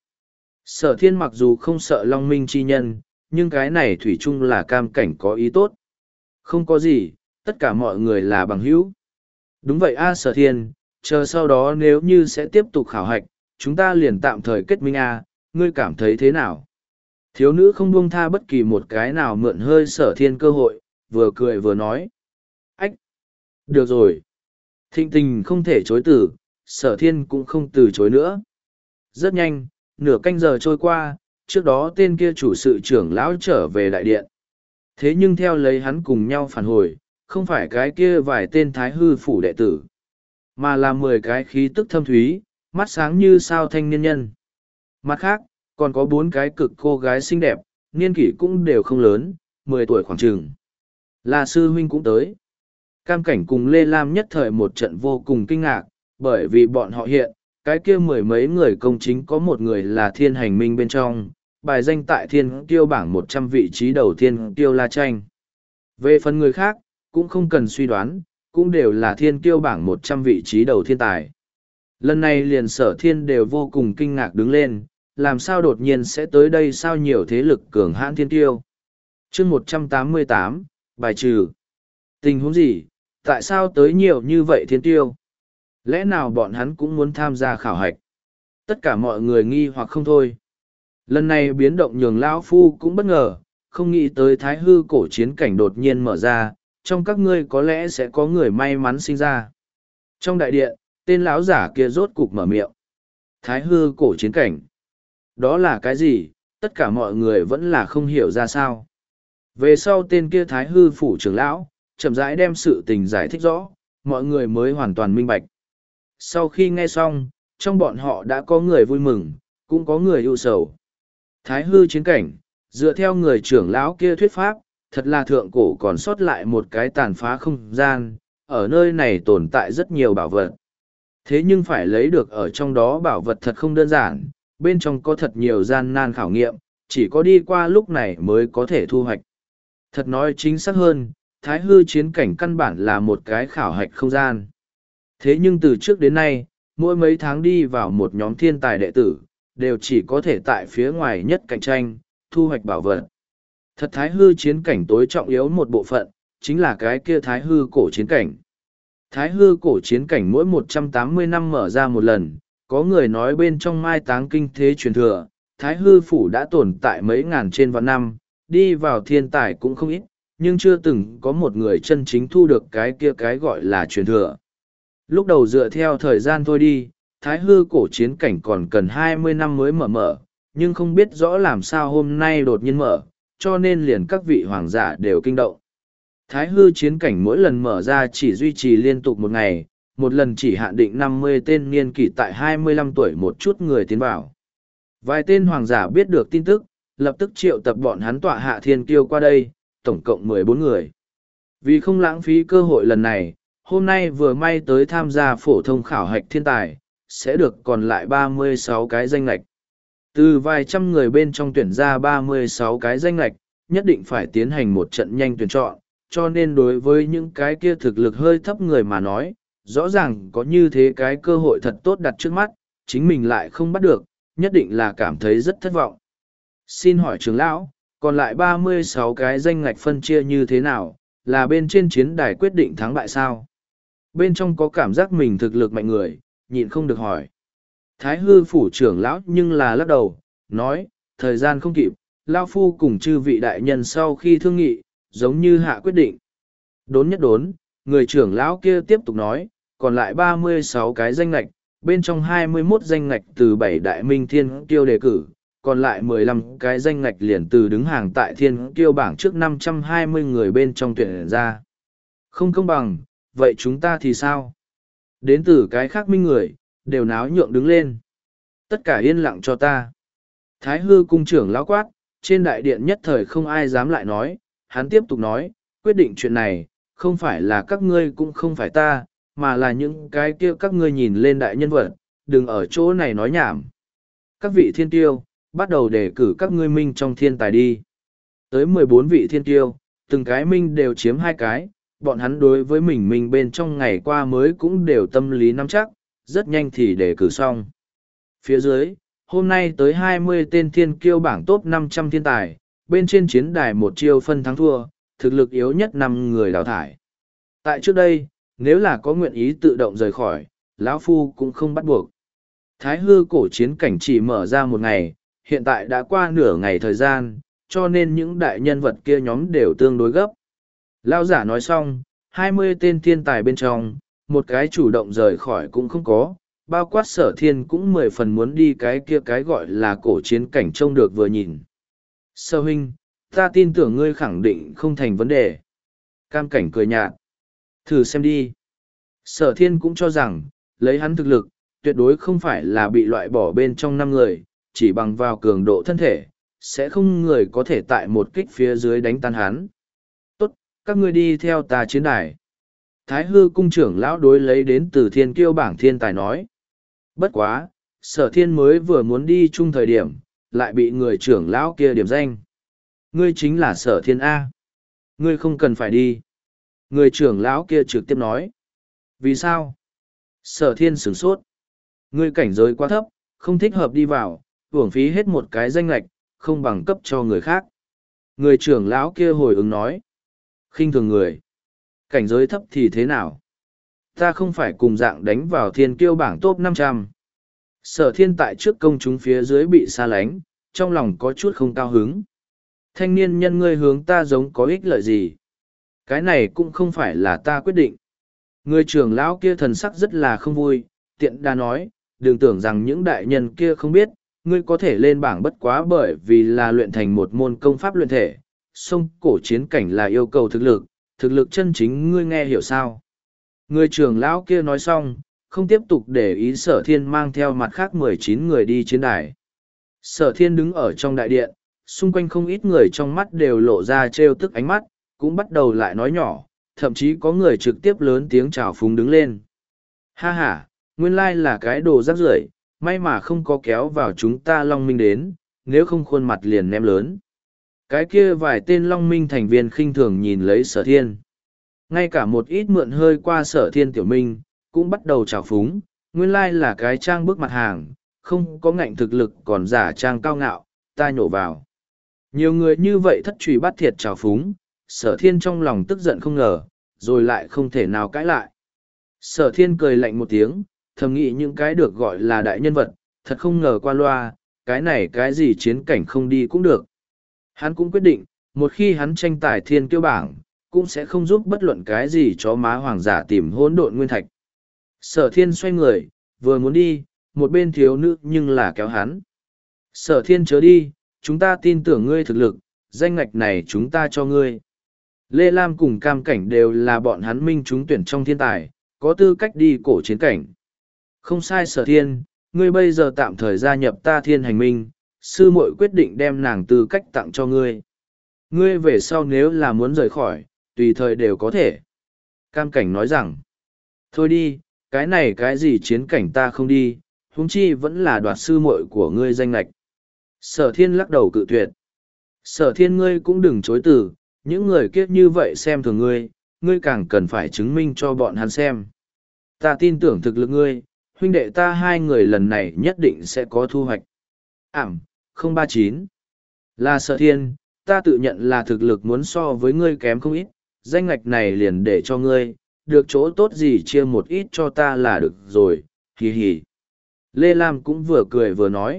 Sở thiên mặc dù không sợ Long Minh chi nhân, nhưng cái này thủy chung là cam cảnh có ý tốt. Không có gì, tất cả mọi người là bằng hữu. Đúng vậy a sở thiên, chờ sau đó nếu như sẽ tiếp tục khảo hạch, chúng ta liền tạm thời kết minh a, ngươi cảm thấy thế nào? Thiếu nữ không buông tha bất kỳ một cái nào mượn hơi sở thiên cơ hội, vừa cười vừa nói. Ách! Được rồi! Thịnh tình không thể chối từ, sở thiên cũng không từ chối nữa. Rất nhanh, nửa canh giờ trôi qua, trước đó tên kia chủ sự trưởng lão trở về đại điện. Thế nhưng theo lấy hắn cùng nhau phản hồi, không phải cái kia vài tên thái hư phủ đệ tử, mà là mười cái khí tức thâm thúy, mắt sáng như sao thanh niên nhân. Mặt khác, còn có bốn cái cực cô gái xinh đẹp, niên kỷ cũng đều không lớn, mười tuổi khoảng chừng. Là sư huynh cũng tới. Cam cảnh cùng Lê Lam nhất thời một trận vô cùng kinh ngạc, bởi vì bọn họ hiện, cái kia mười mấy người công chính có một người là thiên hành minh bên trong, bài danh tại thiên tiêu bảng một trăm vị trí đầu tiên tiêu la tranh. Về phần người khác, cũng không cần suy đoán, cũng đều là thiên tiêu bảng một trăm vị trí đầu thiên tài. Lần này liền sở thiên đều vô cùng kinh ngạc đứng lên, làm sao đột nhiên sẽ tới đây sao nhiều thế lực cường hãn thiên tiêu. chương một trăm tám mươi tám, bài trừ. Tình huống gì, tại sao tới nhiều như vậy thiên tiêu? Lẽ nào bọn hắn cũng muốn tham gia khảo hạch? Tất cả mọi người nghi hoặc không thôi. Lần này biến động nhường lão phu cũng bất ngờ, không nghĩ tới thái hư cổ chiến cảnh đột nhiên mở ra, trong các ngươi có lẽ sẽ có người may mắn sinh ra. Trong đại điện, tên lão giả kia rốt cục mở miệng. Thái hư cổ chiến cảnh. Đó là cái gì, tất cả mọi người vẫn là không hiểu ra sao. Về sau tên kia thái hư phủ trưởng lão, chậm rãi đem sự tình giải thích rõ, mọi người mới hoàn toàn minh bạch. Sau khi nghe xong, trong bọn họ đã có người vui mừng, cũng có người ưu sầu. Thái hư chiến cảnh, dựa theo người trưởng lão kia thuyết pháp, thật là thượng cổ còn sót lại một cái tàn phá không gian, ở nơi này tồn tại rất nhiều bảo vật. Thế nhưng phải lấy được ở trong đó bảo vật thật không đơn giản, bên trong có thật nhiều gian nan khảo nghiệm, chỉ có đi qua lúc này mới có thể thu hoạch. Thật nói chính xác hơn, thái hư chiến cảnh căn bản là một cái khảo hạch không gian. Thế nhưng từ trước đến nay, mỗi mấy tháng đi vào một nhóm thiên tài đệ tử, đều chỉ có thể tại phía ngoài nhất cạnh tranh, thu hoạch bảo vật. Thật thái hư chiến cảnh tối trọng yếu một bộ phận, chính là cái kia thái hư cổ chiến cảnh. Thái hư cổ chiến cảnh mỗi một trăm tám mươi năm mở ra một lần, có người nói bên trong mai táng kinh thế truyền thừa, thái hư phủ đã tồn tại mấy ngàn trên vạn năm, đi vào thiên tài cũng không ít, nhưng chưa từng có một người chân chính thu được cái kia cái gọi là truyền thừa. Lúc đầu dựa theo thời gian thôi đi, Thái Hư cổ chiến cảnh còn cần hai mươi năm mới mở mở, nhưng không biết rõ làm sao hôm nay đột nhiên mở, cho nên liền các vị hoàng giả đều kinh động. Thái Hư chiến cảnh mỗi lần mở ra chỉ duy trì liên tục một ngày, một lần chỉ hạn định năm mươi tên niên kỷ tại hai mươi lăm tuổi một chút người tiến vào. Vài tên hoàng giả biết được tin tức, lập tức triệu tập bọn hắn tọa hạ thiên kiêu qua đây, tổng cộng mười bốn người. Vì không lãng phí cơ hội lần này, hôm nay vừa may tới tham gia phổ thông khảo hạch thiên tài, sẽ được còn lại ba mươi sáu cái danh lệch. Từ vài trăm người bên trong tuyển ra ba mươi sáu cái danh lệch, nhất định phải tiến hành một trận nhanh tuyển chọn, cho nên đối với những cái kia thực lực hơi thấp người mà nói, rõ ràng có như thế cái cơ hội thật tốt đặt trước mắt, chính mình lại không bắt được, nhất định là cảm thấy rất thất vọng. Xin hỏi trưởng lão, còn lại ba mươi sáu cái danh ngạch phân chia như thế nào, là bên trên chiến đài quyết định thắng bại sao? Bên trong có cảm giác mình thực lực mạnh người, nhịn không được hỏi. Thái Hư phủ trưởng lão nhưng là lắc đầu, nói, thời gian không kịp, lão phu cùng chư vị đại nhân sau khi thương nghị, giống như hạ quyết định. Đốn nhất đốn, người trưởng lão kia tiếp tục nói, còn lại ba mươi sáu cái danh ngạch, bên trong hai mươi mốt danh ngạch từ bảy đại minh thiên kiêu đề cử, còn lại mười lăm cái danh ngạch liền từ đứng hàng tại thiên kiêu bảng trước năm trăm hai mươi người bên trong tuyển ra. Không công bằng, vậy chúng ta thì sao? Đến từ cái khác minh người, đều náo nhượng đứng lên. Tất cả yên lặng cho ta. Thái Hư cung trưởng lão quát, trên đại điện nhất thời không ai dám lại nói, hắn tiếp tục nói, quyết định chuyện này, không phải là các ngươi cũng không phải ta, mà là những cái kia các ngươi nhìn lên đại nhân vật, đừng ở chỗ này nói nhảm. Các vị thiên tiêu, bắt đầu đề cử các ngươi minh trong thiên tài đi. Tới mười bốn vị thiên tiêu, từng cái minh đều chiếm hai cái, bọn hắn đối với mình mình bên trong ngày qua mới cũng đều tâm lý nắm chắc, rất nhanh thì đề cử xong. Phía dưới, hôm nay tới hai mươi tên thiên kiêu bảng top năm trăm thiên tài, bên trên chiến đài một chiêu phân thắng thua, thực lực yếu nhất năm người đào thải. Tại trước đây, nếu là có nguyện ý tự động rời khỏi, lão phu cũng không bắt buộc. Thái Hư cổ chiến cảnh chỉ mở ra một ngày, hiện tại đã qua nửa ngày thời gian, cho nên những đại nhân vật kia nhóm đều tương đối gấp. Lão giả nói xong, hai mươi tên thiên tài bên trong, một cái chủ động rời khỏi cũng không có, bao quát Sở Thiên cũng mười phần muốn đi cái kia cái gọi là cổ chiến cảnh trông được vừa nhìn. Sở huynh, ta tin tưởng ngươi khẳng định không thành vấn đề. Cam cảnh cười nhạt. Thử xem đi. Sở Thiên cũng cho rằng, lấy hắn thực lực, tuyệt đối không phải là bị loại bỏ bên trong năm người, chỉ bằng vào cường độ thân thể, sẽ không người có thể tại một kích phía dưới đánh tan hắn. Tốt, các ngươi đi theo ta chiến đài. Thái Hư cung trưởng lão đối lấy đến từ thiên kiêu bảng thiên tài nói. Bất quá, Sở Thiên mới vừa muốn đi chung thời điểm, lại bị người trưởng lão kia điểm danh. Ngươi chính là Sở Thiên A. Ngươi không cần phải đi. Người trưởng lão kia trực tiếp nói. Vì sao? Sở Thiên sửng sốt. Ngươi cảnh giới quá thấp, không thích hợp đi vào, uổng phí hết một cái danh lệch, không bằng cấp cho người khác. Người trưởng lão kia hồi ứng nói. Khinh thường người. Cảnh giới thấp thì thế nào? Ta không phải cùng dạng đánh vào thiên kiêu bảng top năm trăm. Sở Thiên tại trước công chúng phía dưới bị xa lánh, trong lòng có chút không cao hứng. Thanh niên nhân ngươi hướng ta giống có ích lợi gì? Cái này cũng không phải là ta quyết định. Người trưởng lão kia thần sắc rất là không vui, tiện đa nói, đừng tưởng rằng những đại nhân kia không biết, ngươi có thể lên bảng bất quá bởi vì là luyện thành một môn công pháp luyện thể, sông cổ chiến cảnh là yêu cầu thực lực, thực lực chân chính ngươi nghe hiểu sao. Người trưởng lão kia nói xong, không tiếp tục để ý Sở Thiên mang theo mặt khác mười chín người đi chiến đài. Sở Thiên đứng ở trong đại điện, xung quanh không ít người trong mắt đều lộ ra trêu tức ánh mắt, cũng bắt đầu lại nói nhỏ, thậm chí có người trực tiếp lớn tiếng chào phúng đứng lên. Ha ha, nguyên lai là cái đồ rác rưởi, may mà không có kéo vào chúng ta Long Minh đến, nếu không khuôn mặt liền ném lớn. Cái kia vài tên Long Minh thành viên khinh thường nhìn lấy Sở Thiên. Ngay cả một ít mượn hơi qua Sở Thiên tiểu minh, cũng bắt đầu chào phúng, nguyên lai là cái trang bức mặt hàng, không có ngạnh thực lực còn giả trang cao ngạo, ta nhổ vào. Nhiều người như vậy thất truy bắt thiệt chào phúng, Sở Thiên trong lòng tức giận không ngờ, rồi lại không thể nào cãi lại. Sở Thiên cười lạnh một tiếng, thầm nghĩ những cái được gọi là đại nhân vật, thật không ngờ qua loa, cái này cái gì chiến cảnh không đi cũng được. Hắn cũng quyết định, một khi hắn tranh tài thiên kiêu bảng, cũng sẽ không giúp bất luận cái gì cho má hoàng giả tìm hỗn độn nguyên thạch. Sở thiên xoay người, vừa muốn đi, một bên thiếu nữ nhưng là kéo hắn. Sở thiên chớ đi, chúng ta tin tưởng ngươi thực lực, danh ngạch này chúng ta cho ngươi. Lê Lam cùng Cam Cảnh đều là bọn hắn minh trúng tuyển trong thiên tài, có tư cách đi cổ chiến cảnh. Không sai Sở thiên, ngươi bây giờ tạm thời gia nhập ta thiên hành minh, sư muội quyết định đem nàng tư cách tặng cho ngươi. Ngươi về sau nếu là muốn rời khỏi, tùy thời đều có thể. Cam Cảnh nói rằng, thôi đi, cái này cái gì chiến cảnh ta không đi, huống chi vẫn là đoạt sư muội của ngươi danh lạch. Sở thiên lắc đầu cự tuyệt. Sở thiên ngươi cũng đừng chối từ, những người kiếp như vậy xem thường ngươi, ngươi càng cần phải chứng minh cho bọn hắn xem. Ta tin tưởng thực lực ngươi, huynh đệ ta hai người lần này nhất định sẽ có thu hoạch. Ảm, không ba chín. Là Sở thiên, ta tự nhận là thực lực muốn so với ngươi kém không ít, danh ngạch này liền để cho ngươi, được chỗ tốt gì chia một ít cho ta là được rồi, hì hì. Lê Lam cũng vừa cười vừa nói.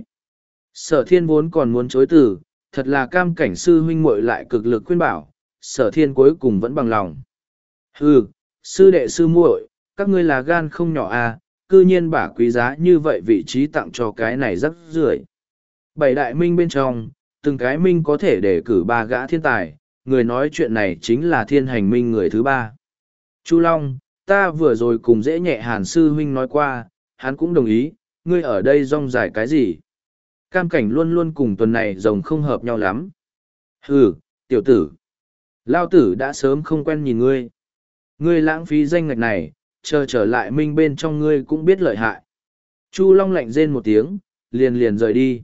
Sở thiên vốn còn muốn chối từ, thật là Cam Cảnh sư huynh muội lại cực lực khuyên bảo, sở thiên cuối cùng vẫn bằng lòng. Hừ, sư đệ sư muội, các ngươi là gan không nhỏ à, cư nhiên bả quý giá như vậy vị trí tặng cho cái này rắc rưởi. Bảy đại minh bên trong, từng cái minh có thể đề cử ba gã thiên tài, người nói chuyện này chính là thiên hành minh người thứ ba. Chu Long, ta vừa rồi cùng dễ nhẹ hàn sư huynh nói qua, hắn cũng đồng ý, ngươi ở đây rong dài cái gì? Cam Cảnh luôn luôn cùng tuần này rồng không hợp nhau lắm. Hừ, tiểu tử. Lao tử đã sớm không quen nhìn ngươi. Ngươi lãng phí danh ngạch này, chờ trở lại minh bên trong ngươi cũng biết lợi hại. Chu Long lạnh rên một tiếng, liền liền rời đi.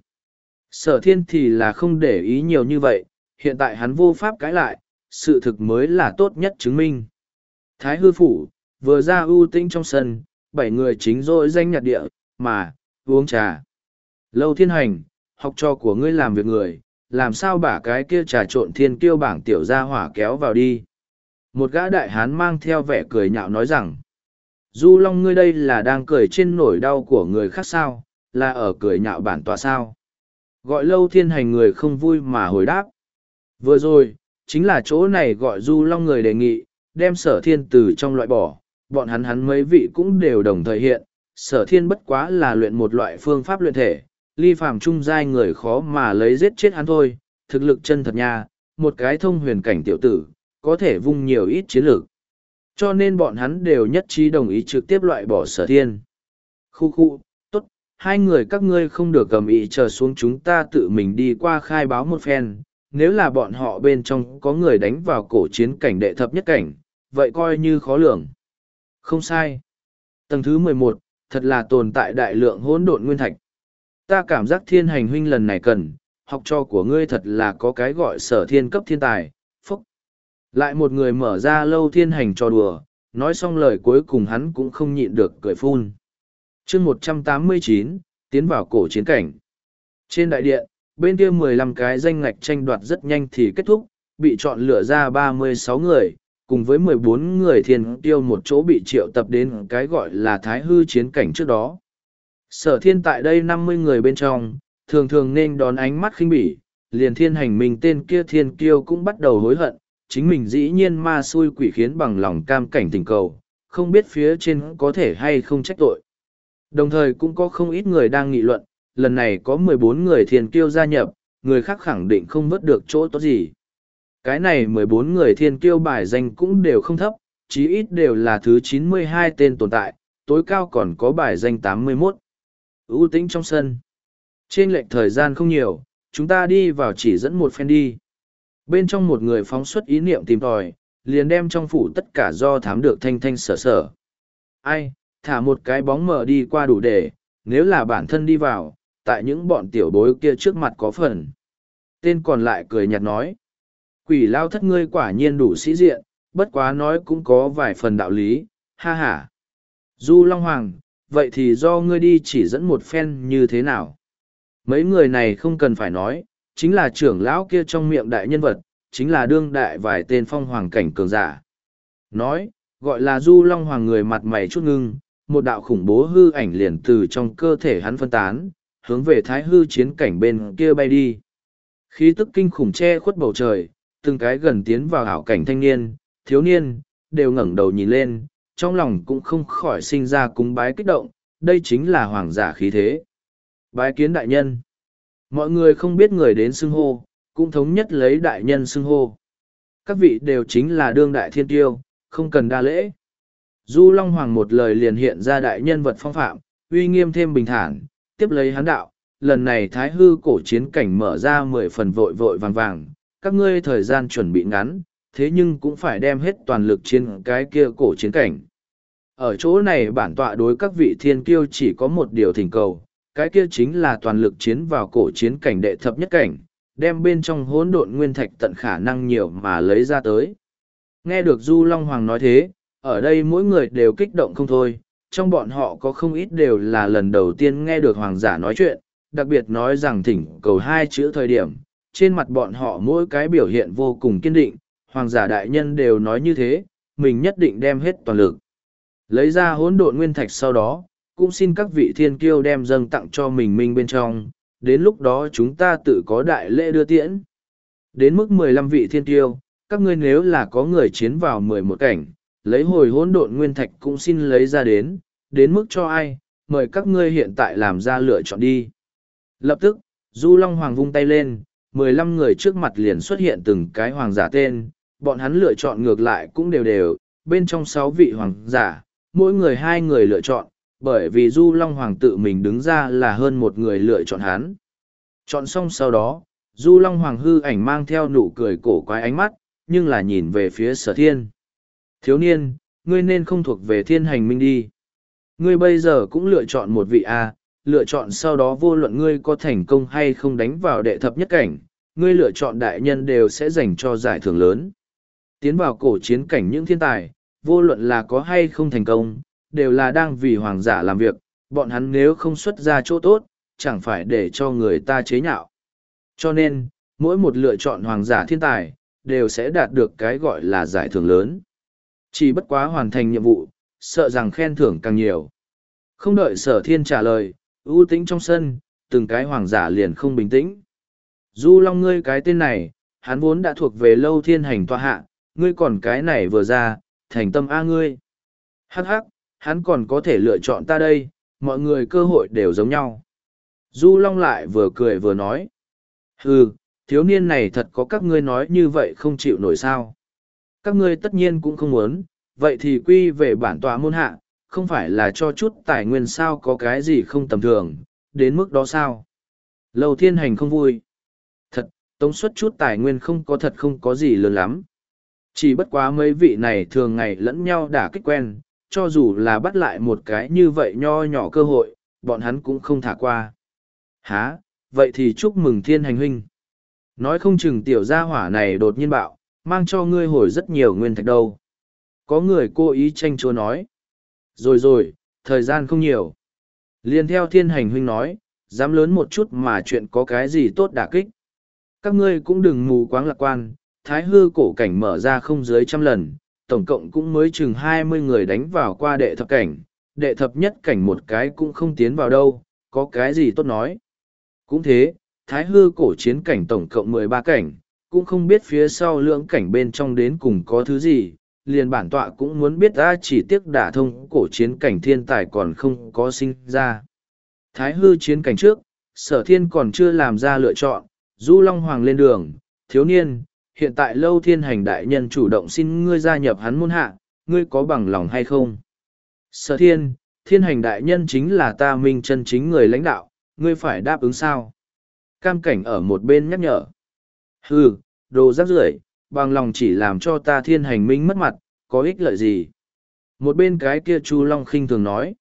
Sở thiên thì là không để ý nhiều như vậy, hiện tại hắn vô pháp cãi lại, sự thực mới là tốt nhất chứng minh. Thái hư phủ, vừa ra ưu tĩnh trong sân, bảy người chính rỗi danh nhặt địa, mà, uống trà. Lâu Thiên Hành, học trò của ngươi làm việc người, làm sao bả cái kia trà trộn thiên kiêu bảng tiểu gia hỏa kéo vào đi. Một gã đại hán mang theo vẻ cười nhạo nói rằng, Du Long ngươi đây là đang cười trên nỗi đau của người khác sao, là ở cười nhạo bản tòa sao. Gọi Lâu Thiên Hành người không vui mà hồi đáp. Vừa rồi, chính là chỗ này gọi Du Long người đề nghị, đem sở thiên từ trong loại bỏ, bọn hắn hắn mấy vị cũng đều đồng thời hiện, sở thiên bất quá là luyện một loại phương pháp luyện thể, ly phàm trung giai người khó mà lấy giết chết hắn thôi, thực lực chân thật nha, một cái thông huyền cảnh tiểu tử, có thể vung nhiều ít chiến lược. Cho nên bọn hắn đều nhất trí đồng ý trực tiếp loại bỏ sở thiên. Khu khu, tốt, hai người các ngươi không được cầm ý chờ xuống chúng ta tự mình đi qua khai báo một phen, nếu là bọn họ bên trong có người đánh vào cổ chiến cảnh đệ thập nhất cảnh, vậy coi như khó lường. Không sai. Tầng thứ mười một, thật là tồn tại đại lượng hỗn độn nguyên thạch. Ta cảm giác thiên hành huynh lần này cần, học trò của ngươi thật là có cái gọi sở thiên cấp thiên tài, phúc. Lại một người mở ra Lâu Thiên Hành cho đùa, nói xong lời cuối cùng hắn cũng không nhịn được cười phun. chương một trăm tám mươi chín, tiến vào cổ chiến cảnh. Trên đại điện, bên kia mười lăm cái danh ngạch tranh đoạt rất nhanh thì kết thúc, bị chọn lựa ra ba mươi sáu người, cùng với mười bốn người thiên tiêu một chỗ bị triệu tập đến cái gọi là thái hư chiến cảnh trước đó. Sở thiên tại đây năm mươi người bên trong, thường thường nên đón ánh mắt khinh bỉ, liền thiên hành mình tên kia thiên kiêu cũng bắt đầu hối hận, chính mình dĩ nhiên ma xui quỷ khiến bằng lòng cam cảnh tình cầu, không biết phía trên có thể hay không trách tội. Đồng thời cũng có không ít người đang nghị luận, lần này có mười bốn người thiên kiêu gia nhập, người khác khẳng định không vớt được chỗ tốt gì. Cái này mười bốn người thiên kiêu bài danh cũng đều không thấp, chí ít đều là thứ chín mươi hai tên tồn tại, tối cao còn có bài danh tám mươi mốt. ưu tĩnh trong sân. Trên lệch thời gian không nhiều, chúng ta đi vào chỉ dẫn một phen đi. Bên trong một người phóng xuất ý niệm tìm tòi, liền đem trong phủ tất cả do thám được thanh thanh sở sở. Ai, thả một cái bóng mờ đi qua đủ để, nếu là bản thân đi vào, tại những bọn tiểu bối kia trước mặt có phần. Tên còn lại cười nhạt nói. Quỷ lao thất ngươi quả nhiên đủ sĩ diện, bất quá nói cũng có vài phần đạo lý, ha ha. Du Long Hoàng, vậy thì do ngươi đi chỉ dẫn một phen như thế nào? Mấy người này không cần phải nói, chính là trưởng lão kia trong miệng đại nhân vật, chính là đương đại vài tên phong hoàng cảnh cường giả. Nói, gọi là Du Long Hoàng người mặt mày chút ngưng, một đạo khủng bố hư ảnh liền từ trong cơ thể hắn phân tán, hướng về thái hư chiến cảnh bên kia bay đi. Khí tức kinh khủng che khuất bầu trời, từng cái gần tiến vào hảo cảnh thanh niên, thiếu niên, đều ngẩng đầu nhìn lên, trong lòng cũng không khỏi sinh ra cúng bái kích động, đây chính là hoàng giả khí thế. Bái kiến đại nhân. Mọi người không biết người đến xưng hô, cũng thống nhất lấy đại nhân xưng hô. Các vị đều chính là đương đại thiên tiêu, không cần đa lễ. Du Long Hoàng một lời liền hiện ra đại nhân vật phong phạm, uy nghiêm thêm bình thản, tiếp lấy hắn đạo, lần này thái hư cổ chiến cảnh mở ra mười phần vội vội vàng vàng, các ngươi thời gian chuẩn bị ngắn, thế nhưng cũng phải đem hết toàn lực chiến cái kia cổ chiến cảnh. Ở chỗ này bản tọa đối các vị thiên kiêu chỉ có một điều thỉnh cầu, cái kia chính là toàn lực chiến vào cổ chiến cảnh đệ thập nhất cảnh, đem bên trong hỗn độn nguyên thạch tận khả năng nhiều mà lấy ra tới. Nghe được Du Long Hoàng nói thế, ở đây mỗi người đều kích động không thôi, trong bọn họ có không ít đều là lần đầu tiên nghe được hoàng giả nói chuyện, đặc biệt nói rằng thỉnh cầu hai chữ thời điểm, trên mặt bọn họ mỗi cái biểu hiện vô cùng kiên định, hoàng giả đại nhân đều nói như thế, mình nhất định đem hết toàn lực. Lấy ra hỗn độn nguyên thạch sau đó, cũng xin các vị thiên kiêu đem dâng tặng cho mình minh bên trong, đến lúc đó chúng ta tự có đại lễ đưa tiễn. Đến mức mười lăm vị thiên kiêu, các ngươi nếu là có người chiến vào mười một cảnh, lấy hồi hỗn độn nguyên thạch cũng xin lấy ra đến, đến mức cho ai, mời các ngươi hiện tại làm ra lựa chọn đi. Lập tức, Du Long Hoàng vung tay lên, mười lăm người trước mặt liền xuất hiện từng cái hoàng giả tên, bọn hắn lựa chọn ngược lại cũng đều đều, bên trong sáu vị hoàng giả, mỗi người hai người lựa chọn, bởi vì Du Long Hoàng tự mình đứng ra là hơn một người lựa chọn hắn. Chọn xong sau đó, Du Long Hoàng hư ảnh mang theo nụ cười cổ quái ánh mắt, nhưng là nhìn về phía Sở Thiên. Thiếu niên, ngươi nên không thuộc về thiên hành minh đi. Ngươi bây giờ cũng lựa chọn một vị A, lựa chọn sau đó vô luận ngươi có thành công hay không đánh vào đệ thập nhất cảnh, ngươi lựa chọn đại nhân đều sẽ dành cho giải thưởng lớn. Tiến vào cổ chiến cảnh những thiên tài, vô luận là có hay không thành công, đều là đang vì hoàng giả làm việc, bọn hắn nếu không xuất ra chỗ tốt, chẳng phải để cho người ta chế nhạo. Cho nên, mỗi một lựa chọn hoàng giả thiên tài, đều sẽ đạt được cái gọi là giải thưởng lớn. Chỉ bất quá hoàn thành nhiệm vụ, sợ rằng khen thưởng càng nhiều. Không đợi Sở Thiên trả lời, ưu tĩnh trong sân, từng cái hoàng giả liền không bình tĩnh. Du Long ngươi cái tên này, hắn vốn đã thuộc về Lâu Thiên Hành tọa hạ, ngươi còn cái này vừa ra, thành tâm A ngươi. Hắc hắc, hắn còn có thể lựa chọn ta đây, mọi người cơ hội đều giống nhau. Du Long lại vừa cười vừa nói. Hừ, thiếu niên này thật có các ngươi nói như vậy không chịu nổi sao. Các ngươi tất nhiên cũng không muốn, vậy thì quy về bản tọa môn hạ, không phải là cho chút tài nguyên sao có cái gì không tầm thường, đến mức đó sao. Lâu Thiên Hành không vui. Thật, tống suất chút tài nguyên không có thật không có gì lớn lắm. Chỉ bất quá mấy vị này thường ngày lẫn nhau đả kích quen, cho dù là bắt lại một cái như vậy nho nhỏ cơ hội, bọn hắn cũng không thả qua. Hả, vậy thì chúc mừng Thiên Hành huynh. Nói không chừng tiểu gia hỏa này đột nhiên bạo, mang cho ngươi hồi rất nhiều nguyên thạch đâu. Có người cố ý tranh chúa nói. Rồi rồi, thời gian không nhiều. Liên theo Thiên Hành huynh nói, dám lớn một chút mà chuyện có cái gì tốt đả kích. Các ngươi cũng đừng mù quáng lạc quan, thái hư cổ cảnh mở ra không dưới trăm lần, tổng cộng cũng mới chừng hai mươi người đánh vào qua đệ thập cảnh, đệ thập nhất cảnh một cái cũng không tiến vào đâu, có cái gì tốt nói. Cũng thế, thái hư cổ chiến cảnh tổng cộng mười ba cảnh, cũng không biết phía sau lưỡng cảnh bên trong đến cùng có thứ gì, liền bản tọa cũng muốn biết ta chỉ tiếc đả thông cổ chiến cảnh thiên tài còn không có sinh ra. Thái hư chiến cảnh trước, Sở Thiên còn chưa làm ra lựa chọn, Du Long Hoàng lên đường, thiếu niên, hiện tại Lâu Thiên Hành đại nhân chủ động xin ngươi gia nhập hắn môn hạ, ngươi có bằng lòng hay không? Sở Thiên, Thiên Hành đại nhân chính là ta minh chân chính người lãnh đạo, ngươi phải đáp ứng sao? Cam cảnh ở một bên nhắc nhở. Hừ, đồ rác rưởi, bằng lòng chỉ làm cho ta Thiên Hành minh mất mặt, có ích lợi gì? Một bên cái kia Chu Long khinh thường nói.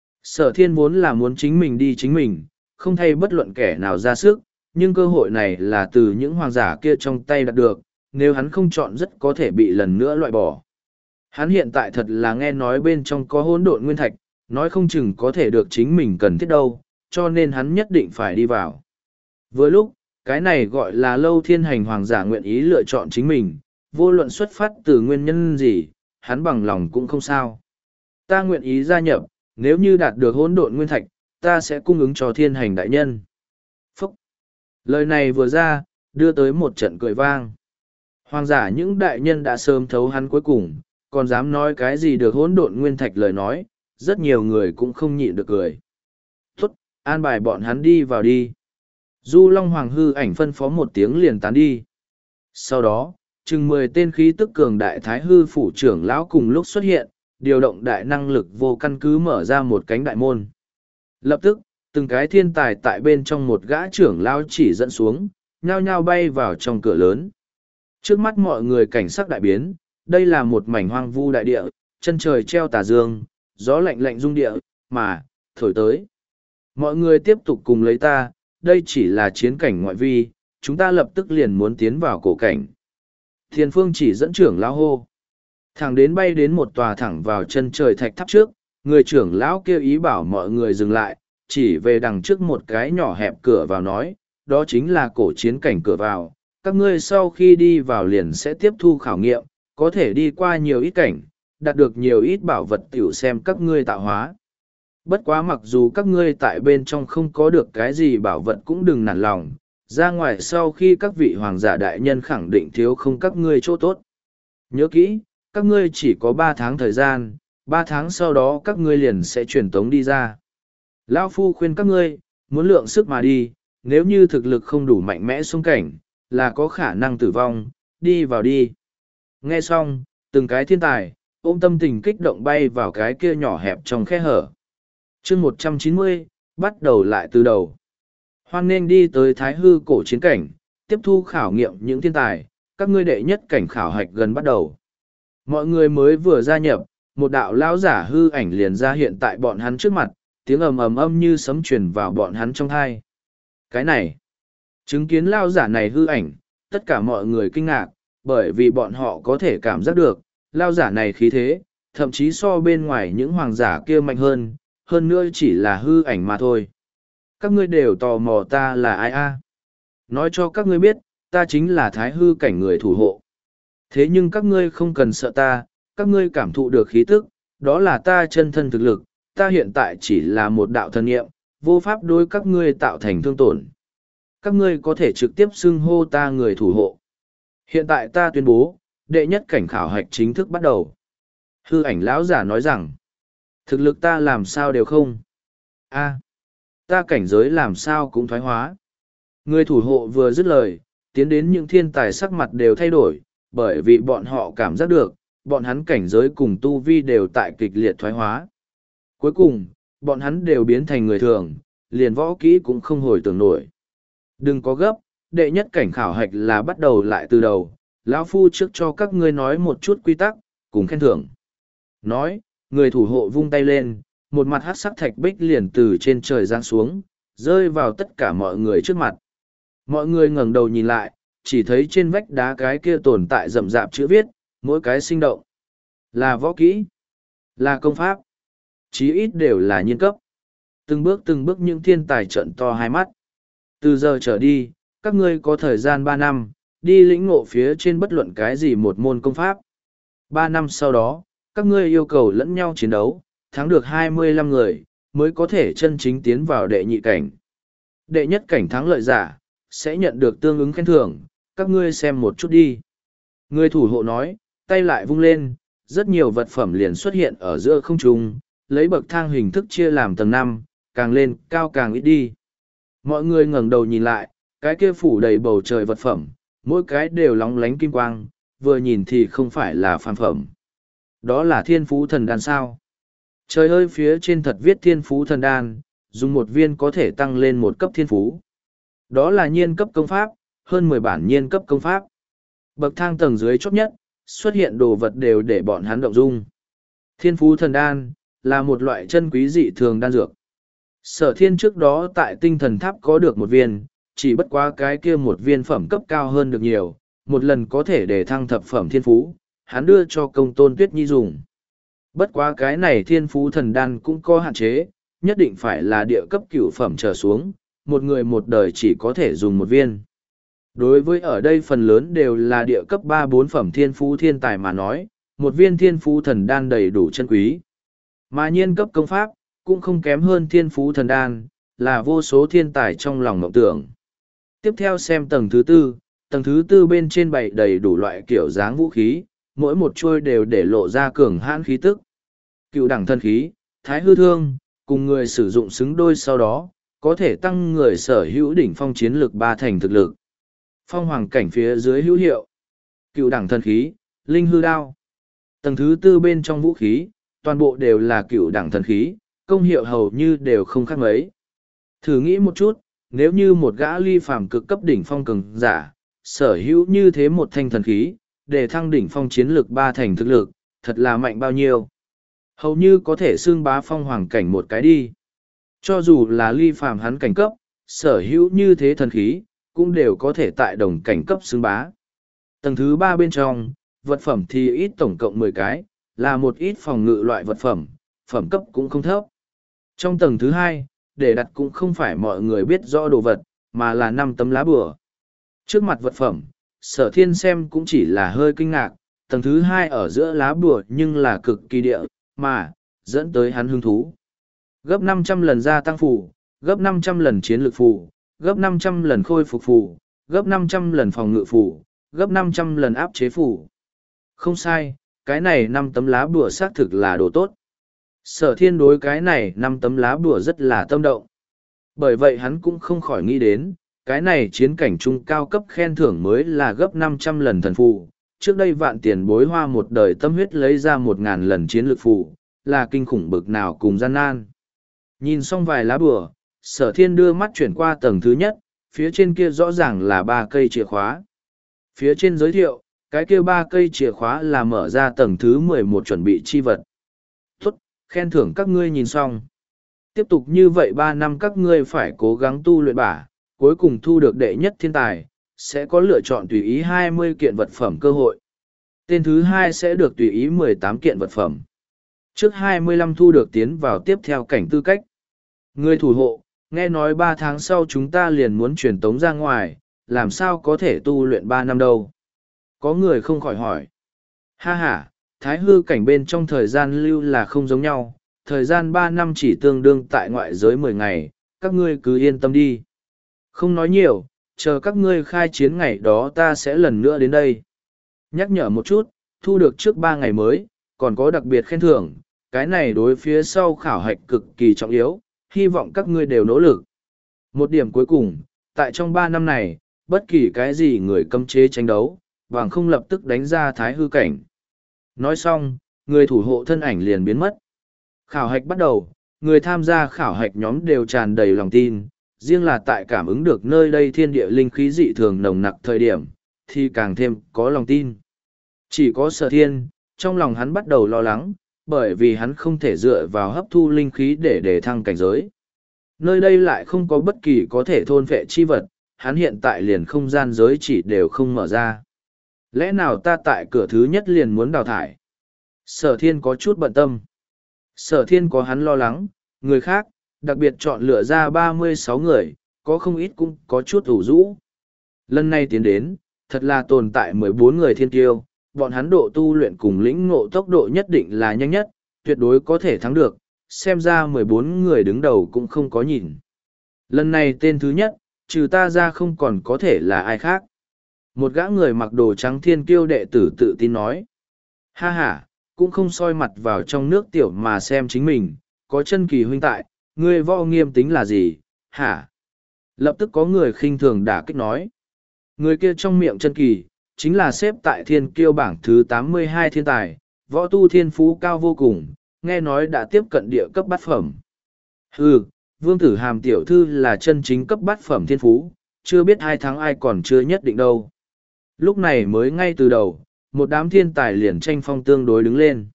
Sở Thiên vốn là muốn chính mình đi chính mình, không thay bất luận kẻ nào ra sức, nhưng cơ hội này là từ những hoàng giả kia trong tay đạt được, nếu hắn không chọn rất có thể bị lần nữa loại bỏ. Hắn hiện tại thật là nghe nói bên trong có hỗn độn nguyên thạch, nói không chừng có thể được chính mình cần thiết đâu, cho nên hắn nhất định phải đi vào. Vừa lúc, cái này gọi là Lâu Thiên Hành hoàng giả nguyện ý lựa chọn chính mình, vô luận xuất phát từ nguyên nhân gì, hắn bằng lòng cũng không sao. Ta nguyện ý gia nhập, nếu như đạt được hỗn độn nguyên thạch, ta sẽ cung ứng cho Thiên Hành đại nhân. Phúc! Lời này vừa ra, đưa tới một trận cười vang. Hoàng giả những đại nhân đã sớm thấu hắn cuối cùng, còn dám nói cái gì được hỗn độn nguyên thạch lời nói, rất nhiều người cũng không nhịn được cười. Tốt, an bài bọn hắn đi vào đi. Du Long Hoàng hư ảnh phân phó một tiếng liền tán đi. Sau đó, chừng mười tên khí tức cường đại thái hư phủ trưởng lão cùng lúc xuất hiện, điều động đại năng lực vô căn cứ mở ra một cánh đại môn. Lập tức, từng cái thiên tài tại bên trong một gã trưởng lão chỉ dẫn xuống, nhao nhao bay vào trong cửa lớn. Trước mắt mọi người cảnh sắc đại biến, đây là một mảnh hoang vu đại địa, chân trời treo tà dương, gió lạnh lạnh rung địa, mà, thổi tới. Mọi người tiếp tục cùng lấy ta, đây chỉ là chiến cảnh ngoại vi, chúng ta lập tức liền muốn tiến vào cổ cảnh. Thiên phương chỉ dẫn trưởng lão hô. Thẳng đến bay đến một tòa thẳng vào chân trời thạch tháp trước, người trưởng lão kêu ý bảo mọi người dừng lại, chỉ về đằng trước một cái nhỏ hẹp cửa vào nói, đó chính là cổ chiến cảnh cửa vào. Các ngươi sau khi đi vào liền sẽ tiếp thu khảo nghiệm, có thể đi qua nhiều ít cảnh, đạt được nhiều ít bảo vật tiểu xem các ngươi tạo hóa. Bất quá mặc dù các ngươi tại bên trong không có được cái gì bảo vật cũng đừng nản lòng, ra ngoài sau khi các vị hoàng giả đại nhân khẳng định thiếu không các ngươi chỗ tốt. Nhớ kỹ, các ngươi chỉ có ba tháng thời gian, ba tháng sau đó các ngươi liền sẽ truyền tống đi ra. Lão Phu khuyên các ngươi, muốn lượng sức mà đi, nếu như thực lực không đủ mạnh mẽ xung cảnh, là có khả năng tử vong, đi vào đi. Nghe xong, từng cái thiên tài, ôm tâm tình kích động bay vào cái kia nhỏ hẹp trong khe hở. chương một trăm chín mươi, bắt đầu lại từ đầu. Hoan nên đi tới Thái Hư cổ chiến cảnh, tiếp thu khảo nghiệm những thiên tài, các ngươi đệ nhất cảnh khảo hạch gần bắt đầu. Mọi người mới vừa gia nhập, một đạo lão giả hư ảnh liền ra hiện tại bọn hắn trước mặt, tiếng ầm ầm âm như sấm truyền vào bọn hắn trong thai. Cái này, chứng kiến lão giả này hư ảnh, tất cả mọi người kinh ngạc, bởi vì bọn họ có thể cảm giác được, lão giả này khí thế, thậm chí so bên ngoài những hoàng giả kia mạnh hơn, hơn nữa chỉ là hư ảnh mà thôi. Các ngươi đều tò mò ta là ai a? Nói cho các ngươi biết, ta chính là thái hư cảnh người thủ hộ. Thế nhưng các ngươi không cần sợ ta, các ngươi cảm thụ được khí tức, đó là ta chân thân thực lực, ta hiện tại chỉ là một đạo thần niệm, vô pháp đối các ngươi tạo thành thương tổn. Các ngươi có thể trực tiếp xưng hô ta người thủ hộ. Hiện tại ta tuyên bố, đệ nhất cảnh khảo hạch chính thức bắt đầu. Hư ảnh lão giả nói rằng, thực lực ta làm sao đều không. A, ta cảnh giới làm sao cũng thoái hóa. Người thủ hộ vừa dứt lời, tiến đến những thiên tài sắc mặt đều thay đổi, bởi vì bọn họ cảm giác được, bọn hắn cảnh giới cùng tu vi đều tại kịch liệt thoái hóa. Cuối cùng, bọn hắn đều biến thành người thường, liền võ kỹ cũng không hồi tưởng nổi. Đừng có gấp, đệ nhất cảnh khảo hạch là bắt đầu lại từ đầu, lão Phu trước cho các ngươi nói một chút quy tắc, cùng khen thưởng. Nói, người thủ hộ vung tay lên, một mặt hắc sắc thạch bích liền từ trên trời giáng xuống, rơi vào tất cả mọi người trước mặt. Mọi người ngẩng đầu nhìn lại, chỉ thấy trên vách đá cái kia tồn tại rậm rạp chữ viết, mỗi cái sinh động. Là võ kỹ, là công pháp, chí ít đều là nhiên cấp. Từng bước từng bước những thiên tài trận to hai mắt. Từ giờ trở đi, các ngươi có thời gian ba năm, đi lĩnh ngộ phía trên bất luận cái gì một môn công pháp. Ba năm sau đó, các ngươi yêu cầu lẫn nhau chiến đấu, thắng được hai mươi lăm người, mới có thể chân chính tiến vào đệ nhị cảnh. Đệ nhất cảnh thắng lợi giả, sẽ nhận được tương ứng khen thưởng, các ngươi xem một chút đi. Người thủ hộ nói, tay lại vung lên, rất nhiều vật phẩm liền xuất hiện ở giữa không trung, lấy bậc thang hình thức chia làm tầng năm, càng lên, cao càng ít đi. Mọi người ngẩng đầu nhìn lại, cái kia phủ đầy bầu trời vật phẩm, mỗi cái đều lóng lánh kim quang, vừa nhìn thì không phải là phàm phẩm. Đó là thiên phú thần đan sao. Trời ơi, phía trên thật viết thiên phú thần đan, dùng một viên có thể tăng lên một cấp thiên phú. Đó là nhiên cấp công pháp, hơn mười bản nhiên cấp công pháp. Bậc thang tầng dưới chót nhất, xuất hiện đồ vật đều để bọn hắn động dung. Thiên phú thần đan, là một loại chân quý dị thường đan dược. Sở thiên trước đó tại tinh thần tháp có được một viên, chỉ bất quá cái kia một viên phẩm cấp cao hơn được nhiều, một lần có thể để thăng thập phẩm thiên phú, hắn đưa cho công tôn tuyết nhi dùng. Bất quá cái này thiên phú thần đan cũng có hạn chế, nhất định phải là địa cấp cửu phẩm trở xuống, một người một đời chỉ có thể dùng một viên. Đối với ở đây phần lớn đều là địa cấp ba bốn phẩm thiên phú thiên tài mà nói, một viên thiên phú thần đan đầy đủ chân quý. Mà nhiên cấp công pháp, cũng không kém hơn thiên phú thần đan, là vô số thiên tài trong lòng mộng tưởng. Tiếp theo xem tầng thứ tư, tầng thứ tư bên trên bày đầy đủ loại kiểu dáng vũ khí, mỗi một chuôi đều để lộ ra cường hãn khí tức. Cựu đẳng thân khí, thái hư thương, cùng người sử dụng xứng đôi sau đó, có thể tăng người sở hữu đỉnh phong chiến lực ba thành thực lực. Phong hoàng cảnh phía dưới hữu hiệu. Cựu đẳng thân khí, linh hư đao. Tầng thứ tư bên trong vũ khí, toàn bộ đều là cựu đẳng thần khí, công hiệu hầu như đều không khác mấy. Thử nghĩ một chút, nếu như một gã ly phàm cực cấp đỉnh phong cường giả, sở hữu như thế một thanh thần khí, để thăng đỉnh phong chiến lực ba thành thực lực, thật là mạnh bao nhiêu. Hầu như có thể xương bá phong hoàng cảnh một cái đi. Cho dù là ly phàm hắn cảnh cấp, sở hữu như thế thần khí, cũng đều có thể tại đồng cảnh cấp xương bá. Tầng thứ ba bên trong, vật phẩm thì ít tổng cộng mười cái, là một ít phòng ngự loại vật phẩm, phẩm cấp cũng không thấp. Trong tầng thứ hai, để đặt cũng không phải mọi người biết rõ đồ vật, mà là năm tấm lá bùa. Trước mặt vật phẩm, sở thiên xem cũng chỉ là hơi kinh ngạc, tầng thứ hai ở giữa lá bùa nhưng là cực kỳ địa, mà, dẫn tới hắn hứng thú. Gấp năm trăm lần gia tăng phù, gấp năm trăm lần chiến lược phù, gấp năm trăm lần khôi phục phù, gấp năm trăm lần phòng ngự phù, gấp năm trăm lần áp chế phù. Không sai, cái này năm tấm lá bùa xác thực là đồ tốt. Sở thiên đối cái này năm tấm lá bùa rất là tâm động. Bởi vậy hắn cũng không khỏi nghĩ đến, cái này chiến cảnh trung cao cấp khen thưởng mới là gấp năm trăm lần thần phù. Trước đây vạn tiền bối hoa một đời tâm huyết lấy ra một ngàn lần chiến lược phù, là kinh khủng bực nào cùng gian nan. Nhìn xong vài lá bùa, sở thiên đưa mắt chuyển qua tầng thứ nhất, phía trên kia rõ ràng là ba cây chìa khóa. Phía trên giới thiệu, cái kia ba cây chìa khóa là mở ra tầng thứ mười một chuẩn bị chi vật. Tốt, khen thưởng các ngươi nhìn xong. Tiếp tục như vậy ba năm các ngươi phải cố gắng tu luyện bả, cuối cùng thu được đệ nhất thiên tài, sẽ có lựa chọn tùy ý hai mươi kiện vật phẩm cơ hội. Tên thứ hai sẽ được tùy ý mười tám kiện vật phẩm. Trước hai mươi lăm thu được tiến vào tiếp theo cảnh tư cách. Người thủ hộ, nghe nói ba tháng sau chúng ta liền muốn truyền tống ra ngoài, làm sao có thể tu luyện ba năm đâu. Có người không khỏi hỏi. Ha ha, thái hư cảnh bên trong thời gian lưu là không giống nhau, thời gian ba năm chỉ tương đương tại ngoại giới mười ngày, các ngươi cứ yên tâm đi. Không nói nhiều, chờ các ngươi khai chiến ngày đó ta sẽ lần nữa đến đây. Nhắc nhở một chút, thu được trước ba ngày mới, còn có đặc biệt khen thưởng, cái này đối phía sau khảo hạch cực kỳ trọng yếu, hy vọng các ngươi đều nỗ lực. Một điểm cuối cùng, tại trong ba năm này, bất kỳ cái gì người cấm chế tranh đấu, vàng không lập tức đánh ra thái hư cảnh. Nói xong, người thủ hộ thân ảnh liền biến mất. Khảo hạch bắt đầu, người tham gia khảo hạch nhóm đều tràn đầy lòng tin, riêng là tại cảm ứng được nơi đây thiên địa linh khí dị thường nồng nặc thời điểm, thì càng thêm có lòng tin. Chỉ có sở thiên, trong lòng hắn bắt đầu lo lắng, bởi vì hắn không thể dựa vào hấp thu linh khí để để thăng cảnh giới. Nơi đây lại không có bất kỳ có thể thôn phệ chi vật, hắn hiện tại liền không gian giới chỉ đều không mở ra. Lẽ nào ta tại cửa thứ nhất liền muốn đào thải? Sở thiên có chút bận tâm. Sở thiên có hắn lo lắng, người khác, đặc biệt chọn lựa ra ba mươi sáu người, có không ít cũng có chút ủ rũ. Lần này tiến đến, thật là tồn tại mười bốn người thiên tiêu, bọn hắn độ tu luyện cùng lĩnh ngộ tốc độ nhất định là nhanh nhất, tuyệt đối có thể thắng được, xem ra mười bốn người đứng đầu cũng không có nhìn. Lần này tên thứ nhất, trừ ta ra không còn có thể là ai khác. Một gã người mặc đồ trắng thiên kiêu đệ tử tự tin nói. Ha ha, cũng không soi mặt vào trong nước tiểu mà xem chính mình, có chân kỳ huynh tại, ngươi võ nghiêm tính là gì, hả? Lập tức có người khinh thường đả kích nói. Người kia trong miệng chân kỳ, chính là xếp tại thiên kiêu bảng thứ tám mươi hai thiên tài, võ tu thiên phú cao vô cùng, nghe nói đã tiếp cận địa cấp bát phẩm. Hừ, vương tử hàm tiểu thư là chân chính cấp bát phẩm thiên phú, chưa biết hai tháng ai còn chưa nhất định đâu. Lúc này mới ngay từ đầu, một đám thiên tài liền tranh phong tương đối đứng lên.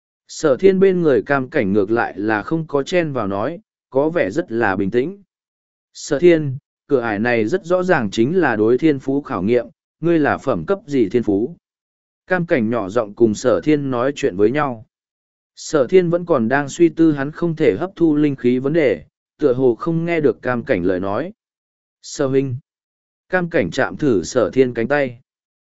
Sở thiên bên người cam cảnh ngược lại là không có chen vào nói, có vẻ rất là bình tĩnh. Sở thiên, cửa ải này rất rõ ràng chính là đối thiên phú khảo nghiệm, ngươi là phẩm cấp gì thiên phú. Cam cảnh nhỏ giọng cùng sở thiên nói chuyện với nhau. Sở thiên vẫn còn đang suy tư hắn không thể hấp thu linh khí vấn đề, tựa hồ không nghe được cam cảnh lời nói. Sở huynh. Cam cảnh chạm thử sở thiên cánh tay.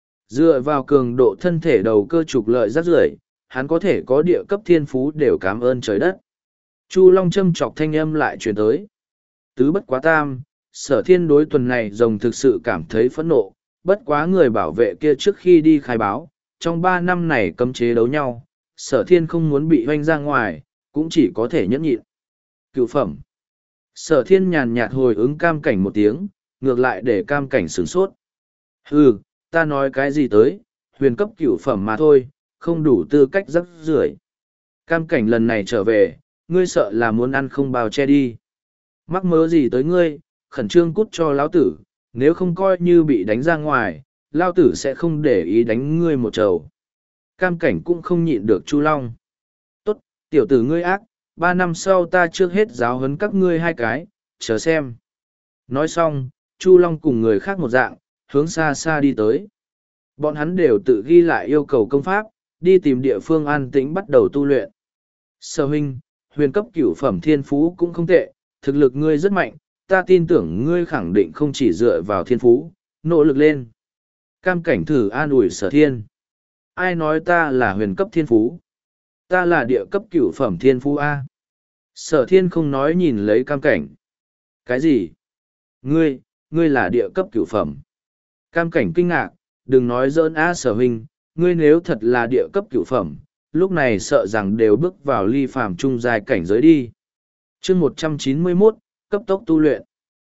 Dựa vào cường độ thân thể đầu cơ trục lợi rất rưởi, hắn có thể có địa cấp thiên phú đều cảm ơn trời đất. Chu Long châm chọc thanh âm lại truyền tới. Tứ bất quá tam, sở thiên đối tuần này rồng thực sự cảm thấy phẫn nộ, bất quá người bảo vệ kia trước khi đi khai báo, trong ba năm này cấm chế đấu nhau, sở thiên không muốn bị hoanh ra ngoài, cũng chỉ có thể nhẫn nhịn. Cựu phẩm. Sở thiên nhàn nhạt hồi ứng cam cảnh một tiếng, ngược lại để cam cảnh sửng sốt. Hừ, ta nói cái gì tới, huyền cấp cựu phẩm mà thôi, không đủ tư cách rắc rưởi. Cam cảnh lần này trở về, ngươi sợ là muốn ăn không bao che đi. Mắc mớ gì tới ngươi, khẩn trương cút cho lão tử, nếu không coi như bị đánh ra ngoài, lão tử sẽ không để ý đánh ngươi một trầu. Cam cảnh cũng không nhịn được Chu Long. Tốt, tiểu tử ngươi ác, ba năm sau ta trước hết giáo huấn các ngươi hai cái, chờ xem. Nói xong, Chu Long cùng người khác một dạng, hướng xa xa đi tới. Bọn hắn đều tự ghi lại yêu cầu công pháp, đi tìm địa phương an tĩnh bắt đầu tu luyện. Sở huynh, huyền cấp cửu phẩm thiên phú cũng không tệ, thực lực ngươi rất mạnh, ta tin tưởng ngươi khẳng định không chỉ dựa vào thiên phú, nỗ lực lên. Cam cảnh thử an ủi sở thiên. Ai nói ta là huyền cấp thiên phú? Ta là địa cấp cửu phẩm thiên phú A. Sở thiên không nói nhìn lấy cam cảnh. Cái gì? Ngươi, ngươi là địa cấp cửu phẩm. Cam cảnh kinh ngạc, đừng nói giỡn A sở huynh, ngươi nếu thật là địa cấp cửu phẩm, lúc này sợ rằng đều bước vào ly phàm trung giai cảnh giới đi. chương một trăm chín mươi mốt, cấp tốc tu luyện.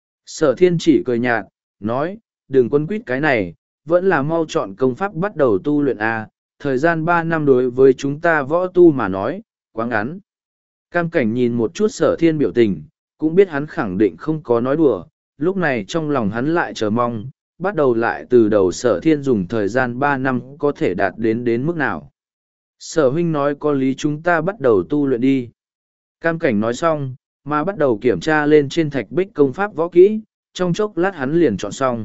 Sở thiên chỉ cười nhạt, nói, đừng quân quýt cái này, vẫn là mau chọn công pháp bắt đầu tu luyện A, thời gian ba năm đối với chúng ta võ tu mà nói, quá ngắn. Cam cảnh nhìn một chút sở thiên biểu tình, cũng biết hắn khẳng định không có nói đùa, lúc này trong lòng hắn lại chờ mong, bắt đầu lại từ đầu sở thiên dùng thời gian ba năm có thể đạt đến đến mức nào. Sở huynh nói có lý chúng ta bắt đầu tu luyện đi. Cam cảnh nói xong, mà bắt đầu kiểm tra lên trên thạch bích công pháp võ kỹ, trong chốc lát hắn liền chọn xong.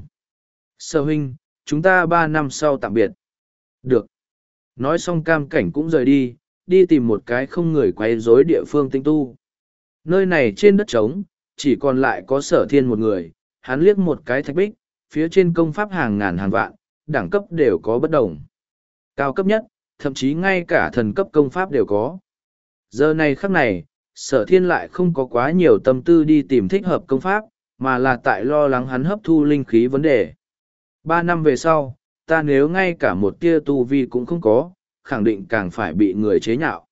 Sở huynh, chúng ta ba năm sau tạm biệt. Được. Nói xong cam cảnh cũng rời đi, đi tìm một cái không người quấy rối địa phương tinh tu. Nơi này trên đất trống, chỉ còn lại có sở thiên một người, hắn liếc một cái thạch bích, phía trên công pháp hàng ngàn hàng vạn, đẳng cấp đều có bất đồng. Cao cấp nhất, thậm chí ngay cả thần cấp công pháp đều có. Giờ này khắc này, sở thiên lại không có quá nhiều tâm tư đi tìm thích hợp công pháp, mà là tại lo lắng hắn hấp thu linh khí vấn đề. Ba năm về sau, ta nếu ngay cả một tia tu vi cũng không có, khẳng định càng phải bị người chế nhạo.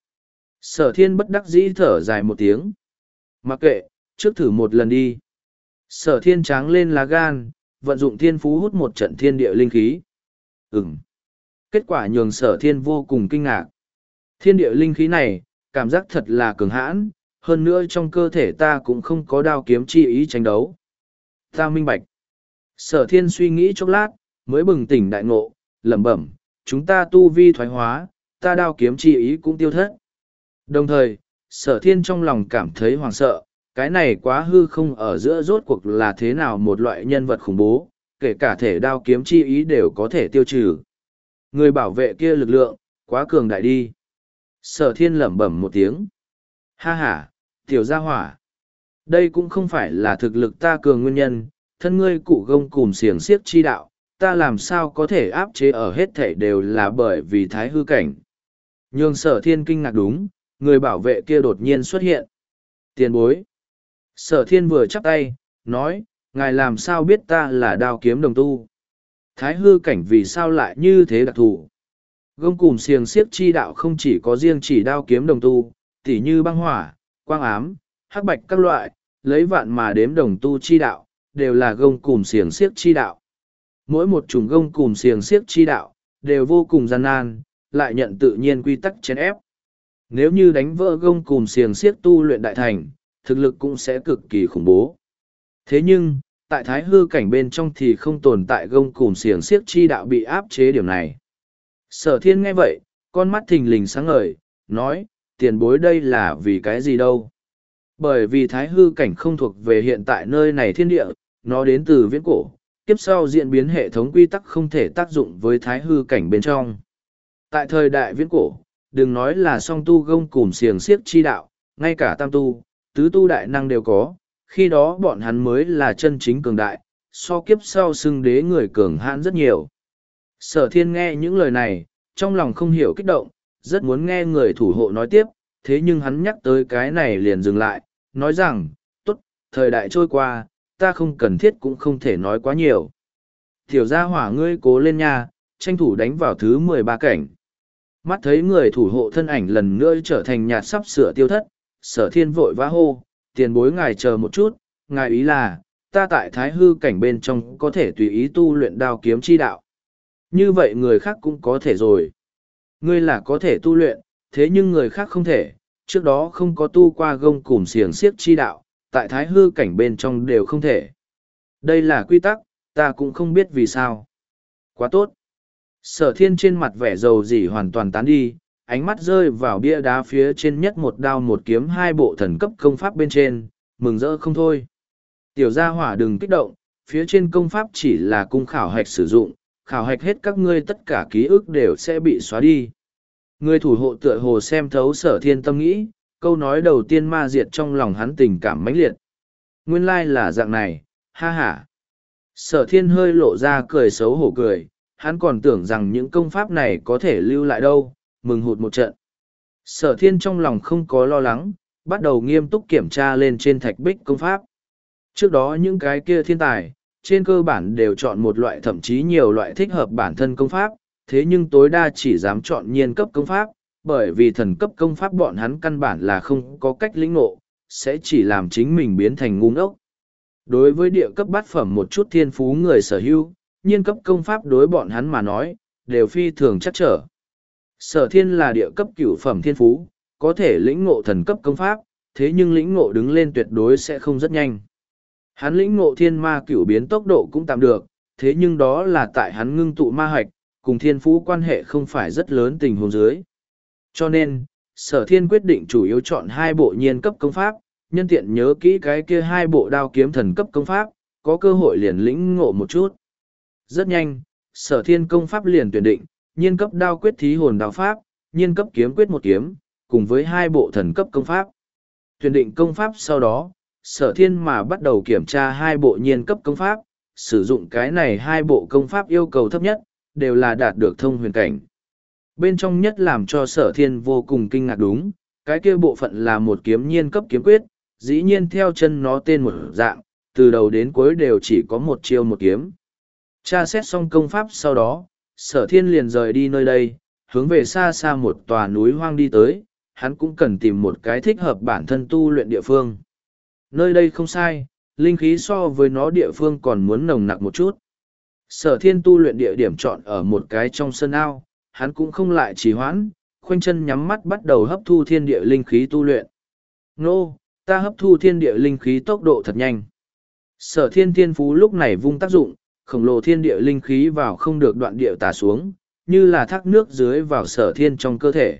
Sở thiên bất đắc dĩ thở dài một tiếng. Mặc kệ, trước thử một lần đi. Sở thiên tráng lên lá gan, vận dụng thiên phú hút một trận thiên địa linh khí. Ừm. Kết quả nhường sở thiên vô cùng kinh ngạc. Thiên địa linh khí này, cảm giác thật là cường hãn, hơn nữa trong cơ thể ta cũng không có đao kiếm chi ý tranh đấu. Ta minh bạch. Sở thiên suy nghĩ chốc lát, mới bừng tỉnh đại ngộ, lẩm bẩm, chúng ta tu vi thoái hóa, ta đao kiếm chi ý cũng tiêu thất. Đồng thời, sở thiên trong lòng cảm thấy hoảng sợ, cái này quá hư không ở giữa rốt cuộc là thế nào một loại nhân vật khủng bố, kể cả thể đao kiếm chi ý đều có thể tiêu trừ. Người bảo vệ kia lực lượng, quá cường đại đi. Sở thiên lẩm bẩm một tiếng. Ha ha, tiểu gia hỏa. Đây cũng không phải là thực lực ta cường nguyên nhân, thân ngươi cụ gông cùm xiềng xiếc chi đạo, ta làm sao có thể áp chế ở hết thể đều là bởi vì thái hư cảnh. Nhưng sở thiên kinh ngạc đúng, người bảo vệ kia đột nhiên xuất hiện. Tiền bối. Sở thiên vừa chắp tay, nói, ngài làm sao biết ta là đao kiếm đồng tu. Thái hư cảnh vì sao lại như thế đặc thù. Gông cùm xiềng xiếc chi đạo không chỉ có riêng chỉ đao kiếm đồng tu, tỉ như băng hỏa, quang ám, hắc bạch các loại, lấy vạn mà đếm đồng tu chi đạo, đều là gông cùm xiềng xiếc chi đạo. Mỗi một chủng gông cùm xiềng xiếc chi đạo, đều vô cùng gian nan, lại nhận tự nhiên quy tắc chèn ép. Nếu như đánh vỡ gông cùm xiềng xiếc tu luyện đại thành, thực lực cũng sẽ cực kỳ khủng bố. Thế nhưng, tại thái hư cảnh bên trong thì không tồn tại gông cùm xiềng xiếc chi đạo bị áp chế điểm này. Sở thiên nghe vậy, con mắt thình lình sáng ngời, nói, tiền bối đây là vì cái gì đâu. Bởi vì thái hư cảnh không thuộc về hiện tại nơi này thiên địa, nó đến từ viễn cổ, tiếp sau diễn biến hệ thống quy tắc không thể tác dụng với thái hư cảnh bên trong. Tại thời đại viễn cổ, đừng nói là song tu gông cùm xiềng xiếc chi đạo, ngay cả tam tu, tứ tu đại năng đều có, khi đó bọn hắn mới là chân chính cường đại, so kiếp sau xưng đế người cường hãn rất nhiều. Sở thiên nghe những lời này, trong lòng không hiểu kích động, rất muốn nghe người thủ hộ nói tiếp, thế nhưng hắn nhắc tới cái này liền dừng lại, nói rằng, tốt, thời đại trôi qua, ta không cần thiết cũng không thể nói quá nhiều. Tiểu gia hỏa ngươi cố lên nha, tranh thủ đánh vào thứ mười ba cảnh. Mắt thấy người thủ hộ thân ảnh lần nữa trở thành nhạt sắp sửa tiêu thất, sở thiên vội vã hô, tiền bối ngài chờ một chút, ngài ý là, ta tại thái hư cảnh bên trong có thể tùy ý tu luyện đao kiếm chi đạo. Như vậy người khác cũng có thể rồi. Ngươi là có thể tu luyện, thế nhưng người khác không thể, trước đó không có tu qua gông cùm xiềng xiếc chi đạo, tại thái hư cảnh bên trong đều không thể. Đây là quy tắc, ta cũng không biết vì sao. Quá tốt. Sở thiên trên mặt vẻ dầu dỉ hoàn toàn tán đi, ánh mắt rơi vào bia đá phía trên nhất một đao một kiếm hai bộ thần cấp công pháp bên trên, mừng rỡ không thôi. Tiểu gia hỏa đừng kích động, phía trên công pháp chỉ là cung khảo hạch sử dụng, khảo hạch hết các ngươi tất cả ký ức đều sẽ bị xóa đi. Người thủ hộ tựa hồ xem thấu sở thiên tâm nghĩ, câu nói đầu tiên ma diệt trong lòng hắn tình cảm mãnh liệt. Nguyên lai là dạng này, ha ha. Sở thiên hơi lộ ra cười xấu hổ cười, hắn còn tưởng rằng những công pháp này có thể lưu lại đâu, mừng hụt một trận. Sở thiên trong lòng không có lo lắng, bắt đầu nghiêm túc kiểm tra lên trên thạch bích công pháp. Trước đó những cái kia thiên tài, trên cơ bản đều chọn một loại thậm chí nhiều loại thích hợp bản thân công pháp, thế nhưng tối đa chỉ dám chọn nhiên cấp công pháp, bởi vì thần cấp công pháp bọn hắn căn bản là không có cách lĩnh ngộ, sẽ chỉ làm chính mình biến thành ngu ngốc. Đối với địa cấp bát phẩm một chút thiên phú người sở hữu, nhiên cấp công pháp đối bọn hắn mà nói, đều phi thường chắc trở. Sở thiên là địa cấp cửu phẩm thiên phú, có thể lĩnh ngộ thần cấp công pháp, thế nhưng lĩnh ngộ đứng lên tuyệt đối sẽ không rất nhanh. Hắn lĩnh ngộ thiên ma cửu biến tốc độ cũng tạm được, thế nhưng đó là tại hắn ngưng tụ ma hạch, cùng thiên phú quan hệ không phải rất lớn tình huống dưới. Cho nên, sở thiên quyết định chủ yếu chọn hai bộ nhiên cấp công pháp, nhân tiện nhớ kỹ cái kia hai bộ đao kiếm thần cấp công pháp, có cơ hội liền lĩnh ngộ một chút. Rất nhanh, sở thiên công pháp liền tuyển định, nhiên cấp đao quyết thí hồn đao pháp, nhiên cấp kiếm quyết một kiếm, cùng với hai bộ thần cấp công pháp. Tuyển định công pháp sau đó, sở thiên mà bắt đầu kiểm tra hai bộ nhiên cấp công pháp, sử dụng cái này hai bộ công pháp yêu cầu thấp nhất, đều là đạt được thông huyền cảnh. Bên trong nhất làm cho sở thiên vô cùng kinh ngạc đúng, cái kia bộ phận là một kiếm nhiên cấp kiếm quyết, dĩ nhiên theo chân nó tên một dạng, từ đầu đến cuối đều chỉ có một chiêu một kiếm. Tra xét xong công pháp sau đó, sở thiên liền rời đi nơi đây, hướng về xa xa một tòa núi hoang đi tới, hắn cũng cần tìm một cái thích hợp bản thân tu luyện địa phương. Nơi đây không sai, linh khí so với nó địa phương còn muốn nồng nặc một chút. Sở thiên tu luyện địa điểm chọn ở một cái trong sân ao, hắn cũng không lại trì hoãn, khoanh chân nhắm mắt bắt đầu hấp thu thiên địa linh khí tu luyện. Nô, ta hấp thu thiên địa linh khí tốc độ thật nhanh. Sở thiên thiên phú lúc này vung tác dụng, khổng lồ thiên địa linh khí vào không được đoạn địa tả xuống, như là thác nước dưới vào sở thiên trong cơ thể.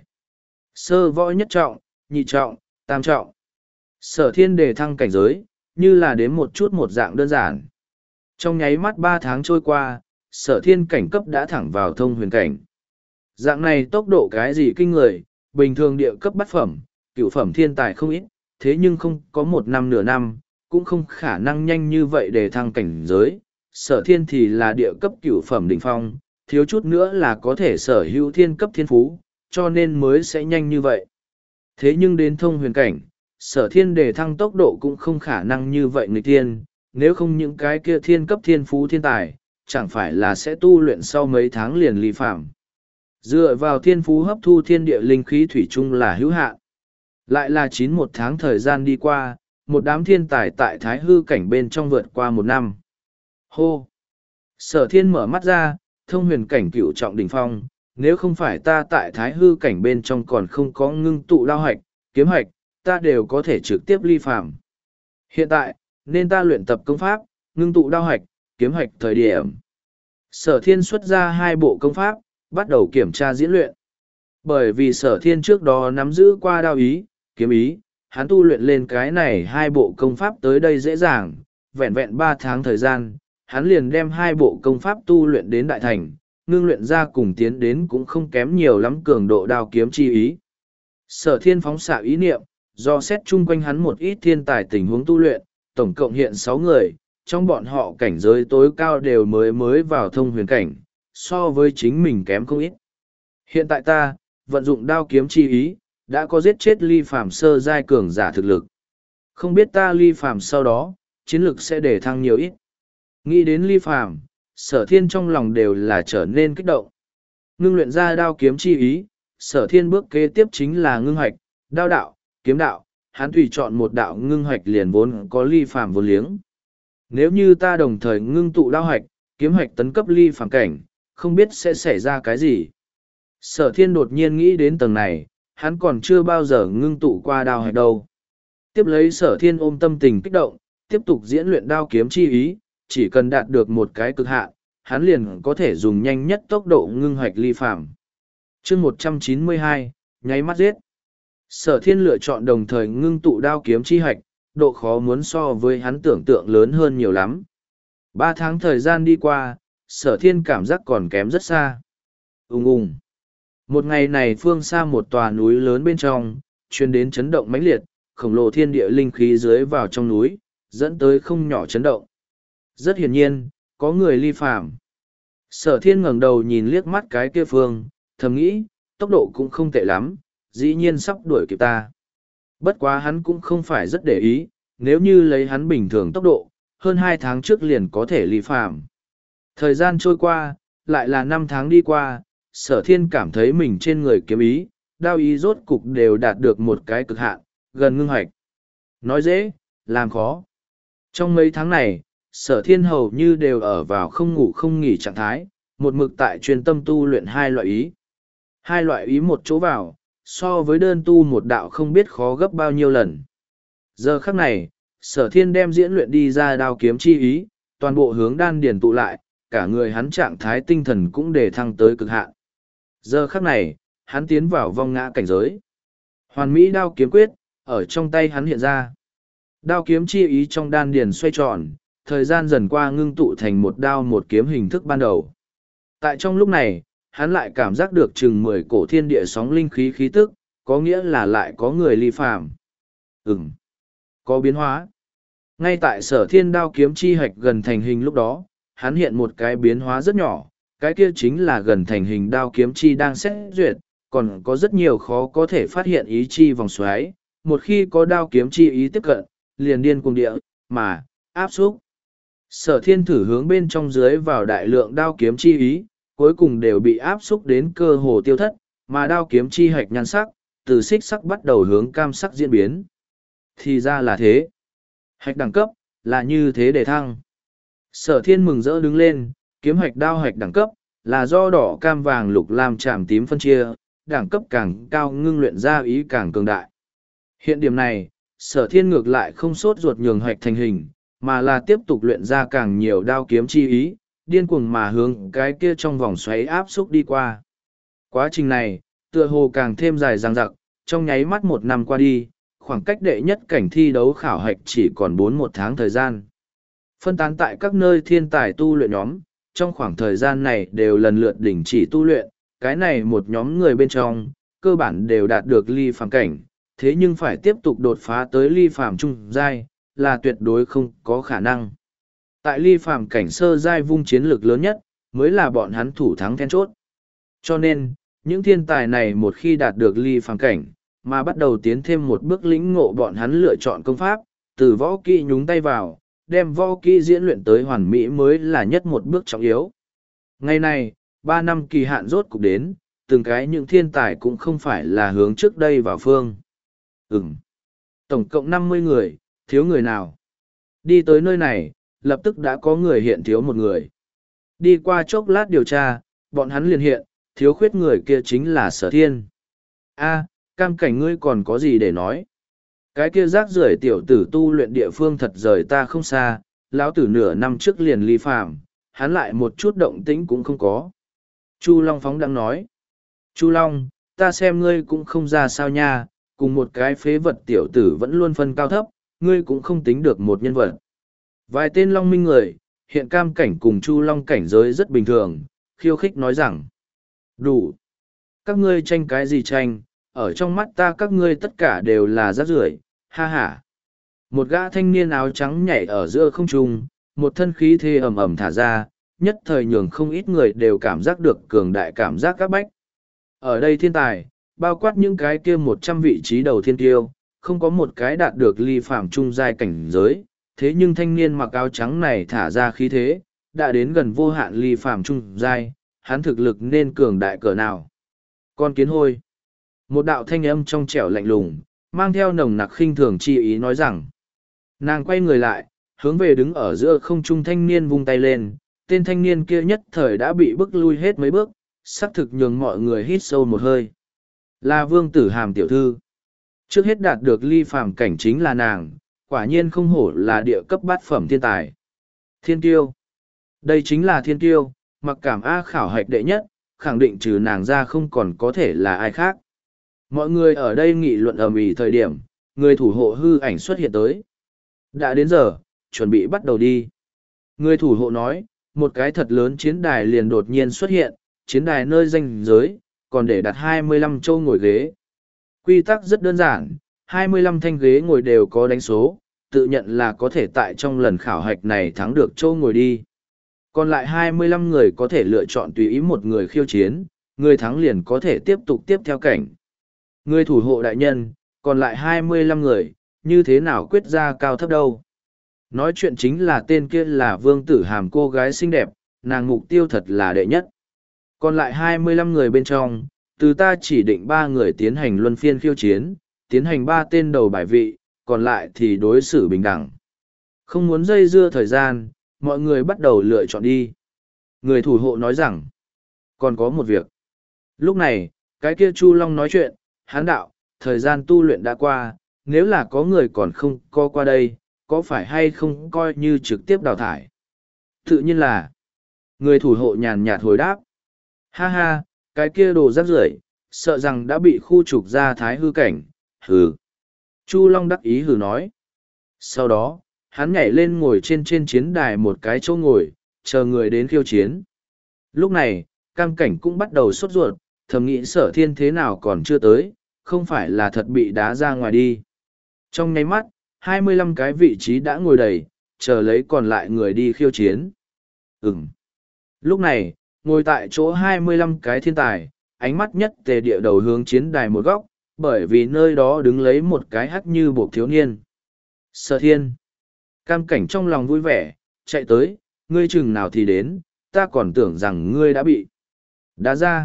Sơ võ nhất trọng, nhị trọng, tam trọng. Sở thiên đề thăng cảnh giới, như là đến một chút một dạng đơn giản. Trong nháy mắt ba tháng trôi qua, sở thiên cảnh cấp đã thẳng vào thông huyền cảnh. Dạng này tốc độ cái gì kinh người, bình thường địa cấp bát phẩm, cửu phẩm thiên tài không ít, thế nhưng không có một năm nửa năm, cũng không khả năng nhanh như vậy để thăng cảnh giới. Sở thiên thì là địa cấp cửu phẩm đỉnh phong, thiếu chút nữa là có thể sở hữu thiên cấp thiên phú, cho nên mới sẽ nhanh như vậy. Thế nhưng đến thông huyền cảnh, sở thiên đề thăng tốc độ cũng không khả năng như vậy người tiên, nếu không những cái kia thiên cấp thiên phú thiên tài, chẳng phải là sẽ tu luyện sau mấy tháng liền ly phạm. Dựa vào thiên phú hấp thu thiên địa linh khí thủy chung là hữu hạn. Lại là chín một tháng thời gian đi qua, một đám thiên tài tại thái hư cảnh bên trong vượt qua một năm. Hô! Sở thiên mở mắt ra, thông huyền cảnh cửu trọng đỉnh phong, nếu không phải ta tại thái hư cảnh bên trong còn không có ngưng tụ đao hạch, kiếm hạch, ta đều có thể trực tiếp ly phạm. Hiện tại, nên ta luyện tập công pháp, ngưng tụ đao hạch, kiếm hạch thời điểm. Sở thiên xuất ra hai bộ công pháp, bắt đầu kiểm tra diễn luyện. Bởi vì sở thiên trước đó nắm giữ qua đao ý, kiếm ý, hắn tu luyện lên cái này hai bộ công pháp tới đây dễ dàng, vẹn vẹn ba tháng thời gian, hắn liền đem hai bộ công pháp tu luyện đến đại thành, ngưng luyện ra cùng tiến đến cũng không kém nhiều lắm cường độ đao kiếm chi ý. Sở thiên phóng xạ ý niệm, do xét chung quanh hắn một ít thiên tài tình huống tu luyện, tổng cộng hiện sáu người, trong bọn họ cảnh giới tối cao đều mới mới vào thông huyền cảnh, so với chính mình kém không ít. Hiện tại ta, vận dụng đao kiếm chi ý, đã có giết chết ly phàm sơ giai cường giả thực lực. Không biết ta ly phàm sau đó, chiến lực sẽ để thăng nhiều ít. Nghĩ đến ly phàm, Sở Thiên trong lòng đều là trở nên kích động. Ngưng luyện ra đao kiếm chi ý, Sở Thiên bước kế tiếp chính là ngưng hoạch, đao đạo, kiếm đạo, hắn tùy chọn một đạo ngưng hoạch liền vốn có ly phàm vốn liếng. Nếu như ta đồng thời ngưng tụ đao hoạch, kiếm hoạch tấn cấp ly phàm cảnh, không biết sẽ xảy ra cái gì. Sở Thiên đột nhiên nghĩ đến tầng này, hắn còn chưa bao giờ ngưng tụ qua đao hoạch đâu. Tiếp lấy Sở Thiên ôm tâm tình kích động, tiếp tục diễn luyện đao kiếm chi ý, chỉ cần đạt được một cái cực hạn, hắn liền có thể dùng nhanh nhất tốc độ ngưng hoạch ly phàm. Chương một trăm chín mươi hai, nháy mắt giết. Sở Thiên lựa chọn đồng thời ngưng tụ đao kiếm chi hạch, độ khó muốn so với hắn tưởng tượng lớn hơn nhiều lắm. Ba tháng thời gian đi qua, Sở Thiên cảm giác còn kém rất xa. Ùng ùng. Một ngày này phương xa một tòa núi lớn bên trong, truyền đến chấn động mãnh liệt, khổng lồ thiên địa linh khí dưới vào trong núi, dẫn tới không nhỏ chấn động. Rất hiển nhiên, có người ly phàm. Sở Thiên ngẩng đầu nhìn liếc mắt cái kia phương, thầm nghĩ, tốc độ cũng không tệ lắm, dĩ nhiên sắp đuổi kịp ta. Bất quá hắn cũng không phải rất để ý, nếu như lấy hắn bình thường tốc độ, hơn hai tháng trước liền có thể ly phàm. Thời gian trôi qua, lại là năm tháng đi qua, Sở Thiên cảm thấy mình trên người kiếm ý, đao ý rốt cục đều đạt được một cái cực hạn, gần ngưng hoạch. Nói dễ, làm khó. Trong mấy tháng này, Sở Thiên hầu như đều ở vào không ngủ không nghỉ trạng thái, một mực tại chuyên tâm tu luyện hai loại ý. Hai loại ý một chỗ vào, so với đơn tu một đạo không biết khó gấp bao nhiêu lần. Giờ khắc này, Sở Thiên đem diễn luyện đi ra đao kiếm chi ý, toàn bộ hướng đan điền tụ lại, cả người hắn trạng thái tinh thần cũng để thăng tới cực hạn. Giờ khắc này, hắn tiến vào vong ngã cảnh giới. Hoàn mỹ đao kiếm quyết, ở trong tay hắn hiện ra. Đao kiếm chi ý trong đan điền xoay tròn, thời gian dần qua ngưng tụ thành một đao một kiếm hình thức ban đầu. Tại trong lúc này, hắn lại cảm giác được chừng mười cổ thiên địa sóng linh khí khí tức, có nghĩa là lại có người ly phàm. Ừm, có biến hóa. Ngay tại Sở Thiên đao kiếm chi hạch gần thành hình lúc đó, hắn hiện một cái biến hóa rất nhỏ, cái kia chính là gần thành hình đao kiếm chi đang xét duyệt, còn có rất nhiều khó có thể phát hiện ý chi vòng xoáy, một khi có đao kiếm chi ý tiếp cận, liền điên cuồng địa, mà, áp xúc. Sở Thiên thử hướng bên trong dưới vào đại lượng đao kiếm chi ý, cuối cùng đều bị áp xúc đến cơ hồ tiêu thất, mà đao kiếm chi hạch nhan sắc, từ xích sắc bắt đầu hướng cam sắc diễn biến. Thì ra là thế. Hạch đẳng cấp, là như thế để thăng. Sở Thiên mừng rỡ đứng lên, kiếm hạch đao hạch đẳng cấp, là do đỏ cam vàng lục lam chàm tím phân chia, đẳng cấp càng cao ngưng luyện ra ý càng cường đại. Hiện điểm này, Sở Thiên ngược lại không sốt ruột nhường hạch thành hình, mà là tiếp tục luyện ra càng nhiều đao kiếm chi ý, điên cuồng mà hướng cái kia trong vòng xoáy áp xúc đi qua. Quá trình này, tựa hồ càng thêm dài dằng dặc, trong nháy mắt một năm qua đi, khoảng cách đệ nhất cảnh thi đấu khảo hạch chỉ còn bốn một tháng thời gian. Phân tán tại các nơi thiên tài tu luyện nhóm, trong khoảng thời gian này đều lần lượt đỉnh chỉ tu luyện, cái này một nhóm người bên trong, cơ bản đều đạt được ly phàm cảnh, thế nhưng phải tiếp tục đột phá tới ly phàm trung giai, là tuyệt đối không có khả năng. Tại ly phàm cảnh sơ giai vung chiến lược lớn nhất, mới là bọn hắn thủ thắng then chốt. Cho nên, những thiên tài này một khi đạt được ly phàm cảnh, mà bắt đầu tiến thêm một bước lĩnh ngộ bọn hắn lựa chọn công pháp, từ võ kỹ nhúng tay vào, đem võ kỹ diễn luyện tới hoàn mỹ mới là nhất một bước trọng yếu. Ngày này, ba năm kỳ hạn rốt cục đến, từng cái những thiên tài cũng không phải là hướng trước đây vào phương. Ừm. Tổng cộng năm mươi người, thiếu người nào? Đi tới nơi này, lập tức đã có người hiện thiếu một người. Đi qua chốc lát điều tra, bọn hắn liền hiện, thiếu khuyết người kia chính là Sở Thiên. A, cam cảnh ngươi còn có gì để nói? Cái kia rác rưởi tiểu tử tu luyện địa phương thật rời ta không xa, lão tử nửa năm trước liền ly phàm, hắn lại một chút động tĩnh cũng không có. Chu Long phóng đang nói. Chu Long, ta xem ngươi cũng không ra sao nha, cùng một cái phế vật tiểu tử vẫn luôn phân cao thấp, ngươi cũng không tính được một nhân vật. Vài tên Long Minh người, hiện cam cảnh cùng Chu Long cảnh giới rất bình thường, khiêu khích nói rằng. Đủ. Các ngươi tranh cái gì tranh, ở trong mắt ta các ngươi tất cả đều là rác rưởi, ha ha. Một gã thanh niên áo trắng nhảy ở giữa không trung, một thân khí thê ầm ầm thả ra, nhất thời nhường không ít người đều cảm giác được cường đại cảm giác các bách. Ở đây thiên tài, bao quát những cái kia một trăm vị trí đầu thiên tiêu, không có một cái đạt được ly phàm trung giai cảnh giới, thế nhưng thanh niên mặc áo trắng này thả ra khí thế, đã đến gần vô hạn ly phàm trung giai, hắn thực lực nên cường đại cỡ nào. Con kiến hôi. Một đạo thanh âm trong trẻo lạnh lùng, mang theo nồng nặc khinh thường chi ý nói rằng. Nàng quay người lại, hướng về đứng ở giữa không trung thanh niên vung tay lên, tên thanh niên kia nhất thời đã bị bức lui hết mấy bước, xác thực nhường mọi người hít sâu một hơi. Là Vương Tử Hàm tiểu thư. Trước hết đạt được ly phàm cảnh chính là nàng, quả nhiên không hổ là địa cấp bát phẩm thiên tài. Thiên tiêu. Đây chính là thiên tiêu, mặc cảm A khảo hạch đệ nhất, khẳng định trừ nàng ra không còn có thể là ai khác. Mọi người ở đây nghị luận ầm ĩ thời điểm, người thủ hộ hư ảnh xuất hiện tới. Đã đến giờ, chuẩn bị bắt đầu đi. Người thủ hộ nói, một cái thật lớn chiến đài liền đột nhiên xuất hiện, chiến đài nơi ranh giới, còn để đặt hai mươi lăm châu ngồi ghế. Quy tắc rất đơn giản, hai mươi lăm thanh ghế ngồi đều có đánh số, tự nhận là có thể tại trong lần khảo hạch này thắng được châu ngồi đi. Còn lại hai mươi lăm người có thể lựa chọn tùy ý một người khiêu chiến, người thắng liền có thể tiếp tục tiếp theo cảnh. Người thủ hộ đại nhân, còn lại hai mươi lăm người, như thế nào quyết ra cao thấp đâu. Nói chuyện chính là tên kia là Vương Tử Hàm, cô gái xinh đẹp, nàng mục tiêu thật là đệ nhất. Còn lại hai mươi lăm người bên trong, từ ta chỉ định ba người tiến hành luân phiên khiêu chiến, tiến hành ba tên đầu bài vị, còn lại thì đối xử bình đẳng. Không muốn dây dưa thời gian, mọi người bắt đầu lựa chọn đi. Người thủ hộ nói rằng, còn có một việc. Lúc này, cái kia Chu Long nói chuyện, hán đạo, thời gian tu luyện đã qua, nếu là có người còn không co qua đây, có phải hay không coi như trực tiếp đào thải? Tự nhiên là, người thủ hộ nhàn nhạt hồi đáp. Ha ha, cái kia đồ rác rưởi, sợ rằng đã bị khu trục ra thái hư cảnh, hừ. Chu Long đắc ý hừ nói. Sau đó, hắn nhảy lên ngồi trên trên chiến đài một cái chỗ ngồi, chờ người đến khiêu chiến. Lúc này, cam cảnh cũng bắt đầu sốt ruột, thầm nghĩ Sở Thiên thế nào còn chưa tới, không phải là thật bị đá ra ngoài đi. Trong nháy mắt, hai mươi lăm cái vị trí đã ngồi đầy, chờ lấy còn lại người đi khiêu chiến. Ừm. Lúc này, ngồi tại chỗ hai mươi lăm cái thiên tài, ánh mắt nhất tề địa đầu hướng chiến đài một góc, bởi vì nơi đó đứng lấy một cái hắc như buộc thiếu niên. Sở Thiên. Cam cảnh trong lòng vui vẻ, chạy tới, ngươi chừng nào thì đến, ta còn tưởng rằng ngươi đã bị đá ra.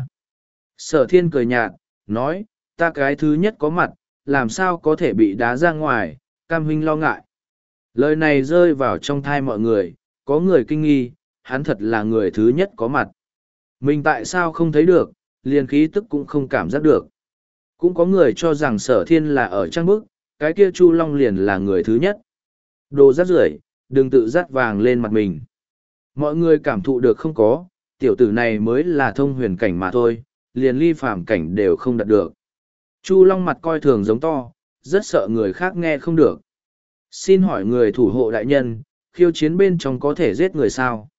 Sở Thiên cười nhạt, nói, ta cái thứ nhất có mặt, làm sao có thể bị đá ra ngoài, Cam huynh lo ngại. Lời này rơi vào trong thai mọi người, có người kinh nghi, hắn thật là người thứ nhất có mặt. Mình tại sao không thấy được, liền khí tức cũng không cảm giác được. Cũng có người cho rằng Sở Thiên là ở trang bức, cái kia Chu Long liền là người thứ nhất. Đồ rác rưởi, đừng tự rát vàng lên mặt mình. Mọi người cảm thụ được không có, tiểu tử này mới là thông huyền cảnh mà thôi, liền ly phàm cảnh đều không đạt được. Chu Long mặt coi thường giống to, rất sợ người khác nghe không được. Xin hỏi người thủ hộ đại nhân, khiêu chiến bên trong có thể giết người sao?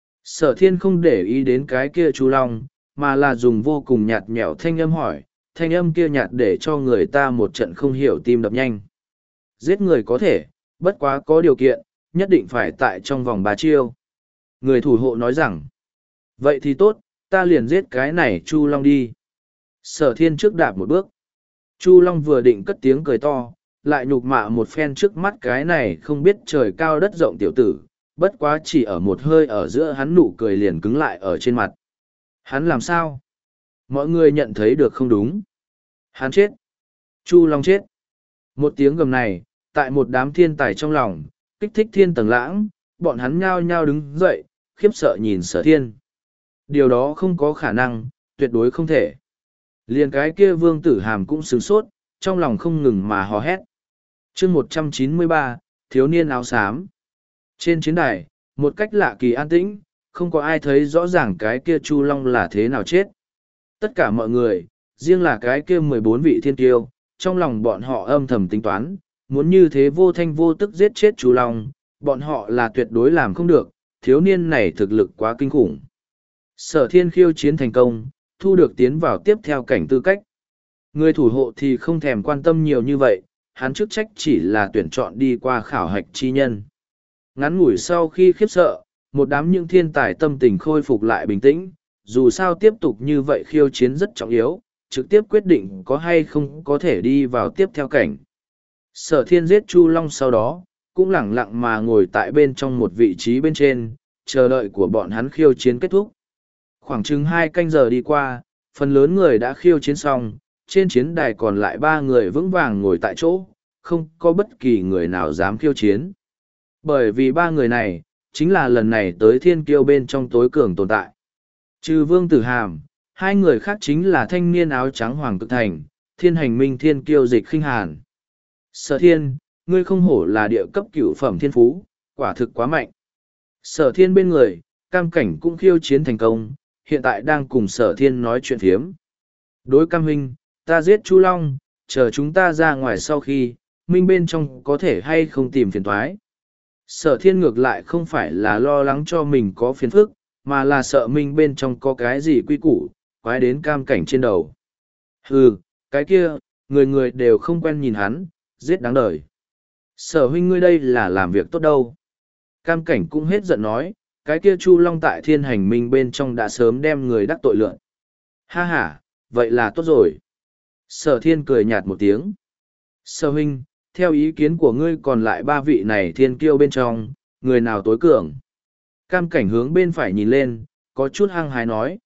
Sở Thiên không để ý đến cái kia Chu Long, mà là dùng vô cùng nhạt nhẽo thanh âm hỏi, thanh âm kia nhạt để cho người ta một trận không hiểu tim đập nhanh. Giết người có thể, bất quá có điều kiện, nhất định phải tại trong vòng ba chiêu. Người thủ hộ nói rằng, vậy thì tốt, ta liền giết cái này Chu Long đi. Sở Thiên trước đạp một bước. Chu Long vừa định cất tiếng cười to, lại nhục mạ một phen trước mắt cái này không biết trời cao đất rộng tiểu tử, bất quá chỉ ở một hơi ở giữa hắn nụ cười liền cứng lại ở trên mặt. Hắn làm sao? Mọi người nhận thấy được không đúng. Hắn chết. Chu Long chết. Một tiếng gầm này, tại một đám thiên tài trong lòng, kích thích thiên tầng lãng, bọn hắn nhao nhao đứng dậy, khiếp sợ nhìn Sở Thiên. Điều đó không có khả năng, tuyệt đối không thể. Liền cái kia Vương Tử Hàm cũng sửng sốt, trong lòng không ngừng mà hò hét. Chương một trăm chín mươi ba, thiếu niên áo xám. Trên chiến đài, một cách lạ kỳ an tĩnh, không có ai thấy rõ ràng cái kia Chu Long là thế nào chết. Tất cả mọi người, riêng là cái kia mười bốn vị thiên tiêu, trong lòng bọn họ âm thầm tính toán, muốn như thế vô thanh vô tức giết chết Chu Long, bọn họ là tuyệt đối làm không được, thiếu niên này thực lực quá kinh khủng. Sở Thiên khiêu chiến thành công, thu được tiến vào tiếp theo cảnh tư cách. Người thủ hộ thì không thèm quan tâm nhiều như vậy, hắn chức trách chỉ là tuyển chọn đi qua khảo hạch chi nhân. Ngắn ngủi sau khi khiếp sợ, một đám những thiên tài tâm tình khôi phục lại bình tĩnh, dù sao tiếp tục như vậy khiêu chiến rất trọng yếu, trực tiếp quyết định có hay không có thể đi vào tiếp theo cảnh. Sở Thiên giết Chu Long sau đó, cũng lẳng lặng mà ngồi tại bên trong một vị trí bên trên, chờ đợi của bọn hắn khiêu chiến kết thúc. Khoảng chừng hai canh giờ đi qua, phần lớn người đã khiêu chiến xong, trên chiến đài còn lại ba người vững vàng ngồi tại chỗ, không có bất kỳ người nào dám khiêu chiến. Bởi vì ba người này, chính là lần này tới thiên kiêu bên trong tối cường tồn tại. Trừ Vương Tử Hàm, hai người khác chính là thanh niên áo trắng Hoàng Cực Thành, thiên hành minh thiên kiêu Dịch Khinh Hàn. Sở thiên, ngươi không hổ là địa cấp cửu phẩm thiên phú, quả thực quá mạnh. Sở thiên bên người, Cam Cảnh cũng khiêu chiến thành công, hiện tại đang cùng sở thiên nói chuyện phiếm. Đối Cam huynh, ta giết Chu Long, chờ chúng ta ra ngoài sau khi, minh bên trong có thể hay không tìm phiền thoái. Sở thiên ngược lại không phải là lo lắng cho mình có phiền phức, mà là sợ minh bên trong có cái gì quy củ, quái đến Cam Cảnh trên đầu. Hừ, cái kia, người người đều không quen nhìn hắn, giết đáng đời. Sở huynh ngươi đây là làm việc tốt đâu. Cam Cảnh cũng hết giận nói, cái kia Chu Long tại thiên hành minh bên trong đã sớm đem người đắc tội lượn. Ha ha, vậy là tốt rồi. Sở thiên cười nhạt một tiếng. Sở huynh, theo ý kiến của ngươi còn lại ba vị này thiên kiêu bên trong, người nào tối cường? Cam Cảnh hướng bên phải nhìn lên, có chút hăng hái nói.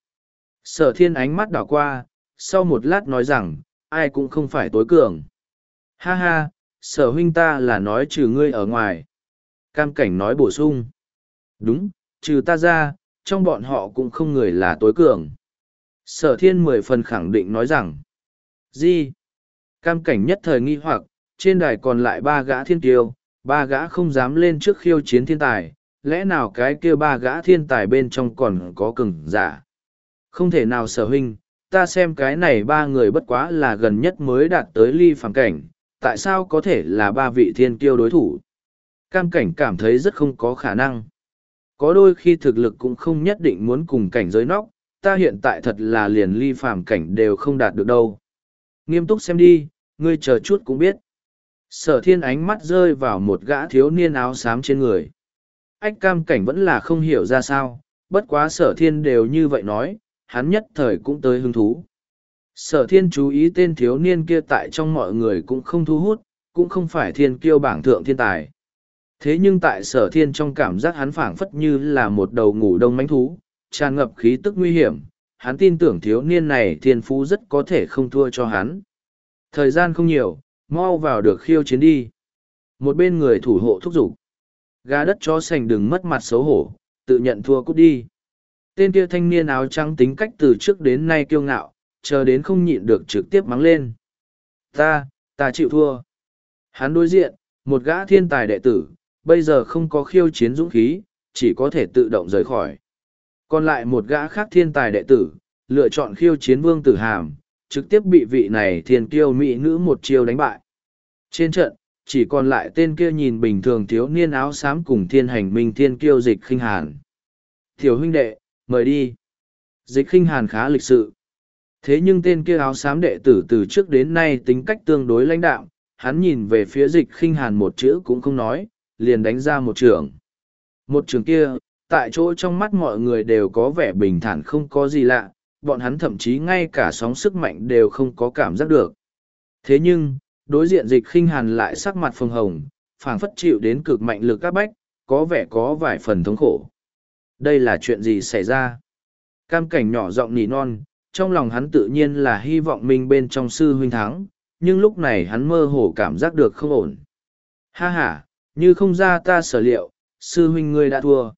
Sở thiên ánh mắt đảo qua, sau một lát nói rằng, ai cũng không phải tối cường. Ha ha, sở huynh ta là nói trừ ngươi ở ngoài. Cam Cảnh nói bổ sung. Đúng, trừ ta ra, trong bọn họ cũng không người là tối cường. Sở thiên mười phần khẳng định nói rằng. Gì? Cam Cảnh nhất thời nghi hoặc, trên đài còn lại ba gã thiên kiêu, ba gã không dám lên trước khiêu chiến thiên tài, lẽ nào cái kia ba gã thiên tài bên trong còn có cường giả? Không thể nào sở huynh, ta xem cái này ba người bất quá là gần nhất mới đạt tới ly phàm cảnh, tại sao có thể là ba vị thiên kiêu đối thủ? Cam Cảnh cảm thấy rất không có khả năng. Có đôi khi thực lực cũng không nhất định muốn cùng cảnh giới nóc, ta hiện tại thật là liền ly phàm cảnh đều không đạt được đâu. Nghiêm túc xem đi, ngươi chờ chút cũng biết. Sở thiên ánh mắt rơi vào một gã thiếu niên áo xám trên người. Ách Cam Cảnh vẫn là không hiểu ra sao, bất quá sở thiên đều như vậy nói, hắn nhất thời cũng tới hứng thú. Sở thiên chú ý tên thiếu niên kia tại trong mọi người cũng không thu hút, cũng không phải thiên kiêu bảng thượng thiên tài. Thế nhưng tại sở thiên trong cảm giác hắn phảng phất như là một đầu ngủ đông mãnh thú, tràn ngập khí tức nguy hiểm, hắn tin tưởng thiếu niên này thiên phú rất có thể không thua cho hắn. Thời gian không nhiều, mau vào được khiêu chiến đi. Một bên người thủ hộ thúc giục. Gà đất chó sành đừng mất mặt xấu hổ, tự nhận thua cút đi. Tên kia thanh niên áo trắng tính cách từ trước đến nay kiêu ngạo, chờ đến không nhịn được trực tiếp mắng lên. Ta, ta chịu thua. Hắn đối diện, một gã thiên tài đệ tử, bây giờ không có khiêu chiến dũng khí, chỉ có thể tự động rời khỏi. Còn lại một gã khác thiên tài đệ tử, lựa chọn khiêu chiến Vương Tử Hàm, trực tiếp bị vị này thiên kiêu mỹ nữ một chiêu đánh bại. Trên trận, chỉ còn lại tên kia nhìn bình thường thiếu niên áo xám cùng thiên hành minh thiên kiêu Dịch Khinh Hàn. Tiểu huynh đệ, mời đi. Dịch Khinh Hàn khá lịch sự. Thế nhưng tên kia áo xám đệ tử từ trước đến nay tính cách tương đối lãnh đạm, hắn nhìn về phía Dịch Khinh Hàn một chữ cũng không nói, liền đánh ra một trường. Một trường kia, tại chỗ trong mắt mọi người đều có vẻ bình thản không có gì lạ, bọn hắn thậm chí ngay cả sóng sức mạnh đều không có cảm giác được. Thế nhưng, đối diện Dịch Khinh Hàn lại sắc mặt phồng hồng, phảng phất chịu đến cực mạnh lực các bách, có vẻ có vài phần thống khổ. Đây là chuyện gì xảy ra? Cam Cảnh nhỏ giọng nỉ non, trong lòng hắn tự nhiên là hy vọng mình bên trong sư huynh thắng, nhưng lúc này hắn mơ hồ cảm giác được không ổn. Ha ha, như không ra ta sở liệu, sư huynh ngươi đã thua.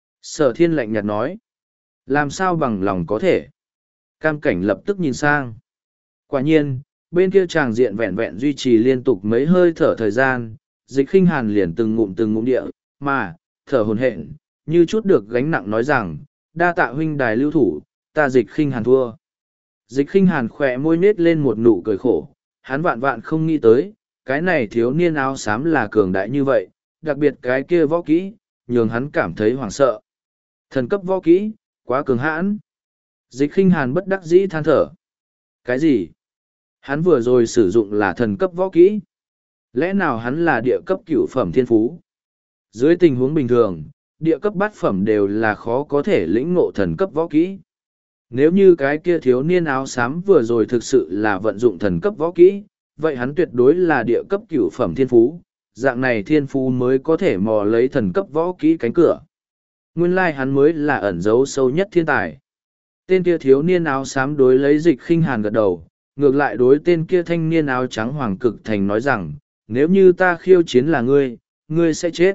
Sở thiên lạnh nhạt nói. Làm sao bằng lòng có thể? Cam Cảnh lập tức nhìn sang. Quả nhiên, bên kia tràng diện vẹn vẹn duy trì liên tục mấy hơi thở thời gian, Dịch Khinh Hàn liền từng ngụm từng ngụm địa, mà, thở hồn hển, như chút được gánh nặng nói rằng, đa tạ huynh đài lưu thủ, ta Dịch Khinh Hàn thua. Dịch Khinh Hàn khỏe môi nết lên một nụ cười khổ, hắn vạn vạn không nghĩ tới, cái này thiếu niên áo xám là cường đại như vậy, đặc biệt cái kia võ kỹ, nhường hắn cảm thấy hoảng sợ. Thần cấp võ kỹ, quá cường hãn. Dịch Khinh Hàn bất đắc dĩ than thở. Cái gì? Hắn vừa rồi sử dụng là thần cấp võ kỹ. Lẽ nào hắn là địa cấp cửu phẩm thiên phú? Dưới tình huống bình thường, địa cấp bát phẩm đều là khó có thể lĩnh ngộ thần cấp võ kỹ. Nếu như cái kia thiếu niên áo xám vừa rồi thực sự là vận dụng thần cấp võ kỹ, vậy hắn tuyệt đối là địa cấp cửu phẩm thiên phú, dạng này thiên phú mới có thể mò lấy thần cấp võ kỹ cánh cửa. Nguyên lai hắn mới là ẩn giấu sâu nhất thiên tài. Tên kia thiếu niên áo xám đối lấy Dịch Khinh Hàn gật đầu, ngược lại đối tên kia thanh niên áo trắng Hoàng Cực Thành nói rằng, nếu như ta khiêu chiến là ngươi, ngươi sẽ chết.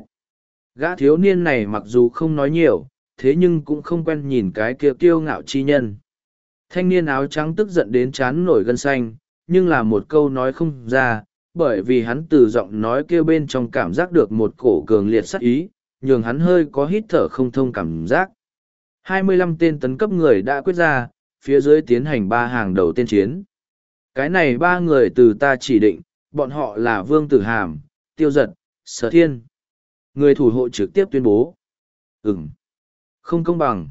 Gã thiếu niên này mặc dù không nói nhiều, thế nhưng cũng không quen nhìn cái kia kiêu ngạo chi nhân. Thanh niên áo trắng tức giận đến chán nổi gân xanh, nhưng là một câu nói không ra, bởi vì hắn từ giọng nói kia bên trong cảm giác được một cổ cường liệt sắc ý, nhường hắn hơi có hít thở không thông cảm giác. hai mươi lăm tên tấn cấp người đã quyết ra, phía dưới tiến hành ba hàng đầu tiên chiến. Cái này ba người từ ta chỉ định, bọn họ là Vương Tử Hàm, Tiêu Giật, Sở Thiên. Người thủ hộ trực tiếp tuyên bố. Ừm, không công bằng.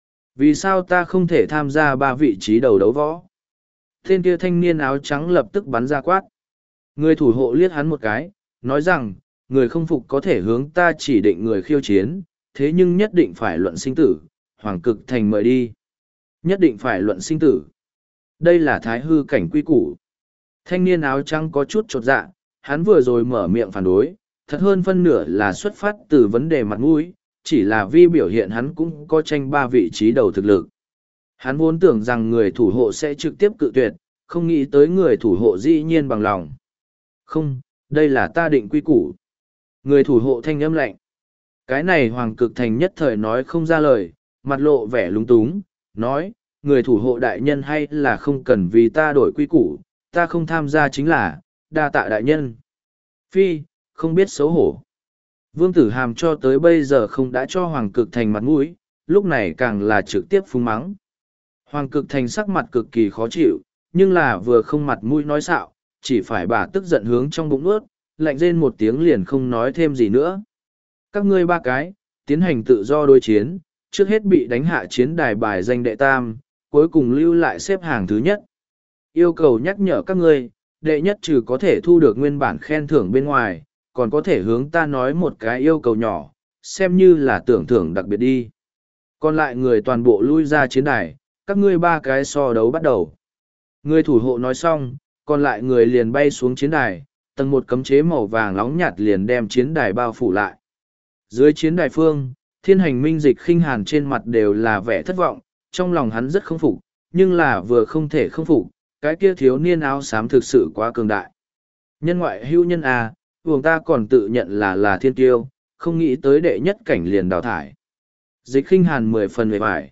Vì sao ta không thể tham gia ba vị trí đầu đấu võ? Tên kia thanh niên áo trắng lập tức bắn ra quát. Người thủ hộ liếc hắn một cái, nói rằng, người không phục có thể hướng ta chỉ định người khiêu chiến, thế nhưng nhất định phải luận sinh tử, Hoàng Cực Thành mời đi. Nhất định phải luận sinh tử. Đây là thái hư cảnh quy củ. Thanh niên áo trắng có chút chột dạ, hắn vừa rồi mở miệng phản đối, thật hơn phân nửa là xuất phát từ vấn đề mặt mũi, chỉ là vì biểu hiện hắn cũng có tranh ba vị trí đầu thực lực. Hắn vốn tưởng rằng người thủ hộ sẽ trực tiếp cự tuyệt, không nghĩ tới người thủ hộ dĩ nhiên bằng lòng. Không, đây là ta định quy củ. Người thủ hộ thanh âm lạnh. Cái này Hoàng Cực Thành nhất thời nói không ra lời, mặt lộ vẻ lúng túng, nói, người thủ hộ đại nhân hay là không cần vì ta đổi quy củ, ta không tham gia chính là, đa tạ đại nhân. Phi, không biết xấu hổ. Vương Tử Hàm cho tới bây giờ không đã cho Hoàng Cực Thành mặt mũi, lúc này càng là trực tiếp phúng mắng. Hoàng Cực Thành sắc mặt cực kỳ khó chịu, nhưng là vừa không mặt mũi nói xạo, chỉ phải bà tức giận hướng trong bụng nuốt, lạnh rên một tiếng liền không nói thêm gì nữa. Các ngươi ba cái, tiến hành tự do đối chiến, trước hết bị đánh hạ chiến đài bài danh đệ tam, cuối cùng lưu lại xếp hàng thứ nhất. Yêu cầu nhắc nhở các ngươi, đệ nhất trừ có thể thu được nguyên bản khen thưởng bên ngoài, còn có thể hướng ta nói một cái yêu cầu nhỏ, xem như là tưởng thưởng đặc biệt đi. Còn lại người toàn bộ lui ra chiến đài, các ngươi ba cái so đấu bắt đầu. Người thủ hộ nói xong, còn lại người liền bay xuống chiến đài, tầng một cấm chế màu vàng nóng nhạt liền đem chiến đài bao phủ lại. Dưới chiến đài phương, Thiên Hành Minh Dịch Khinh Hàn trên mặt đều là vẻ thất vọng, trong lòng hắn rất không phục, nhưng là vừa không thể không phục, cái kia thiếu niên áo xám thực sự quá cường đại. Nhân ngoại hữu nhân à, vùng ta còn tự nhận là là thiên kiêu, không nghĩ tới đệ nhất cảnh liền đào thải. Dịch Khinh Hàn mười phần về vải.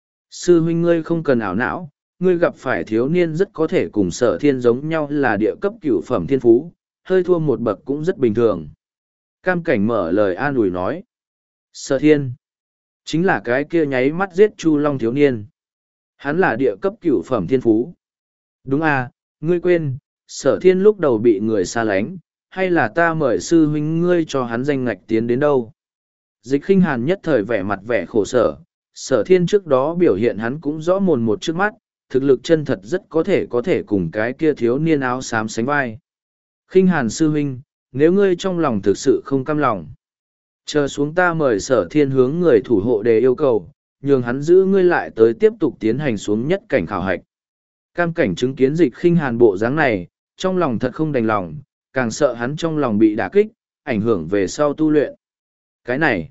Sư huynh ngươi không cần ảo não, ngươi gặp phải thiếu niên rất có thể cùng Sở Thiên giống nhau là địa cấp cửu phẩm thiên phú, hơi thua một bậc cũng rất bình thường. Cam Cảnh mở lời an ủi nói. Sở Thiên, chính là cái kia nháy mắt giết Chu Long thiếu niên. Hắn là địa cấp cửu phẩm thiên phú. Đúng à, ngươi quên, Sở Thiên lúc đầu bị người xa lánh, hay là ta mời sư huynh ngươi cho hắn danh ngạch tiến đến đâu? Dịch Khinh Hàn nhất thời vẻ mặt vẻ khổ sở, Sở Thiên trước đó biểu hiện hắn cũng rõ mồn một trước mắt, thực lực chân thật rất có thể có thể cùng cái kia thiếu niên áo xám sánh vai. Khinh Hàn sư huynh, nếu ngươi trong lòng thực sự không cam lòng, chờ xuống ta mời Sở Thiên hướng người thủ hộ để yêu cầu, nhường hắn giữ ngươi lại tới tiếp tục tiến hành xuống nhất cảnh khảo hạch. Cam Cảnh chứng kiến Dịch Khinh Hàn bộ dáng này, trong lòng thật không đành lòng, càng sợ hắn trong lòng bị đả kích, ảnh hưởng về sau tu luyện. Cái này,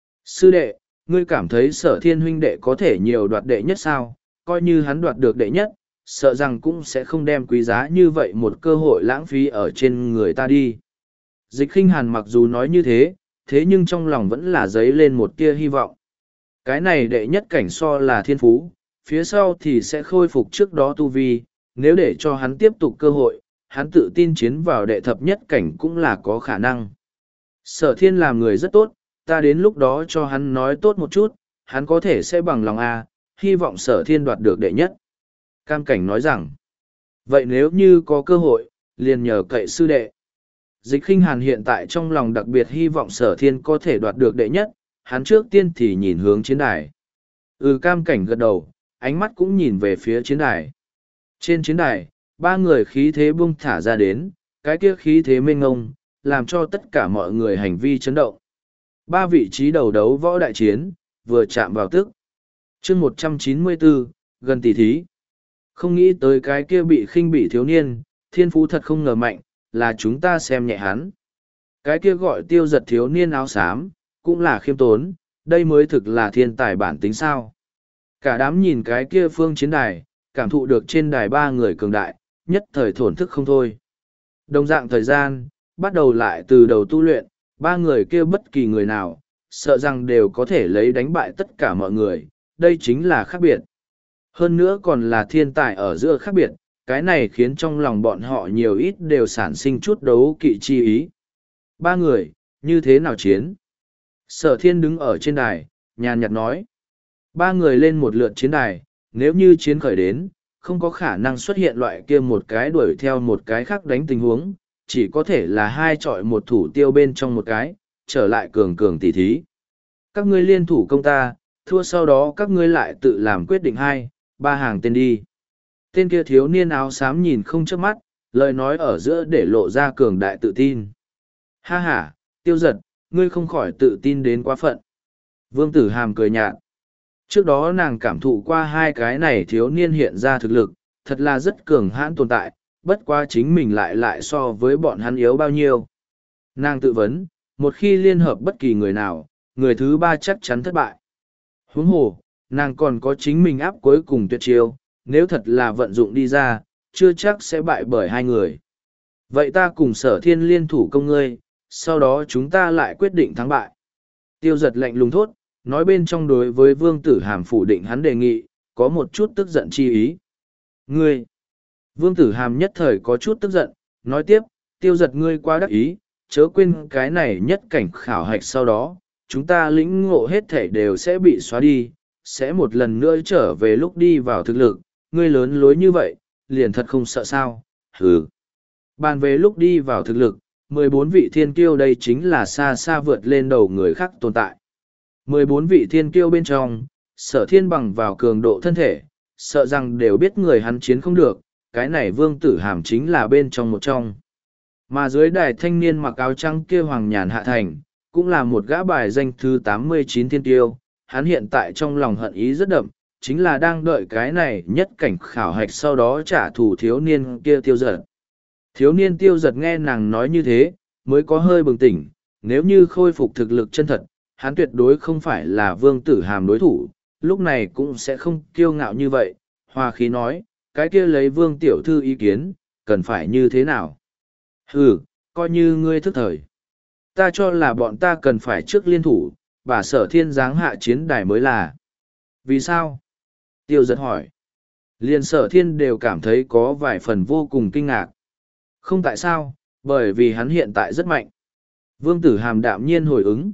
sư đệ, ngươi cảm thấy Sở Thiên huynh đệ có thể nhiều đoạt đệ nhất sao? Coi như hắn đoạt được đệ nhất, sợ rằng cũng sẽ không đem quý giá như vậy một cơ hội lãng phí ở trên người ta đi. Dịch Khinh Hàn mặc dù nói như thế, thế nhưng trong lòng vẫn là dấy lên một tia hy vọng. Cái này đệ nhất cảnh so là thiên phú, phía sau thì sẽ khôi phục trước đó tu vi, nếu để cho hắn tiếp tục cơ hội, hắn tự tin chiến vào đệ thập nhất cảnh cũng là có khả năng. Sở Thiên làm người rất tốt, ta đến lúc đó cho hắn nói tốt một chút, hắn có thể sẽ bằng lòng a, hy vọng Sở Thiên đoạt được đệ nhất. Cam Cảnh nói rằng, vậy nếu như có cơ hội, liền nhờ cậy sư đệ. Dịch Khinh Hàn hiện tại trong lòng đặc biệt hy vọng Sở Thiên có thể đoạt được đệ nhất, hắn trước tiên thì nhìn hướng chiến đài. Ừ, Cam Cảnh gật đầu, ánh mắt cũng nhìn về phía chiến đài. Trên chiến đài, ba người khí thế bung thả ra đến, cái kia khí thế mênh ngông, làm cho tất cả mọi người hành vi chấn động. Ba vị trí đầu đấu võ đại chiến, vừa chạm vào tức. chương một trăm chín mươi bốn, gần tỷ thí. Không nghĩ tới cái kia bị khinh bị thiếu niên, thiên phú thật không ngờ mạnh, là chúng ta xem nhẹ hắn. Cái kia gọi Tiêu Giật thiếu niên áo xám, cũng là khiêm tốn, đây mới thực là thiên tài bản tính sao. Cả đám nhìn cái kia phương chiến đài, cảm thụ được trên đài ba người cường đại, nhất thời thổn thức không thôi. Đồng dạng thời gian, bắt đầu lại từ đầu tu luyện, ba người kia bất kỳ người nào, sợ rằng đều có thể lấy đánh bại tất cả mọi người, đây chính là khác biệt. Hơn nữa còn là thiên tài ở giữa khác biệt, cái này khiến trong lòng bọn họ nhiều ít đều sản sinh chút đấu kỵ chi ý. Ba người, như thế nào chiến? Sở thiên đứng ở trên đài, nhàn nhạt nói. Ba người lên một lượt chiến đài, nếu như chiến khởi đến, không có khả năng xuất hiện loại kia một cái đuổi theo một cái khác đánh tình huống, chỉ có thể là hai chọi một thủ tiêu bên trong một cái, trở lại cường cường tỉ thí. Các ngươi liên thủ công ta, thua sau đó các ngươi lại tự làm quyết định hai, ba hàng tên đi. Tên kia thiếu niên áo xám nhìn không chớp mắt, lời nói ở giữa để lộ ra cường đại tự tin. Ha ha, Tiêu Giật, ngươi không khỏi tự tin đến quá phận. Vương Tử Hàm cười nhạt. Trước đó nàng cảm thụ qua hai cái này thiếu niên hiện ra thực lực, thật là rất cường hãn tồn tại, bất quá chính mình lại lại so với bọn hắn yếu bao nhiêu. Nàng tự vấn, một khi liên hợp bất kỳ người nào, người thứ ba chắc chắn thất bại. Huống hồ, nàng còn có chính mình áp cuối cùng tuyệt chiêu, nếu thật là vận dụng đi ra, chưa chắc sẽ bại bởi hai người. Vậy ta cùng Sở Thiên liên thủ công ngươi, sau đó chúng ta lại quyết định thắng bại. Tiêu Giật lạnh lùng thốt, nói bên trong đối với Vương Tử Hàm phủ định hắn đề nghị, có một chút tức giận chi ý. Ngươi! Vương Tử Hàm nhất thời có chút tức giận, nói tiếp, Tiêu Giật ngươi quá đắc ý, chớ quên cái này nhất cảnh khảo hạch sau đó, chúng ta lĩnh ngộ hết thể đều sẽ bị xóa đi, sẽ một lần nữa trở về lúc đi vào thực lực, ngươi lớn lối như vậy, liền thật không sợ sao, hừ. Bàn về lúc đi vào thực lực, mười bốn vị thiên kiêu đây chính là xa xa vượt lên đầu người khác tồn tại. mười bốn vị thiên kiêu bên trong, Sở Thiên bằng vào cường độ thân thể, sợ rằng đều biết người hắn chiến không được, cái này Vương Tử Hàm chính là bên trong một trong. Mà dưới đài thanh niên mặc áo trắng kia Hoàng Nhàn Hạ Thành, cũng là một gã bài danh thứ tám mươi chín thiên tiêu, hắn hiện tại trong lòng hận ý rất đậm, chính là đang đợi cái này nhất cảnh khảo hạch sau đó trả thù thiếu niên kia Tiêu Giật. Thiếu niên Tiêu Giật nghe nàng nói như thế, mới có hơi bừng tỉnh, nếu như khôi phục thực lực chân thật, hắn tuyệt đối không phải là Vương Tử Hàm đối thủ, lúc này cũng sẽ không kiêu ngạo như vậy, hòa khí nói, cái kia lấy Vương Tiểu Thư ý kiến, cần phải như thế nào? Ừ, coi như ngươi thức thời. Ta cho là bọn ta cần phải trước liên thủ, và Sở Thiên giáng hạ chiến đài mới là. Vì sao? Tiêu Giật hỏi. Liền Sở Thiên đều cảm thấy có vài phần vô cùng kinh ngạc. Không tại sao, bởi vì hắn hiện tại rất mạnh. Vương Tử Hàm đạm nhiên hồi ứng.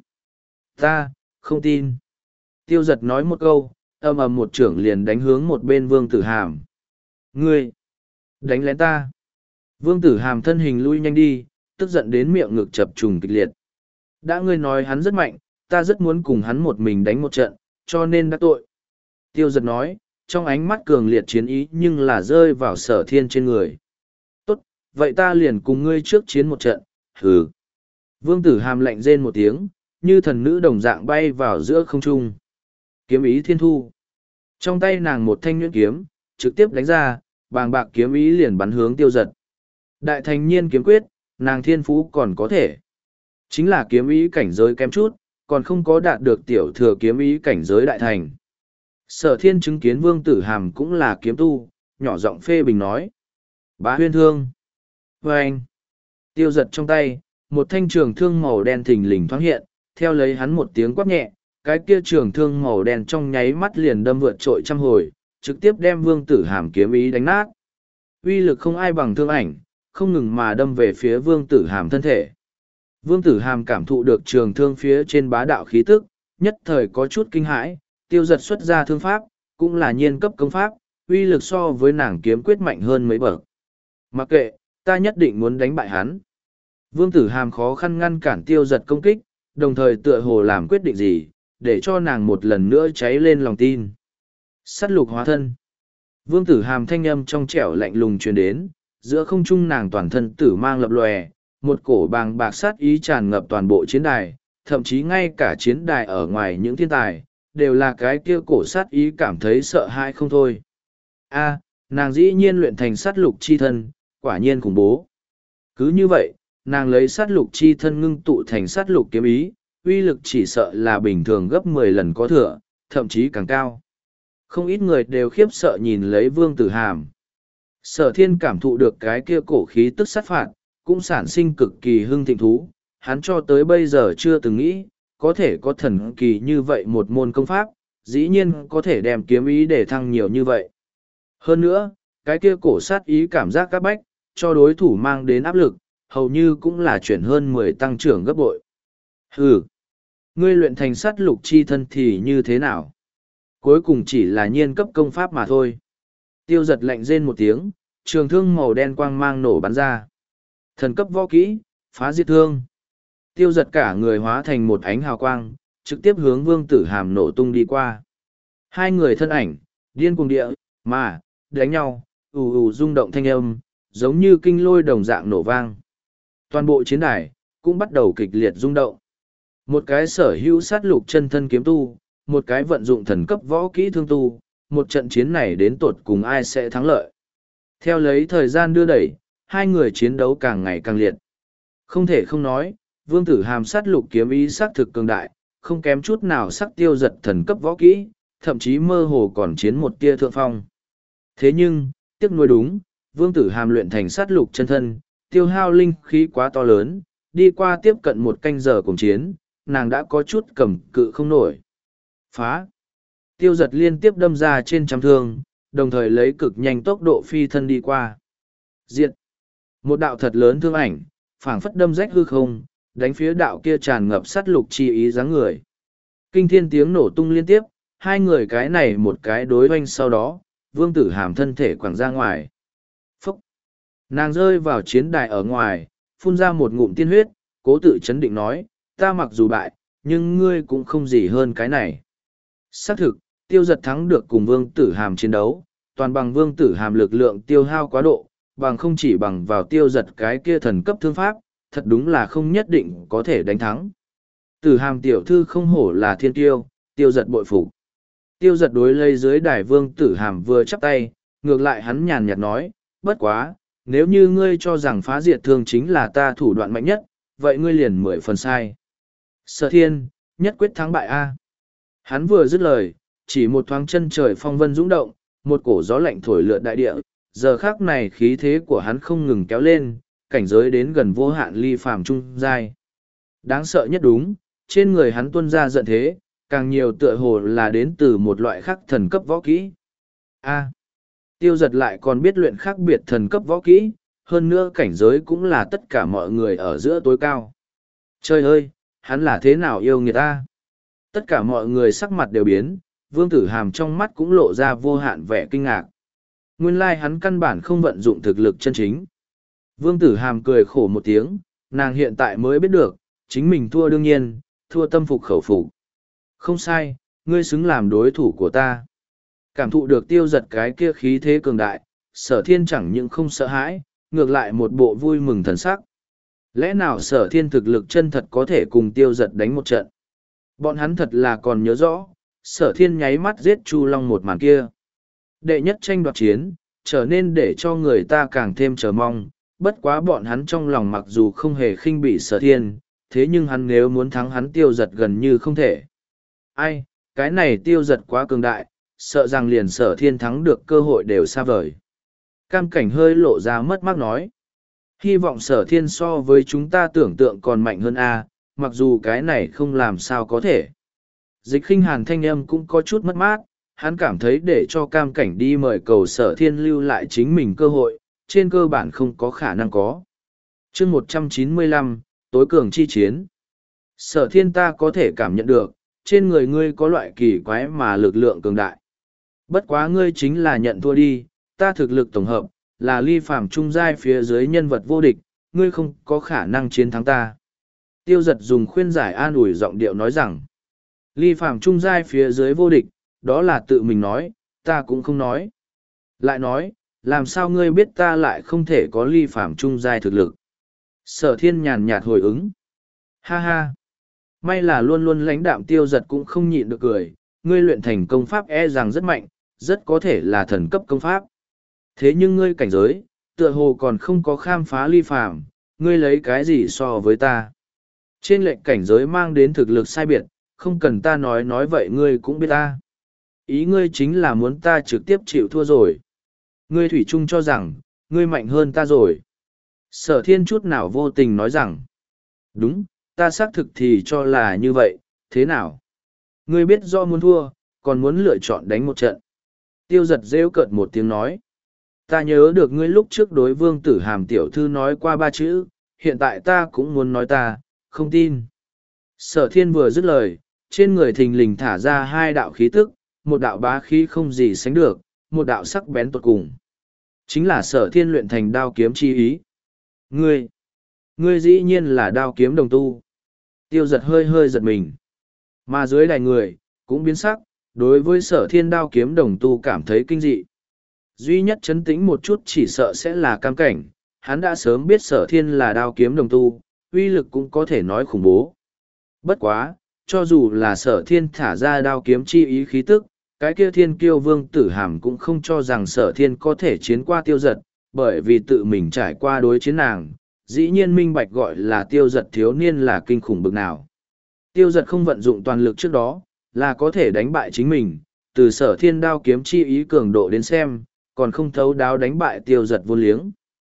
Ta, không tin. Tiêu Giật nói một câu, ầm ầm một trưởng liền đánh hướng một bên Vương Tử Hàm. Ngươi! Đánh lén ta! Vương Tử Hàm thân hình lui nhanh đi, tức giận đến miệng ngực chập trùng kịch liệt. Đã ngươi nói hắn rất mạnh, ta rất muốn cùng hắn một mình đánh một trận, cho nên đã tội. Tiêu Giật nói, trong ánh mắt cường liệt chiến ý nhưng là rơi vào Sở Thiên trên người. Tốt, vậy ta liền cùng ngươi trước chiến một trận, hừ. Vương Tử Hàm lạnh rên một tiếng, như thần nữ đồng dạng bay vào giữa không trung. Kiếm ý thiên thu. Trong tay nàng một thanh nhuyễn kiếm, trực tiếp đánh ra, bàng bạc kiếm ý liền bắn hướng Tiêu Giật. Đại thành nhiên kiếm quyết, nàng thiên phú còn có thể. Chính là kiếm ý cảnh giới kém chút, còn không có đạt được tiểu thừa kiếm ý cảnh giới đại thành. Sở Thiên chứng kiến Vương Tử Hàm cũng là kiếm tu, nhỏ giọng phê bình nói. Bá huyên thương. Và anh. Tiêu Giật trong tay, một thanh trường thương màu đen thình lình thoáng hiện, theo lấy hắn một tiếng quát nhẹ, cái kia trường thương màu đen trong nháy mắt liền đâm vượt trội trăm hồi, trực tiếp đem Vương Tử Hàm kiếm ý đánh nát. Uy lực không ai bằng thương ảnh, không ngừng mà đâm về phía Vương Tử Hàm thân thể. Vương Tử Hàm cảm thụ được trường thương phía trên bá đạo khí tức, nhất thời có chút kinh hãi, Tiêu Giật xuất ra thương pháp, cũng là nhiên cấp công pháp, uy lực so với nàng kiếm quyết mạnh hơn mấy bậc. Mặc kệ, ta nhất định muốn đánh bại hắn. Vương Tử Hàm khó khăn ngăn cản Tiêu Giật công kích, đồng thời tựa hồ làm quyết định gì, để cho nàng một lần nữa cháy lên lòng tin. Sắt lục hóa thân. Vương Tử Hàm thanh âm trong trẻo lạnh lùng truyền đến, giữa không trung nàng toàn thân tử mang lập lòe, một cổ bàng bạc sát ý tràn ngập toàn bộ chiến đài, thậm chí ngay cả chiến đài ở ngoài những thiên tài, đều là cái kia cổ sát ý cảm thấy sợ hãi không thôi. A, nàng dĩ nhiên luyện thành sát lục chi thân, quả nhiên khủng bố. Cứ như vậy, nàng lấy sát lục chi thân ngưng tụ thành sát lục kiếm ý, uy lực chỉ sợ là bình thường gấp mười lần có thừa, thậm chí càng cao. Không ít người đều khiếp sợ nhìn lấy Vương Tử Hàm. Sở thiên cảm thụ được cái kia cổ khí tức sát phạt, cũng sản sinh cực kỳ hưng thịnh thú, hắn cho tới bây giờ chưa từng nghĩ, có thể có thần kỳ như vậy một môn công pháp, dĩ nhiên có thể đem kiếm ý để thăng nhiều như vậy. Hơn nữa, cái kia cổ sát ý cảm giác các bách, cho đối thủ mang đến áp lực, hầu như cũng là chuyển hơn mười tăng trưởng gấp bội. Hừ, ngươi luyện thành sát lục chi thân thì như thế nào? Cuối cùng chỉ là nhiên cấp công pháp mà thôi. Tiêu giật lạnh rên một tiếng, trường thương màu đen quang mang nổ bắn ra. Thần cấp võ kỹ, phá diệt thương. Tiêu giật cả người hóa thành một ánh hào quang, trực tiếp hướng Vương Tử Hàm nổ tung đi qua. Hai người thân ảnh, điên cuồng địa, mà, đánh nhau, ù ù rung động thanh âm, giống như kinh lôi đồng dạng nổ vang. Toàn bộ chiến đài, cũng bắt đầu kịch liệt rung động. Một cái sở hữu sát lục chân thân kiếm tu, một cái vận dụng thần cấp võ kỹ thương tu, một trận chiến này đến tột cùng ai sẽ thắng lợi. Theo lấy thời gian đưa đẩy, hai người chiến đấu càng ngày càng liệt. Không thể không nói, Vương Tử Hàm sát lục kiếm ý xác thực cường đại, không kém chút nào sắc tiêu giật thần cấp võ kỹ, thậm chí mơ hồ còn chiến một tia thượng phong. Thế nhưng, tiếc nuối đúng, Vương Tử Hàm luyện thành sát lục chân thân, tiêu hao linh khí quá to lớn, đi qua tiếp cận một canh giờ cùng chiến, nàng đã có chút cầm cự không nổi. Phá! Tiêu giật liên tiếp đâm ra trên trăm thương, đồng thời lấy cực nhanh tốc độ phi thân đi qua. Diện! Một đạo thật lớn thương ảnh, phảng phất đâm rách hư không, đánh phía đạo kia tràn ngập sát lục chi ý dáng người. Kinh thiên tiếng nổ tung liên tiếp, hai người cái này một cái đối oanh sau đó, Vương Tử Hàm thân thể quẳng ra ngoài. Phúc! Nàng rơi vào chiến đài ở ngoài, phun ra một ngụm tiên huyết, cố tự chấn định nói, ta mặc dù bại, nhưng ngươi cũng không gì hơn cái này. Xác thực, tiêu giật thắng được cùng Vương Tử Hàm chiến đấu, toàn bằng Vương Tử Hàm lực lượng tiêu hao quá độ, bằng không chỉ bằng vào tiêu giật cái kia thần cấp thương pháp, thật đúng là không nhất định có thể đánh thắng. Tử Hàm tiểu thư không hổ là thiên tiêu, tiêu giật bội phục. Tiêu giật đối lây dưới đài Vương Tử Hàm vừa chắp tay, ngược lại hắn nhàn nhạt nói, bất quá, nếu như ngươi cho rằng phá diệt thương chính là ta thủ đoạn mạnh nhất, vậy ngươi liền mười phần sai. Sở thiên, nhất quyết thắng bại A. Hắn vừa dứt lời, chỉ một thoáng chân trời phong vân dũng động, một cổ gió lạnh thổi lượn đại địa, giờ khác này khí thế của hắn không ngừng kéo lên, cảnh giới đến gần vô hạn ly phàm trung giai. Đáng sợ nhất đúng, trên người hắn tuôn ra giận thế, càng nhiều tựa hồ là đến từ một loại khác thần cấp võ kỹ. A. Tiêu giật lại còn biết luyện khác biệt thần cấp võ kỹ, hơn nữa cảnh giới cũng là tất cả mọi người ở giữa tối cao. Trời ơi, hắn là thế nào yêu người ta? Tất cả mọi người sắc mặt đều biến, Vương Tử Hàm trong mắt cũng lộ ra vô hạn vẻ kinh ngạc. Nguyên lai hắn căn bản không vận dụng thực lực chân chính. Vương Tử Hàm cười khổ một tiếng, nàng hiện tại mới biết được, chính mình thua đương nhiên, thua tâm phục khẩu phục. Không sai, ngươi xứng làm đối thủ của ta. Cảm thụ được tiêu giật cái kia khí thế cường đại, sở thiên chẳng những không sợ hãi, ngược lại một bộ vui mừng thần sắc. Lẽ nào sở thiên thực lực chân thật có thể cùng tiêu giật đánh một trận? Bọn hắn thật là còn nhớ rõ, sở thiên nháy mắt giết Chu Long một màn kia. Đệ nhất tranh đoạt chiến, trở nên để cho người ta càng thêm chờ mong, bất quá bọn hắn trong lòng mặc dù không hề khinh bỉ sở thiên, thế nhưng hắn nếu muốn thắng hắn tiêu giật gần như không thể. Ai, cái này tiêu giật quá cường đại, sợ rằng liền sở thiên thắng được cơ hội đều xa vời. Cam cảnh hơi lộ ra mất mát nói. Hy vọng sở thiên so với chúng ta tưởng tượng còn mạnh hơn a, mặc dù cái này không làm sao có thể. Dịch khinh hàn thanh âm cũng có chút mất mát, hắn cảm thấy để cho cam cảnh đi mời cầu sở thiên lưu lại chính mình cơ hội, trên cơ bản không có khả năng có. chương một trăm chín mươi lăm, tối cường chi chiến. Sở thiên ta có thể cảm nhận được, trên người ngươi có loại kỳ quái mà lực lượng cường đại. Bất quá ngươi chính là nhận thua đi, ta thực lực tổng hợp, là ly phàm trung giai phía dưới nhân vật vô địch, ngươi không có khả năng chiến thắng ta. Tiêu giật dùng khuyên giải an ủi giọng điệu nói rằng, ly phàm trung giai phía dưới vô địch, đó là tự mình nói, ta cũng không nói. Lại nói, làm sao ngươi biết ta lại không thể có ly phàm trung giai thực lực? Sở thiên nhàn nhạt hồi ứng. Ha ha! May là luôn luôn lãnh đạm tiêu giật cũng không nhịn được cười, ngươi luyện thành công pháp e rằng rất mạnh, rất có thể là thần cấp công pháp. Thế nhưng ngươi cảnh giới, tựa hồ còn không có khám phá ly phàm, ngươi lấy cái gì so với ta? Trên lệnh cảnh giới mang đến thực lực sai biệt, không cần ta nói nói vậy ngươi cũng biết ta. Ý ngươi chính là muốn ta trực tiếp chịu thua rồi. Ngươi thủy chung cho rằng, ngươi mạnh hơn ta rồi. Sở thiên chút nào vô tình nói rằng, đúng, ta xác thực thì cho là như vậy, thế nào? Ngươi biết do muốn thua, còn muốn lựa chọn đánh một trận. Tiêu giật rêu cợt một tiếng nói. Ta nhớ được ngươi lúc trước đối vương tử hàm tiểu thư nói qua ba chữ, hiện tại ta cũng muốn nói ta, không tin. Sở thiên vừa dứt lời, trên người thình lình thả ra hai đạo khí tức, một đạo bá khí không gì sánh được, một đạo sắc bén tột cùng. Chính là sở thiên luyện thành đao kiếm chi ý. Ngươi, ngươi dĩ nhiên là đao kiếm đồng tu. Tiêu giật hơi hơi giật mình. Mà dưới đài người, cũng biến sắc, đối với sở thiên đao kiếm đồng tu cảm thấy kinh dị. Duy nhất chấn tĩnh một chút chỉ sợ sẽ là cam cảnh, hắn đã sớm biết sở thiên là đao kiếm đồng tu, uy lực cũng có thể nói khủng bố. Bất quá, cho dù là sở thiên thả ra đao kiếm chi ý khí tức, cái kia thiên kiêu vương tử hàm cũng không cho rằng sở thiên có thể chiến qua tiêu giật, bởi vì tự mình trải qua đối chiến nàng, dĩ nhiên minh bạch gọi là tiêu giật thiếu niên là kinh khủng bực nào. Tiêu giật không vận dụng toàn lực trước đó, là có thể đánh bại chính mình, từ sở thiên đao kiếm chi ý cường độ đến xem, còn không thấu đáo đánh bại tiêu giật vô liếng.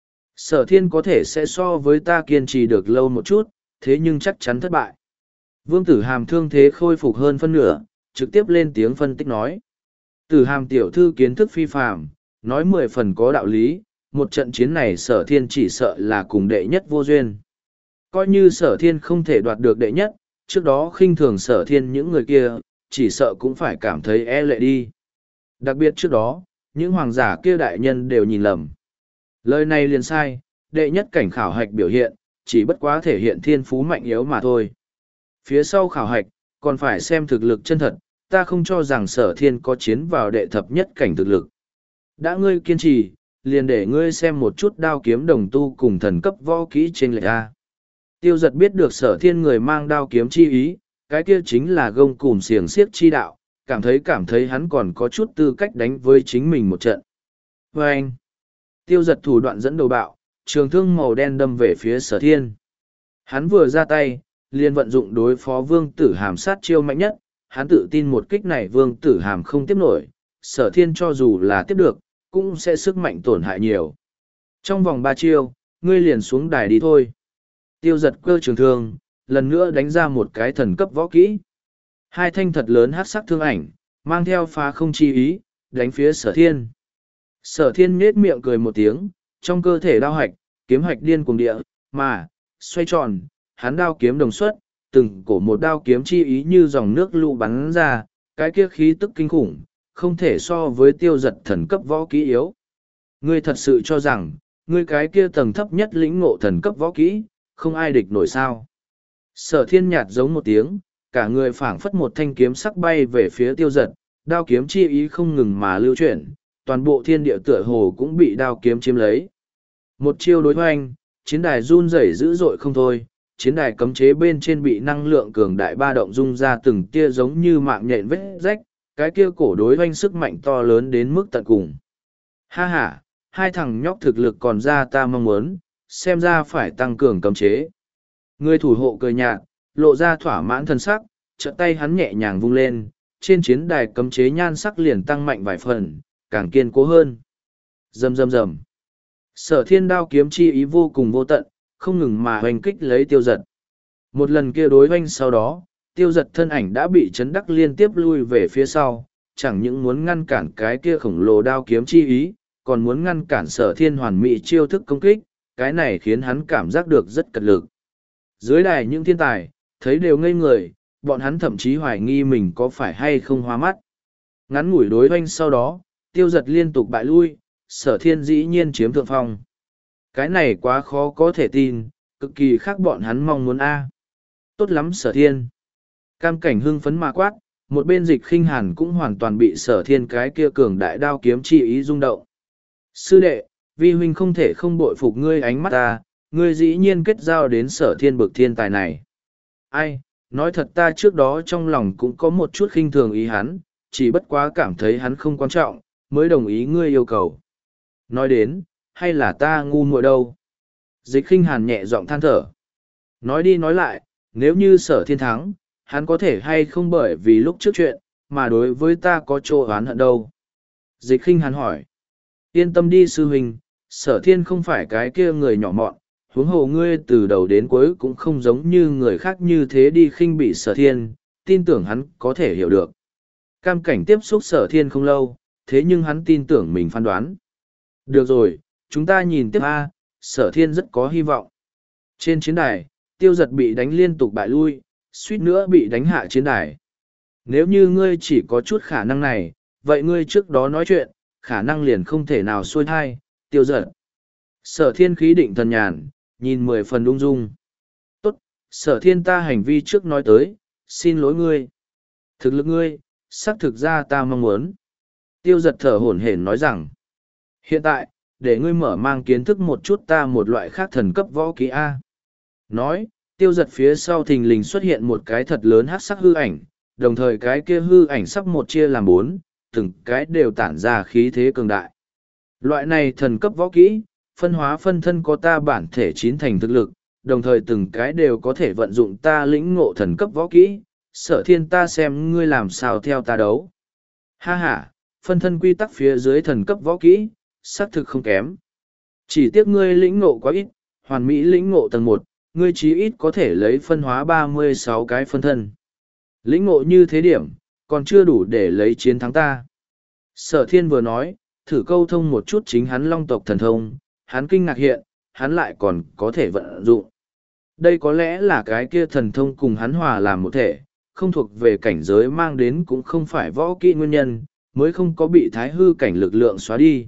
Sở thiên có thể sẽ so với ta kiên trì được lâu một chút, thế nhưng chắc chắn thất bại. Vương tử hàm thương thế khôi phục hơn phân nửa, trực tiếp lên tiếng phân tích nói. Tử hàm tiểu thư kiến thức phi phàm, nói mười phần có đạo lý, một trận chiến này sở thiên chỉ sợ là cùng đệ nhất vô duyên. Coi như sở thiên không thể đoạt được đệ nhất, trước đó khinh thường sở thiên những người kia, chỉ sợ cũng phải cảm thấy e lệ đi. Đặc biệt trước đó, những hoàng giả kia đại nhân đều nhìn lầm. Lời này liền sai, đệ nhất cảnh khảo hạch biểu hiện, chỉ bất quá thể hiện thiên phú mạnh yếu mà thôi. Phía sau khảo hạch, còn phải xem thực lực chân thật, ta không cho rằng sở thiên có chiến vào đệ thập nhất cảnh thực lực. Đã ngươi kiên trì, liền để ngươi xem một chút đao kiếm đồng tu cùng thần cấp võ kỹ trên lệ A. Tiêu giật biết được sở thiên người mang đao kiếm chi ý, cái kia chính là gông cùm xiềng xiếc chi đạo, cảm thấy cảm thấy hắn còn có chút tư cách đánh với chính mình một trận. Và anh, tiêu giật thủ đoạn dẫn đầu bạo, trường thương màu đen đâm về phía sở thiên. Hắn vừa ra tay, liền vận dụng đối phó vương tử hàm sát chiêu mạnh nhất, hắn tự tin một kích này vương tử hàm không tiếp nổi, sở thiên cho dù là tiếp được, cũng sẽ sức mạnh tổn hại nhiều. Trong vòng ba chiêu, ngươi liền xuống đài đi thôi. Tiêu giật cơ trường thương, lần nữa đánh ra một cái thần cấp võ kỹ. Hai thanh thật lớn hát sắc thương ảnh, mang theo phá không chi ý, đánh phía sở thiên. Sở thiên nhết miệng cười một tiếng, trong cơ thể đao hạch, kiếm hạch điên cuồng địa, mà, xoay tròn, hắn đao kiếm đồng xuất, từng cổ một đao kiếm chi ý như dòng nước lũ bắn ra, cái kia khí tức kinh khủng, không thể so với tiêu giật thần cấp võ kỹ yếu. Ngươi thật sự cho rằng, ngươi cái kia tầng thấp nhất lĩnh ngộ thần cấp võ kỹ, không ai địch nổi sao. Sở thiên nhạt giống một tiếng, cả người phảng phất một thanh kiếm sắc bay về phía tiêu giật, đao kiếm chi ý không ngừng mà lưu chuyển, toàn bộ thiên địa tựa hồ cũng bị đao kiếm chiếm lấy. Một chiêu đối hoành, chiến đài run rẩy dữ dội không thôi, chiến đài cấm chế bên trên bị năng lượng cường đại ba động rung ra từng tia giống như mạng nhện vết rách, cái kia cổ đối hoành sức mạnh to lớn đến mức tận cùng. Ha ha, hai thằng nhóc thực lực còn ra ta mong muốn, xem ra phải tăng cường cấm chế. Người thủ hộ cười nhạt, lộ ra thỏa mãn thân sắc, trợ tay hắn nhẹ nhàng vung lên, trên chiến đài cấm chế nhan sắc liền tăng mạnh vài phần, càng kiên cố hơn. Rầm rầm rầm. Sở thiên đao kiếm chi ý vô cùng vô tận, không ngừng mà hoành kích lấy tiêu giật. Một lần kia đối hoành sau đó, tiêu giật thân ảnh đã bị chấn đắc liên tiếp lui về phía sau, chẳng những muốn ngăn cản cái kia khổng lồ đao kiếm chi ý, còn muốn ngăn cản sở thiên hoàn mỹ chiêu thức công kích, cái này khiến hắn cảm giác được rất cật lực. Dưới đài những thiên tài, thấy đều ngây người, bọn hắn thậm chí hoài nghi mình có phải hay không hoa mắt. Ngắn ngủi đối hoành sau đó, tiêu giật liên tục bại lui, sở thiên dĩ nhiên chiếm thượng phong. Cái này quá khó có thể tin, cực kỳ khác bọn hắn mong muốn a. Tốt lắm sở thiên. Cam cảnh hưng phấn mà quát, một bên dịch khinh hàn cũng hoàn toàn bị sở thiên cái kia cường đại đao kiếm chi ý rung động. Sư đệ, vi huynh không thể không bội phục ngươi ánh mắt ta, ngươi dĩ nhiên kết giao đến sở thiên bực thiên tài này. Ai, nói thật ta trước đó trong lòng cũng có một chút khinh thường ý hắn, chỉ bất quá cảm thấy hắn không quan trọng, mới đồng ý ngươi yêu cầu. Nói đến, hay là ta ngu muội đâu? Dịch khinh hàn nhẹ giọng than thở. Nói đi nói lại, Nếu như sở thiên thắng, hắn có thể hay không bởi vì lúc trước chuyện, mà đối với ta có chỗ oán hận đâu. Dịch khinh hắn hỏi. Yên tâm đi sư huynh, sở thiên không phải cái kia người nhỏ mọn, huống hồ ngươi từ đầu đến cuối cũng không giống như người khác như thế đi khinh bị sở thiên, tin tưởng hắn có thể hiểu được. Cam cảnh tiếp xúc sở thiên không lâu, thế nhưng hắn tin tưởng mình phán đoán. Được rồi, chúng ta nhìn tiếp a, sở thiên rất có hy vọng. Trên chiến đài, tiêu giật bị đánh liên tục bại lui, suýt nữa bị đánh hạ chiến đài. Nếu như ngươi chỉ có chút khả năng này, vậy ngươi trước đó nói chuyện, khả năng liền không thể nào xuôi thai, tiêu giật. Sở thiên khí định thần nhàn, nhìn mười phần ung dung. Tốt, sở thiên ta hành vi trước nói tới, xin lỗi ngươi. Thực lực ngươi, xác thực ra ta mong muốn. Tiêu giật thở hổn hển nói rằng, hiện tại, để ngươi mở mang kiến thức một chút ta một loại khác thần cấp võ kỹ A. Nói, tiêu giật phía sau thình lình xuất hiện một cái thật lớn hát sắc hư ảnh, đồng thời cái kia hư ảnh sắp một chia làm bốn, từng cái đều tản ra khí thế cường đại. Loại này thần cấp võ kỹ, phân hóa phân thân có ta bản thể chín thành thực lực, đồng thời từng cái đều có thể vận dụng ta lĩnh ngộ thần cấp võ kỹ, sở thiên ta xem ngươi làm sao theo ta đấu. Ha ha, phân thân quy tắc phía dưới thần cấp võ kỹ, xác thực không kém. Chỉ tiếc ngươi lĩnh ngộ quá ít, hoàn mỹ lĩnh ngộ tầng một, ngươi chí ít có thể lấy phân hóa ba mươi sáu cái phân thân. Lĩnh ngộ như thế điểm, còn chưa đủ để lấy chiến thắng ta. Sở thiên vừa nói, thử câu thông một chút chính hắn long tộc thần thông, hắn kinh ngạc hiện, hắn lại còn có thể vận dụng. Đây có lẽ là cái kia thần thông cùng hắn hòa làm một thể, không thuộc về cảnh giới mang đến cũng không phải võ kỹ nguyên nhân, mới không có bị thái hư cảnh lực lượng xóa đi.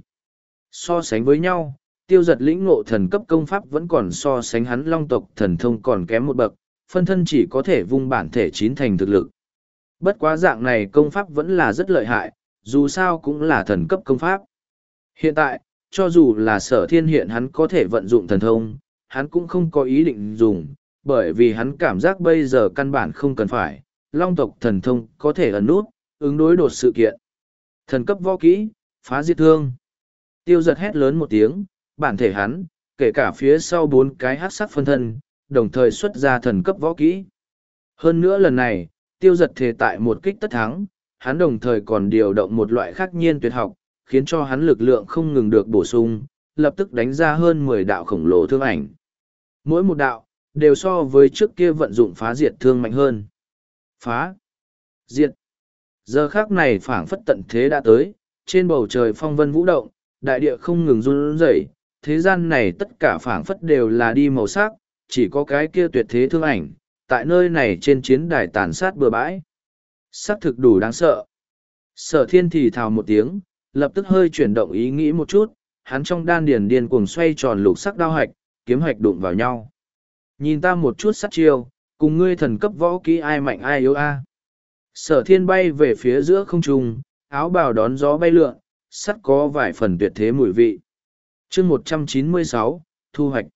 So sánh với nhau, tiêu giật lĩnh ngộ thần cấp công pháp vẫn còn so sánh hắn long tộc thần thông còn kém một bậc, phân thân chỉ có thể vung bản thể chín thành thực lực. Bất quá dạng này công pháp vẫn là rất lợi hại, dù sao cũng là thần cấp công pháp. Hiện tại, cho dù là sở thiên hiện hắn có thể vận dụng thần thông, hắn cũng không có ý định dùng, bởi vì hắn cảm giác bây giờ căn bản không cần phải, long tộc thần thông có thể ẩn nút, ứng đối đột sự kiện. Thần cấp võ kỹ, phá diệt thương. Tiêu giật hét lớn một tiếng, bản thể hắn, kể cả phía sau bốn cái hát sắc phân thân, đồng thời xuất ra thần cấp võ kỹ. Hơn nữa lần này, tiêu giật thề tại một kích tất thắng, hắn đồng thời còn điều động một loại khắc nhiên tuyệt học, khiến cho hắn lực lượng không ngừng được bổ sung, lập tức đánh ra hơn mười đạo khổng lồ thương ảnh. Mỗi một đạo, đều so với trước kia vận dụng phá diệt thương mạnh hơn. Phá! Diệt! Giờ khác này phảng phất tận thế đã tới, trên bầu trời phong vân vũ động, đại địa không ngừng run rẩy, thế gian này tất cả phảng phất đều là đi màu sắc, chỉ có cái kia tuyệt thế thương ảnh, tại nơi này trên chiến đài tàn sát bừa bãi. Sắc thực đủ đáng sợ. Sở thiên thì thào một tiếng, lập tức hơi chuyển động ý nghĩ một chút, hắn trong đan điền điên cuồng xoay tròn lục sắc đao hạch, kiếm hạch đụng vào nhau. Nhìn ta một chút sát chiêu, cùng ngươi thần cấp võ kỹ ai mạnh ai yếu a. Sở thiên bay về phía giữa không trung, áo bào đón gió bay lượn, sắt có vài phần tuyệt thế mùi vị. chương một trăm chín mươi sáu, thu hoạch.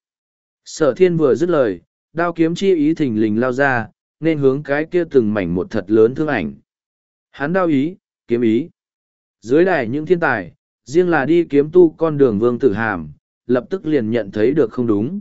Sở thiên vừa dứt lời, đao kiếm chi ý thình lình lao ra, nên hướng cái kia từng mảnh một thật lớn thương ảnh. Hắn đao ý, kiếm ý. Dưới đài những thiên tài, riêng là đi kiếm tu con đường Vương Tử Hàm, lập tức liền nhận thấy được không đúng.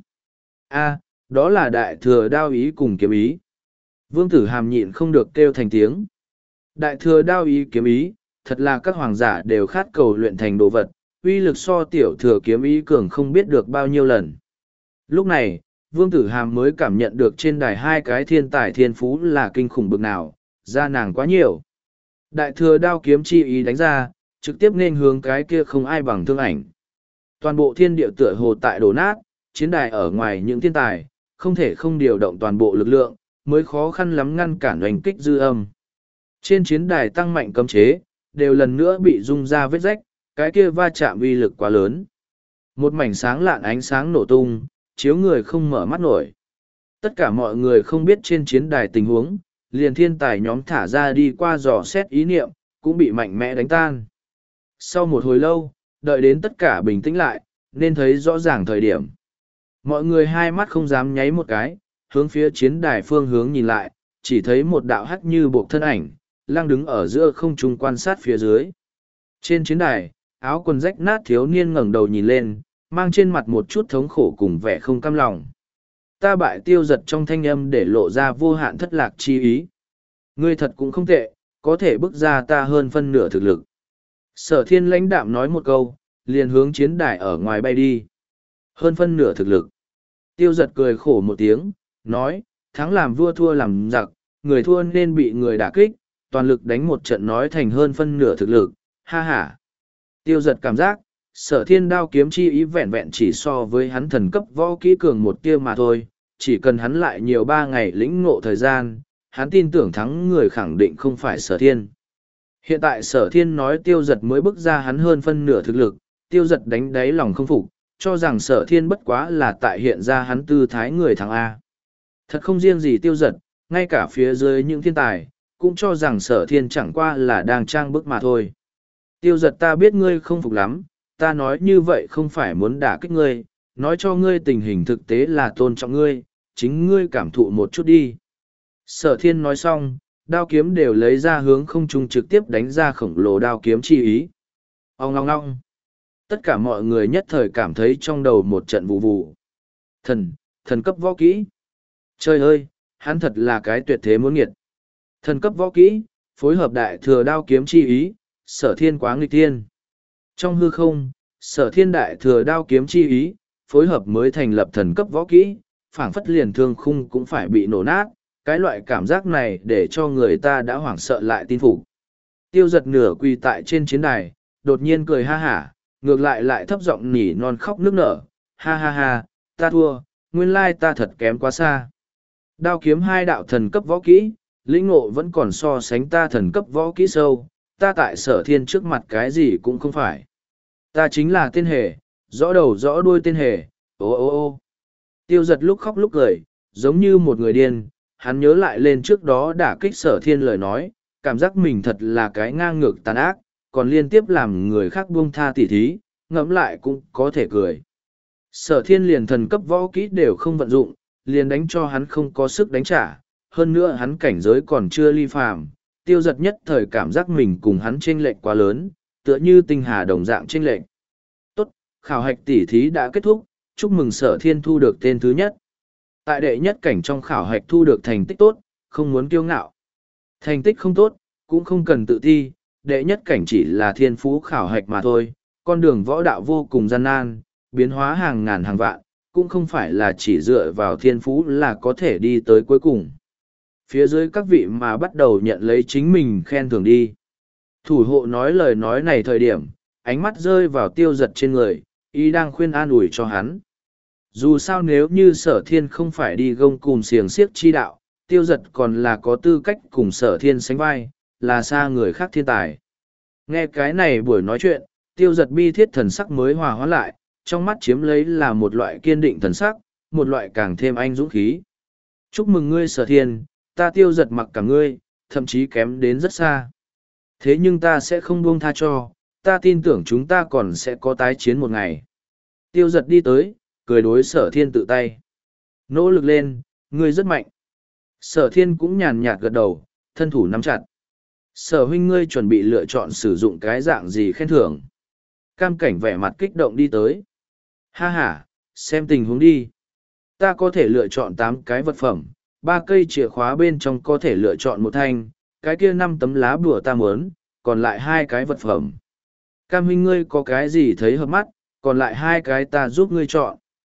A, đó là đại thừa đao ý cùng kiếm ý. Vương Tử Hàm nhịn không được kêu thành tiếng. Đại thừa đao ý kiếm ý, thật là các hoàng giả đều khát cầu luyện thành đồ vật, uy lực so tiểu thừa kiếm ý cường không biết được bao nhiêu lần. Lúc này, Vương Tử Hàm mới cảm nhận được trên đài hai cái thiên tài thiên phú là kinh khủng bực nào, ra nàng quá nhiều. Đại thừa đao kiếm chi ý đánh ra, trực tiếp nên hướng cái kia không ai bằng thương ảnh. Toàn bộ thiên địa tựa hồ tại đổ nát, chiến đài ở ngoài những thiên tài, không thể không điều động toàn bộ lực lượng, mới khó khăn lắm ngăn cản oanh kích dư âm. Trên chiến đài tăng mạnh cấm chế, đều lần nữa bị rung ra vết rách, cái kia va chạm uy lực quá lớn. Một mảnh sáng lạn ánh sáng nổ tung, chiếu người không mở mắt nổi. Tất cả mọi người không biết trên chiến đài tình huống, liền thiên tài nhóm thả ra đi qua dò xét ý niệm, cũng bị mạnh mẽ đánh tan. Sau một hồi lâu, đợi đến tất cả bình tĩnh lại, nên thấy rõ ràng thời điểm. Mọi người hai mắt không dám nháy một cái, hướng phía chiến đài phương hướng nhìn lại, chỉ thấy một đạo hắc như buộc thân ảnh, đang đứng ở giữa không trung quan sát phía dưới. Trên chiến đài, áo quần rách nát thiếu niên ngẩng đầu nhìn lên, mang trên mặt một chút thống khổ cùng vẻ không cam lòng. Ta bại tiêu giật trong thanh âm để lộ ra vô hạn thất lạc chi ý. Ngươi thật cũng không tệ, có thể bước ra ta hơn phân nửa thực lực. Sở thiên lãnh đạm nói một câu, liền hướng chiến đài ở ngoài bay đi. Hơn phân nửa thực lực. Tiêu giật cười khổ một tiếng, nói, thắng làm vua thua làm giặc, người thua nên bị người đả kích, toàn lực đánh một trận nói thành hơn phân nửa thực lực, ha ha. Tiêu giật cảm giác, sở thiên đao kiếm chi ý vẹn vẹn chỉ so với hắn thần cấp võ kỹ cường một tia mà thôi, chỉ cần hắn lại nhiều ba ngày lĩnh ngộ thời gian, hắn tin tưởng thắng người khẳng định không phải sở thiên. Hiện tại sở thiên nói tiêu giật mới bước ra hắn hơn phân nửa thực lực, tiêu giật đánh đáy lòng không phục, cho rằng sở thiên bất quá là tại hiện ra hắn tư thái người thắng A. Thật không riêng gì tiêu giật, ngay cả phía dưới những thiên tài, cũng cho rằng sở thiên chẳng qua là đang trang bức mà thôi. Tiêu giật ta biết ngươi không phục lắm, ta nói như vậy không phải muốn đả kích ngươi, nói cho ngươi tình hình thực tế là tôn trọng ngươi, chính ngươi cảm thụ một chút đi. Sở thiên nói xong, đao kiếm đều lấy ra hướng không trung trực tiếp đánh ra khổng lồ đao kiếm chi ý. Ông ngong ngong. Tất cả mọi người nhất thời cảm thấy trong đầu một trận vụ vụ. Thần, thần cấp võ kỹ. Trời ơi, hắn thật là cái tuyệt thế muốn nghiệt. Thần cấp võ kỹ, phối hợp đại thừa đao kiếm chi ý, sở thiên quá nghịch thiên. Trong hư không, sở thiên đại thừa đao kiếm chi ý, phối hợp mới thành lập thần cấp võ kỹ, phảng phất liền thương khung cũng phải bị nổ nát, cái loại cảm giác này để cho người ta đã hoảng sợ lại tin phục. Tiêu giật nửa quỳ tại trên chiến đài, đột nhiên cười ha hả, ngược lại lại thấp giọng nỉ non khóc nức nở, ha ha ha, ta thua, nguyên lai ta thật kém quá xa. Đao kiếm hai đạo thần cấp võ kỹ, lĩnh ngộ vẫn còn so sánh ta thần cấp võ kỹ sâu, ta tại sở thiên trước mặt cái gì cũng không phải. Ta chính là tên hề, rõ đầu rõ đuôi tên hề, ô ô ô. Tiêu giật lúc khóc lúc cười, giống như một người điên, hắn nhớ lại lên trước đó đả kích sở thiên lời nói, cảm giác mình thật là cái ngang ngược tàn ác, còn liên tiếp làm người khác buông tha tỉ thí, ngẫm lại cũng có thể cười. Sở thiên liền thần cấp võ kỹ đều không vận dụng, liền đánh cho hắn không có sức đánh trả, hơn nữa hắn cảnh giới còn chưa ly phàm, tiêu giật nhất thời cảm giác mình cùng hắn chênh lệch quá lớn, tựa như tinh hà đồng dạng chênh lệch. Tốt, khảo hạch tỉ thí đã kết thúc, chúc mừng sở thiên thu được tên thứ nhất. Tại đệ nhất cảnh trong khảo hạch thu được thành tích tốt, không muốn kiêu ngạo. Thành tích không tốt, cũng không cần tự thi, đệ nhất cảnh chỉ là thiên phú khảo hạch mà thôi, con đường võ đạo vô cùng gian nan, biến hóa hàng ngàn hàng vạn, cũng không phải là chỉ dựa vào thiên phú là có thể đi tới cuối cùng. Phía dưới các vị mà bắt đầu nhận lấy chính mình khen thưởng đi. Thủ hộ nói lời nói này thời điểm, ánh mắt rơi vào tiêu giật trên người, ý đang khuyên an ủi cho hắn. Dù sao nếu như sở thiên không phải đi gông cùm xiềng xiếc chi đạo, tiêu giật còn là có tư cách cùng sở thiên sánh vai, là xa người khác thiên tài. Nghe cái này buổi nói chuyện, tiêu giật bi thiết thần sắc mới hòa hóa lại, trong mắt chiếm lấy là một loại kiên định thần sắc, một loại càng thêm anh dũng khí. Chúc mừng ngươi sở thiên, ta tiêu giật mặc cả ngươi, thậm chí kém đến rất xa. Thế nhưng ta sẽ không buông tha cho, ta tin tưởng chúng ta còn sẽ có tái chiến một ngày. Tiêu giật đi tới, cười đối sở thiên tự tay. Nỗ lực lên, ngươi rất mạnh. Sở thiên cũng nhàn nhạt gật đầu, thân thủ nắm chặt. Sở huynh ngươi chuẩn bị lựa chọn sử dụng cái dạng gì khen thưởng. Cam cảnh vẻ mặt kích động đi tới. Ha ha, xem tình huống đi. Ta có thể lựa chọn tám cái vật phẩm, ba cây chìa khóa bên trong có thể lựa chọn một thanh, cái kia năm tấm lá bùa ta muốn, còn lại hai cái vật phẩm. Cam huynh ngươi có cái gì thấy hợp mắt, còn lại hai cái ta giúp ngươi chọn.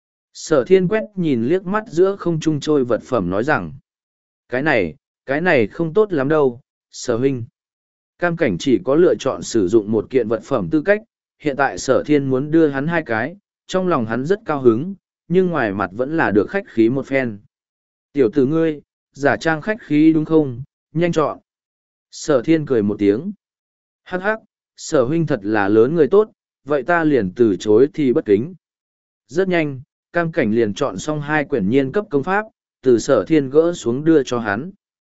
Sở thiên quét nhìn liếc mắt giữa không trung trôi vật phẩm nói rằng. Cái này, cái này không tốt lắm đâu, sở huynh. Cam cảnh chỉ có lựa chọn sử dụng một kiện vật phẩm tư cách, hiện tại sở thiên muốn đưa hắn hai cái, trong lòng hắn rất cao hứng, nhưng ngoài mặt vẫn là được khách khí một phen. Tiểu tử ngươi, giả trang khách khí đúng không, nhanh chọn. Sở thiên cười một tiếng. Hắc hắc, sở huynh thật là lớn người tốt, vậy ta liền từ chối thì bất kính. Rất nhanh, cam cảnh liền chọn xong hai quyển nhiên cấp công pháp, từ sở thiên gỡ xuống đưa cho hắn.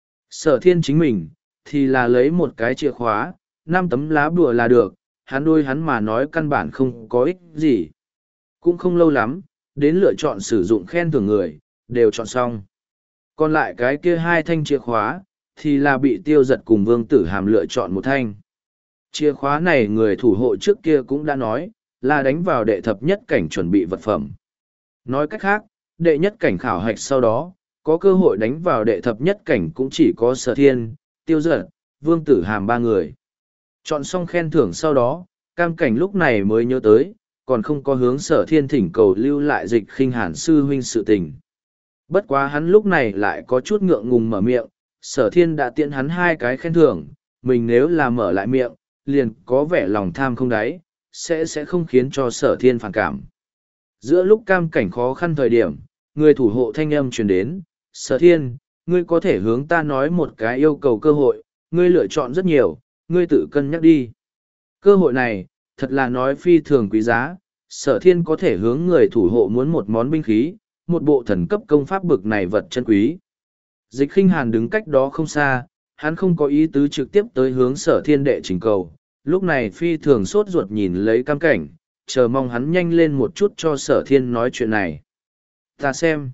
Sở thiên chính mình, thì là lấy một cái chìa khóa, năm tấm lá bùa là được, hắn đôi hắn mà nói căn bản không có ích gì. Cũng không lâu lắm, đến lựa chọn sử dụng khen thưởng người, đều chọn xong. Còn lại cái kia hai thanh chìa khóa, thì là bị tiêu giật cùng vương tử hàm lựa chọn một thanh. Chìa khóa này người thủ hộ trước kia cũng đã nói, là đánh vào đệ thập nhất cảnh chuẩn bị vật phẩm. Nói cách khác, Đệ nhất cảnh khảo hạch sau đó, có cơ hội đánh vào đệ thập nhất cảnh cũng chỉ có Sở Thiên, Tiêu Giật, Vương Tử Hàm ba người. Chọn xong khen thưởng sau đó, Cam Cảnh lúc này mới nhớ tới, còn không có hướng Sở Thiên thỉnh cầu lưu lại Dịch Khinh Hàn sư huynh sự tình. Bất quá hắn lúc này lại có chút ngượng ngùng mở miệng, Sở Thiên đã tiễn hắn hai cái khen thưởng, mình nếu là mở lại miệng, liền có vẻ lòng tham không đáy, sẽ sẽ không khiến cho Sở Thiên phản cảm. Giữa lúc Cam Cảnh khó khăn thời điểm, người thủ hộ thanh âm truyền đến, Sở Thiên, ngươi có thể hướng ta nói một cái yêu cầu cơ hội, ngươi lựa chọn rất nhiều, ngươi tự cân nhắc đi. Cơ hội này, thật là nói phi thường quý giá, Sở Thiên có thể hướng người thủ hộ muốn một món binh khí, một bộ thần cấp công pháp bực này vật chân quý. Dịch Khinh Hàn đứng cách đó không xa, hắn không có ý tứ trực tiếp tới hướng Sở Thiên đệ trình cầu, lúc này phi thường sốt ruột nhìn lấy Cam Cảnh, chờ mong hắn nhanh lên một chút cho Sở Thiên nói chuyện này. Ta xem.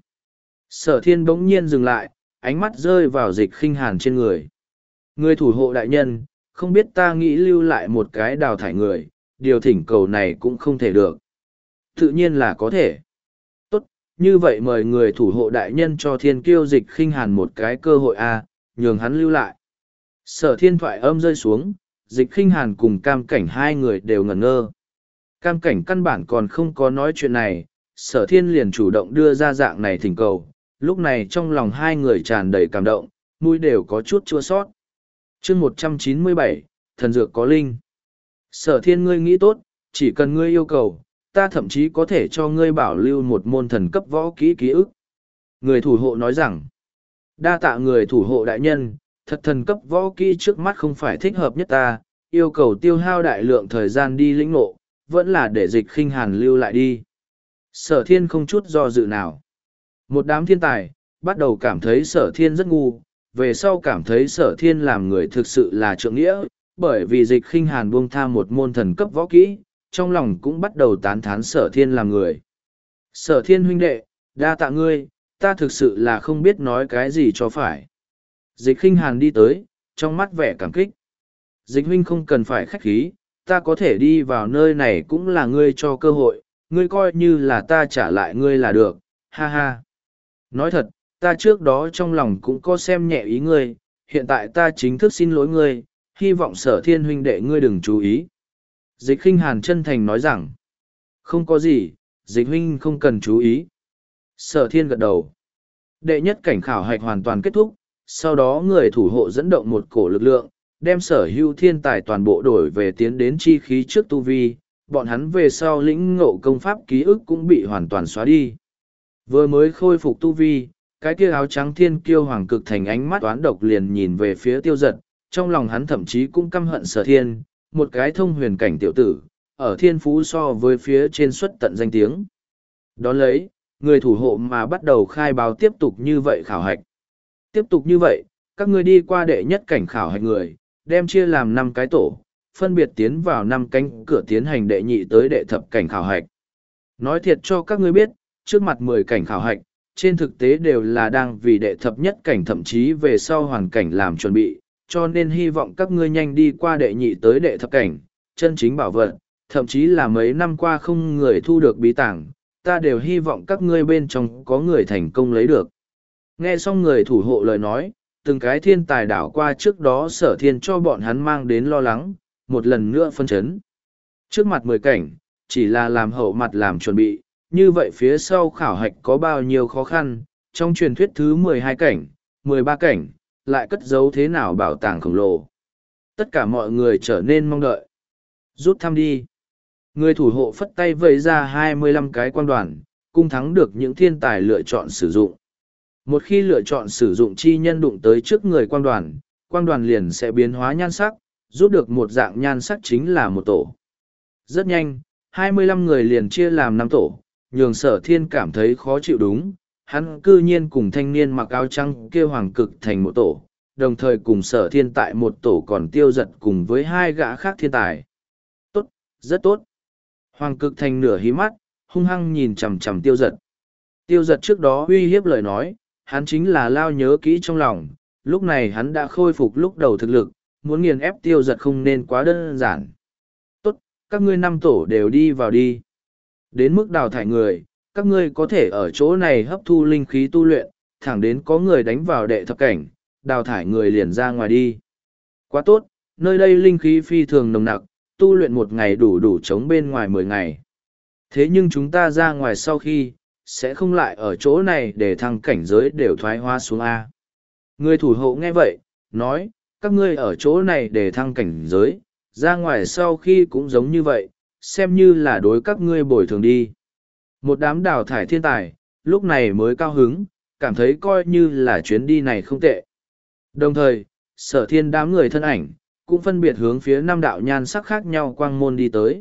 Sở Thiên bỗng nhiên dừng lại, ánh mắt rơi vào Dịch Khinh Hàn trên người. Người thủ hộ đại nhân, không biết ta nghĩ lưu lại một cái đào thải người, điều thỉnh cầu này cũng không thể được. Tự nhiên là có thể. Tốt, như vậy mời người thủ hộ đại nhân cho Thiên Kiêu Dịch Khinh Hàn một cái cơ hội a, nhường hắn lưu lại. Sở Thiên thoại âm rơi xuống, Dịch Khinh Hàn cùng Cam Cảnh hai người đều ngẩn ngơ. Cam Cảnh căn bản còn không có nói chuyện này, Sở Thiên liền chủ động đưa ra dạng này thỉnh cầu, lúc này trong lòng hai người tràn đầy cảm động, mũi đều có chút chua sót. Chương một trăm chín mươi bảy, thần dược có linh. Sở Thiên, ngươi nghĩ tốt, chỉ cần ngươi yêu cầu, ta thậm chí có thể cho ngươi bảo lưu một môn thần cấp võ kỹ ký ức. Người thủ hộ nói rằng, đa tạ người thủ hộ đại nhân, thật thần cấp võ kỹ trước mắt không phải thích hợp nhất ta, yêu cầu tiêu hao đại lượng thời gian đi lĩnh ngộ, vẫn là để Dịch Khinh Hàn lưu lại đi. Sở Thiên không chút do dự nào. Một đám thiên tài, bắt đầu cảm thấy Sở Thiên rất ngu, về sau cảm thấy Sở Thiên làm người thực sự là trượng nghĩa, bởi vì Dịch Khinh Hàn buông tha một môn thần cấp võ kỹ, trong lòng cũng bắt đầu tán thán Sở Thiên làm người. Sở Thiên huynh đệ, đa tạ ngươi, ta thực sự là không biết nói cái gì cho phải. Dịch Khinh Hàn đi tới, trong mắt vẻ cảm kích. Dịch huynh không cần phải khách khí, ta có thể đi vào nơi này cũng là ngươi cho cơ hội, ngươi coi như là ta trả lại ngươi là được, ha ha. Nói thật, ta trước đó trong lòng cũng có xem nhẹ ý ngươi, hiện tại ta chính thức xin lỗi ngươi, hy vọng Sở Thiên huynh đệ ngươi đừng chú ý. Dịch Khinh Hàn chân thành nói rằng, không có gì, Dịch huynh không cần chú ý. Sở Thiên gật đầu. Đệ nhất cảnh khảo hạch hoàn toàn kết thúc, sau đó người thủ hộ dẫn động một cổ lực lượng, đem sở hữu thiên tài toàn bộ đổi về tiến đến chi khí trước tu vi, bọn hắn về sau lĩnh ngộ công pháp ký ức cũng bị hoàn toàn xóa đi. Vừa mới khôi phục tu vi, cái kia áo trắng thiên kiêu hoàng cực thành ánh mắt toán độc liền nhìn về phía Tiêu Giật, trong lòng hắn thậm chí cũng căm hận Sở Thiên, một cái thông huyền cảnh tiểu tử, ở thiên phú so với phía trên xuất tận danh tiếng. Đón lấy, người thủ hộ mà bắt đầu khai báo tiếp tục như vậy khảo hạch. Tiếp tục như vậy, các ngươi đi qua đệ nhất cảnh khảo hạch người, đem chia làm năm cái tổ, phân biệt tiến vào năm cánh cửa tiến hành đệ nhị tới đệ thập cảnh khảo hạch. Nói thiệt cho các ngươi biết, trước mặt mười cảnh khảo hạch, trên thực tế đều là đang vì đệ thập nhất cảnh thậm chí về sau hoàn cảnh làm chuẩn bị, cho nên hy vọng các ngươi nhanh đi qua đệ nhị tới đệ thập cảnh, chân chính bảo vật, thậm chí là mấy năm qua không người thu được bí tàng, ta đều hy vọng các ngươi bên trong có người thành công lấy được. Nghe xong người thủ hộ lời nói, từng cái thiên tài đảo qua trước đó Sở Thiên cho bọn hắn mang đến lo lắng, một lần nữa phân chấn. Trước mặt mười cảnh, chỉ là làm hậu mặt làm chuẩn bị, như vậy phía sau khảo hạch có bao nhiêu khó khăn, trong truyền thuyết thứ mười hai cảnh, mười ba cảnh, lại cất giấu thế nào bảo tàng khổng lồ. Tất cả mọi người trở nên mong đợi. Rút thăm đi. Người thủ hộ phất tay vẫy ra hai mươi lăm cái quan đoàn, cung thắng được những thiên tài lựa chọn sử dụng. Một khi lựa chọn sử dụng chi nhân đụng tới trước người quang đoàn, quang đoàn liền sẽ biến hóa nhan sắc, rút được một dạng nhan sắc chính là một tổ. Rất nhanh, hai mươi lăm người liền chia làm năm tổ, nhường Sở Thiên cảm thấy khó chịu đúng, hắn cư nhiên cùng thanh niên mặc áo trắng kia hoàng cực thành một tổ, đồng thời cùng Sở Thiên tại một tổ còn Tiêu Giật cùng với hai gã khác thiên tài. Tốt, rất tốt. Hoàng cực thành nửa hí mắt, hung hăng nhìn chằm chằm Tiêu Giật. Tiêu Giật trước đó uy hiếp lời nói, hắn chính là lao nhớ kỹ trong lòng, lúc này hắn đã khôi phục lúc đầu thực lực, muốn nghiền ép Tiêu Giật không nên quá đơn giản. Tốt, các ngươi năm tổ đều đi vào đi. Đến mức đào thải người, các ngươi có thể ở chỗ này hấp thu linh khí tu luyện, thẳng đến có người đánh vào đệ thập cảnh, đào thải người liền ra ngoài đi. Quá tốt, nơi đây linh khí phi thường nồng nặc, tu luyện một ngày đủ đủ chống bên ngoài mười ngày. Thế nhưng chúng ta ra ngoài sau khi, sẽ không lại ở chỗ này để thăng cảnh giới đều thoái hoa xuống A. Người thủ hộ nghe vậy, nói, các ngươi ở chỗ này để thăng cảnh giới, ra ngoài sau khi cũng giống như vậy, xem như là đối các ngươi bồi thường đi. Một đám đào thải thiên tài, lúc này mới cao hứng, cảm thấy coi như là chuyến đi này không tệ. Đồng thời, sở thiên đám người thân ảnh, cũng phân biệt hướng phía năm đạo nhan sắc khác nhau quang môn đi tới.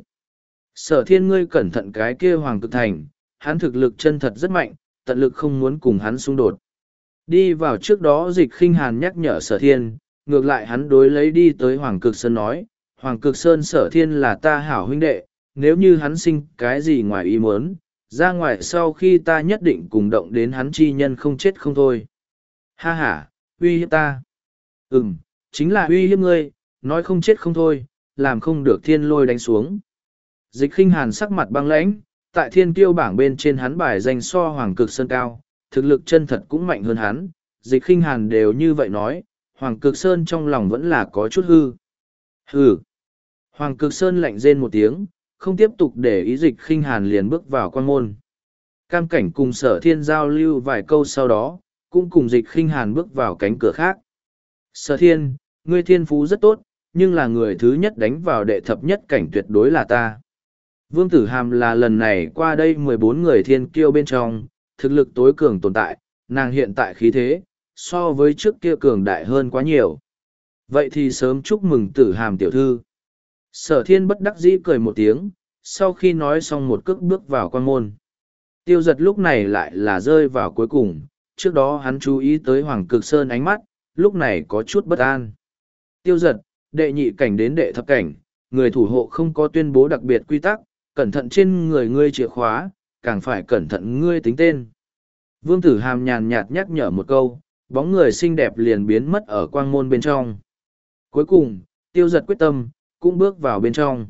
Sở thiên ngươi cẩn thận cái kia hoàng cực thành, hắn thực lực chân thật rất mạnh, tận lực không muốn cùng hắn xung đột. Đi vào trước đó dịch khinh hàn nhắc nhở sở thiên, ngược lại hắn đối lấy đi tới Hoàng Cực Sơn nói, Hoàng Cực Sơn sở thiên là ta hảo huynh đệ, nếu như hắn sinh cái gì ngoài ý muốn, ra ngoài sau khi ta nhất định cùng động đến hắn chi nhân không chết không thôi. Ha ha, uy hiếp ta. Ừm, chính là uy hiếp ngươi, nói không chết không thôi, làm không được thiên lôi đánh xuống. Dịch khinh hàn sắc mặt băng lãnh, tại thiên kiêu bảng bên trên hắn bài danh so Hoàng Cực Sơn cao, thực lực chân thật cũng mạnh hơn hắn, dịch khinh hàn đều như vậy nói, Hoàng Cực Sơn trong lòng vẫn là có chút hư. Hừ. Hoàng Cực Sơn lạnh rên một tiếng, không tiếp tục để ý dịch khinh hàn liền bước vào quan môn. Cam cảnh cùng sở thiên giao lưu vài câu sau đó, cũng cùng dịch khinh hàn bước vào cánh cửa khác. Sở thiên, ngươi thiên phú rất tốt, nhưng là người thứ nhất đánh vào đệ thập nhất cảnh tuyệt đối là ta. Vương Tử Hàm là lần này qua đây mười bốn người thiên kiêu bên trong, thực lực tối cường tồn tại, nàng hiện tại khí thế, so với trước kia cường đại hơn quá nhiều. Vậy thì sớm chúc mừng Tử Hàm tiểu thư. Sở thiên bất đắc dĩ cười một tiếng, sau khi nói xong một cước bước vào quan môn. Tiêu giật lúc này lại là rơi vào cuối cùng, trước đó hắn chú ý tới Hoàng Cực Sơn ánh mắt, lúc này có chút bất an. Tiêu giật, đệ nhị cảnh đến đệ thập cảnh, người thủ hộ không có tuyên bố đặc biệt quy tắc, cẩn thận trên người ngươi chìa khóa, càng phải cẩn thận ngươi tính tên. Vương Tử Hàm nhàn nhạt nhắc nhở một câu, bóng người xinh đẹp liền biến mất ở quang môn bên trong. Cuối cùng, tiêu giật quyết tâm, cũng bước vào bên trong.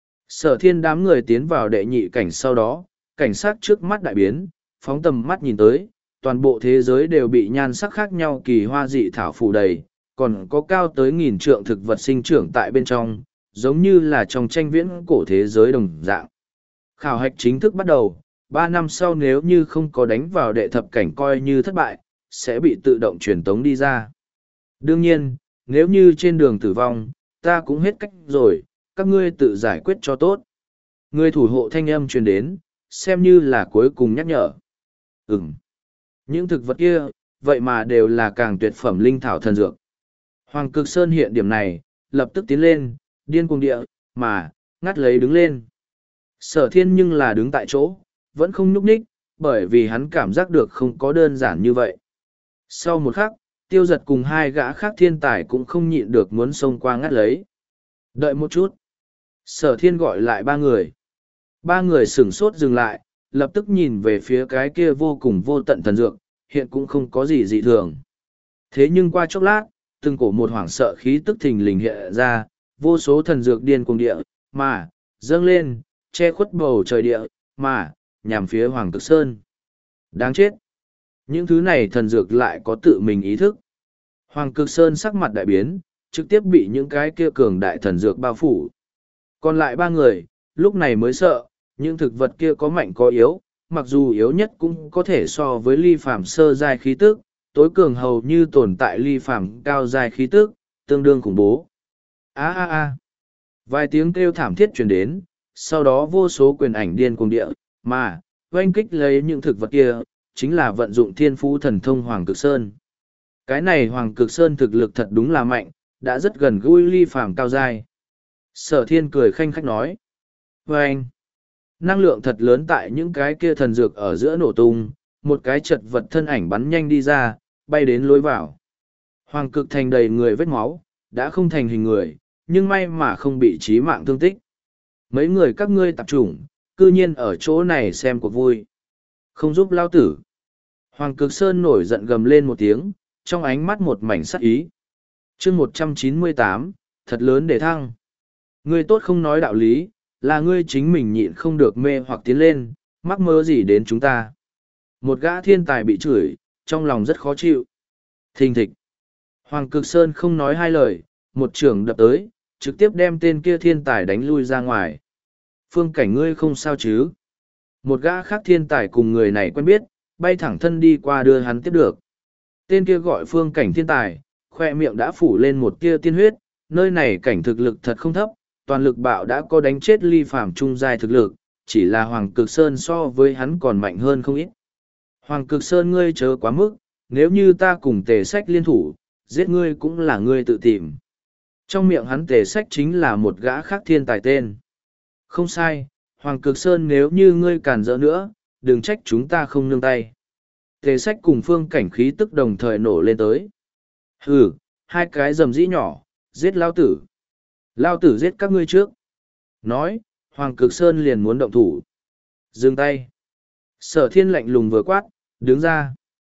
Sở thiên đám người tiến vào đệ nhị cảnh sau đó, cảnh sát trước mắt đại biến, phóng tầm mắt nhìn tới, toàn bộ thế giới đều bị nhan sắc khác nhau kỳ hoa dị thảo phủ đầy, còn có cao tới nghìn trượng thực vật sinh trưởng tại bên trong, giống như là trong tranh viễn cổ thế giới đồng dạng. Khảo hạch chính thức bắt đầu, ba năm sau nếu như không có đánh vào đệ thập cảnh coi như thất bại, sẽ bị tự động truyền tống đi ra. Đương nhiên, nếu như trên đường tử vong, ta cũng hết cách rồi, các ngươi tự giải quyết cho tốt. Người thủ hộ thanh âm truyền đến, xem như là cuối cùng nhắc nhở. Ừm. Những thực vật kia, vậy mà đều là càng tuyệt phẩm linh thảo thần dược. Hoàng Cực Sơn hiện điểm này, lập tức tiến lên, điên cuồng địa, mà, ngắt lấy đứng lên. Sở thiên nhưng là đứng tại chỗ, vẫn không nhúc nhích, bởi vì hắn cảm giác được không có đơn giản như vậy. Sau một khắc, tiêu giật cùng hai gã khác thiên tài cũng không nhịn được muốn xông qua ngắt lấy. Đợi một chút. Sở thiên gọi lại ba người. Ba người sửng sốt dừng lại, lập tức nhìn về phía cái kia vô cùng vô tận thần dược, hiện cũng không có gì dị thường. Thế nhưng qua chốc lát, từng cổ một hoảng sợ khí tức thình lình hiện ra, vô số thần dược điên cuồng địa, mà, dâng lên, che khuất bầu trời địa, mà, nhằm phía Hoàng Cực Sơn. Đáng chết! Những thứ này thần dược lại có tự mình ý thức. Hoàng Cực Sơn sắc mặt đại biến, trực tiếp bị những cái kia cường đại thần dược bao phủ. Còn lại ba người, lúc này mới sợ, những thực vật kia có mạnh có yếu, mặc dù yếu nhất cũng có thể so với ly phàm sơ giai khí tức, tối cường hầu như tồn tại ly phàm cao giai khí tức, tương đương khủng bố. A a a! Vài tiếng kêu thảm thiết truyền đến, sau đó vô số quyền ảnh điên cuồng địa, mà, oanh kích lấy những thực vật kia, chính là vận dụng thiên phú thần thông Hoàng Cực Sơn. Cái này Hoàng Cực Sơn thực lực thật đúng là mạnh, đã rất gần gũi ly phàm cao giai. Sở thiên cười khanh khách nói. Oanh! Năng lượng thật lớn tại những cái kia thần dược ở giữa nổ tung, một cái chật vật thân ảnh bắn nhanh đi ra, bay đến lối vào. Hoàng Cực thành đầy người vết máu, đã không thành hình người, nhưng may mà không bị chí mạng thương tích. Mấy người các ngươi tạp chủng, cư nhiên ở chỗ này xem cuộc vui. Không giúp lao tử. Hoàng Cực Sơn nổi giận gầm lên một tiếng, trong ánh mắt một mảnh sắc ý. chương một trăm chín mươi tám, thật lớn để thăng. Ngươi tốt không nói đạo lý, là ngươi chính mình nhịn không được mê hoặc tiến lên, Mắc mơ gì đến chúng ta? Một gã thiên tài bị chửi, trong lòng rất khó chịu. Thình thịch. Hoàng Cực Sơn không nói hai lời, một trưởng đập tới, trực tiếp đem tên kia thiên tài đánh lui ra ngoài. Phương Cảnh ngươi không sao chứ? Một gã khác thiên tài cùng người này quen biết, bay thẳng thân đi qua đưa hắn tiếp được. Tên kia gọi Phương Cảnh thiên tài, khoe miệng đã phủ lên một tia tiên huyết, nơi này cảnh thực lực thật không thấp, toàn lực bạo đã có đánh chết ly phàm trung giai thực lực, chỉ là Hoàng Cực Sơn so với hắn còn mạnh hơn không ít. Hoàng Cực Sơn ngươi chớ quá mức, nếu như ta cùng Tề Sách liên thủ, giết ngươi cũng là ngươi tự tìm. Trong miệng hắn Tề Sách chính là một gã khác thiên tài tên. Không sai, Hoàng Cực Sơn nếu như ngươi cản rỡ nữa, đừng trách chúng ta không nương tay. Tề Sách cùng Phương Cảnh khí tức đồng thời nổ lên tới. Hừ, hai cái rầm rĩ nhỏ, giết lao tử. Lao tử giết các ngươi trước. Nói, Hoàng Cực Sơn liền muốn động thủ. Dừng tay. Sở Thiên lạnh lùng vừa quát, đứng ra.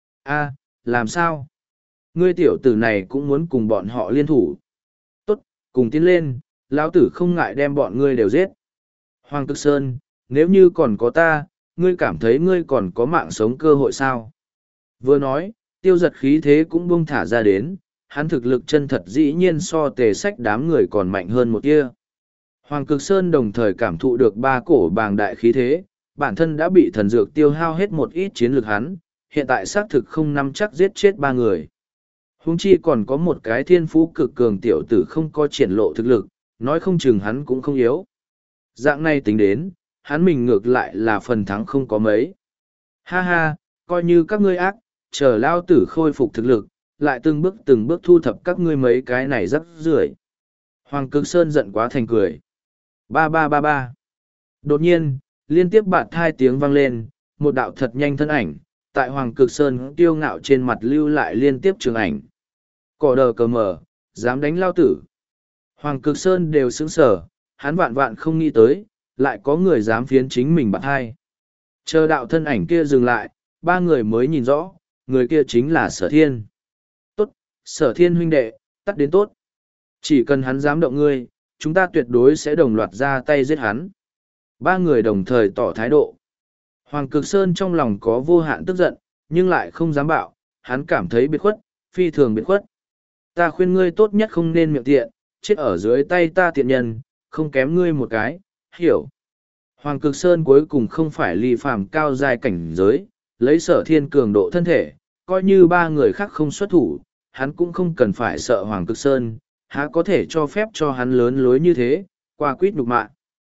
A, làm sao? Ngươi tiểu tử này cũng muốn cùng bọn họ liên thủ. Tốt, cùng tiến lên, lão tử không ngại đem bọn ngươi đều giết. Hoàng Cực Sơn, nếu như còn có ta, ngươi cảm thấy ngươi còn có mạng sống cơ hội sao? Vừa nói, tiêu giật khí thế cũng buông thả ra đến, hắn thực lực chân thật dĩ nhiên so Tề Sách đám người còn mạnh hơn một tia. Hoàng Cực Sơn đồng thời cảm thụ được ba cổ bàng đại khí thế, bản thân đã bị thần dược tiêu hao hết một ít chiến lược hắn, hiện tại xác thực không nắm chắc giết chết ba người. Huống chi còn có một cái thiên phú cực cường tiểu tử không có triển lộ thực lực, nói không chừng hắn cũng không yếu. Dạng này tính đến, hắn mình ngược lại là phần thắng không có mấy. Ha ha, coi như các ngươi ác, chờ lao tử khôi phục thực lực, lại từng bước từng bước thu thập các ngươi mấy cái này rắc rưởi. Hoàng Cực Sơn giận quá thành cười. Ba ba ba ba. Đột nhiên, liên tiếp bạt hai tiếng vang lên, một đạo thật nhanh thân ảnh, tại Hoàng Cực Sơn tiêu ngạo trên mặt lưu lại liên tiếp trường ảnh. Cỏ đờ cờ mờ, dám đánh lao tử. Hoàng Cực Sơn đều sững sờ, hắn vạn vạn không nghĩ tới, lại có người dám phiến chính mình bạt hai. Chờ đạo thân ảnh kia dừng lại, ba người mới nhìn rõ, người kia chính là Sở Thiên. Tốt, Sở Thiên huynh đệ, tắt đến tốt. Chỉ cần hắn dám động ngươi, chúng ta tuyệt đối sẽ đồng loạt ra tay giết hắn. Ba người đồng thời tỏ thái độ. Hoàng Cực Sơn trong lòng có vô hạn tức giận, nhưng lại không dám bạo, hắn cảm thấy biệt khuất, phi thường biệt khuất. Ta khuyên ngươi tốt nhất không nên miệng tiện, chết ở dưới tay ta tiện nhân, không kém ngươi một cái, hiểu. Hoàng Cực Sơn cuối cùng không phải ly phàm cao giai cảnh giới, lấy Sở Thiên cường độ thân thể, coi như ba người khác không xuất thủ, hắn cũng không cần phải sợ Hoàng Cực Sơn, há có thể cho phép cho hắn lớn lối như thế, qua quýt nhục mạ.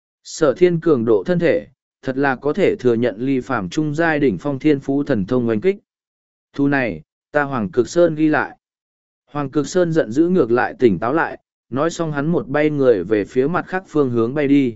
Sở Thiên cường độ thân thể, thật là có thể thừa nhận ly phàm trung giai đỉnh phong thiên phú thần thông oanh kích. Thu này, ta Hoàng Cực Sơn ghi lại. Hoàng Cực Sơn giận dữ ngược lại tỉnh táo lại, nói xong hắn một bay người về phía mặt khác phương hướng bay đi.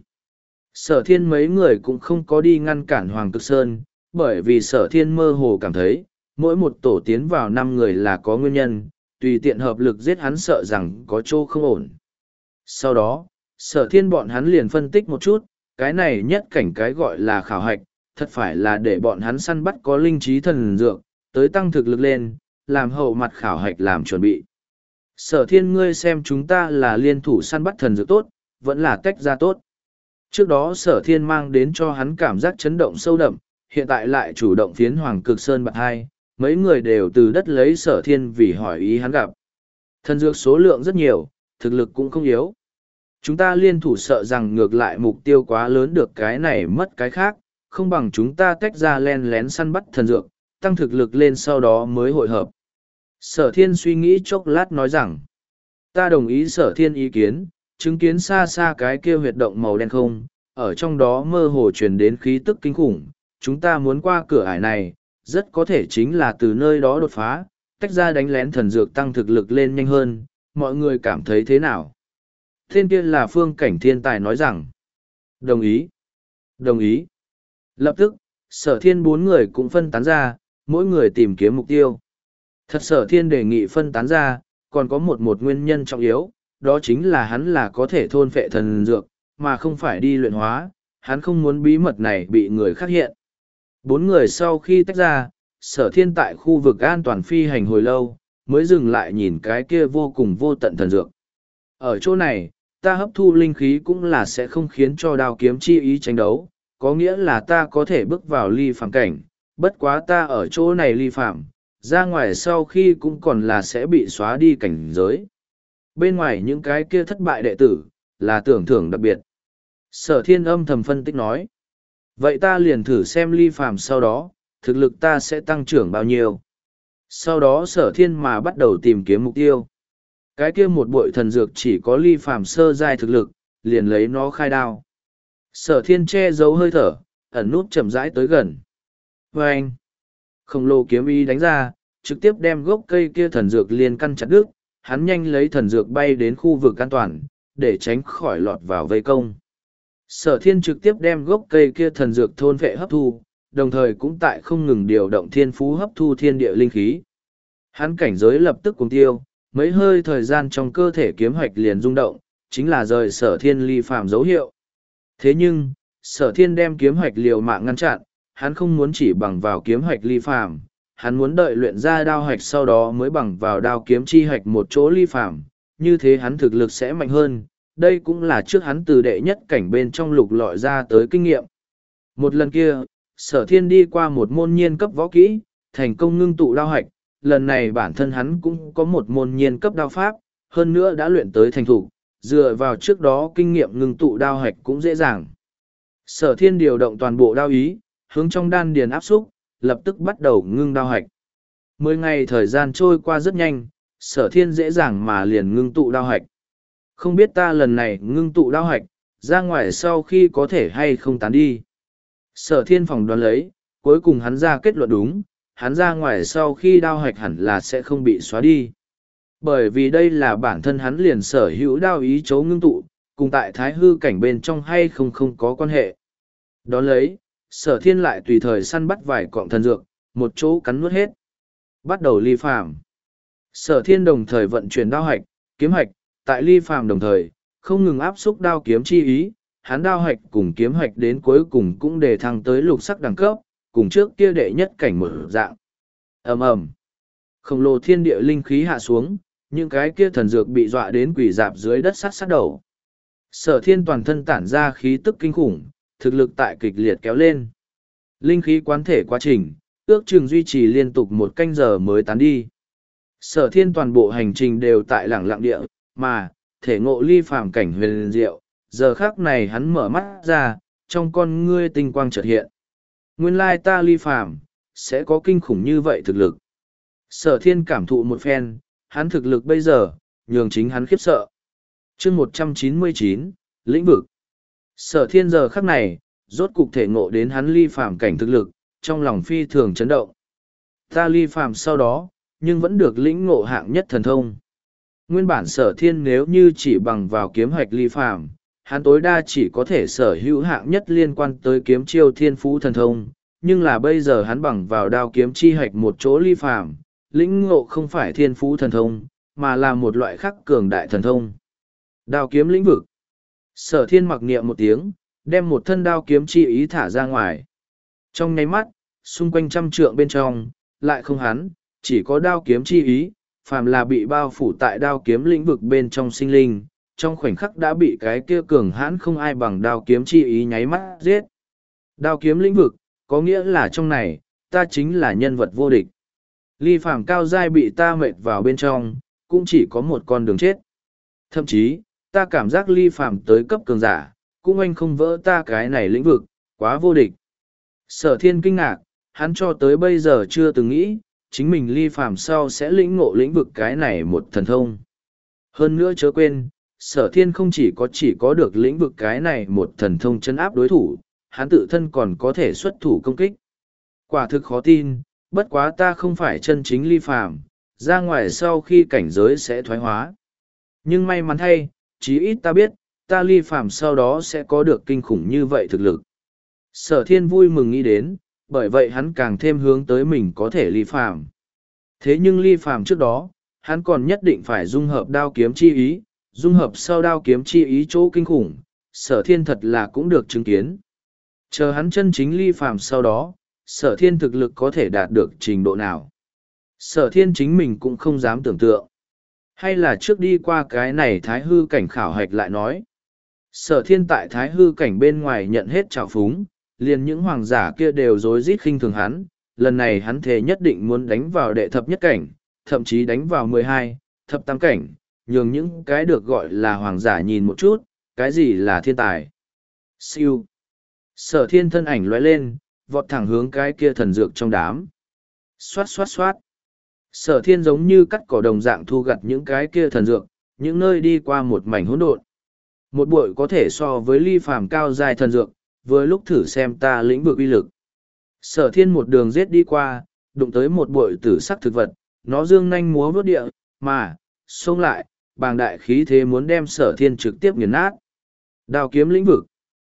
Sở Thiên mấy người cũng không có đi ngăn cản Hoàng Cực Sơn, bởi vì Sở Thiên mơ hồ cảm thấy, mỗi một tổ tiến vào năm người là có nguyên nhân, tùy tiện hợp lực giết hắn sợ rằng có chỗ không ổn. Sau đó, Sở Thiên bọn hắn liền phân tích một chút, cái này nhất cảnh cái gọi là khảo hạch, thật phải là để bọn hắn săn bắt có linh trí thần dược, tới tăng thực lực lên, làm hậu mặt khảo hạch làm chuẩn bị. Sở Thiên ngươi xem chúng ta là liên thủ săn bắt thần dược tốt, vẫn là tách ra tốt. Trước đó Sở Thiên mang đến cho hắn cảm giác chấn động sâu đậm, hiện tại lại chủ động phiến Hoàng Cực Sơn bạc hai, mấy người đều từ đất lấy Sở Thiên vì hỏi ý hắn gặp. Thần dược số lượng rất nhiều, thực lực cũng không yếu. Chúng ta liên thủ sợ rằng ngược lại mục tiêu quá lớn được cái này mất cái khác, không bằng chúng ta tách ra len lén săn bắt thần dược, tăng thực lực lên sau đó mới hội hợp. Sở Thiên suy nghĩ chốc lát nói rằng, ta đồng ý Sở Thiên ý kiến, chứng kiến xa xa cái kia huyệt động màu đen không, ở trong đó mơ hồ truyền đến khí tức kinh khủng, chúng ta muốn qua cửa ải này, rất có thể chính là từ nơi đó đột phá, tách ra đánh lén thần dược tăng thực lực lên nhanh hơn, mọi người cảm thấy thế nào? Thiên kia là Phương Cảnh thiên tài nói rằng, đồng ý, đồng ý. Lập tức, Sở Thiên bốn người cũng phân tán ra, mỗi người tìm kiếm mục tiêu. Thật Sở Thiên đề nghị phân tán ra, còn có một một nguyên nhân trọng yếu, đó chính là hắn là có thể thôn phệ thần dược, mà không phải đi luyện hóa, hắn không muốn bí mật này bị người khác hiện. Bốn người sau khi tách ra, Sở Thiên tại khu vực an toàn phi hành hồi lâu, mới dừng lại nhìn cái kia vô cùng vô tận thần dược. Ở chỗ này, ta hấp thu linh khí cũng là sẽ không khiến cho đao kiếm chi ý tranh đấu, có nghĩa là ta có thể bước vào ly phàm cảnh, bất quá ta ở chỗ này ly phàm, ra ngoài sau khi cũng còn là sẽ bị xóa đi cảnh giới. Bên ngoài những cái kia thất bại đệ tử, là tưởng thưởng đặc biệt. Sở thiên âm thầm phân tích nói. Vậy ta liền thử xem ly phàm sau đó, thực lực ta sẽ tăng trưởng bao nhiêu. Sau đó sở thiên mà bắt đầu tìm kiếm mục tiêu. Cái kia một bội thần dược chỉ có ly phàm sơ giai thực lực, liền lấy nó khai đao. Sở thiên che giấu hơi thở, ẩn nút chậm rãi tới gần. Và anh, khổng lồ kiếm ý đánh ra, trực tiếp đem gốc cây kia thần dược liền căn chặt đứt, hắn nhanh lấy thần dược bay đến khu vực an toàn, để tránh khỏi lọt vào vây công. Sở thiên trực tiếp đem gốc cây kia thần dược thôn vệ hấp thu, đồng thời cũng tại không ngừng điều động thiên phú hấp thu thiên địa linh khí. Hắn cảnh giới lập tức cuồng tiêu, mấy hơi thời gian trong cơ thể kiếm hoạch liền rung động, chính là rời sở thiên ly phàm dấu hiệu. Thế nhưng, sở thiên đem kiếm hoạch liều mạng ngăn chặn, hắn không muốn chỉ bằng vào kiếm hoạch ly phàm, hắn muốn đợi luyện ra đao hoạch sau đó mới bằng vào đao kiếm chi hoạch một chỗ ly phàm, như thế hắn thực lực sẽ mạnh hơn. Đây cũng là trước hắn từ đệ nhất cảnh bên trong lục lọi ra tới kinh nghiệm. Một lần kia, sở thiên đi qua một môn nhiên cấp võ kỹ, thành công ngưng tụ đao hạch, lần này bản thân hắn cũng có một môn nhiên cấp đao pháp, hơn nữa đã luyện tới thành thủ, dựa vào trước đó kinh nghiệm ngưng tụ đao hạch cũng dễ dàng. Sở thiên điều động toàn bộ đao ý, hướng trong đan điền áp xúc, lập tức bắt đầu ngưng đao hạch. Mười ngày thời gian trôi qua rất nhanh, sở thiên dễ dàng mà liền ngưng tụ đao hạch. Không biết ta lần này ngưng tụ đao hạch, ra ngoài sau khi có thể hay không tán đi. Sở thiên phỏng đoán lấy, cuối cùng hắn ra kết luận đúng, hắn ra ngoài sau khi đao hạch hẳn là sẽ không bị xóa đi. Bởi vì đây là bản thân hắn liền sở hữu đao ý chấu ngưng tụ, cùng tại thái hư cảnh bên trong hay không không có quan hệ. Đón lấy, sở thiên lại tùy thời săn bắt vài cọng thần dược, một chỗ cắn nuốt hết. Bắt đầu ly phàm. Sở thiên đồng thời vận chuyển đao hạch, kiếm hạch, tại ly phàm đồng thời, không ngừng áp xúc đao kiếm chi ý, hắn đao hạch cùng kiếm hạch đến cuối cùng cũng đề thăng tới lục sắc đẳng cấp, cùng trước kia đệ nhất cảnh mở dạng. ầm ầm, khổng lồ thiên địa linh khí hạ xuống, những cái kia thần dược bị dọa đến quỷ dạp dưới đất sát sát đầu. Sở thiên toàn thân tản ra khí tức kinh khủng, thực lực tại kịch liệt kéo lên. Linh khí quán thể quá trình, ước chừng duy trì liên tục một canh giờ mới tán đi. Sở thiên toàn bộ hành trình đều tại lẳng lặng địa, mà, thể ngộ ly phàm cảnh huyền diệu, giờ khác này hắn mở mắt ra, trong con ngươi tinh quang chợt hiện. Nguyên lai ta ly phàm, sẽ có kinh khủng như vậy thực lực. Sở thiên cảm thụ một phen, hắn thực lực bây giờ, nhường chính hắn khiếp sợ. chương một trăm chín mươi chín, lĩnh vực. Sở thiên giờ khắc này, rốt cục thể ngộ đến hắn ly phàm cảnh thực lực, trong lòng phi thường chấn động. Ta ly phàm sau đó, nhưng vẫn được lĩnh ngộ hạng nhất thần thông. Nguyên bản sở thiên nếu như chỉ bằng vào kiếm hoạch ly phàm, hắn tối đa chỉ có thể sở hữu hạng nhất liên quan tới kiếm chiêu thiên phú thần thông, nhưng là bây giờ hắn bằng vào đao kiếm chi hoạch một chỗ ly phàm, lĩnh ngộ không phải thiên phú thần thông, mà là một loại khắc cường đại thần thông. Đao kiếm lĩnh vực. Sở thiên mặc niệm một tiếng, đem một thân đao kiếm chi ý thả ra ngoài. Trong nháy mắt, xung quanh trăm trượng bên trong, lại không hắn, chỉ có đao kiếm chi ý, phàm là bị bao phủ tại đao kiếm lĩnh vực bên trong sinh linh, trong khoảnh khắc đã bị cái kia cường hãn không ai bằng đao kiếm chi ý nháy mắt giết. Đao kiếm lĩnh vực, có nghĩa là trong này, ta chính là nhân vật vô địch. Ly phàm cao giai bị ta mệt vào bên trong, cũng chỉ có một con đường chết. Thậm chí, ta cảm giác ly phàm tới cấp cường giả, cũng anh không vỡ ta cái này lĩnh vực, quá vô địch. Sở thiên kinh ngạc, hắn cho tới bây giờ chưa từng nghĩ, chính mình ly phàm sau sẽ lĩnh ngộ lĩnh vực cái này một thần thông. Hơn nữa chớ quên, sở thiên không chỉ có chỉ có được lĩnh vực cái này một thần thông chân áp đối thủ, hắn tự thân còn có thể xuất thủ công kích. Quả thực khó tin, bất quá ta không phải chân chính ly phàm, ra ngoài sau khi cảnh giới sẽ thoái hóa. Nhưng may mắn thay, chí ít ta biết, ta ly phàm sau đó sẽ có được kinh khủng như vậy thực lực. Sở thiên vui mừng nghĩ đến, bởi vậy hắn càng thêm hướng tới mình có thể ly phàm. Thế nhưng ly phàm trước đó, hắn còn nhất định phải dung hợp đao kiếm chi ý, dung hợp sau đao kiếm chi ý chỗ kinh khủng, sở thiên thật là cũng được chứng kiến. Chờ hắn chân chính ly phàm sau đó, sở thiên thực lực có thể đạt được trình độ nào. Sở thiên chính mình cũng không dám tưởng tượng. Hay là trước đi qua cái này thái hư cảnh khảo hạch lại nói. Sở thiên tại thái hư cảnh bên ngoài nhận hết trào phúng, liền những hoàng giả kia đều rối rít khinh thường hắn, lần này hắn thề nhất định muốn đánh vào đệ thập nhất cảnh, thậm chí đánh vào mười hai, thập tam cảnh, nhường những cái được gọi là hoàng giả nhìn một chút, cái gì là thiên tài. Siêu. Sở thiên thân ảnh lóe lên, vọt thẳng hướng cái kia thần dược trong đám. Xoát xoát xoát. Sở thiên giống như cắt cỏ đồng dạng thu gặt những cái kia thần dược, những nơi đi qua một mảnh hỗn độn. Một bụi có thể so với ly phàm cao dài thần dược, vừa lúc thử xem ta lĩnh vực uy lực. Sở thiên một đường giết đi qua, đụng tới một bụi tử sắc thực vật, nó dương nanh múa vớt địa, mà, xông lại, bàng đại khí thế muốn đem sở thiên trực tiếp nghiền nát. Đao kiếm lĩnh vực.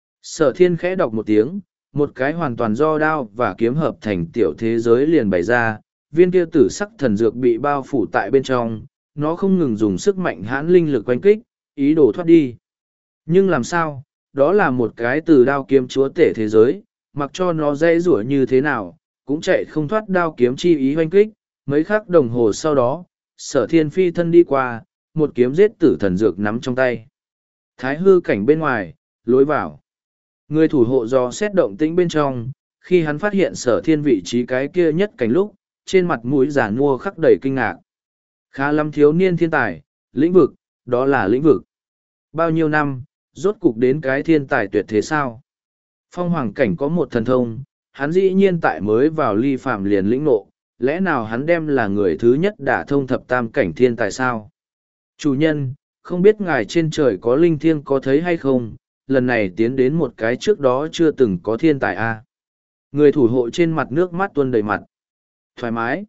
Sở thiên khẽ đọc một tiếng, một cái hoàn toàn do đao và kiếm hợp thành tiểu thế giới liền bày ra, viên kia tử sắc thần dược bị bao phủ tại bên trong, nó không ngừng dùng sức mạnh hãn linh lực quanh kích, ý đồ thoát đi. Nhưng làm sao, đó là một cái từ đao kiếm chúa tể thế giới, mặc cho nó dễ rủa như thế nào, cũng chạy không thoát đao kiếm chi ý hoanh kích. Mấy khắc đồng hồ sau đó, sở thiên phi thân đi qua, một kiếm giết tử thần dược nắm trong tay. Thái hư cảnh bên ngoài, lối vào. Người thủ hộ do xét động tĩnh bên trong, khi hắn phát hiện sở thiên vị trí cái kia nhất cảnh lúc, trên mặt mũi giả nua khắc đầy kinh ngạc. Khá lắm thiếu niên thiên tài, lĩnh vực, đó là lĩnh vực. Bao nhiêu năm, rốt cục đến cái thiên tài tuyệt thế sao? Phong hoàng cảnh có một thần thông, hắn dĩ nhiên tại mới vào ly phàm liền lĩnh nộ, lẽ nào hắn đem là người thứ nhất đả thông thập tam cảnh thiên tài sao? Chủ nhân, không biết ngài trên trời có linh thiêng có thấy hay không, lần này tiến đến một cái trước đó chưa từng có thiên tài a à? Người thủ hộ trên mặt nước mắt tuôn đầy mặt. Thoải mái.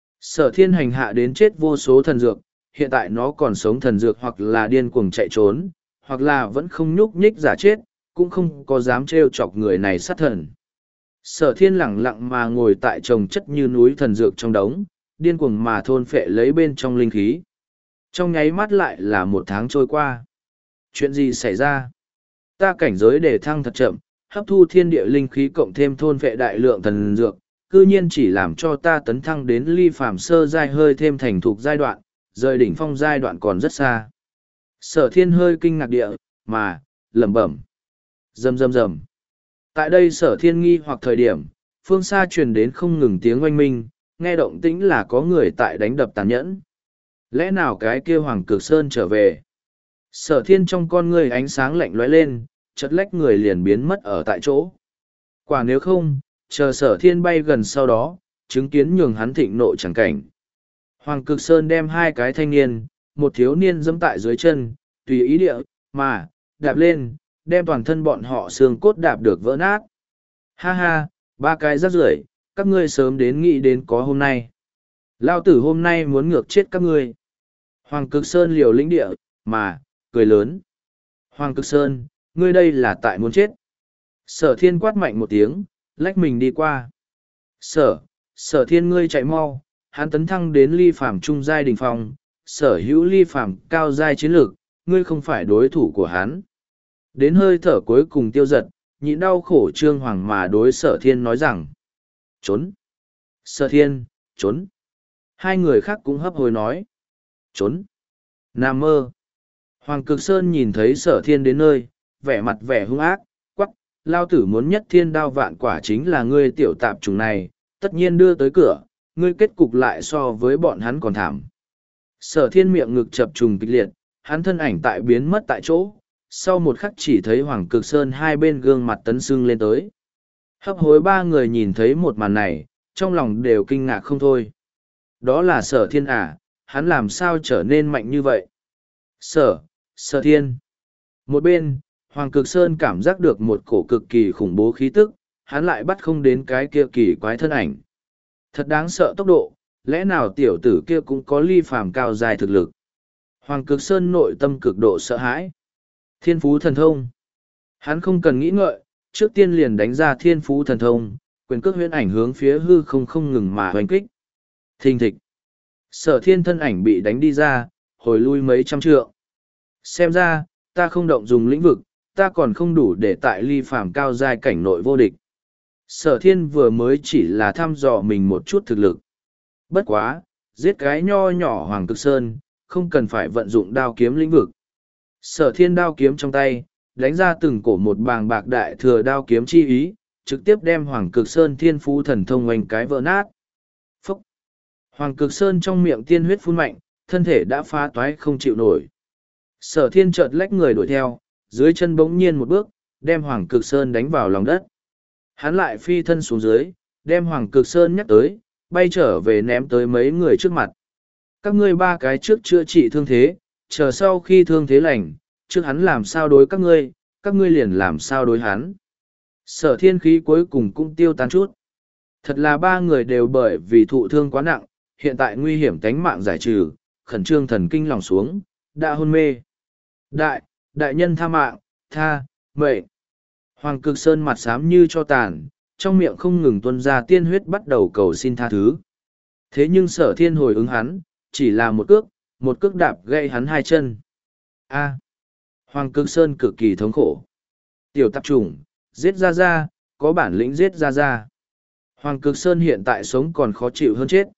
Sở thiên hành hạ đến chết vô số thần dược, hiện tại nó còn sống thần dược hoặc là điên cuồng chạy trốn, hoặc là vẫn không nhúc nhích giả chết, cũng không có dám trêu chọc người này sát thần. Sở thiên lẳng lặng mà ngồi tại trồng chất như núi thần dược trong đống, điên cuồng mà thôn phệ lấy bên trong linh khí. Trong nháy mắt lại là một tháng trôi qua. Chuyện gì xảy ra? Ta cảnh giới đề thăng thật chậm, hấp thu thiên địa linh khí cộng thêm thôn phệ đại lượng thần dược, cư nhiên chỉ làm cho ta tấn thăng đến ly phàm sơ giai hơi thêm thành thục giai đoạn, rời đỉnh phong giai đoạn còn rất xa. Sở thiên hơi kinh ngạc địa, mà, lẩm bẩm. Rầm rầm rầm. Tại đây sở thiên nghi hoặc thời điểm, phương xa truyền đến không ngừng tiếng oanh minh, nghe động tĩnh là có người tại đánh đập tàn nhẫn. Lẽ nào cái kia Hoàng Cực Sơn trở về? Sở thiên trong con người ánh sáng lạnh lóe lên, chật lách người liền biến mất ở tại chỗ. Quả nếu không, chờ sở thiên bay gần sau đó, chứng kiến nhường hắn thịnh nộ chẳng cảnh. Hoàng Cực Sơn đem hai cái thanh niên, một thiếu niên dẫm tại dưới chân, tùy ý địa, mà, đạp lên, đem toàn thân bọn họ xương cốt đạp được vỡ nát. Ha ha, ba cái rác rưởi, các ngươi sớm đến nghĩ đến có hôm nay. Lao tử hôm nay muốn ngược chết các ngươi. Hoàng Cực Sơn liều lĩnh địa, mà, cười lớn. Hoàng Cực Sơn, ngươi đây là tại muốn chết. Sở thiên quát mạnh một tiếng, lách mình đi qua. Sở, sở thiên ngươi chạy mau, hắn tấn thăng đến ly phàm trung giai đỉnh phong, sở hữu ly phàm cao giai chiến lược, ngươi không phải đối thủ của hắn. Đến hơi thở cuối cùng tiêu giật, nhịn đau khổ trương hoàng mà đối sở thiên nói rằng. Trốn. Sở thiên, trốn. Hai người khác cũng hấp hối nói. Trốn. Nam mơ. Hoàng Cực Sơn nhìn thấy sở thiên đến nơi, vẻ mặt vẻ hung ác, quắc, lao tử muốn nhất thiên đao vạn quả chính là ngươi tiểu tạp trùng này, tất nhiên đưa tới cửa, ngươi kết cục lại so với bọn hắn còn thảm. Sở thiên miệng ngực chập trùng kịch liệt, hắn thân ảnh tại biến mất tại chỗ, sau một khắc chỉ thấy Hoàng Cực Sơn hai bên gương mặt tấn sưng lên tới. Hấp hối ba người nhìn thấy một màn này, trong lòng đều kinh ngạc không thôi. Đó là sở thiên à, hắn làm sao trở nên mạnh như vậy? Sở, sở thiên. Một bên, Hoàng Cực Sơn cảm giác được một cổ cực kỳ khủng bố khí tức, hắn lại bắt không đến cái kia kỳ quái thân ảnh. Thật đáng sợ tốc độ, lẽ nào tiểu tử kia cũng có ly phàm cao dài thực lực? Hoàng Cực Sơn nội tâm cực độ sợ hãi. Thiên phú thần thông. Hắn không cần nghĩ ngợi, trước tiên liền đánh ra thiên phú thần thông, quyền cước huyễn ảnh hướng phía hư không không ngừng mà hoành kích. Thình thịch. Sở thiên thân ảnh bị đánh đi ra, hồi lui mấy trăm trượng. Xem ra, ta không động dùng lĩnh vực, ta còn không đủ để tại ly phàm cao giai cảnh nội vô địch. Sở thiên vừa mới chỉ là thăm dò mình một chút thực lực. Bất quá, giết cái nho nhỏ Hoàng Cực Sơn, không cần phải vận dụng đao kiếm lĩnh vực. Sở thiên đao kiếm trong tay, đánh ra từng cổ một bàng bạc đại thừa đao kiếm chi ý, trực tiếp đem Hoàng Cực Sơn thiên phú thần thông oanh cái vỡ nát. Phúc! Hoàng Cực Sơn trong miệng tiên huyết phun mạnh, thân thể đã phá toái không chịu nổi. Sở thiên chợt lách người đuổi theo, dưới chân bỗng nhiên một bước, đem Hoàng Cực Sơn đánh vào lòng đất. Hắn lại phi thân xuống dưới, đem Hoàng Cực Sơn nhắc tới, bay trở về ném tới mấy người trước mặt. Các ngươi ba cái trước chữa trị thương thế, chờ sau khi thương thế lành, trước hắn làm sao đối các ngươi, các ngươi liền làm sao đối hắn. Sở thiên khí cuối cùng cũng tiêu tán chút. Thật là ba người đều bởi vì thụ thương quá nặng, hiện tại nguy hiểm tánh mạng giải trừ, khẩn trương thần kinh lòng xuống, đã hôn mê. Đại, đại nhân tha mạng, tha, mệnh. Hoàng Cực Sơn mặt xám như cho tàn, trong miệng không ngừng tuôn ra tiên huyết bắt đầu cầu xin tha thứ. Thế nhưng sở thiên hồi ứng hắn, chỉ là một cước, một cước đạp gãy hắn hai chân. A. Hoàng Cực Sơn cực kỳ thống khổ. Tiểu tạp trùng, giết ra ra, có bản lĩnh giết ra ra. Hoàng Cực Sơn hiện tại sống còn khó chịu hơn chết.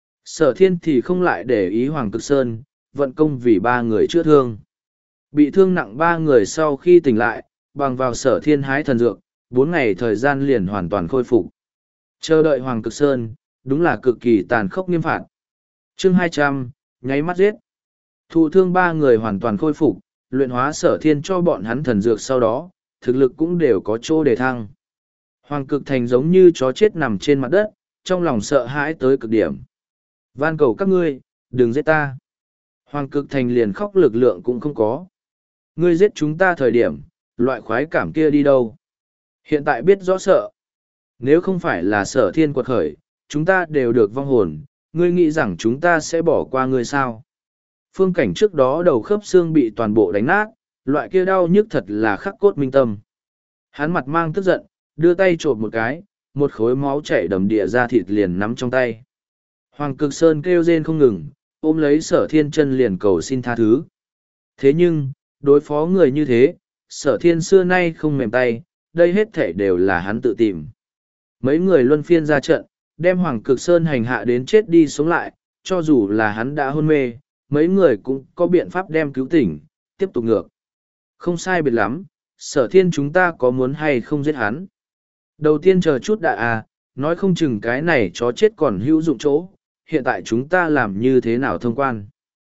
Sở thiên thì không lại để ý Hoàng Cực Sơn, vận công vì ba người chữa thương. Bị thương nặng ba người sau khi tỉnh lại, bằng vào sở thiên hái thần dược, bốn ngày thời gian liền hoàn toàn khôi phục. Chờ đợi Hoàng Cực Sơn, đúng là cực kỳ tàn khốc nghiêm phạt. Chương hai trăm, nháy mắt giết. Thụ thương ba người hoàn toàn khôi phục, luyện hóa sở thiên cho bọn hắn thần dược sau đó, thực lực cũng đều có chỗ để thăng. Hoàng Cực Thành giống như chó chết nằm trên mặt đất, trong lòng sợ hãi tới cực điểm. Van cầu các ngươi, đừng giết ta. Hoàng Cực Thành liền khóc lực lượng cũng không có. Ngươi giết chúng ta thời điểm, loại khoái cảm kia đi đâu? Hiện tại biết rõ sợ. Nếu không phải là sở thiên quật khởi, chúng ta đều được vong hồn, ngươi nghĩ rằng chúng ta sẽ bỏ qua ngươi sao? Phương Cảnh trước đó đầu khớp xương bị toàn bộ đánh nát, loại kia đau nhức thật là khắc cốt minh tâm. Hắn mặt mang tức giận, đưa tay trộm một cái, một khối máu chảy đầm địa ra thịt liền nắm trong tay. Hoàng Cực Sơn kêu rên không ngừng, ôm lấy sở thiên chân liền cầu xin tha thứ. Thế nhưng, đối phó người như thế, sở thiên xưa nay không mềm tay, đây hết thể đều là hắn tự tìm. Mấy người luân phiên ra trận, đem Hoàng Cực Sơn hành hạ đến chết đi sống lại, cho dù là hắn đã hôn mê, mấy người cũng có biện pháp đem cứu tỉnh, tiếp tục ngược. Không sai biệt lắm, sở thiên chúng ta có muốn hay không giết hắn. Đầu tiên chờ chút đã à, nói không chừng cái này chó chết còn hữu dụng chỗ, hiện tại chúng ta làm như thế nào thông quan.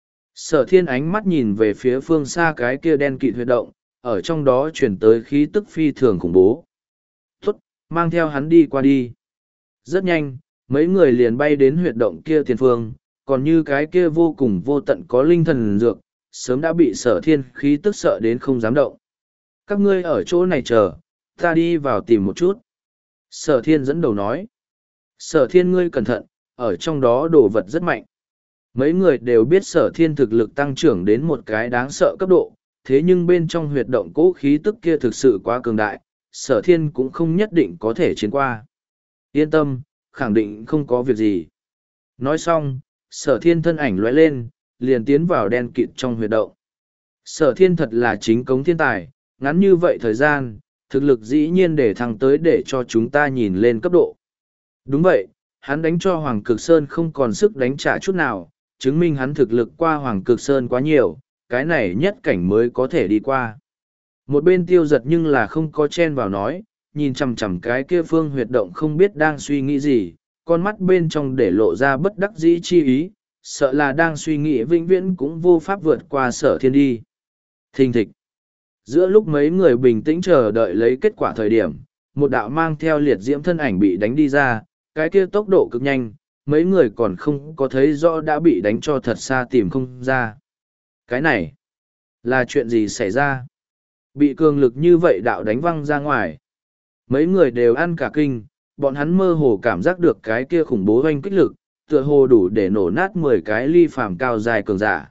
Sở thiên ánh mắt nhìn về phía phương xa cái kia đen kịt huyệt động, ở trong đó chuyển tới khí tức phi thường khủng bố. Tốt, mang theo hắn đi qua đi. Rất nhanh, mấy người liền bay đến huyệt động kia tiền phương, còn như cái kia vô cùng vô tận có linh thần dược, sớm đã bị sở thiên khí tức sợ đến không dám động. Các ngươi ở chỗ này chờ, ta đi vào tìm một chút. Sở thiên dẫn đầu nói. Sở thiên ngươi cẩn thận, ở trong đó đồ vật rất mạnh. Mấy người đều biết sở thiên thực lực tăng trưởng đến một cái đáng sợ cấp độ, thế nhưng bên trong huyệt động cố khí tức kia thực sự quá cường đại, sở thiên cũng không nhất định có thể chiến qua. Yên tâm, khẳng định không có việc gì. Nói xong, sở thiên thân ảnh lóe lên, liền tiến vào đen kịt trong huyệt động. Sở thiên thật là chính cống thiên tài, ngắn như vậy thời gian, thực lực dĩ nhiên để thăng tới để cho chúng ta nhìn lên cấp độ. Đúng vậy, hắn đánh cho Hoàng Cực Sơn không còn sức đánh trả chút nào, chứng minh hắn thực lực qua Hoàng Cực Sơn quá nhiều, cái này nhất cảnh mới có thể đi qua. Một bên Tiêu Giật nhưng là không có chen vào nói, nhìn chằm chằm cái kia phương huyệt động không biết đang suy nghĩ gì, con mắt bên trong để lộ ra bất đắc dĩ chi ý, sợ là đang suy nghĩ vĩnh viễn cũng vô pháp vượt qua sở thiên đi. Thình thịch. Giữa lúc mấy người bình tĩnh chờ đợi lấy kết quả thời điểm, một đạo mang theo liệt diễm thân ảnh bị đánh đi ra, cái kia tốc độ cực nhanh, mấy người còn không có thấy rõ đã bị đánh cho thật xa tìm không ra. Cái này, là chuyện gì xảy ra? Bị cường lực như vậy đạo đánh văng ra ngoài. Mấy người đều ăn cả kinh, bọn hắn mơ hồ cảm giác được cái kia khủng bố hoanh kích lực, tựa hồ đủ để nổ nát mười cái ly phàm cao dài cường giả.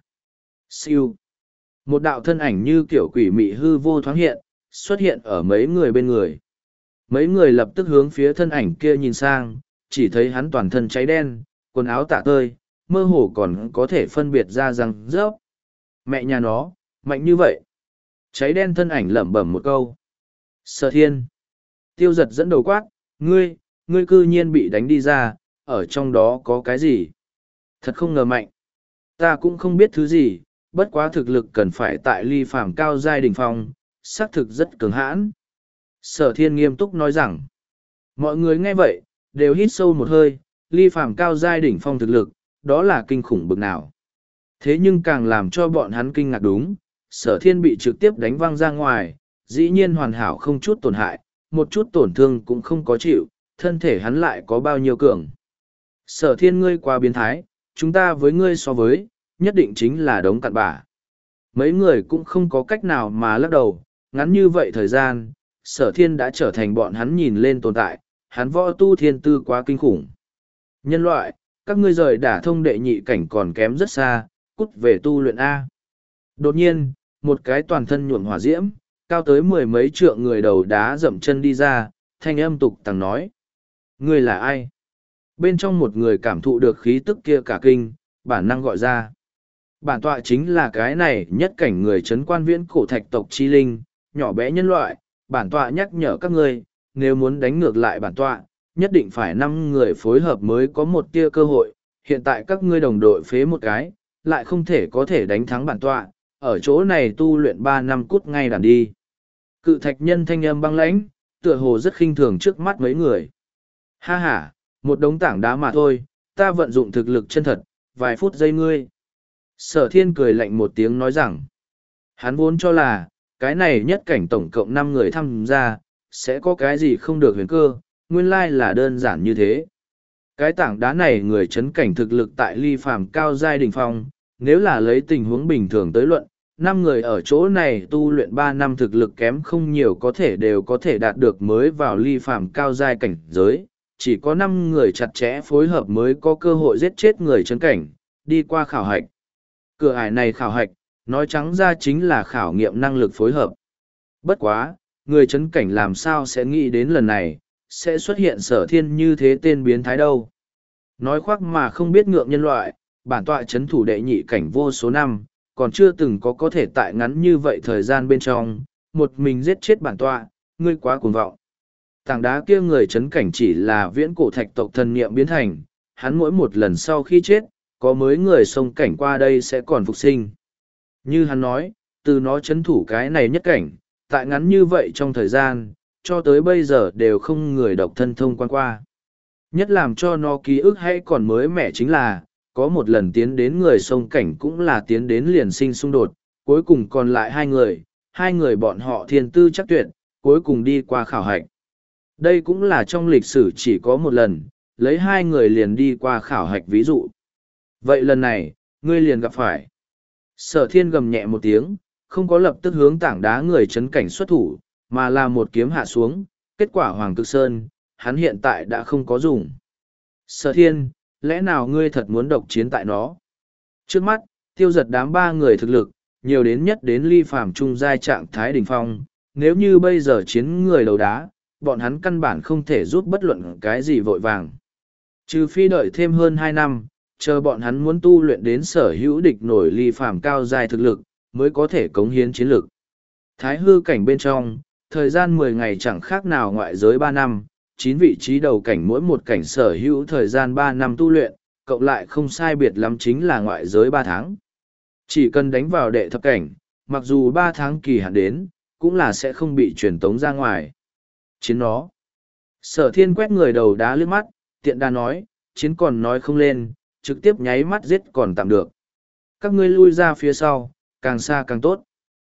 Siêu. Một đạo thân ảnh như kiểu quỷ mị hư vô thoáng hiện, xuất hiện ở mấy người bên người. Mấy người lập tức hướng phía thân ảnh kia nhìn sang, chỉ thấy hắn toàn thân cháy đen, quần áo tả tơi, mơ hồ còn có thể phân biệt ra răng rớp. Mẹ nhà nó, mạnh như vậy. Cháy đen thân ảnh lẩm bẩm một câu. Sở thiên. Tiêu Giật dẫn đầu quát, ngươi, ngươi cư nhiên bị đánh đi ra, ở trong đó có cái gì? Thật không ngờ mạnh. Ta cũng không biết thứ gì, bất quá thực lực cần phải tại ly phàm cao giai đỉnh phong, xác thực rất cường hãn. Sở thiên nghiêm túc nói rằng, Mọi người nghe vậy, đều hít sâu một hơi, Ly Phàm cao giai đỉnh phong thực lực, đó là kinh khủng bực nào. Thế nhưng càng làm cho bọn hắn kinh ngạc đúng, Sở Thiên bị trực tiếp đánh văng ra ngoài, dĩ nhiên hoàn hảo không chút tổn hại, một chút tổn thương cũng không có chịu, thân thể hắn lại có bao nhiêu cường. Sở Thiên ngươi quá biến thái, chúng ta với ngươi so với, nhất định chính là đống cặn bã. Mấy người cũng không có cách nào mà lắc đầu, ngắn như vậy thời gian, Sở Thiên đã trở thành bọn hắn nhìn lên tồn tại, hắn võ tu thiên tư quá kinh khủng. Nhân loại, các ngươi rời đả thông đệ nhị cảnh còn kém rất xa, cút về tu luyện A. Đột nhiên, một cái toàn thân nhuộm hỏa diễm, cao tới mười mấy trượng người đầu đá dậm chân đi ra, thanh âm tục tằng nói. Ngươi là ai? Bên trong một người cảm thụ được khí tức kia cả kinh, bản năng gọi ra. Bản tọa chính là cái này nhất cảnh người trấn quan viễn cổ thạch tộc chi linh, nhỏ bé nhân loại, bản tọa nhắc nhở các ngươi, nếu muốn đánh ngược lại bản tọa, nhất định phải năm người phối hợp mới có một tia cơ hội, hiện tại các ngươi đồng đội phế một cái, lại không thể có thể đánh thắng bản tọa, ở chỗ này tu luyện ba năm cút ngay đàn đi. Cự thạch nhân thanh âm băng lãnh, tựa hồ rất khinh thường trước mắt mấy người. Ha ha, một đống tảng đá mà thôi, ta vận dụng thực lực chân thật, vài phút giây ngươi. Sở Thiên cười lạnh một tiếng nói rằng, hắn vốn cho là, cái này nhất cảnh tổng cộng năm người tham gia, sẽ có cái gì không được huyền cơ, nguyên lai là đơn giản như thế. Cái tảng đá này người chấn cảnh thực lực tại Ly Phàm cao giai đỉnh phong, nếu là lấy tình huống bình thường tới luận, năm người ở chỗ này tu luyện ba năm thực lực kém không nhiều có thể đều có thể đạt được mới vào Ly Phàm cao giai cảnh giới, chỉ có năm người chặt chẽ phối hợp mới có cơ hội giết chết người chấn cảnh, đi qua khảo hạch. Cửa ải này khảo hạch, nói trắng ra chính là khảo nghiệm năng lực phối hợp. Bất quá, người chấn cảnh làm sao sẽ nghĩ đến lần này, sẽ xuất hiện Sở Thiên như thế tên biến thái đâu. Nói khoác mà không biết ngượng nhân loại, bản tọa chấn thủ đệ nhị cảnh vô số năm, còn chưa từng có có thể tại ngắn như vậy thời gian bên trong, một mình giết chết bản tọa, ngươi quá cuồng vọng. Tảng đá kia người chấn cảnh chỉ là viễn cổ thạch tộc thần niệm biến thành, hắn mỗi một lần sau khi chết, có mới người xông cảnh qua đây sẽ còn phục sinh. Như hắn nói, từ nó chấn thủ cái này nhất cảnh, tại ngắn như vậy trong thời gian, cho tới bây giờ đều không người độc thân thông quan qua. Nhất làm cho nó ký ức hay còn mới mẻ chính là, có một lần tiến đến người xông cảnh cũng là tiến đến liền sinh xung đột, cuối cùng còn lại hai người, hai người bọn họ thiên tư chắc tuyệt, cuối cùng đi qua khảo hạch. Đây cũng là trong lịch sử chỉ có một lần, lấy hai người liền đi qua khảo hạch ví dụ. Vậy lần này, ngươi liền gặp phải. Sở Thiên gầm nhẹ một tiếng, không có lập tức hướng tảng đá người chấn cảnh xuất thủ, mà là một kiếm hạ xuống, kết quả Hoàng Cực Sơn, hắn hiện tại đã không có dùng. Sở Thiên, lẽ nào ngươi thật muốn độc chiến tại nó? Trước mắt, tiêu giật đám ba người thực lực, nhiều đến nhất đến Ly Phàm trung giai trạng thái đỉnh phong, nếu như bây giờ chiến người đầu đá, bọn hắn căn bản không thể giúp bất luận cái gì vội vàng. Trừ phi đợi thêm hơn hai năm, chờ bọn hắn muốn tu luyện đến sở hữu địch nổi Ly Phàm cao giai thực lực, mới có thể cống hiến chiến lực. Thái hư cảnh bên trong, thời gian mười ngày chẳng khác nào ngoại giới ba năm, chín vị trí đầu cảnh mỗi một cảnh sở hữu thời gian ba năm tu luyện, cộng lại không sai biệt lắm chính là ngoại giới ba tháng. Chỉ cần đánh vào đệ thập cảnh, mặc dù ba tháng kỳ hạn đến, cũng là sẽ không bị truyền tống ra ngoài. Chiến nó. Sở Thiên quét người đầu đá lướt mắt, tiện đà nói, chiến còn nói không lên, trực tiếp nháy mắt giết còn tạm được. Các ngươi lui ra phía sau, càng xa càng tốt.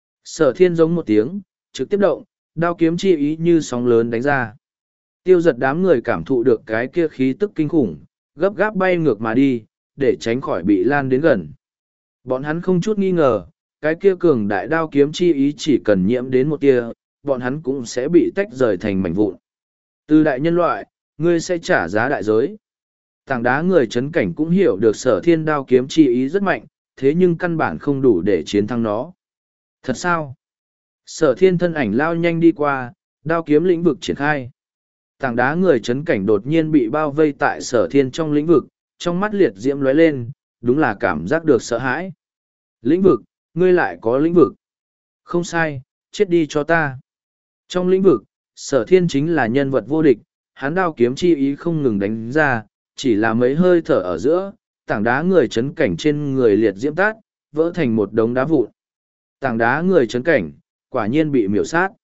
Sở Thiên giống một tiếng, trực tiếp động, đao kiếm chi ý như sóng lớn đánh ra. Tiêu giật đám người cảm thụ được cái kia khí tức kinh khủng, gấp gáp bay ngược mà đi, để tránh khỏi bị lan đến gần. Bọn hắn không chút nghi ngờ, cái kia cường đại đao kiếm chi ý chỉ cần nhiễm đến một tia, bọn hắn cũng sẽ bị tách rời thành mảnh vụn. Từ đại nhân loại, ngươi sẽ trả giá đại giới. Tảng đá người chấn cảnh cũng hiểu được Sở Thiên đao kiếm chi ý rất mạnh, thế nhưng căn bản không đủ để chiến thắng nó. Thật sao? Sở Thiên thân ảnh lao nhanh đi qua, đao kiếm lĩnh vực triển khai. Tảng đá người chấn cảnh đột nhiên bị bao vây tại Sở Thiên trong lĩnh vực, trong mắt liệt diễm lóe lên, đúng là cảm giác được sợ hãi. Lĩnh vực, ngươi lại có lĩnh vực. Không sai, chết đi cho ta. Trong lĩnh vực, Sở Thiên chính là nhân vật vô địch, hắn đao kiếm chi ý không ngừng đánh ra, chỉ là mấy hơi thở ở giữa, tảng đá người chấn cảnh trên người liệt diễm tát, vỡ thành một đống đá vụn. Tảng đá người chấn cảnh, quả nhiên bị miểu sát.